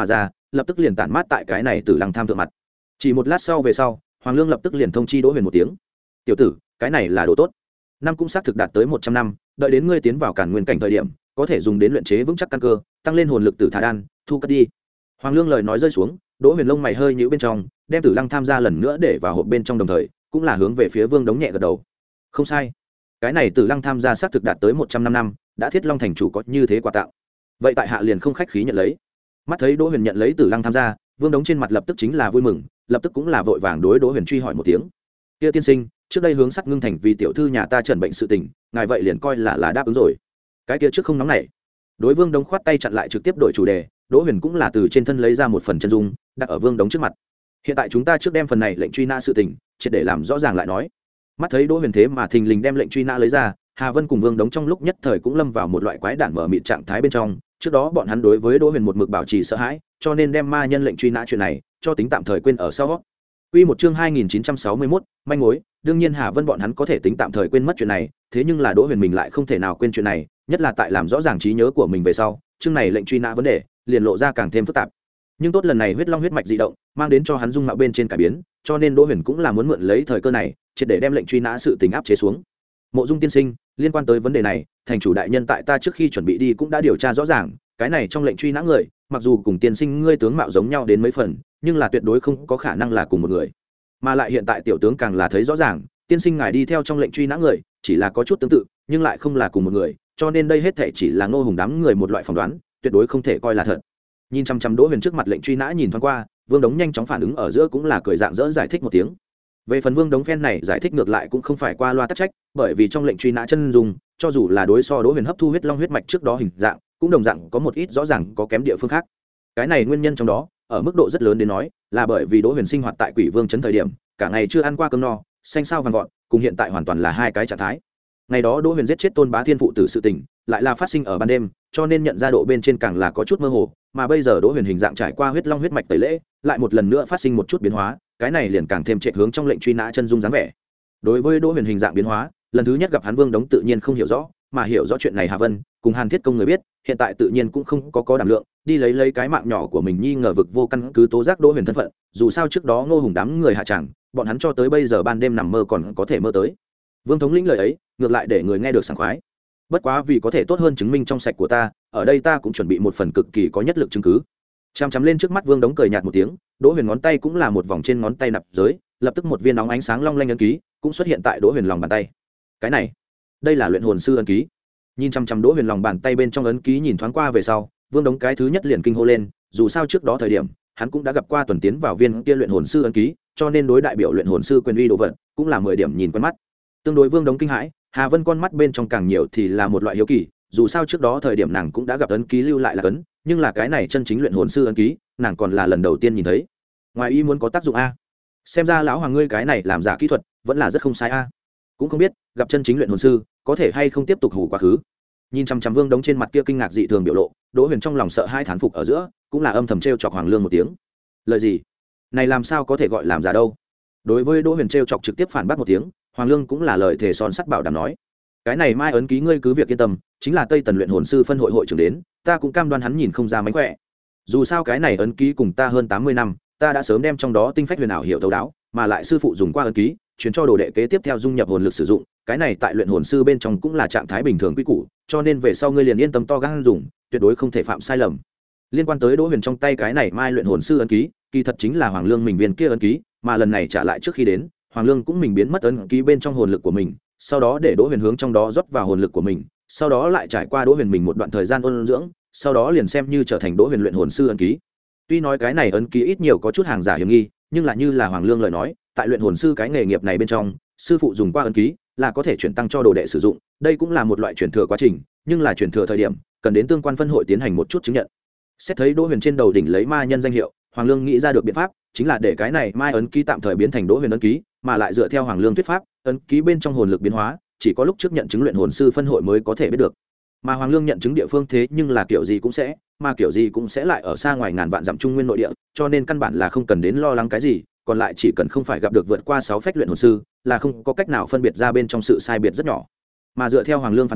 [SPEAKER 1] lập tức liền tản mát tại cái này Tử Lăng Tham thượng mặt. Chỉ một lát sau về sau, Hoàng Lương lập tức liền thông chi Đỗ Huyền một tiếng. "Tiểu tử, cái này là đồ tốt. Năm cũng xác thực đạt tới một trăm năm, đợi đến ngươi tiến vào Càn Nguyên cảnh thời điểm, có thể dùng đến luyện chế vững chắc căn cơ, tăng lên hồn lực Tử Thả Đan, thu cất đi." Hoàng Lương lời nói rơi xuống, Đỗ Huyền lông mày hơi nhíu bên trong, đem Tử Lăng Tham gia lần nữa để vào hộp bên trong, đồng thời cũng là hướng về phía Vương Đống nhẹ gật đầu. "Không sai, cái này Tử Lăng Tham gia xác thực đạt tới một trăm năm năm, đã Thiết Long thành chủ có như thế quà tặng. Vậy tại hạ liền không khách khí nhận lấy." Mắt thấy Đỗ Huyền nhận lấy Tử Lăng Tham gia, Vương Đống trên mặt lập tức chính là vui mừng, lập tức cũng là vội vàng đối Đỗ Huyền truy hỏi một tiếng. "Kia tiên sinh, trước đây hướng Sắt Ngưng thành vì tiểu thư nhà ta trần bệnh sự tình, ngài vậy liền coi là là đáp ứng rồi. Cái kia trước không nóng nảy." Đối Vương Đống khoát tay chặn lại, trực tiếp đổi chủ đề. Đỗ Huyền cũng là từ trên thân lấy ra một phần chân dung, đặt ở Vương Đống trước mặt. "Hiện tại chúng ta trước đem phần này lệnh truy nã sự tình, triệt để làm rõ ràng lại nói." Mắt thấy Đỗ Huyền thế mà thình lình đem lệnh truy nã lấy ra, Hà Vân cùng Vương Đống trong lúc nhất thời cũng lâm vào một loại quái đản mở mịt trạng thái bên trong. Trước đó bọn hắn đối với Đỗ Huyền một mực bảo trì sợ hãi, cho nên đem ma nhân lệnh truy nã chuyện này cho tính tạm thời quên ở sau. Quy một chương hai nghìn chín trăm sáu mươi mốt, manh mối. Đương nhiên Hà Vân bọn hắn có thể tính tạm thời quên mất chuyện này, thế nhưng là Đỗ Huyền mình lại không thể nào quên chuyện này, nhất là tại làm rõ ràng trí nhớ của mình về sau, chương này lệnh truy nã vấn đề liền lộ ra càng thêm phức tạp. Nhưng tốt lần này huyết long huyết mạch dị động, mang đến cho hắn dung mạo bên trên cải biến, cho nên Đỗ Huyền cũng là muốn mượn lấy thời cơ này, triệt để đem lệnh truy nã sự tình áp chế xuống. "Mộ Dung tiên sinh, liên quan tới vấn đề này, thành chủ đại nhân tại ta trước khi chuẩn bị đi cũng đã điều tra rõ ràng, cái này trong lệnh truy nã người, mặc dù cùng tiên sinh ngươi tướng mạo giống nhau đến mấy phần, nhưng là tuyệt đối không có khả năng là cùng một người. Mà lại hiện tại tiểu tướng càng là thấy rõ ràng, tiên sinh ngài đi theo trong lệnh truy nã người, chỉ là có chút tương tự, nhưng lại không là cùng một người, cho nên đây hết thảy chỉ là Ngô Hùng đám người một loại phỏng đoán, tuyệt đối không thể coi là thật." Nhìn chăm chăm Đỗ Huyền trước mặt lệnh truy nã nhìn thoáng qua, Vương Đống nhanh chóng phản ứng ở giữa cũng là cười dạng dỡ giải thích một tiếng. Về phần Vương Đống phen này giải thích ngược lại cũng không phải qua loa tắc trách, bởi vì trong lệnh truy nã chân dung, cho dù là đối so Đỗ Huyền hấp thu huyết long huyết mạch trước đó hình dạng, cũng đồng dạng có một ít rõ ràng có kém địa phương khác. Cái này nguyên nhân trong đó, ở mức độ rất lớn đến nói, là bởi vì Đỗ Huyền sinh hoạt tại Quỷ Vương trấn thời điểm, cả ngày chưa ăn qua cơm no, xanh sao vàng vọt, cùng hiện tại hoàn toàn là hai cái trạng thái. Ngày đó Đỗ Huyền giết chết Tôn Bá Thiên phụ tử sự tình, lại là phát sinh ở ban đêm, cho nên nhận ra độ bên trên càng là có chút mơ hồ, mà bây giờ Đỗ Huyền hình dạng trải qua huyết long huyết mạch tẩy lễ, lại một lần nữa phát sinh một chút biến hóa, cái này liền càng thêm trệ hướng trong lệnh truy nã chân dung dáng vẻ. Đối với Đỗ Huyền hình dạng biến hóa, lần thứ nhất gặp hắn Vương Đống tự nhiên không hiểu rõ, mà hiểu rõ chuyện này Hà Vân cùng Hàn Thiết Công người biết, hiện tại tự nhiên cũng không có có đảm lượng đi lấy lấy cái mạng nhỏ của mình nghi ngờ vực vô căn cứ tố giác Đỗ Huyền thân phận, dù sao trước đó Ngô Hùng đám người hạ tràng, bọn hắn cho tới bây giờ ban đêm nằm mơ còn có thể mơ tới. Vương thống lĩnh lời ấy, ngược lại để người nghe được sảng khoái. Bất quá vì có thể tốt hơn chứng minh trong sạch của ta, ở đây ta cũng chuẩn bị một phần cực kỳ có nhất lực chứng cứ. Chăm chăm lên trước mắt Vương Đống cười nhạt một tiếng, Đỗ Huyền ngón tay cũng là một vòng trên ngón tay nạp giới, lập tức một viên nóng ánh sáng long lanh ấn ký cũng xuất hiện tại Đỗ Huyền lòng bàn tay. Cái này, đây là luyện hồn sư ấn ký. Nhìn chăm chăm Đỗ Huyền lòng bàn tay bên trong ấn ký nhìn thoáng qua về sau, Vương Đống cái thứ nhất liền kinh hô lên, dù sao trước đó thời điểm, hắn cũng đã gặp qua tuần tiến vào viên kia luyện hồn sư ấn ký, cho nên đối đại biểu luyện hồn sư quyền uy đồ vật, cũng là mười điểm nhìn quen mắt. Tương đối Vương Đống kinh hãi, Hà Vân con mắt bên trong càng nhiều thì là một loại hiếu kỳ, dù sao trước đó thời điểm nàng cũng đã gặp ấn ký lưu lại là ấn, nhưng là cái này chân chính luyện hồn sư ấn ký, nàng còn là lần đầu tiên nhìn thấy. Ngoài ý muốn có tác dụng a. Xem ra lão hoàng ngươi cái này làm giả kỹ thuật, vẫn là rất không sai a. Cũng không biết, gặp chân chính luyện hồn sư, có thể hay không tiếp tục hủ quá khứ. Nhìn chằm chằm Vương Đống trên mặt kia kinh ngạc dị thường biểu lộ, Đỗ Huyền trong lòng sợ hai thán phục ở giữa, cũng là âm thầm trêu chọc Hoàng Lương một tiếng. Lời gì? Này làm sao có thể gọi làm giả đâu? Đối với Đỗ Huyền trêu chọc trực tiếp phản bác một tiếng, Hoàng Lương cũng là lời thề son sắt bảo đảm nói, cái này mai ấn ký ngươi cứ việc yên tâm, chính là Tây Tần luyện hồn sư phân hội hội trưởng đến, ta cũng cam đoan hắn nhìn không ra mánh khỏe. Dù sao cái này ấn ký cùng ta hơn tám mươi năm, ta đã sớm đem trong đó tinh phách huyền ảo hiểu thấu đáo, mà lại sư phụ dùng qua ấn ký, truyền cho đồ đệ kế tiếp theo dung nhập hồn lực sử dụng, cái này tại luyện hồn sư bên trong cũng là trạng thái bình thường quy củ, cho nên về sau ngươi liền yên tâm to gan dùng, tuyệt đối không thể phạm sai lầm. Liên quan tới Đỗ Huyền trong tay cái này mai luyện hồn sư ấn ký, kỳ thật chính là Hoàng Lương mình viên kia ấn ký, mà lần này trả lại trước khi đến, Hoàng Lương cũng mình biến mất ấn ký bên trong hồn lực của mình, sau đó để Đỗ Huyền hướng trong đó rót vào hồn lực của mình, sau đó lại trải qua Đỗ Huyền mình một đoạn thời gian ôn dưỡng, sau đó liền xem như trở thành Đỗ Huyền luyện hồn sư ấn ký. Tuy nói cái này ấn ký ít nhiều có chút hàng giả hiểm nghi, nhưng là như là Hoàng Lương lời nói, tại luyện hồn sư cái nghề nghiệp này bên trong, sư phụ dùng qua ấn ký là có thể chuyển tăng cho đồ đệ sử dụng, đây cũng là một loại chuyển thừa quá trình, nhưng là chuyển thừa thời điểm cần đến tương quan phân hội tiến hành một chút chứng nhận. Xét thấy Đỗ Huyền trên đầu đỉnh lấy ma nhân danh hiệu, Hoàng Lương nghĩ ra được biện pháp, chính là để cái này mai ấn ký tạm thời biến thành Đỗ Huyền ấn ký, mà lại dựa theo Hoàng Lương thuyết pháp, ấn ký bên trong hồn lực biến hóa, chỉ có lúc trước nhận chứng luyện hồn sư phân hội mới có thể biết được. Mà Hoàng Lương nhận chứng địa phương thế nhưng là kiểu gì cũng sẽ, mà kiểu gì cũng sẽ lại ở xa ngoài ngàn vạn dặm trung nguyên nội địa, cho nên căn bản là không cần đến lo lắng cái gì, còn lại chỉ cần không phải gặp được vượt qua sáu phách luyện hồn sư, là không có cách nào phân biệt ra bên trong sự sai biệt rất nhỏ. Mà dựa theo Hoàng Lương phán đoán,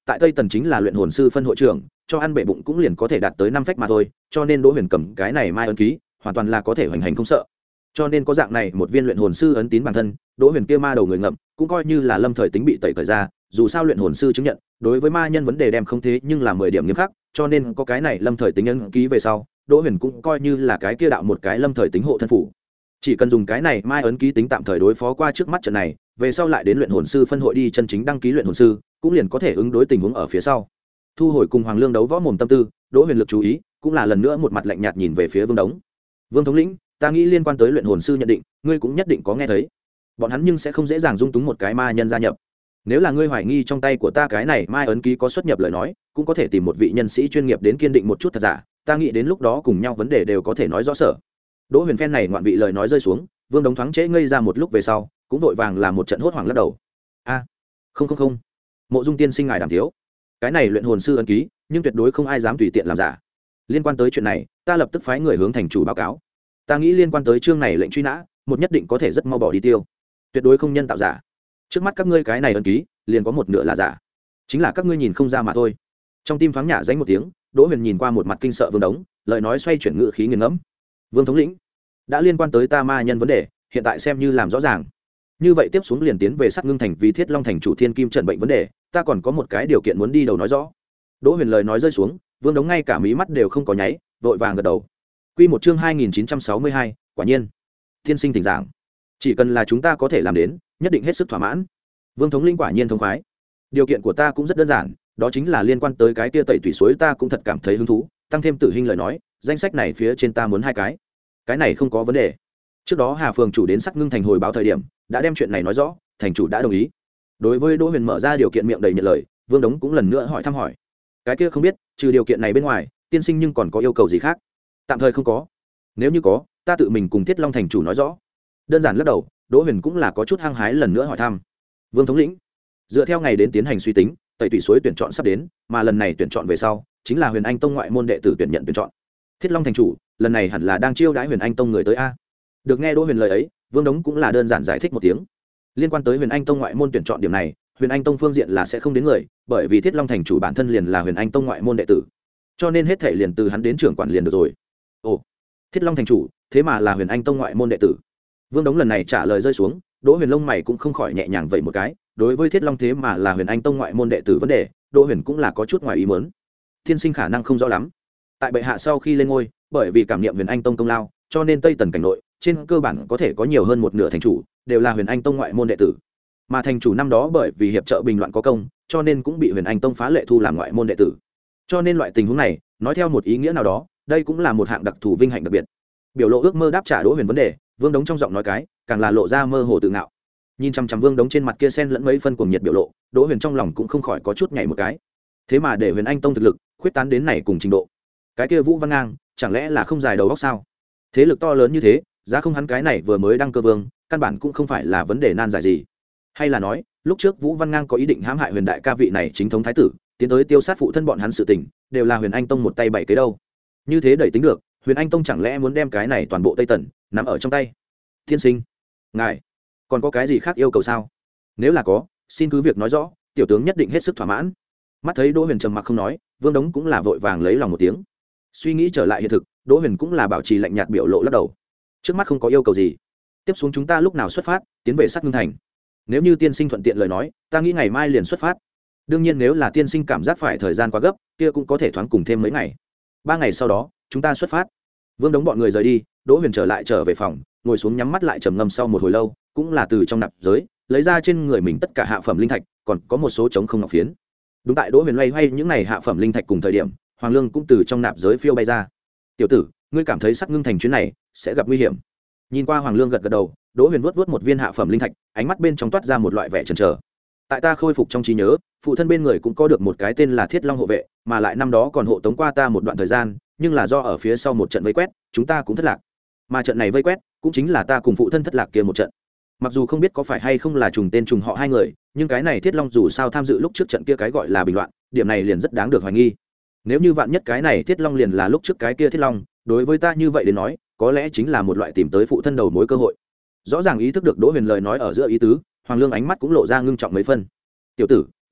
[SPEAKER 1] tại tây tần chính là luyện hồn sư phân hội trưởng, cho ăn bệ bụng cũng liền có thể đạt tới năm phách mà thôi, cho nên đỗ huyền cầm cái này mai ấn ký hoàn toàn là có thể hoành hành không sợ. Cho nên có dạng này một viên luyện hồn sư ấn tín bản thân, đỗ huyền kia ma đầu người ngậm cũng coi như là lâm thời tính bị tẩy cởi ra. Dù sao luyện hồn sư chứng nhận đối với ma nhân vấn đề đem không thế nhưng là mười điểm nghiêm khắc, cho nên có cái này lâm thời tính ấn ký về sau, đỗ huyền cũng coi như là cái kia đạo một cái lâm thời tính hộ thân phủ. Chỉ cần dùng cái này mai ấn ký tính tạm thời đối phó qua trước mắt trận này, về sau lại đến luyện hồn sư phân hội đi chân chính đăng ký luyện hồn sư, cũng liền có thể ứng đối tình huống ở phía sau. Thu hồi cùng Hoàng Lương đấu võ mồm tâm tư, đỗ huyền lực chú ý cũng là lần nữa một mặt lạnh nhạt nhìn về phía Vương Đống. Vương thống lĩnh, ta nghĩ liên quan tới luyện hồn sư nhận định, ngươi cũng nhất định có nghe thấy. Bọn hắn nhưng sẽ không dễ dàng dung túng một cái ma nhân gia nhập. Nếu là ngươi hoài nghi trong tay của ta cái này mai ấn ký có xuất nhập lời nói, cũng có thể tìm một vị nhân sĩ chuyên nghiệp đến kiên định một chút thật giả, ta nghĩ đến lúc đó cùng nhau vấn đề đều có thể nói rõ sở. Đỗ huyền phen này ngoạn vị lời nói rơi xuống, Vương Đống thoáng trễ ngây ra một lúc về sau, cũng vội vàng làm một trận hốt hoảng lắc đầu. A, không không không, Mộ Dung tiên sinh ngài đảm thiếu, cái này luyện hồn sư ấn ký, nhưng tuyệt đối không ai dám tùy tiện làm giả. Liên quan tới chuyện này, ta lập tức phái người hướng thành chủ báo cáo. Ta nghĩ liên quan tới chương này lệnh truy nã, một nhất định có thể rất mau bỏ đi tiêu, tuyệt đối không nhân tạo giả. Trước mắt các ngươi cái này ấn ký, liền có một nửa là giả, chính là các ngươi nhìn không ra mà thôi. Trong tim thoáng nhả danh một tiếng, Đỗ huyền nhìn qua một mặt kinh sợ Vương Đống, lời nói xoay chuyển ngữ khí nghiền ngẫm. Vương thống lĩnh, đã liên quan tới ta ma nhân vấn đề, hiện tại xem như làm rõ ràng. Như vậy tiếp xuống liền tiến về Sắt Ngưng thành vì Thiết Long thành chủ Thiên Kim trận bệnh vấn đề, ta còn có một cái điều kiện muốn đi đầu nói rõ. Đỗ huyền lời nói rơi xuống, Vương Đống ngay cả mí mắt đều không có nháy, vội vàng gật đầu. Quy một chương hai nghìn chín trăm sáu mươi hai, quả nhiên. Thiên sinh thỉnh giảng, chỉ cần là chúng ta có thể làm đến, nhất định hết sức thỏa mãn. Vương thống linh quả nhiên thông khoái. Điều kiện của ta cũng rất đơn giản, đó chính là liên quan tới cái kia tẩy thủy suối ta cũng thật cảm thấy hứng thú, tăng thêm Tử Hinh lời nói, danh sách này phía trên ta muốn hai cái. Cái này không có vấn đề. Trước đó Hà phường chủ đến Sắt Ngưng thành hồi báo thời điểm, đã đem chuyện này nói rõ, thành chủ đã đồng ý. Đối với Đỗ huyền mở ra điều kiện miệng đầy nhận lời, Vương Đống cũng lần nữa hỏi thăm hỏi. Cái kia không biết, trừ điều kiện này bên ngoài, tiên sinh nhưng còn có yêu cầu gì khác? Tạm thời không có. Nếu như có, ta tự mình cùng Thiết Long thành chủ nói rõ. Đơn giản lắc đầu, Đỗ huyền cũng là có chút hăng hái lần nữa hỏi thăm. Vương thống lĩnh, dựa theo ngày đến tiến hành suy tính, tẩy thủy suối tuyển chọn sắp đến, mà lần này tuyển chọn về sau, chính là Huyền Anh tông ngoại môn đệ tử tuyển nhận tuyển chọn. Thiết Long thành chủ, lần này hẳn là đang chiêu đãi Huyền Anh tông người tới a. Được nghe Đỗ huyền lời ấy, Vương Đống cũng là đơn giản giải thích một tiếng. Liên quan tới Huyền Anh tông ngoại môn tuyển chọn điểm này, Huyền Anh tông phương diện là sẽ không đến người, bởi vì Thiết Long thành chủ bản thân liền là Huyền Anh tông ngoại môn đệ tử, cho nên hết thể liền từ hắn đến trưởng quản liền được rồi. Ồ, Thiết Long thành chủ, thế mà là Huyền Anh tông ngoại môn đệ tử. Vương Đống lần này trả lời rơi xuống, Đỗ huyền lông mày cũng không khỏi nhẹ nhàng vậy một cái. Đối với Thiết Long thế mà là Huyền Anh tông ngoại môn đệ tử vấn đề, Đỗ huyền cũng là có chút ngoài ý muốn. Thiên sinh khả năng không rõ lắm. Tại bệ hạ sau khi lên ngôi, bởi vì cảm niệm Huyền Anh tông công lao, cho nên Tây Tần cảnh nội trên cơ bản có thể có nhiều hơn một nửa thành chủ đều là Huyền Anh tông ngoại môn đệ tử. Mà thành chủ năm đó bởi vì hiệp trợ bình loạn có công, cho nên cũng bị Huyền Anh tông phá lệ thu làm ngoại môn đệ tử. Cho nên loại tình huống này, nói theo một ý nghĩa nào đó, đây cũng là một hạng đặc thù vinh hạnh đặc biệt. Biểu lộ ước mơ đáp trả Đỗ huyền vấn đề, Vương Đống trong giọng nói cái càng là lộ ra mơ hồ tự ngạo. Nhìn chằm chằm Vương Đống trên mặt kia sen lẫn mấy phân cuồng nhiệt biểu lộ, Đỗ huyền trong lòng cũng không khỏi có chút nhảy một cái. Thế mà để Huyền Anh tông thực lực khuyết tán đến này cùng trình độ, cái kia Vũ Văn Ngang chẳng lẽ là không dài đầu óc sao? Thế lực to lớn như thế, giá không hắn cái này vừa mới đăng cơ vương, căn bản cũng không phải là vấn đề nan giải gì. Hay là nói, lúc trước Vũ Văn Ngang có ý định hãm hại Huyền đại ca vị này chính thống thái tử, tiến tới tiêu sát phụ thân bọn hắn sự tình, đều là Huyền Anh tông một tay bảy cái đâu. Như thế đẩy tính được, Huyền Anh tông chẳng lẽ muốn đem cái này toàn bộ Tây Tần nắm ở trong tay? Thiên sinh, ngài còn có cái gì khác yêu cầu sao? Nếu là có, xin cứ việc nói rõ, tiểu tướng nhất định hết sức thỏa mãn. Mắt thấy Đỗ huyền trầm mặc không nói, Vương Đống cũng là vội vàng lấy lòng một tiếng. Suy nghĩ trở lại hiện thực, Đỗ huyền cũng là bảo trì lạnh nhạt biểu lộ lắc đầu. Trước mắt không có yêu cầu gì. Tiếp xuống chúng ta lúc nào xuất phát, tiến về Sắt Ngưng thành. Nếu như tiên sinh thuận tiện lời nói, ta nghĩ ngày mai liền xuất phát. Đương nhiên nếu là tiên sinh cảm giác phải thời gian quá gấp, kia cũng có thể thoáng cùng thêm mấy ngày. Ba ngày sau đó, chúng ta xuất phát. Vương Đống bọn người rời đi, Đỗ huyền trở lại trở về phòng, ngồi xuống nhắm mắt lại trầm ngâm sau một hồi lâu, cũng là từ trong nạp giới lấy ra trên người mình tất cả hạ phẩm linh thạch, còn có một số trống không ngọc phiến. Đúng tại Đỗ huyền loay hoay những này hạ phẩm linh thạch cùng thời điểm, Hoàng Lương cũng từ trong nạp giới phiêu bay ra. Tiểu tử, ngươi cảm thấy Sắt Ngưng thành chuyến này sẽ gặp nguy hiểm? Nhìn qua Hoàng Lương gật gật đầu, Đỗ huyền vuốt vuốt một viên hạ phẩm linh thạch, ánh mắt bên trong toát ra một loại vẻ chần chờ. Tại ta khôi phục trong trí nhớ, phụ thân bên người cũng có được một cái tên là Thiết Long hộ vệ, mà lại năm đó còn hộ tống qua ta một đoạn thời gian, nhưng là do ở phía sau một trận vây quét, chúng ta cũng thất lạc. Mà trận này vây quét, cũng chính là ta cùng phụ thân thất lạc kia một trận. Mặc dù không biết có phải hay không là trùng tên trùng họ hai người, nhưng cái này Thiết Long dù sao tham dự lúc trước trận kia cái gọi là bình loạn, điểm này liền rất đáng được hoài nghi. Nếu như vạn nhất cái này Thiết Long liền là lúc trước cái kia Thiết Long, đối với ta như vậy đến nói, có lẽ chính là một loại tìm tới phụ thân đầu mối cơ hội. Rõ ràng ý thức được Đỗ huyền lời nói ở giữa ý tứ, Hoàng Lương ánh mắt cũng lộ ra ngưng trọng mấy phân. Tiểu tử,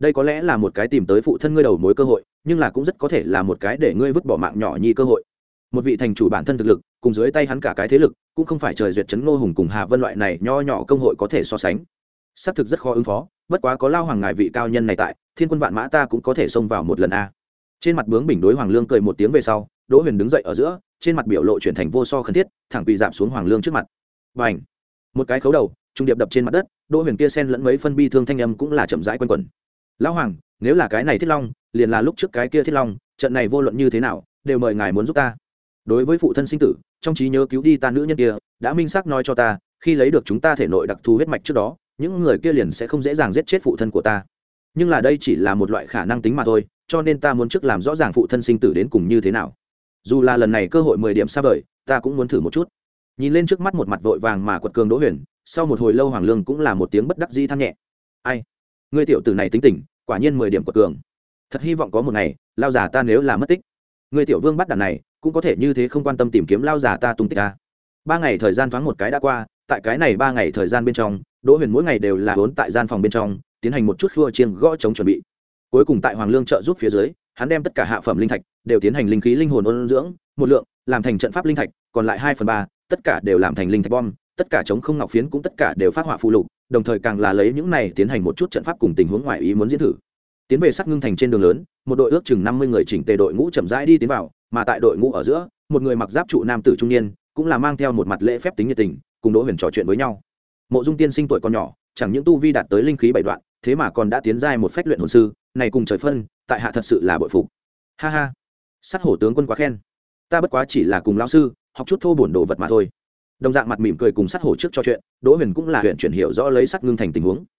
[SPEAKER 1] đây có lẽ là một cái tìm tới phụ thân ngươi đầu mối cơ hội, nhưng là cũng rất có thể là một cái để ngươi vứt bỏ mạng nhỏ nhi cơ hội. Một vị thành chủ bản thân thực lực cùng dưới tay hắn cả cái thế lực cũng không phải trời duyệt chấn Ngô Hùng cùng Hà Vân loại này nho nhỏ công hội có thể so sánh, xác thực rất khó ứng phó. Bất quá có Lao Hoàng ngài vị cao nhân này tại, thiên quân vạn mã ta cũng có thể xông vào một lần a. Trên mặt bướng bỉnh đối Hoàng Lương cười một tiếng về sau, Đỗ Huyền đứng dậy ở giữa, trên mặt biểu lộ chuyển thành vô so khẩn thiết, thẳng quỳ dạp xuống Hoàng Lương trước mặt. Bành! Một cái khấu đầu trung điệp đập trên mặt đất, Đỗ Huyền kia sen lẫn mấy phân bi thương thanh âm cũng là chậm rãi quanh quẩn. Lão Hoàng, nếu là cái này Thiết Long, liền là lúc trước cái kia Thiết Long, trận này vô luận như thế nào, đều mời ngài muốn giúp ta. Đối với phụ thân sinh tử, trong trí nhớ cứu đi ta nữ nhân kia, đã minh xác nói cho ta, khi lấy được chúng ta thể nội đặc thù huyết mạch trước đó, những người kia liền sẽ không dễ dàng giết chết phụ thân của ta. Nhưng là đây chỉ là một loại khả năng tính mà thôi, cho nên ta muốn trước làm rõ ràng phụ thân sinh tử đến cùng như thế nào. Dù là lần này cơ hội mười điểm xa vời, ta cũng muốn thử một chút. Nhìn lên trước mắt một mặt vội vàng mà quật cường Đỗ Huyền, sau một hồi lâu Hoàng Lương cũng là một tiếng bất đắc dĩ than nhẹ. Ai, ngươi tiểu tử này tính tình, quả nhiên mười điểm quật cường. Thật hy vọng có một ngày, lao già ta nếu là mất tích, ngươi tiểu vương bắt đàn này cũng có thể như thế không quan tâm tìm kiếm lao già ta tung tích ta. Ba ngày thời gian thoáng một cái đã qua, tại cái này ba ngày thời gian bên trong, Đỗ Huyền mỗi ngày đều là vốn tại gian phòng bên trong, tiến hành một chút khua chiêng gõ chống chuẩn bị. Cuối cùng tại Hoàng Lương trợ giúp phía dưới, hắn đem tất cả hạ phẩm linh thạch đều tiến hành linh khí linh hồn ôn dưỡng, một lượng làm thành trận pháp linh thạch, còn lại hai phần ba tất cả đều làm thành linh thạch bom, tất cả chống không ngọc phiến cũng tất cả đều phát họa phụ lục, đồng thời càng là lấy những này tiến hành một chút trận pháp cùng tình huống ngoài ý muốn diễn thử. Tiến về Sắt Ngưng Thành trên đường lớn, một đội ước chừng năm mươi người chỉnh tề đội ngũ chậm rãi đi tiến vào, mà tại đội ngũ ở giữa, một người mặc giáp trụ nam tử trung niên, cũng là mang theo một mặt lễ phép tính nhiệt tình, cùng Đỗ Huyền trò chuyện với nhau. Mộ Dung tiên sinh tuổi còn nhỏ, chẳng những tu vi đạt tới linh khí bảy đoạn, thế mà còn đã tiến giai một phách luyện hồn sư, này cùng trời phân, tại hạ thật sự là bội phục. Ha ha, Sắt Hổ tướng quân quá khen, ta bất quá chỉ là cùng lão sư học chút thô bổn đồ vật mà thôi. Đồng dạng mặt mỉm cười cùng Sắt Hổ trước trò chuyện, Đỗ Huyền cũng là huyện chuyển hiểu rõ lấy Sắt Ngưng Thành tình huống.